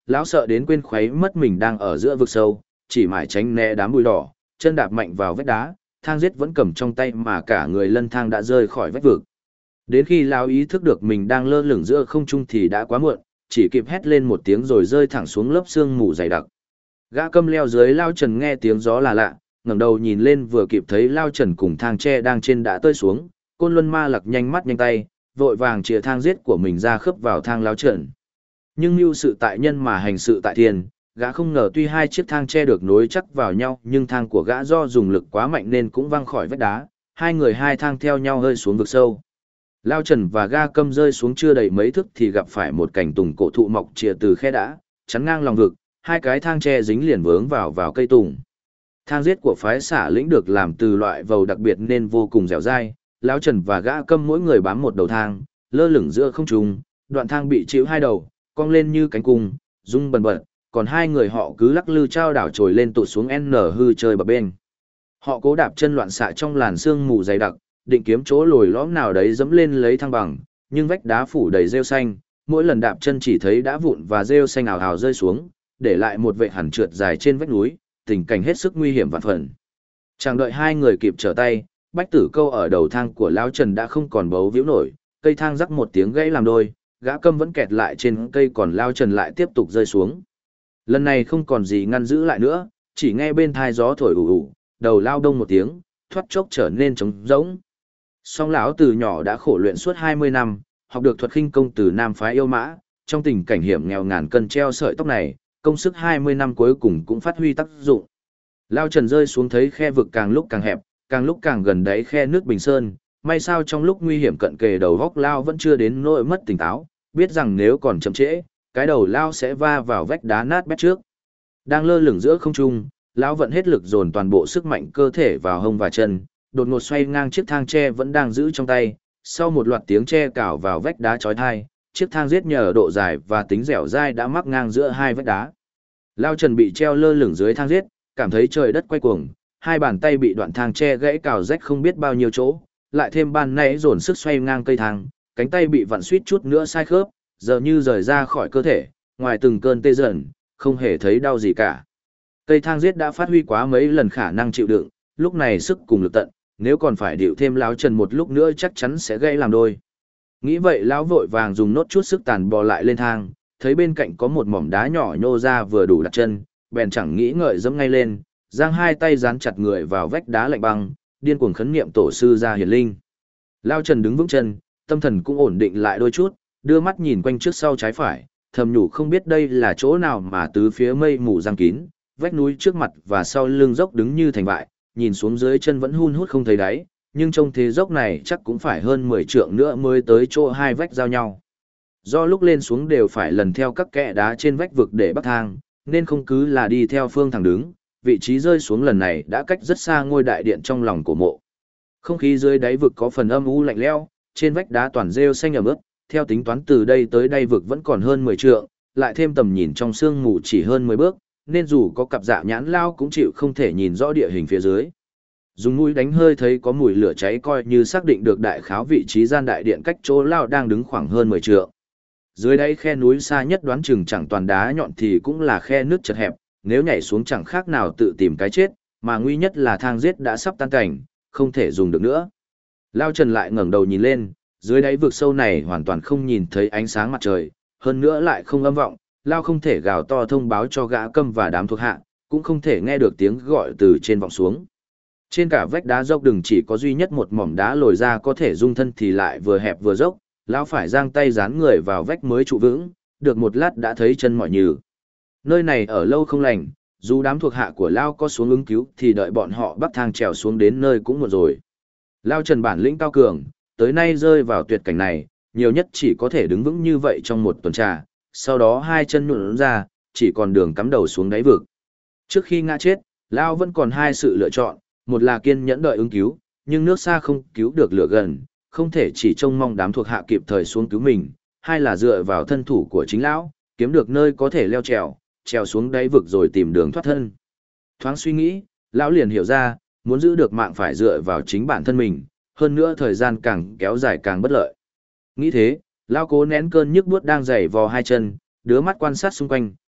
lão sợ đến quên khuấy mất mình đang ở giữa vực sâu, chỉ mải tránh né đám bụi đỏ, chân đạp mạnh vào vách đá, thang giết vẫn cầm trong tay mà cả người lân thang đã rơi khỏi vách vực. Đến khi lão ý thức được mình đang lơ lửng giữa không trung thì đã quá muộn, chỉ kịp hét lên một tiếng rồi rơi thẳng xuống lớp sương mù dày đặc. Gã Câm leo dưới Lao Trần nghe tiếng gió là lạ, ngẩng đầu nhìn lên vừa kịp thấy Lao Trần cùng thang tre đang trên đã tơi xuống, Côn Luân Ma Lặc nhanh mắt nhanh tay, vội vàng chìa thang giết của mình ra khớp vào thang Lao Trần. Nhưng mưu sự tại nhân mà hành sự tại thiên, gã không ngờ tuy hai chiếc thang tre được nối chắc vào nhau nhưng thang của gã do dùng lực quá mạnh nên cũng văng khỏi vách đá, hai người hai thang theo nhau hơi xuống vực sâu. Lao Trần và Gã Câm rơi xuống chưa đầy mấy thước thì gặp phải một cành tùng cổ thụ mọc chìa từ khe đá, chắn ngang lòng vực, hai cái thang tre dính liền vướng vào cây tùng. Thang giết của phái Xả Lĩnh được làm từ loại vầu đặc biệt nên vô cùng dẻo dai, Lão Trần và Gã Câm mỗi người bám một đầu thang, lơ lửng giữa không trung, đoạn thang bị chịu hai đầu, cong lên như cánh cung, rung bần bật, còn hai người họ cứ lắc lư trao đảo trồi lên tụt xuống n hư chơi bập bên. Họ cố đạp chân loạn xạ trong làn sương mù dày đặc, định kiếm chỗ lồi lõm nào đấy dẫm lên lấy thăng bằng, nhưng vách đá phủ đầy rêu xanh, mỗi lần đạp chân chỉ thấy đá vụn và rêu xanh ào ào rơi xuống, để lại một vệt hằn trượt dài trên vách núi, tình cảnh hết sức nguy hiểm vạn phần. Chẳng đợi hai người kịp trở tay, Bách Tử Câu ở đầu thang của Lão Trần đã không còn bấu víu nổi, cây thang rắc một tiếng gãy làm đôi, Gã Câm vẫn kẹt lại trên cây còn Lão Trần lại tiếp tục rơi xuống. Lần này không còn gì ngăn giữ lại nữa, chỉ nghe bên thai gió thổi ù ù, đầu lao đông một tiếng, thoát chốc trở nên trống rỗng. Song lão từ nhỏ đã khổ luyện suốt 20 năm, học được thuật khinh công từ Nam phái yêu mã, trong tình cảnh hiểm nghèo ngàn cân treo sợi tóc này, công sức 20 năm cuối cùng cũng phát huy tác dụng. Lao Trần rơi xuống thấy khe vực càng lúc càng hẹp, càng lúc càng gần đáy khe nước Bình Sơn, may sao trong lúc nguy hiểm cận kề đầu góc Lao vẫn chưa đến nỗi mất tỉnh táo, biết rằng nếu còn chậm trễ, cái đầu Lao sẽ va vào vách đá nát bét trước. Đang lơ lửng giữa không trung, Lão vận hết lực dồn toàn bộ sức mạnh cơ thể vào hông và chân, đột ngột xoay ngang chiếc thang tre vẫn đang giữ trong tay, sau một loạt tiếng tre cào vào vách đá chói tai, chiếc thang giết nhờ độ dài và tính dẻo dai đã mắc ngang giữa hai vách đá. Lao Trần bị treo lơ lửng dưới thang giết, cảm thấy trời đất quay cuồng, hai bàn tay bị đoạn thang tre gãy cào rách không biết bao nhiêu chỗ, lại thêm ban nãy dồn sức xoay ngang cây thang, cánh tay bị vặn suýt chút nữa sai khớp, giờ như rời ra khỏi cơ thể, ngoài từng cơn tê dần, không hề thấy đau gì cả. Cây thang giết đã phát huy quá mấy lần khả năng chịu đựng, lúc này sức cùng lực tận, nếu còn phải điệu thêm Lão Trần một lúc nữa chắc chắn sẽ gãy làm đôi. Nghĩ vậy Lão vội vàng dùng nốt chút sức tàn bò lại lên thang, thấy bên cạnh có một mỏm đá nhỏ nhô ra vừa đủ đặt chân, bèn chẳng nghĩ ngợi dẫm ngay lên, giang hai tay dán chặt người vào vách đá lạnh băng, điên cuồng khấn niệm tổ sư Gia Hiển Linh. Lão Trần đứng vững chân, tâm thần cũng ổn định lại đôi chút, đưa mắt nhìn quanh trước sau trái phải, thầm nhủ không biết đây là chỗ nào mà tứ phía mây mù giăng kín, vách núi trước mặt và sau lưng dốc đứng như thành bại, nhìn xuống dưới chân vẫn hun hút không thấy đáy, nhưng trong thế dốc này chắc cũng phải hơn 10 trượng nữa mới tới chỗ hai vách giao nhau. Do lúc lên xuống đều phải lần theo các kẽ đá trên vách vực để bắt thang, nên không cứ là đi theo phương thẳng đứng, vị trí rơi xuống lần này đã cách rất xa ngôi đại điện trong lòng cổ mộ. Không khí dưới đáy vực có phần âm u lạnh lẽo, trên vách đá toàn rêu xanh ẩm ướt, theo tính toán từ đây tới đáy vực vẫn còn hơn 10 trượng, lại thêm tầm nhìn trong sương mù chỉ hơn 10 bước, nên dù có cặp dạ nhãn lao cũng chịu không thể nhìn rõ địa hình phía dưới. Dùng mũi đánh hơi thấy có mùi lửa cháy coi như xác định được đại khái vị trí gian đại điện cách chỗ lao đang đứng khoảng hơn 10 trượng. Dưới đáy khe núi xa nhất đoán chừng chẳng toàn đá nhọn thì cũng là khe nước chật hẹp, nếu nhảy xuống chẳng khác nào tự tìm cái chết, mà nguy nhất là thang giết đã sắp tan cảnh, không thể dùng được nữa. Lao Trần lại ngẩng đầu nhìn lên, dưới đáy vực sâu này hoàn toàn không nhìn thấy ánh sáng mặt trời, hơn nữa lại không âm vọng, Lao không thể gào to thông báo cho Gã Câm và đám thuộc hạ, cũng không thể nghe được tiếng gọi từ trên vọng xuống. Trên cả vách đá dốc đừng chỉ có duy nhất một mỏm đá lồi ra có thể dung thân thì lại vừa hẹp vừa dốc, Lão phải giang tay dán người vào vách mới trụ vững, được một lát đã thấy chân mỏi nhừ. Nơi này ở lâu không lành, dù đám thuộc hạ của Lao có xuống ứng cứu thì đợi bọn họ bắt thang trèo xuống đến nơi cũng muộn rồi. Lao Trần bản lĩnh cao cường, tới nay rơi vào tuyệt cảnh này, nhiều nhất chỉ có thể đứng vững như vậy trong một tuần trà, sau đó hai chân nhuộn ra, chỉ còn đường cắm đầu xuống đáy vực. Trước khi ngã chết, Lao vẫn còn hai sự lựa chọn, một là kiên nhẫn đợi ứng cứu, nhưng nước xa không cứu được lửa gần, không thể chỉ trông mong đám thuộc hạ kịp thời xuống cứu mình, hai là dựa vào thân thủ của chính Lão, kiếm được nơi có thể leo trèo, trèo xuống đáy vực rồi tìm đường thoát thân. Thoáng suy nghĩ, Lão liền hiểu ra, muốn giữ được mạng phải dựa vào chính bản thân mình, hơn nữa thời gian càng kéo dài càng bất lợi. Nghĩ thế, Lão cố nén cơn nhức buốt đang dày vò hai chân, đưa mắt quan sát xung quanh,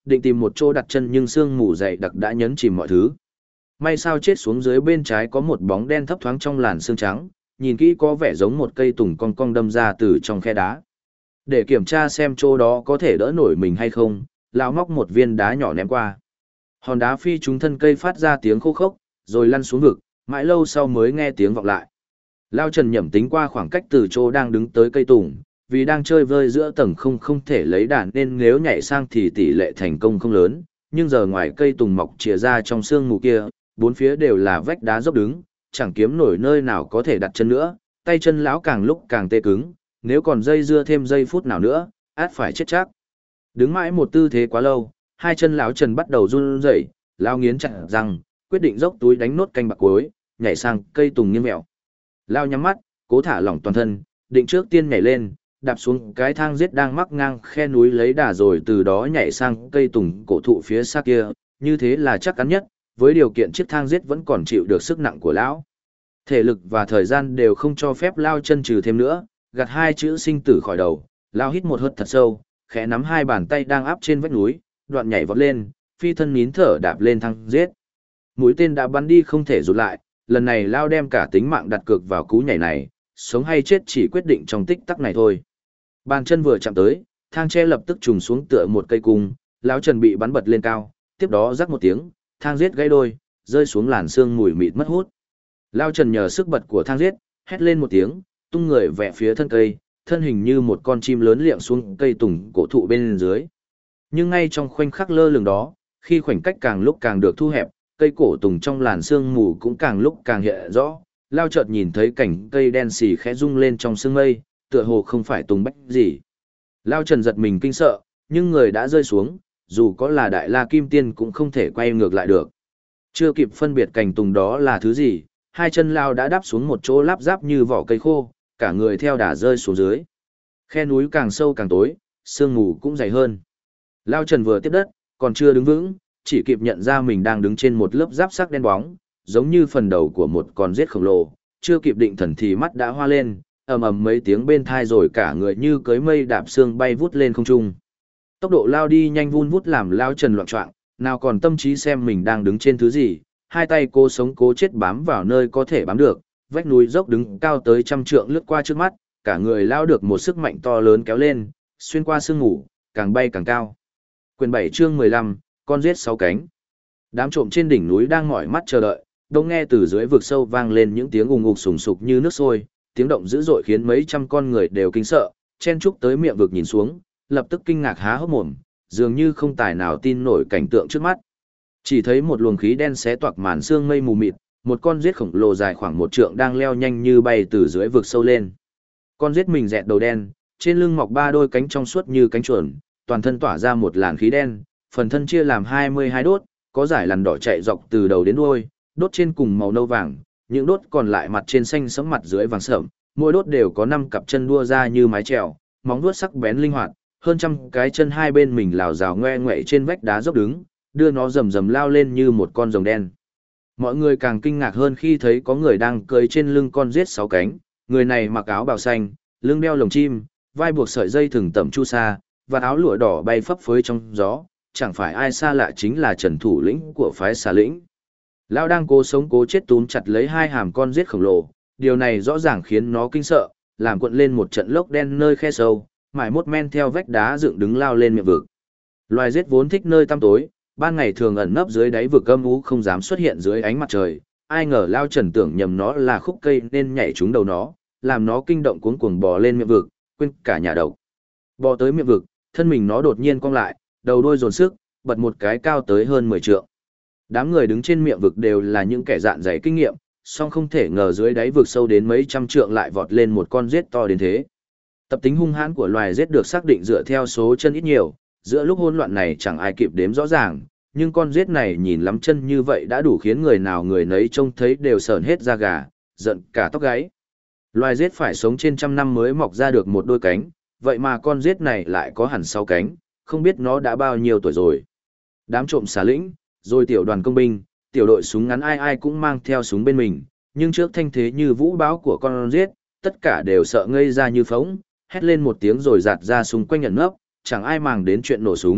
định tìm một chỗ đặt chân nhưng sương mù dày đặc đã nhấn chìm mọi thứ. May sao chết xuống dưới bên trái có một bóng đen thấp thoáng trong làn sương trắng, nhìn kỹ có vẻ giống một cây tùng cong cong đâm ra từ trong khe đá. Để kiểm tra xem chỗ đó có thể đỡ nổi mình hay không, lão móc một viên đá nhỏ ném qua. Hòn đá phi trúng thân cây phát ra tiếng khô khốc, rồi lăn xuống vực, mãi lâu sau mới nghe tiếng vọng lại. Lao Trần nhẩm tính qua khoảng cách từ chỗ đang đứng tới cây tùng, vì đang chơi vơi giữa tầng không thể lấy đạn nên nếu nhảy sang thì tỷ lệ thành công không lớn, nhưng giờ ngoài cây tùng mọc chìa ra trong sương mù kia, bốn phía đều là vách đá dốc đứng, chẳng kiếm nổi nơi nào có thể đặt chân nữa, tay chân lão càng lúc càng tê cứng, nếu còn dây dưa thêm giây phút nào nữa, át phải chết chắc. Đứng mãi một tư thế quá lâu, hai chân lão Trần bắt đầu run rẩy, lão nghiến chặt răng, quyết định dốc túi đánh nốt canh bạc cuối, nhảy sang cây tùng nghiêng mèo. Lão nhắm mắt, cố thả lỏng toàn thân, định trước tiên nhảy lên, đạp xuống cái thang giết đang mắc ngang khe núi lấy đà rồi từ đó nhảy sang cây tùng cổ thụ phía xa kia, như thế là chắc chắn nhất, với điều kiện chiếc thang giết vẫn còn chịu được sức nặng của lão. Thể lực và thời gian đều không cho phép lao chân trừ thêm nữa, gạt hai chữ sinh tử khỏi đầu, lao hít một hơi thật sâu, khẽ nắm hai bàn tay đang áp trên vách núi, đoạn nhảy vọt lên, phi thân nín thở đạp lên thang giết. Mũi tên đã bắn đi không thể rụt lại, lần này lao đem cả tính mạng đặt cược vào cú nhảy này, sống hay chết chỉ quyết định trong tích tắc này thôi. Bàn chân vừa chạm tới, thang tre lập tức trùng xuống tựa một cây cung, lão Trần bị bắn bật lên cao, tiếp đó rắc một tiếng, thang giết gãy đôi, rơi xuống làn sương mùi mịt mất hút. Lão Trần nhờ sức bật của thang giết, hét lên một tiếng, tung người vẹ phía thân cây, thân hình như một con chim lớn liệng xuống cây tùng cổ thụ bên dưới. Nhưng ngay trong khoảnh khắc lơ lửng đó, khi khoảnh cách càng lúc càng được thu hẹp, cây cổ tùng trong làn sương mù cũng càng lúc càng hiện rõ, Lão chợt nhìn thấy cảnh cây đen xì khẽ rung lên trong sương mây, tựa hồ không phải tùng bách gì. Lão Trần giật mình kinh sợ, nhưng người đã rơi xuống, dù có là Đại La Kim Tiên cũng không thể quay ngược lại được. Chưa kịp phân biệt cành tùng đó là thứ gì, hai chân Lão đã đáp xuống một chỗ láp ráp như vỏ cây khô, cả người theo đà rơi xuống dưới. Khe núi càng sâu càng tối, sương mù cũng dày hơn. Lão Trần vừa tiếp đất, còn chưa đứng vững, chỉ kịp nhận ra mình đang đứng trên một lớp giáp sắc đen bóng, giống như phần đầu của một con rết khổng lồ, chưa kịp định thần thì mắt đã hoa lên, ầm ầm mấy tiếng bên thai rồi cả người như cưới mây đạp sương bay vút lên không trung. Tốc độ lao đi nhanh vun vút làm Lão Trần loạng choạng, nào còn tâm trí xem mình đang đứng trên thứ gì, hai tay cố sống cố chết bám vào nơi có thể bám được, vách núi dốc đứng cao tới 100 trượng lướt qua trước mắt, cả người lao được một sức mạnh to lớn kéo lên, xuyên qua sương ngủ, càng bay càng cao. Quyển 7 chương 15, con giết 6 cánh. Đám trộm trên đỉnh núi đang mỏi mắt chờ đợi, đông nghe từ dưới vực sâu vang lên những tiếng ùng ục sùng sục như nước sôi, tiếng động dữ dội khiến mấy trăm con người đều kinh sợ, chen chúc tới miệng vực nhìn xuống, lập tức kinh ngạc há hốc mồm, dường như không tài nào tin nổi cảnh tượng trước mắt. Chỉ thấy một luồng khí đen xé toạc màn sương mây mù mịt, một con giết khổng lồ dài khoảng 1 trượng đang leo nhanh như bay từ dưới vực sâu lên. Con giết mình rẹt đầu đen, trên lưng mọc 3 đôi cánh trong suốt như cánh chuồn, toàn thân tỏa ra một làn khí đen, phần thân chia làm 22 đốt, có dải lằn đỏ chạy dọc từ đầu đến đuôi, đốt trên cùng màu nâu vàng, những đốt còn lại mặt trên xanh sẫm mặt dưới vàng sẫm, mỗi đốt đều có 5 cặp chân đua ra như mái chèo, móng vuốt sắc bén linh hoạt, hơn trăm cái chân hai bên mình lào rào ngoe ngoậy trên vách đá dốc đứng, đưa nó rầm rầm lao lên như một con rồng đen. Mọi người càng kinh ngạc hơn khi thấy có người đang cưỡi trên lưng con giết 6 cánh, người này mặc áo bào xanh, lưng đeo lồng chim, vai buộc sợi dây thừng tẩm chu sa, và áo lụa đỏ bay phấp phới trong gió, chẳng phải ai xa lạ chính là Trần thủ lĩnh của phái Xà Lĩnh. Lão đang cố sống cố chết túm chặt lấy hai hàm con giết khổng lồ, điều này rõ ràng khiến nó kinh sợ, làm cuộn lên một trận lốc đen nơi khe sâu, mải mốt men theo vách đá dựng đứng lao lên miệng vực. Loài giết vốn thích nơi tăm tối, ban ngày thường ẩn nấp dưới đáy vực âm u không dám xuất hiện dưới ánh mặt trời, ai ngờ Lao Trần tưởng nhầm nó là khúc cây nên nhảy trúng đầu nó, làm nó kinh động cuống cuồng bò lên miệng vực, quên cả nhà độc. Bò tới miệng vực, thân mình nó đột nhiên cong lại, đầu đuôi dồn sức, bật một cái cao tới hơn 10 trượng. Đám người đứng trên miệng vực đều là những kẻ dạn dày kinh nghiệm, song không thể ngờ dưới đáy vực sâu đến mấy trăm trượng lại vọt lên một con giết to đến thế. Tập tính hung hãn của loài giết được xác định dựa theo số chân ít nhiều, giữa lúc hỗn loạn này chẳng ai kịp đếm rõ ràng, nhưng con giết này nhìn lắm chân như vậy đã đủ khiến người nào người nấy trông thấy đều sởn hết da gà, giận cả tóc gáy. Loài giết phải sống trên 100 năm mới mọc ra được một đôi cánh, vậy mà con giết này lại có hẳn 6 cánh, không biết nó đã bao nhiêu tuổi rồi. Đám trộm Xà Lĩnh, rồi tiểu đoàn công binh, tiểu đội súng ngắn ai ai cũng mang theo súng bên mình, nhưng trước thanh thế như vũ bão của con giết, tất cả đều sợ ngây ra như phóng, hét lên một tiếng rồi giạt ra xung quanh nhận nấp, chẳng ai màng đến chuyện nổ súng,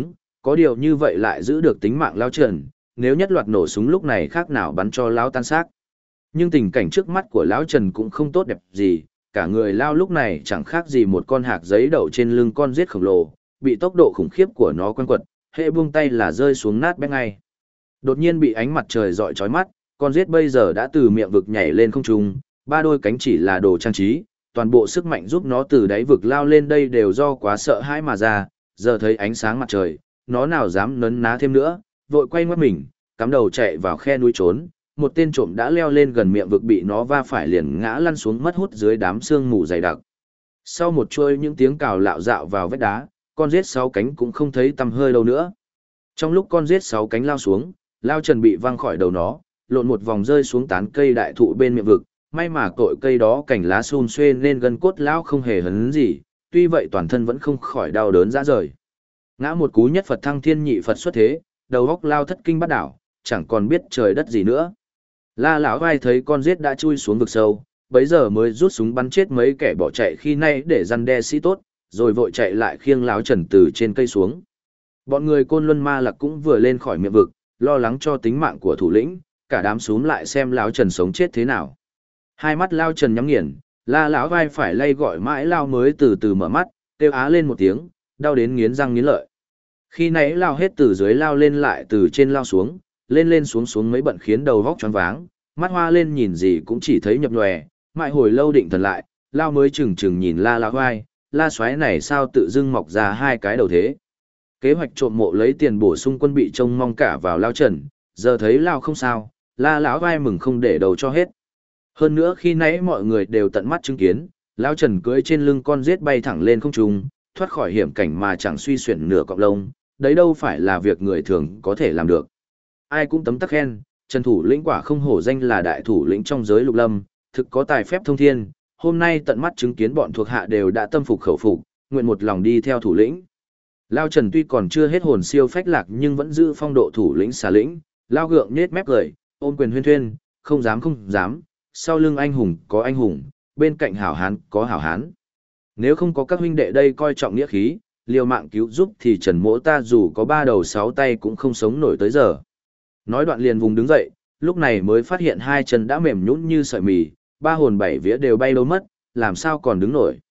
có điều như vậy lại giữ được tính mạng Lao Trần, nếu nhất loạt nổ súng lúc này khác nào bắn cho Lão tan xác. Nhưng tình cảnh trước mắt của Lão Trần cũng không tốt đẹp gì, cả người Lao lúc này chẳng khác gì một con hạc giấy đậu trên lưng con giết khổng lồ, bị tốc độ khủng khiếp của nó quanh quật, hệ buông tay là rơi xuống nát bét ngay. Đột nhiên bị ánh mặt trời rọi chói mắt, con giết bây giờ đã từ miệng vực nhảy lên không trung, ba đôi cánh chỉ là đồ trang trí, toàn bộ sức mạnh giúp nó từ đáy vực lao lên đây đều do quá sợ hãi mà ra, giờ thấy ánh sáng mặt trời, nó nào dám nấn ná thêm nữa, vội quay ngoắt mình, cắm đầu chạy vào khe núi trốn, một tên trộm đã leo lên gần miệng vực bị nó va phải liền ngã lăn xuống mất hút dưới đám sương mù dày đặc. Sau một chuôi những tiếng cào lạo dạo vào vách đá, con giết sáu cánh cũng không thấy tăm hơi đâu nữa. Trong lúc con giết sáu cánh lao xuống, Lao Trần bị văng khỏi đầu nó, lộn một vòng rơi xuống tán cây đại thụ bên miệng vực, may mà cội cây đó cành lá xum xuê nên gân cốt lão không hề hấn gì, tuy vậy toàn thân vẫn không khỏi đau đớn rã rời. Ngã một cú nhất Phật thăng thiên nhị Phật xuất thế, đầu óc Lao thất kinh bắt đảo, chẳng còn biết trời đất gì nữa. La lão vai thấy con giết đã chui xuống vực sâu, bấy giờ mới rút súng bắn chết mấy kẻ bỏ chạy khi nay để răn đe sĩ tốt, rồi vội chạy lại khiêng Lão Trần từ trên cây xuống. Bọn người Côn Luân Ma Lạc cũng vừa lên khỏi miệng vực, lo lắng cho tính mạng của thủ lĩnh, cả đám xúm lại xem Lão Trần sống chết thế nào. Hai mắt Lão Trần nhắm nghiền, La lão vai phải lay gọi mãi Lão mới từ từ mở mắt, kêu á lên một tiếng, đau đến nghiến răng nghiến lợi. Khi nãy Lão hết từ dưới lao lên lại từ trên lao xuống, lên lên xuống xuống mấy bận khiến đầu vóc choáng váng, mắt hoa lên nhìn gì cũng chỉ thấy nhập nhòe, mãi hồi lâu định thần lại, Lão mới chừng chừng nhìn La lão vai, La soái này sao tự dưng mọc ra hai cái đầu thế. Kế hoạch trộm mộ lấy tiền bổ sung quân bị trông mong cả vào Lao Trần, giờ thấy Lao không sao, La lão vai mừng không để đầu cho hết. Hơn nữa khi nãy mọi người đều tận mắt chứng kiến, Lao Trần cưỡi trên lưng con giết bay thẳng lên không trung, thoát khỏi hiểm cảnh mà chẳng suy xuyển nửa cọng lông, đấy đâu phải là việc người thường có thể làm được. Ai cũng tấm tắc khen, Trần thủ lĩnh quả không hổ danh là đại thủ lĩnh trong giới lục lâm, thực có tài phép thông thiên, hôm nay tận mắt chứng kiến bọn thuộc hạ đều đã tâm phục khẩu phục, nguyện một lòng đi theo thủ lĩnh. Lao Trần tuy còn chưa hết hồn siêu phách lạc nhưng vẫn giữ phong độ thủ lĩnh xà lĩnh, Lao gượng nhếch mép cười, ôm quyền huyên thuyên, không dám, sau lưng anh hùng có anh hùng, bên cạnh hảo hán có hảo hán. Nếu không có các huynh đệ đây coi trọng nghĩa khí, liều mạng cứu giúp thì Trần mỗ ta dù có ba đầu sáu tay cũng không sống nổi tới giờ. Nói đoạn liền vùng đứng dậy, lúc này mới phát hiện hai chân đã mềm nhũn như sợi mì, ba hồn bảy vía đều bay đâu mất, làm sao còn đứng nổi.